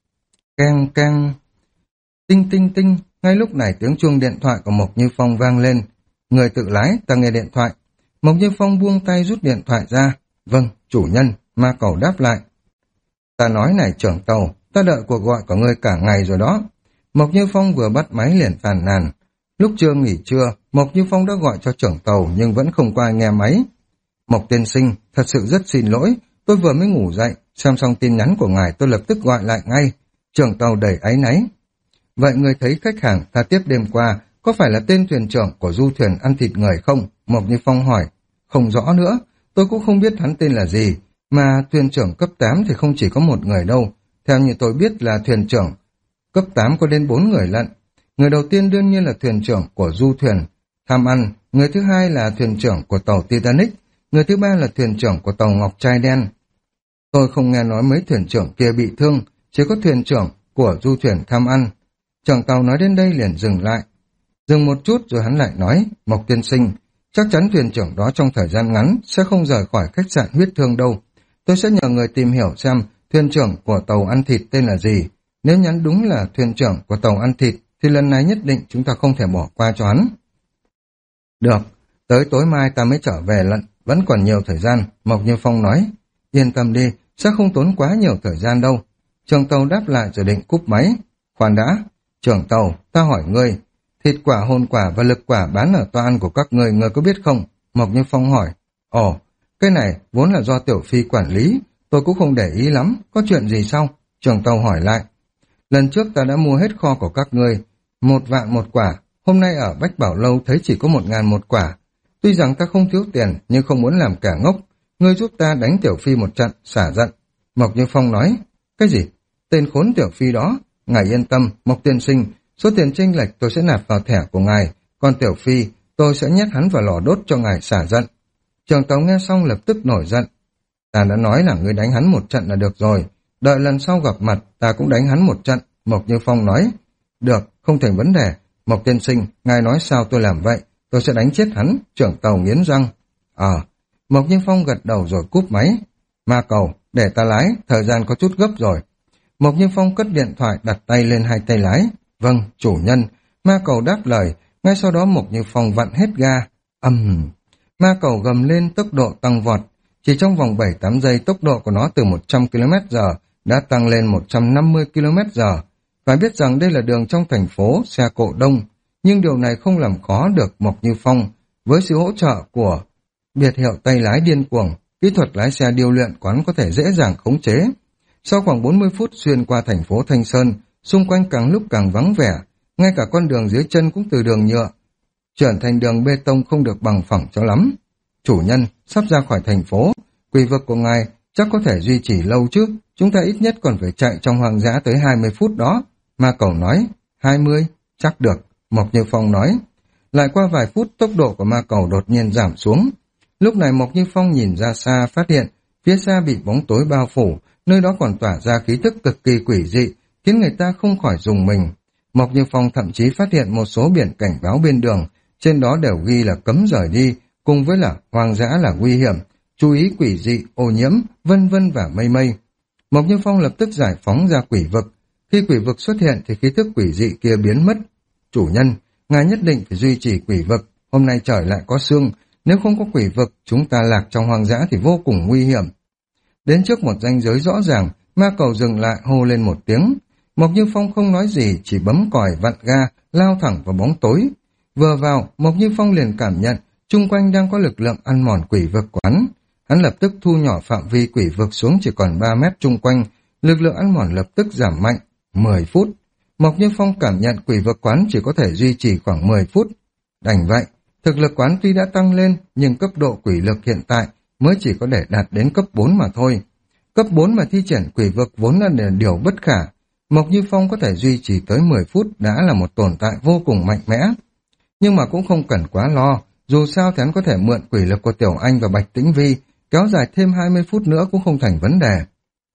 Keng keng. Tinh tinh tinh. Ngay lúc này tiếng chuông điện thoại của Mộc Như Phong vang lên. Người tự lái, ta nghe điện thoại. Mộc Như Phong buông tay rút điện thoại ra. Vâng, chủ nhân, Ma Cẩu đáp lại. Ta nói này trưởng tàu, ta đợi cuộc gọi của ngươi cả ngày rồi đó. Mộc Như Phong vừa bắt máy liền phàn nàn. Lúc trưa nghỉ trưa, Mộc Như Phong đã gọi cho trưởng tàu nhưng vẫn không có ai nghe máy. Mộc tiên sinh, thật sự rất xin lỗi, tôi vừa mới ngủ dậy, xem xong tin nhắn của ngài tôi lập tức gọi lại ngay. Trưởng tàu đầy áy náy. Vậy người thấy khách hàng ta tiếp đêm qua có phải là tên thuyền trưởng của du thuyền ăn thịt người không? Mộc Như Phong hỏi. Không rõ nữa, tôi cũng không biết hắn tên là gì, mà thuyền trưởng cấp tám thì không chỉ có một người đâu. Theo như tôi biết là thuyền trưởng cấp tám có đến bốn người lận. Người đầu tiên đương nhiên là thuyền trưởng của du thuyền tham ăn, người thứ hai là thuyền trưởng của tàu Titanic, người thứ ba là thuyền trưởng của tàu Ngọc Trai Đen. Tôi không nghe nói mấy thuyền trưởng kia bị thương, chỉ có thuyền trưởng của du thuyền tham ăn. Trưởng tàu nói đến đây liền dừng lại. Dừng một chút rồi hắn lại nói, Mộc tiên sinh, chắc chắn thuyền trưởng đó trong thời gian ngắn sẽ không rời khỏi khách sạn huyết thương đâu. Tôi sẽ nhờ người tìm hiểu xem thuyền trưởng của tàu ăn thịt tên là gì. Nếu nhắn đúng là thuyền trưởng của tàu ăn thịt, thì lần này nhất định chúng ta không thể bỏ qua cho hắn. Được, tới tối mai ta mới trở về lận, vẫn còn nhiều thời gian, Mộc Như Phong nói. Yên tâm đi, sẽ không tốn quá nhiều thời gian đâu. Trưởng tàu đáp lại rồi định cúp máy. Khoan đã, trưởng tàu, ta hỏi ngươi, thịt quả, hồn quả và lực quả bán ở toa ăn của các ngươi, ngươi có biết không? Mộc Như Phong hỏi. Ồ, cái này vốn là do Tiểu Phi quản lý, tôi cũng không để ý lắm, có chuyện gì sao? Trưởng tàu hỏi lại. Lần trước ta đã mua hết kho của các ngươi, một vạn một quả, hôm nay ở Bách Bảo Lâu thấy chỉ có một ngàn một quả. Tuy rằng ta không thiếu tiền, nhưng không muốn làm kẻ ngốc, ngươi giúp ta đánh Tiểu Phi một trận, xả giận. Mộc Như Phong nói. Cái gì? Tên khốn Tiểu Phi đó? Ngài yên tâm, Mộc tiên sinh, số tiền chênh lệch tôi sẽ nạp vào thẻ của ngài, còn Tiểu Phi tôi sẽ nhét hắn vào lò đốt cho ngài xả giận. Trưởng tàu nghe xong lập tức nổi giận. Ta đã nói là ngươi đánh hắn một trận là được rồi, đợi lần sau gặp mặt ta cũng đánh hắn một trận, Mộc Như Phong nói. Được, không thành vấn đề, Mộc tiên sinh, ngài nói sao tôi làm vậy, tôi sẽ đánh chết hắn, trưởng tàu nghiến răng. Ờ, à, Mộc Như Phong gật đầu rồi cúp máy. Ma Cầu, để ta lái, thời gian có chút gấp rồi. Mộc Như Phong cất điện thoại đặt tay lên hai tay lái. Vâng, chủ nhân, Ma Cầu đáp lời, ngay sau đó Mộc Như Phong vặn hết ga. Âm um. Ma Cầu gầm lên tốc độ tăng vọt. Chỉ trong vòng bảy tám giây tốc độ của nó từ một trăm ki lô mét giờ đã tăng lên một trăm năm mươi ki lô mét giờ. Phải biết rằng đây là đường trong thành phố, xe cộ đông, nhưng điều này không làm khó được Mộc Như Phong. Với sự hỗ trợ của biệt hiệu tay lái điên cuồng, kỹ thuật lái xe điêu luyện quán có thể dễ dàng khống chế. Sau khoảng bốn mươi phút xuyên qua thành phố Thanh Sơn, xung quanh càng lúc càng vắng vẻ, ngay cả con đường dưới chân cũng từ đường nhựa chuyển thành đường bê tông không được bằng phẳng cho lắm. Chủ nhân, sắp ra khỏi thành phố, quỷ vực của ngài chắc có thể duy trì lâu chứ, chúng ta ít nhất còn phải chạy trong hoang dã tới hai mươi phút đó. Ma Cầu nói, hai mươi, chắc được, Mộc Như Phong nói. Lại qua vài phút, tốc độ của Ma Cầu đột nhiên giảm xuống. Lúc này Mộc Như Phong nhìn ra xa phát hiện, phía xa bị bóng tối bao phủ, nơi đó còn tỏa ra khí tức cực kỳ quỷ dị, khiến người ta không khỏi rùng mình. Mộc Như Phong thậm chí phát hiện một số biển cảnh báo bên đường, trên đó đều ghi là cấm rời đi, cùng với là hoang dã là nguy hiểm, chú ý quỷ dị, ô nhiễm, vân vân và mây mây. Mộc Như Phong lập tức giải phóng ra quỷ vực. Khi quỷ vực xuất hiện thì khí tức quỷ dị kia biến mất. Chủ nhân, ngài nhất định phải duy trì quỷ vực, hôm nay trời lại có sương, nếu không có quỷ vực, chúng ta lạc trong hoang dã thì vô cùng nguy hiểm. Đến trước một ranh giới rõ ràng, Ma Cầu dừng lại hô lên một tiếng. Mộc Như Phong không nói gì, chỉ bấm còi vặn ga, lao thẳng vào bóng tối. Vừa vào, Mộc Như Phong liền cảm nhận chung quanh đang có lực lượng ăn mòn quỷ vực quán. Hắn lập tức thu nhỏ phạm vi quỷ vực xuống chỉ còn ba mét chung quanh, lực lượng ăn mòn lập tức giảm mạnh. mười phút. Mộc Như Phong cảm nhận quỷ vực quán chỉ có thể duy trì khoảng mười phút. Đành vậy, thực lực quán tuy đã tăng lên, nhưng cấp độ quỷ lực hiện tại mới chỉ có để đạt đến cấp bốn mà thôi. Cấp bốn mà thi triển quỷ vực vốn là điều bất khả. Mộc Như Phong có thể duy trì tới mười phút đã là một tồn tại vô cùng mạnh mẽ. Nhưng mà cũng không cần quá lo, dù sao thì hắn có thể mượn quỷ lực của Tiểu Anh và Bạch Tĩnh Vi, kéo dài thêm hai mươi phút nữa cũng không thành vấn đề.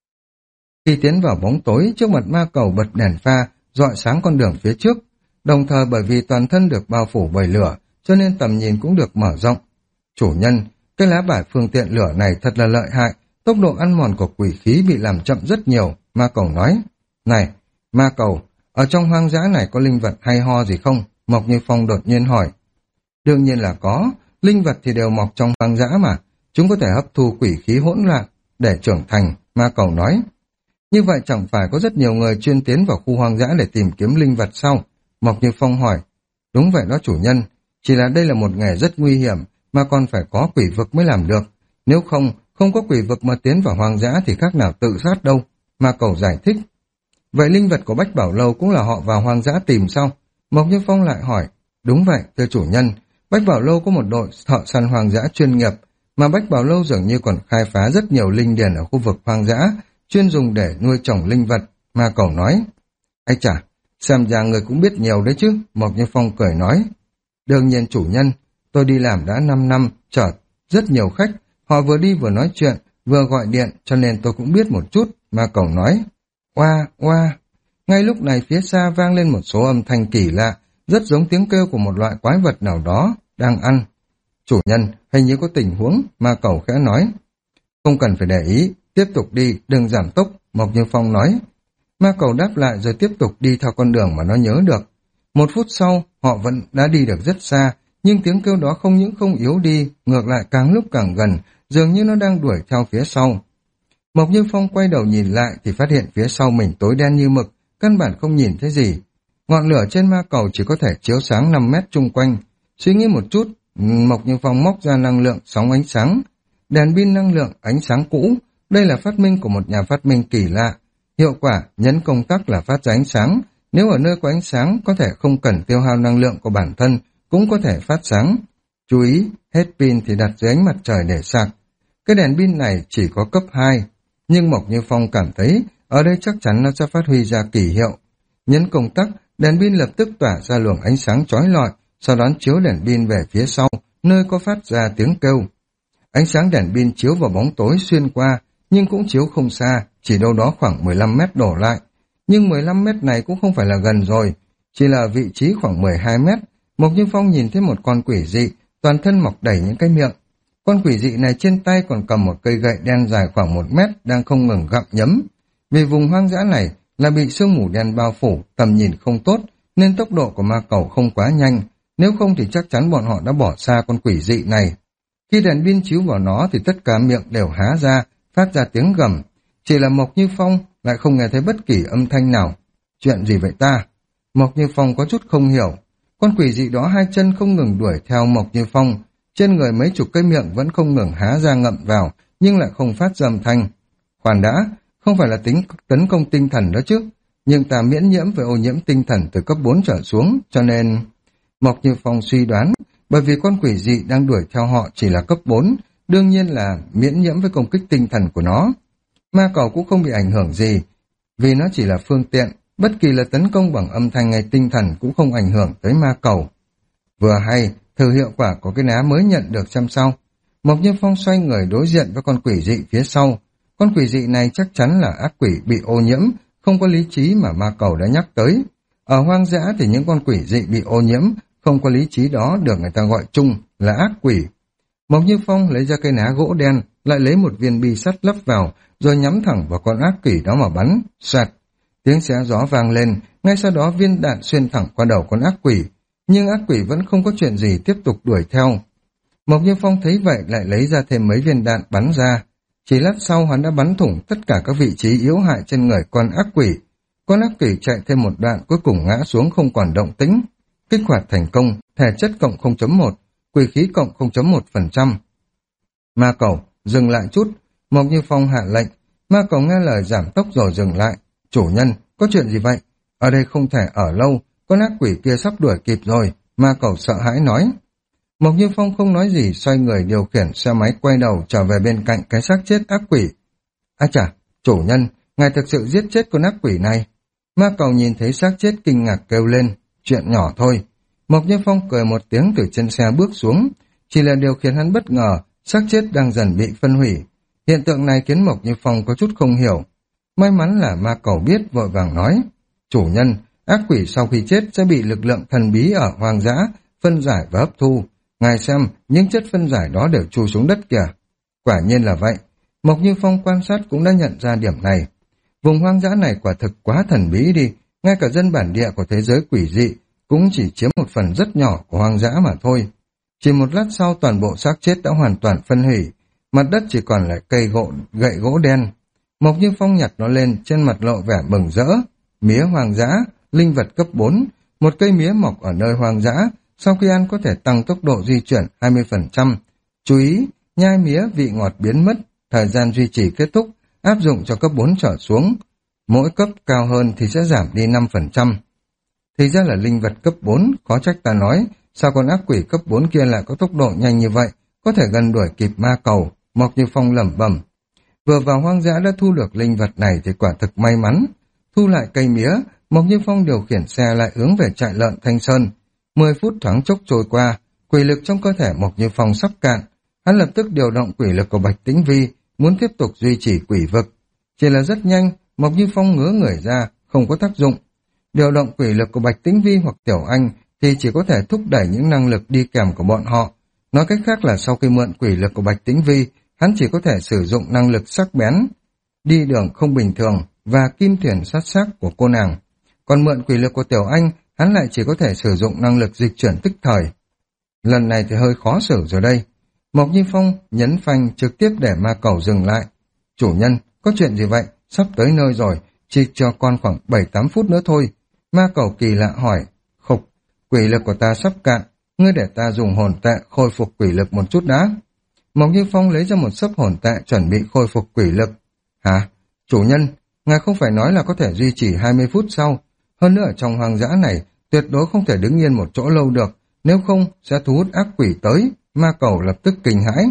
Khi tiến vào bóng tối, trước mặt Ma Cầu bật đèn pha, rọi sáng con đường phía trước. Đồng thời bởi vì toàn thân được bao phủ bởi lửa, cho nên tầm nhìn cũng được mở rộng. Chủ nhân, cái lá bài phương tiện lửa này thật là lợi hại, tốc độ ăn mòn của quỷ khí bị làm chậm rất nhiều, Ma Cầu nói. Này, Ma Cầu, ở trong hoang dã này có linh vật hay ho gì không? Mộc Như Phong đột nhiên hỏi. Đương nhiên là có, linh vật thì đều mọc trong hoang dã mà, chúng có thể hấp thu quỷ khí hỗn loạn để trưởng thành, Ma Cầu nói. Như vậy chẳng phải có rất nhiều người chuyên tiến vào khu hoang dã để tìm kiếm linh vật sao? Mộc Như Phong hỏi. Đúng vậy đó chủ nhân, chỉ là đây là một nghề rất nguy hiểm, mà còn phải có quỷ vực mới làm được. Nếu không, không có quỷ vực mà tiến vào hoang dã thì khác nào tự sát đâu, Ma Cầu giải thích. Vậy linh vật của Bách Bảo Lâu cũng là họ vào hoang dã tìm sao? Mộc Như Phong lại hỏi. Đúng vậy, thưa chủ nhân, Bách Bảo Lâu có một đội thợ săn hoang dã chuyên nghiệp, mà Bách Bảo Lâu dường như còn khai phá rất nhiều linh điền ở khu vực hoang dã, chuyên dùng để nuôi trồng linh vật, Ma Cầu nói. Ây chà, xem ra người cũng biết nhiều đấy chứ, Mộc Như Phong cười nói. Đương nhiên chủ nhân, tôi đi làm đã năm năm, chợt rất nhiều khách, họ vừa đi vừa nói chuyện, vừa gọi điện, cho nên tôi cũng biết một chút, Ma Cầu nói. Oa, oa. Ngay lúc này phía xa vang lên một số âm thanh kỳ lạ, rất giống tiếng kêu của một loại quái vật nào đó, đang ăn. Chủ nhân, hình như có tình huống, Ma Cầu khẽ nói. Không cần phải để ý, tiếp tục đi, đừng giảm tốc, Mộc Như Phong nói. Ma Cầu đáp lại rồi tiếp tục đi theo con đường mà nó nhớ được. Một phút sau, họ vẫn đã đi được rất xa, nhưng tiếng kêu đó không những không yếu đi, ngược lại càng lúc càng gần, dường như nó đang đuổi theo phía sau. Mộc Như Phong quay đầu nhìn lại thì phát hiện phía sau mình tối đen như mực, căn bản không nhìn thấy gì. Ngọn lửa trên Ma Cầu chỉ có thể chiếu sáng năm mét chung quanh. Suy nghĩ một chút, Mộc Như Phong móc ra năng lượng sóng ánh sáng. Đèn pin năng lượng ánh sáng cũ, đây là phát minh của một nhà phát minh kỳ lạ. Hiệu quả nhấn công tắc là phát ra ánh sáng, nếu ở nơi có ánh sáng có thể không cần tiêu hao năng lượng của bản thân, cũng có thể phát sáng. Chú ý, hết pin thì đặt dưới ánh mặt trời để sạc. Cái đèn pin này chỉ có cấp hai, nhưng Mộc Như Phong cảm thấy ở đây chắc chắn nó sẽ phát huy ra kỳ hiệu. Nhấn công tắc, đèn pin lập tức tỏa ra luồng ánh sáng chói lọi, sau đó chiếu đèn pin về phía sau, nơi có phát ra tiếng kêu. Ánh sáng đèn pin chiếu vào bóng tối xuyên qua, nhưng cũng chiếu không xa, chỉ đâu đó khoảng mười lăm mét đổ lại. Nhưng mười lăm mét này cũng không phải là gần rồi, chỉ là vị trí khoảng mười hai mét. Mộc Như Phong nhìn thấy một con quỷ dị, toàn thân mọc đầy những cái miệng. Con quỷ dị này trên tay còn cầm một cây gậy đen dài khoảng một mét, đang không ngừng gặm nhấm. Vì vùng hoang dã này là bị sương mù đen bao phủ, tầm nhìn không tốt, nên tốc độ của Ma Cầu không quá nhanh, nếu không thì chắc chắn bọn họ đã bỏ xa con quỷ dị này. Khi đèn pin chiếu vào nó thì tất cả miệng đều há ra, phát ra tiếng gầm. Chỉ là Mộc Như Phong lại không nghe thấy bất kỳ âm thanh nào. Chuyện gì vậy ta? Mộc Như Phong có chút không hiểu. Con quỷ dị đó hai chân không ngừng đuổi theo Mộc Như Phong, trên người mấy chục cái miệng vẫn không ngừng há ra ngậm vào, nhưng lại không phát ra âm thanh. Khoan đã, không phải là tính tấn công tinh thần đó chứ, nhưng ta miễn nhiễm về ô nhiễm tinh thần từ cấp bốn trở xuống, cho nên... Mộc Như Phong suy đoán, bởi vì con quỷ dị đang đuổi theo họ chỉ là cấp bốn, đương nhiên là miễn nhiễm với công kích tinh thần của nó. Ma cầu cũng không bị ảnh hưởng gì, vì nó chỉ là phương tiện, bất kỳ là tấn công bằng âm thanh hay tinh thần cũng không ảnh hưởng tới ma cầu. Vừa hay, thử hiệu quả của cái ná mới nhận được xem sau. Mộc Như Phong xoay người đối diện với con quỷ dị phía sau. Con quỷ dị này chắc chắn là ác quỷ bị ô nhiễm, không có lý trí mà ma cầu đã nhắc tới. Ở hoang dã thì những con quỷ dị bị ô nhiễm, không có lý trí đó được người ta gọi chung là ác quỷ. Mộc Như Phong lấy ra cây ná gỗ đen, lại lấy một viên bi sắt lắp vào, rồi nhắm thẳng vào con ác quỷ đó mà bắn, xoẹt. Tiếng xé gió vang lên, ngay sau đó viên đạn xuyên thẳng qua đầu con ác quỷ, nhưng ác quỷ vẫn không có chuyện gì tiếp tục đuổi theo. Mộc Như Phong thấy vậy lại lấy ra thêm mấy viên đạn bắn ra. Chỉ lát sau hắn đã bắn thủng tất cả các vị trí yếu hại trên người con ác quỷ. Con ác quỷ chạy thêm một đoạn cuối cùng ngã xuống không còn động tĩnh. Kích hoạt thành công, thể chất cộng không chấm một, quỷ khí cộng không chấm một phần trăm. Ma cầu, dừng lại chút. Mộc Như Phong hạ lệnh. Ma cầu nghe lời giảm tốc rồi dừng lại. Chủ nhân, có chuyện gì vậy? Ở đây không thể ở lâu, con ác quỷ kia sắp đuổi kịp rồi. Ma cầu sợ hãi nói. Mộc Như Phong không nói gì, xoay người điều khiển xe máy quay đầu trở về bên cạnh cái xác chết ác quỷ. À chà, chủ nhân, ngài thực sự giết chết con ác quỷ này. Ma cầu nhìn thấy xác chết kinh ngạc kêu lên, chuyện nhỏ thôi. Mộc Như Phong cười một tiếng từ trên xe bước xuống, chỉ là điều khiến hắn bất ngờ, xác chết đang dần bị phân hủy. Hiện tượng này khiến Mộc Như Phong có chút không hiểu. May mắn là ma cầu biết, vội vàng nói, chủ nhân, ác quỷ sau khi chết sẽ bị lực lượng thần bí ở hoang dã phân giải và hấp thu. Ngài xem, những chất phân giải đó đều chui xuống đất kìa. Quả nhiên là vậy. Mộc Như Phong quan sát cũng đã nhận ra điểm này. Vùng hoang dã này quả thực quá thần bí đi, ngay cả dân bản địa của thế giới quỷ dị cũng chỉ chiếm một phần rất nhỏ của hoang dã mà thôi. Chỉ một lát sau toàn bộ xác chết đã hoàn toàn phân hủy, mặt đất chỉ còn lại cây gỗ, gậy gỗ đen. Mộc Như Phong nhặt nó lên, trên mặt lộ vẻ mừng rỡ. Mía hoang dã, linh vật cấp bốn, một cây mía mọc ở nơi hoang dã, sau khi ăn có thể tăng tốc độ di chuyển hai mươi phần trăm. Chú ý, nhai mía vị ngọt biến mất, thời gian duy trì kết thúc, áp dụng cho cấp bốn trở xuống. Mỗi cấp cao hơn thì sẽ giảm đi năm phần trăm. Thì ra là linh vật cấp bốn, khó trách ta nói, sao con ác quỷ cấp bốn kia lại có tốc độ nhanh như vậy, có thể gần đuổi kịp ma cầu. Mộc Như Phong lẩm bẩm. Vừa vào hoang dã đã thu được linh vật này thì quả thực may mắn. Thu lại cây mía, Mộc Như Phong điều khiển xe lại hướng về trại lợn Thanh Sơn. Mười phút thoáng chốc trôi qua, quỷ lực trong cơ thể Mộc Như Phong sắp cạn. Hắn lập tức điều động quỷ lực của Bạch Tĩnh Vi, muốn tiếp tục duy trì quỷ vực. Chỉ là rất nhanh, Mộc Như Phong ngứa người ra, không có tác dụng. Điều động quỷ lực của Bạch Tĩnh Vi hoặc Tiểu Anh thì chỉ có thể thúc đẩy những năng lực đi kèm của bọn họ. Nói cách khác là sau khi mượn quỷ lực của Bạch Tĩnh Vi, hắn chỉ có thể sử dụng năng lực sắc bén, đi đường không bình thường và kim thuyền sát sắc của cô nàng. Còn mượn quỷ lực của Tiểu Anh, hắn lại chỉ có thể sử dụng năng lực dịch chuyển tức thời. Lần này thì hơi khó xử rồi đây. Mộc Như Phong nhấn phanh trực tiếp để ma cầu dừng lại. Chủ nhân, có chuyện gì vậy? Sắp tới nơi rồi, chỉ cho con khoảng bảy tám phút nữa thôi. Ma cầu kỳ lạ hỏi. Khục, quỷ lực của ta sắp cạn, ngươi để ta dùng hồn tệ khôi phục quỷ lực một chút đã. Mộc Như Phong lấy ra một xấp hồn tệ chuẩn bị khôi phục quỷ lực. Hả? Chủ nhân, ngài không phải nói là có thể duy trì hai mươi phút sau. Hơn nữa ở trong hoang dã này, tuyệt đối không thể đứng yên một chỗ lâu được, nếu không sẽ thu hút ác quỷ tới. Ma cầu lập tức kinh hãi.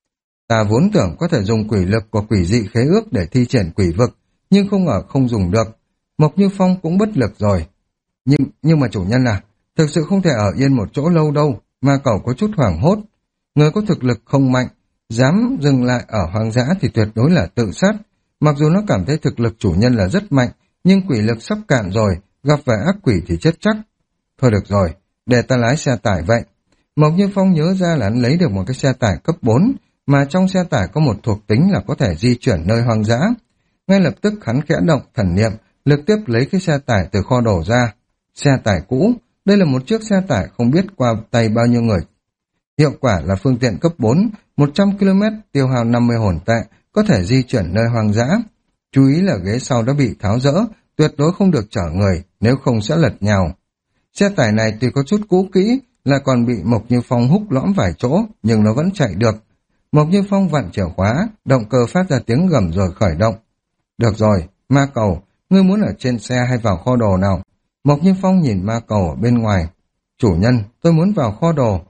Ta vốn tưởng có thể dùng quỷ lực của quỷ dị khế ước để thi triển quỷ vực, nhưng không ngờ không dùng được. Mộc Như Phong cũng bất lực rồi. Nhưng, nhưng mà chủ nhân à, thực sự không thể ở yên một chỗ lâu đâu. Ma cầu có chút hoảng hốt. Người có thực lực không mạnh, dám dừng lại ở hoang dã thì tuyệt đối là tự sát. Mặc dù nó cảm thấy thực lực chủ nhân là rất mạnh, nhưng quỷ lực sắp cạn rồi, gặp phải ác quỷ thì chết chắc. Thôi được rồi, để ta lái xe tải vậy. Mộc Như Phong nhớ ra là hắn lấy được một cái xe tải cấp bốn, mà trong xe tải có một thuộc tính là có thể di chuyển nơi hoang dã. Ngay lập tức hắn khẽ động thần niệm, lực tiếp lấy cái xe tải từ kho đổ ra. Xe tải cũ, đây là một chiếc xe tải không biết qua tay bao nhiêu người. Hiệu quả là phương tiện cấp bốn, một trăm ki lô mét tiêu hao năm mươi hồn tệ, có thể di chuyển nơi hoang dã. Chú ý là ghế sau đã bị tháo rỡ, tuyệt đối không được chở người, nếu không sẽ lật nhào. Xe tải này tuy có chút cũ kỹ, là còn bị Mộc Như Phong húc lõm vài chỗ, nhưng nó vẫn chạy được. Mộc Như Phong vặn chìa khóa, động cơ phát ra tiếng gầm rồi khởi động. Được rồi, ma cầu, ngươi muốn ở trên xe hay vào kho đồ nào? Mộc Như Phong nhìn ma cầu ở bên ngoài. Chủ nhân, tôi muốn vào kho đồ.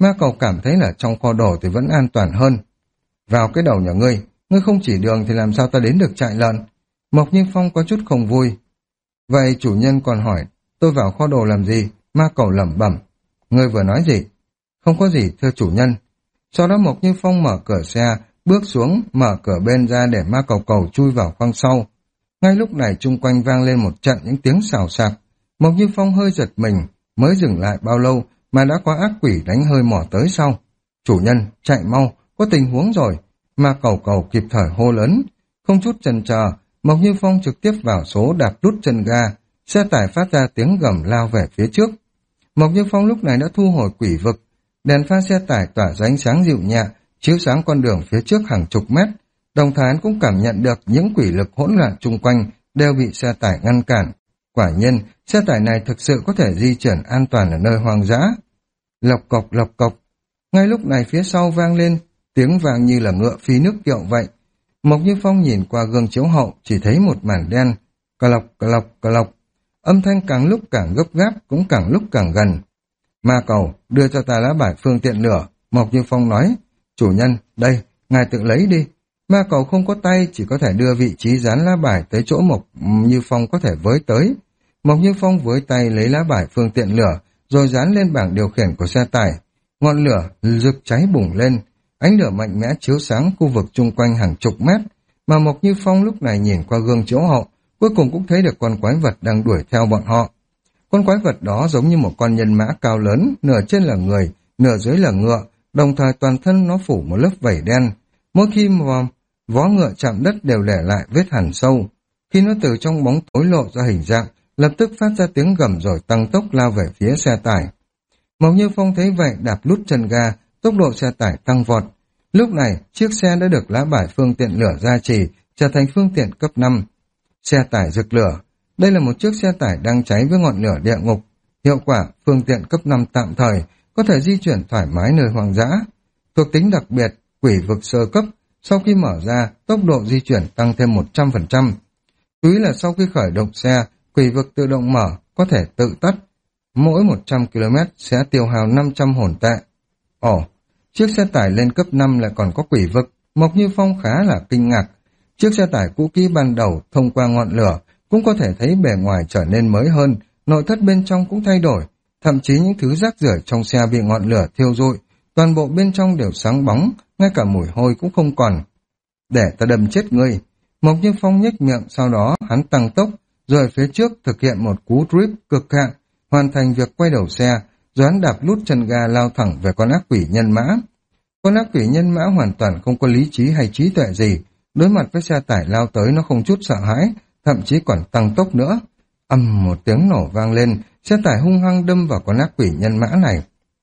Ma Cầu cảm thấy là trong kho đồ thì vẫn an toàn hơn. Vào cái đầu nhà ngươi, ngươi không chỉ đường thì làm sao ta đến được trại lợn? Mộc Như Phong có chút không vui. Vậy chủ nhân còn hỏi, tôi vào kho đồ làm gì? Ma Cầu lẩm bẩm. Ngươi vừa nói gì? Không có gì, thưa chủ nhân. Sau đó Mộc Như Phong mở cửa xe, bước xuống, mở cửa bên ra để Ma Cầu Cầu chui vào khoang sau. Ngay lúc này chung quanh vang lên một trận những tiếng xào xạc. Mộc Như Phong hơi giật mình, mới dừng lại bao lâu mà đã có ác quỷ đánh hơi mỏ tới sau. Chủ nhân, chạy mau, có tình huống rồi. Ma Cầu Cầu kịp thời hô lớn. Không chút chần chờ, Mộc Như Phong trực tiếp vào số đạp đút chân ga, xe tải phát ra tiếng gầm lao về phía trước. Mộc Như Phong lúc này đã thu hồi quỷ vực, đèn pha xe tải tỏa ra ánh sáng dịu nhẹ, chiếu sáng con đường phía trước hàng chục mét. Đồng thời hắn cũng cảm nhận được những quỷ lực hỗn loạn chung quanh đều bị xe tải ngăn cản. Quả nhiên, xe tải này thực sự có thể di chuyển an toàn ở nơi hoang dã. Lộc cộc lộc cộc. Ngay lúc này phía sau vang lên tiếng vang như là ngựa phi nước kiệu vậy. Mộc Như Phong nhìn qua gương chiếu hậu chỉ thấy một màn đen. Cà lộc cà lộc cà lộc. Âm thanh càng lúc càng gấp gáp, cũng càng lúc càng gần. Ma Cầu, đưa cho ta lá bài phương tiện lửa. Mộc Như Phong nói. Chủ nhân, đây, ngài tự lấy đi. Ma Cầu không có tay, chỉ có thể đưa vị trí dán lá bài tới chỗ Mộc Như Phong có thể với tới. Mộc Như Phong với tay lấy lá bài phương tiện lửa, rồi dán lên bảng điều khiển của xe tải. Ngọn lửa rực cháy bùng lên, ánh lửa mạnh mẽ chiếu sáng khu vực chung quanh hàng chục mét, mà Mộc Như Phong lúc này nhìn qua gương chiếu hậu, cuối cùng cũng thấy được con quái vật đang đuổi theo bọn họ. Con quái vật đó giống như một con nhân mã cao lớn, nửa trên là người, nửa dưới là ngựa, đồng thời toàn thân nó phủ một lớp vảy đen. Mỗi khi mà vó ngựa chạm đất đều để lại vết hằn sâu. Khi nó từ trong bóng tối lộ ra hình dạng, lập tức phát ra tiếng gầm rồi tăng tốc lao về phía xe tải. Mộc Như Phong thấy vậy đạp lút chân ga, tốc độ xe tải tăng vọt. Lúc này, chiếc xe đã được lá bài phương tiện lửa gia trì, trở thành phương tiện cấp năm. Xe tải rực lửa. Đây là một chiếc xe tải đang cháy với ngọn lửa địa ngục. Hiệu quả, phương tiện cấp năm tạm thời, có thể di chuyển thoải mái nơi hoang dã. Thuộc tính đặc biệt, quỷ vực sơ cấp, sau khi mở ra, tốc độ di chuyển tăng thêm một trăm phần trăm. Chú ý là sau khi khởi động xe, quỷ vực tự động mở, có thể tự tắt. Mỗi một trăm ki lô mét sẽ tiêu hao năm trăm hồn tệ. Ồ, chiếc xe tải lên cấp năm lại còn có quỷ vực. Mộc Như Phong khá là kinh ngạc. Chiếc xe tải cũ kỹ ban đầu thông qua ngọn lửa cũng có thể thấy bề ngoài trở nên mới hơn, nội thất bên trong cũng thay đổi. Thậm chí những thứ rác rưởi trong xe bị ngọn lửa thiêu rụi, toàn bộ bên trong đều sáng bóng, ngay cả mùi hôi cũng không còn. Để ta đâm chết ngươi. Mộc Như Phong nhếch miệng, sau đó hắn tăng tốc, rồi phía trước thực hiện một cú drip cực hạn, hoàn thành việc quay đầu xe, rồi hắn đạp lút chân ga lao thẳng về con ác quỷ nhân mã. Con ác quỷ nhân mã hoàn toàn không có lý trí hay trí tuệ gì, đối mặt với xe tải lao tới nó không chút sợ hãi, thậm chí còn tăng tốc nữa. Ầm một tiếng nổ vang lên, xe tải hung hăng đâm vào con ác quỷ nhân mã này.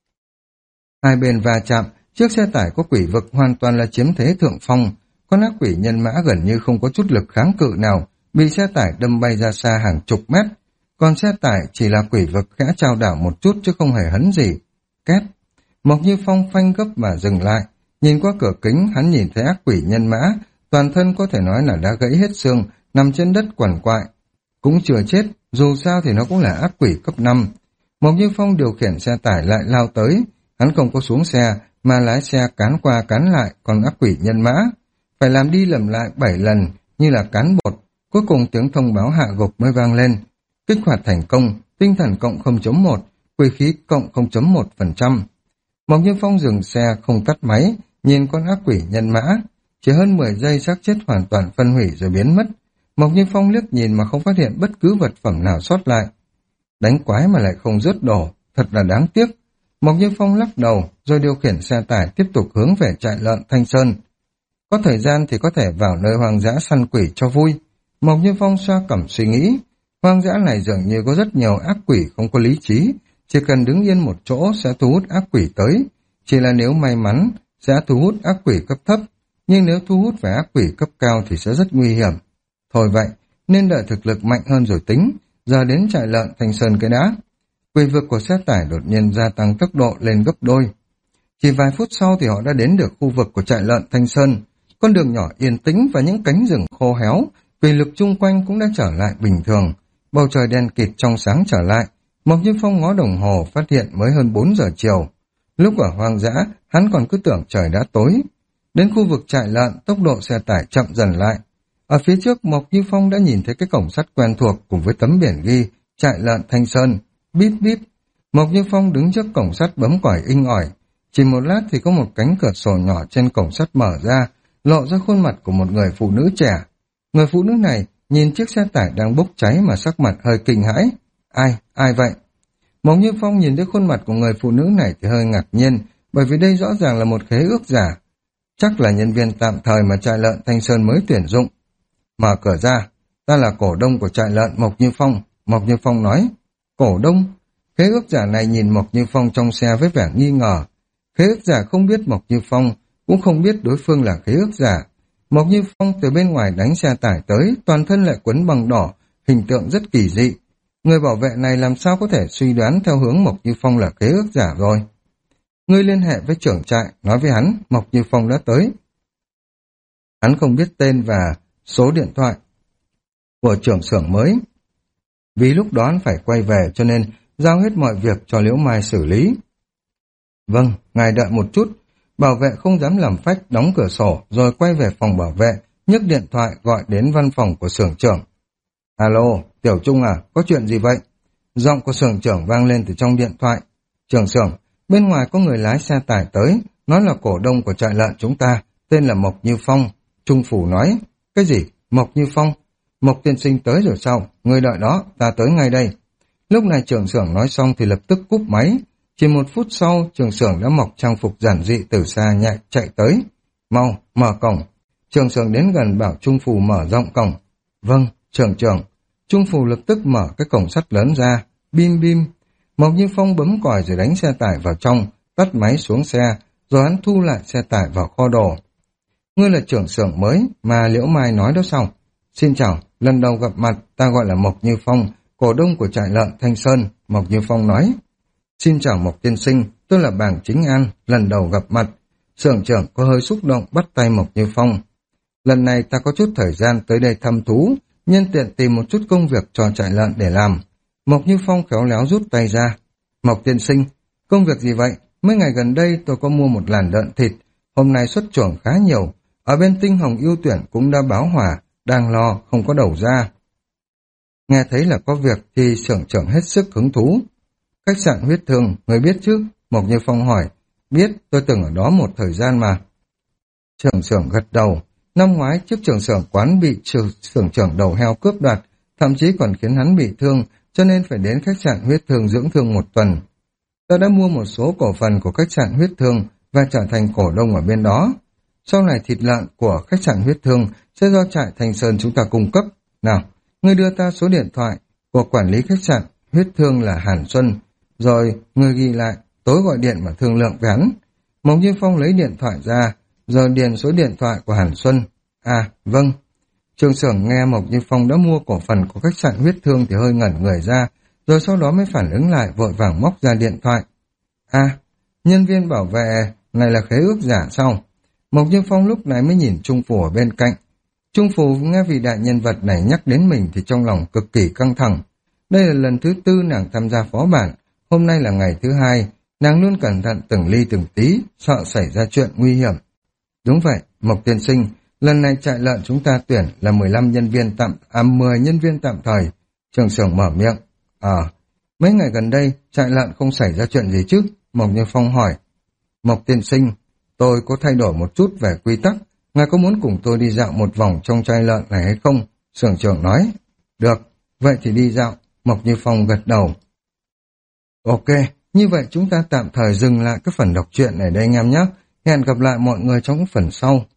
Hai bên va chạm, chiếc xe tải có quỷ vực hoàn toàn là chiếm thế thượng phong. Con ác quỷ nhân mã gần như không có chút lực kháng cự nào, bị xe tải đâm bay ra xa hàng chục mét. Còn xe tải chỉ là quỷ vực khẽ trao đảo một chút chứ không hề hấn gì. Két. Mộc Như Phong phanh gấp mà dừng lại. Nhìn qua cửa kính, hắn nhìn thấy ác quỷ nhân mã, toàn thân có thể nói là đã gãy hết xương, nằm trên đất quằn quại. Cũng chưa chết, dù sao thì nó cũng là ác quỷ cấp năm. Mộc Như Phong điều khiển xe tải lại lao tới. Hắn không có xuống xe, mà lái xe cán qua cán lại con ác quỷ nhân mã. Phải làm đi làm lại bảy lần, như là cán bột. Cuối cùng tiếng thông báo hạ gục mới vang lên. Kích hoạt thành công, tinh thần cộng không chấm một, quỷ khí cộng không chấm một phần trăm. Mộc Như Phong dừng xe không tắt máy, nhìn con ác quỷ nhân mã. Chỉ hơn mười giây xác chết hoàn toàn phân hủy rồi biến mất. Mộc Như Phong liếc nhìn mà không phát hiện bất cứ vật phẩm nào sót lại. Đánh quái mà lại không rớt đổ, thật là đáng tiếc. Mộc Như Phong lắc đầu, rồi điều khiển xe tải tiếp tục hướng về trại lợn Thanh Sơn. Có thời gian thì có thể vào nơi hoang dã săn quỷ cho vui. Mộc Như Phong xoa cằm suy nghĩ. Hoang dã này dường như có rất nhiều ác quỷ không có lý trí, chỉ cần đứng yên một chỗ sẽ thu hút ác quỷ tới. Chỉ là nếu may mắn sẽ thu hút ác quỷ cấp thấp, nhưng nếu thu hút phải ác quỷ cấp cao thì sẽ rất nguy hiểm. Thôi vậy, nên đợi thực lực mạnh hơn rồi tính, giờ đến trại lợn Thanh Sơn cái đã. Quỷ vực của xe tải đột nhiên gia tăng tốc độ lên gấp đôi. Chỉ vài phút sau thì họ đã đến được khu vực của trại lợn Thanh Sơn. Con đường nhỏ yên tĩnh và những cánh rừng khô héo, quỷ lực chung quanh cũng đã trở lại bình thường. Bầu trời đen kịt trong sáng trở lại. Mộc Như Phong ngó đồng hồ phát hiện mới hơn bốn giờ chiều. Lúc ở hoang dã, hắn còn cứ tưởng trời đã tối. Đến khu vực trại lợn, tốc độ xe tải chậm dần lại. Ở phía trước, Mộc Như Phong đã nhìn thấy cái cổng sắt quen thuộc cùng với tấm biển ghi trại lợn Thanh Sơn. Bíp bíp. Mộc Như Phong đứng trước cổng sắt bấm còi inh ỏi. Chỉ một lát thì có một cánh cửa sổ nhỏ trên cổng sắt mở ra, lộ ra khuôn mặt của một người phụ nữ trẻ. Người phụ nữ này nhìn chiếc xe tải đang bốc cháy mà sắc mặt hơi kinh hãi. Ai, ai vậy? Mộc Như Phong nhìn thấy khuôn mặt của người phụ nữ này thì hơi ngạc nhiên, bởi vì đây rõ ràng là một khế ước giả. Chắc là nhân viên tạm thời mà trại lợn Thanh Sơn mới tuyển dụng. Mở cửa ra, ta là cổ đông của trại lợn Mộc Như Phong. Mộc Như Phong nói, cổ đông? Khế ước giả này nhìn Mộc Như Phong trong xe với vẻ nghi ngờ. Khế ước giả không biết Mộc Như Phong, cũng không biết đối phương là khế ước giả. Mộc Như Phong từ bên ngoài đánh xe tải tới, toàn thân lại quấn bằng đỏ, hình tượng rất kỳ dị. Người bảo vệ này làm sao có thể suy đoán theo hướng Mộc Như Phong là khế ước giả rồi. Ngươi liên hệ với trưởng trại, nói với hắn, Mộc Như Phong đã tới. Hắn không biết tên và số điện thoại của trưởng xưởng mới. Vì lúc đó hắn phải quay về cho nên giao hết mọi việc cho Liễu Mai xử lý. Vâng, ngài đợi một chút. Bảo vệ không dám làm phách, đóng cửa sổ rồi quay về phòng bảo vệ, nhấc điện thoại gọi đến văn phòng của xưởng trưởng. Alo, Tiểu Trung à, có chuyện gì vậy? Giọng của xưởng trưởng vang lên từ trong điện thoại. Trưởng xưởng, bên ngoài có người lái xe tải tới, nói là cổ đông của trại lợn chúng ta, tên là Mộc Như Phong. Trung phủ nói, cái gì? Mộc Như Phong? Mộc tiên sinh tới rồi sao? Người đợi đó, ta tới ngay đây. Lúc này trưởng xưởng nói xong thì lập tức cúp máy. Chỉ một phút sau, trưởng xưởng đã mặc trang phục giản dị từ xa nhạy chạy tới. Mau, mở cổng. Trưởng xưởng đến gần bảo Trung phủ mở rộng cổng. Vâng, trưởng trưởng. Trung phủ lập tức mở cái cổng sắt lớn ra. Bim bim. Mộc Như Phong bấm còi rồi đánh xe tải vào trong, tắt máy xuống xe, rồi hắn thu lại xe tải vào kho đồ. Ngươi là trưởng xưởng mới mà Liễu Mai nói đó sao? Xin chào, lần đầu gặp mặt, ta gọi là Mộc Như Phong, cổ đông của trại lợn Thanh Sơn. Mộc Như Phong nói. Xin chào Mộc tiên sinh, tôi là Bàng Chính An, lần đầu gặp mặt. Xưởng trưởng có hơi xúc động bắt tay Mộc Như Phong. Lần này ta có chút thời gian tới đây thăm thú, nhân tiện tìm một chút công việc cho trại lợn để làm. Mộc Như Phong khéo léo rút tay ra. Mộc tiên sinh, công việc gì vậy? Mấy ngày gần đây tôi có mua một làn lợn thịt, hôm nay xuất chuồng khá nhiều. Ở bên Tinh Hồng ưu tuyển cũng đã báo hỏa, đang lo, không có đầu ra. Nghe thấy là có việc thì xưởng trưởng hết sức hứng thú. Khách sạn Huyết Thương, người biết chứ? Mộc Như Phong hỏi. Biết, tôi từng ở đó một thời gian mà. Trưởng xưởng gật đầu. Năm ngoái trước trưởng xưởng quán bị xưởng trưởng đầu heo cướp đoạt, thậm chí còn khiến hắn bị thương, cho nên phải đến khách sạn Huyết Thương dưỡng thương một tuần. Ta đã mua một số cổ phần của khách sạn Huyết Thương và trở thành cổ đông ở bên đó. Sau này thịt lợn của khách sạn Huyết Thương sẽ do trại Thanh Sơn chúng ta cung cấp. Nào, ngươi đưa ta số điện thoại của quản lý khách sạn Huyết Thương là Hàn Xuân, rồi ngươi ghi lại, tối gọi điện mà thương lượng với hắn. Mộc Như Phong lấy điện thoại ra, rồi điền số điện thoại của Hàn Xuân. À, vâng. Trường xưởng nghe Mộc Như Phong đã mua cổ phần của khách sạn Huyết Thương thì hơi ngẩn người ra, rồi sau đó mới phản ứng lại vội vàng móc ra điện thoại. À, nhân viên bảo vệ này là khế ước giả sao? Mộc Như Phong lúc này mới nhìn Trung Phủ ở bên cạnh. Trung Phủ nghe vị đại nhân vật này nhắc đến mình thì trong lòng cực kỳ căng thẳng. Đây là lần thứ tư nàng tham gia phó bản, hôm nay là ngày thứ hai, nàng luôn cẩn thận từng ly từng tí, sợ xảy ra chuyện nguy hiểm. Đúng vậy, Mộc tiên sinh, lần này trại lợn chúng ta tuyển là mười lăm nhân viên tạm, à mười nhân viên tạm thời. Trường xưởng mở miệng. À, mấy ngày gần đây trại lợn không xảy ra chuyện gì chứ? Mộc Như Phong hỏi. Mộc tiên sinh, tôi có thay đổi một chút về quy tắc, ngài có muốn cùng tôi đi dạo một vòng trong trại lợn này hay không? Xưởng trưởng nói. Được, vậy thì đi dạo. Mộc Như Phong gật đầu. Ok, như vậy chúng ta tạm thời dừng lại cái phần đọc truyện này đây anh em nhé. Hẹn gặp lại mọi người trong phần sau.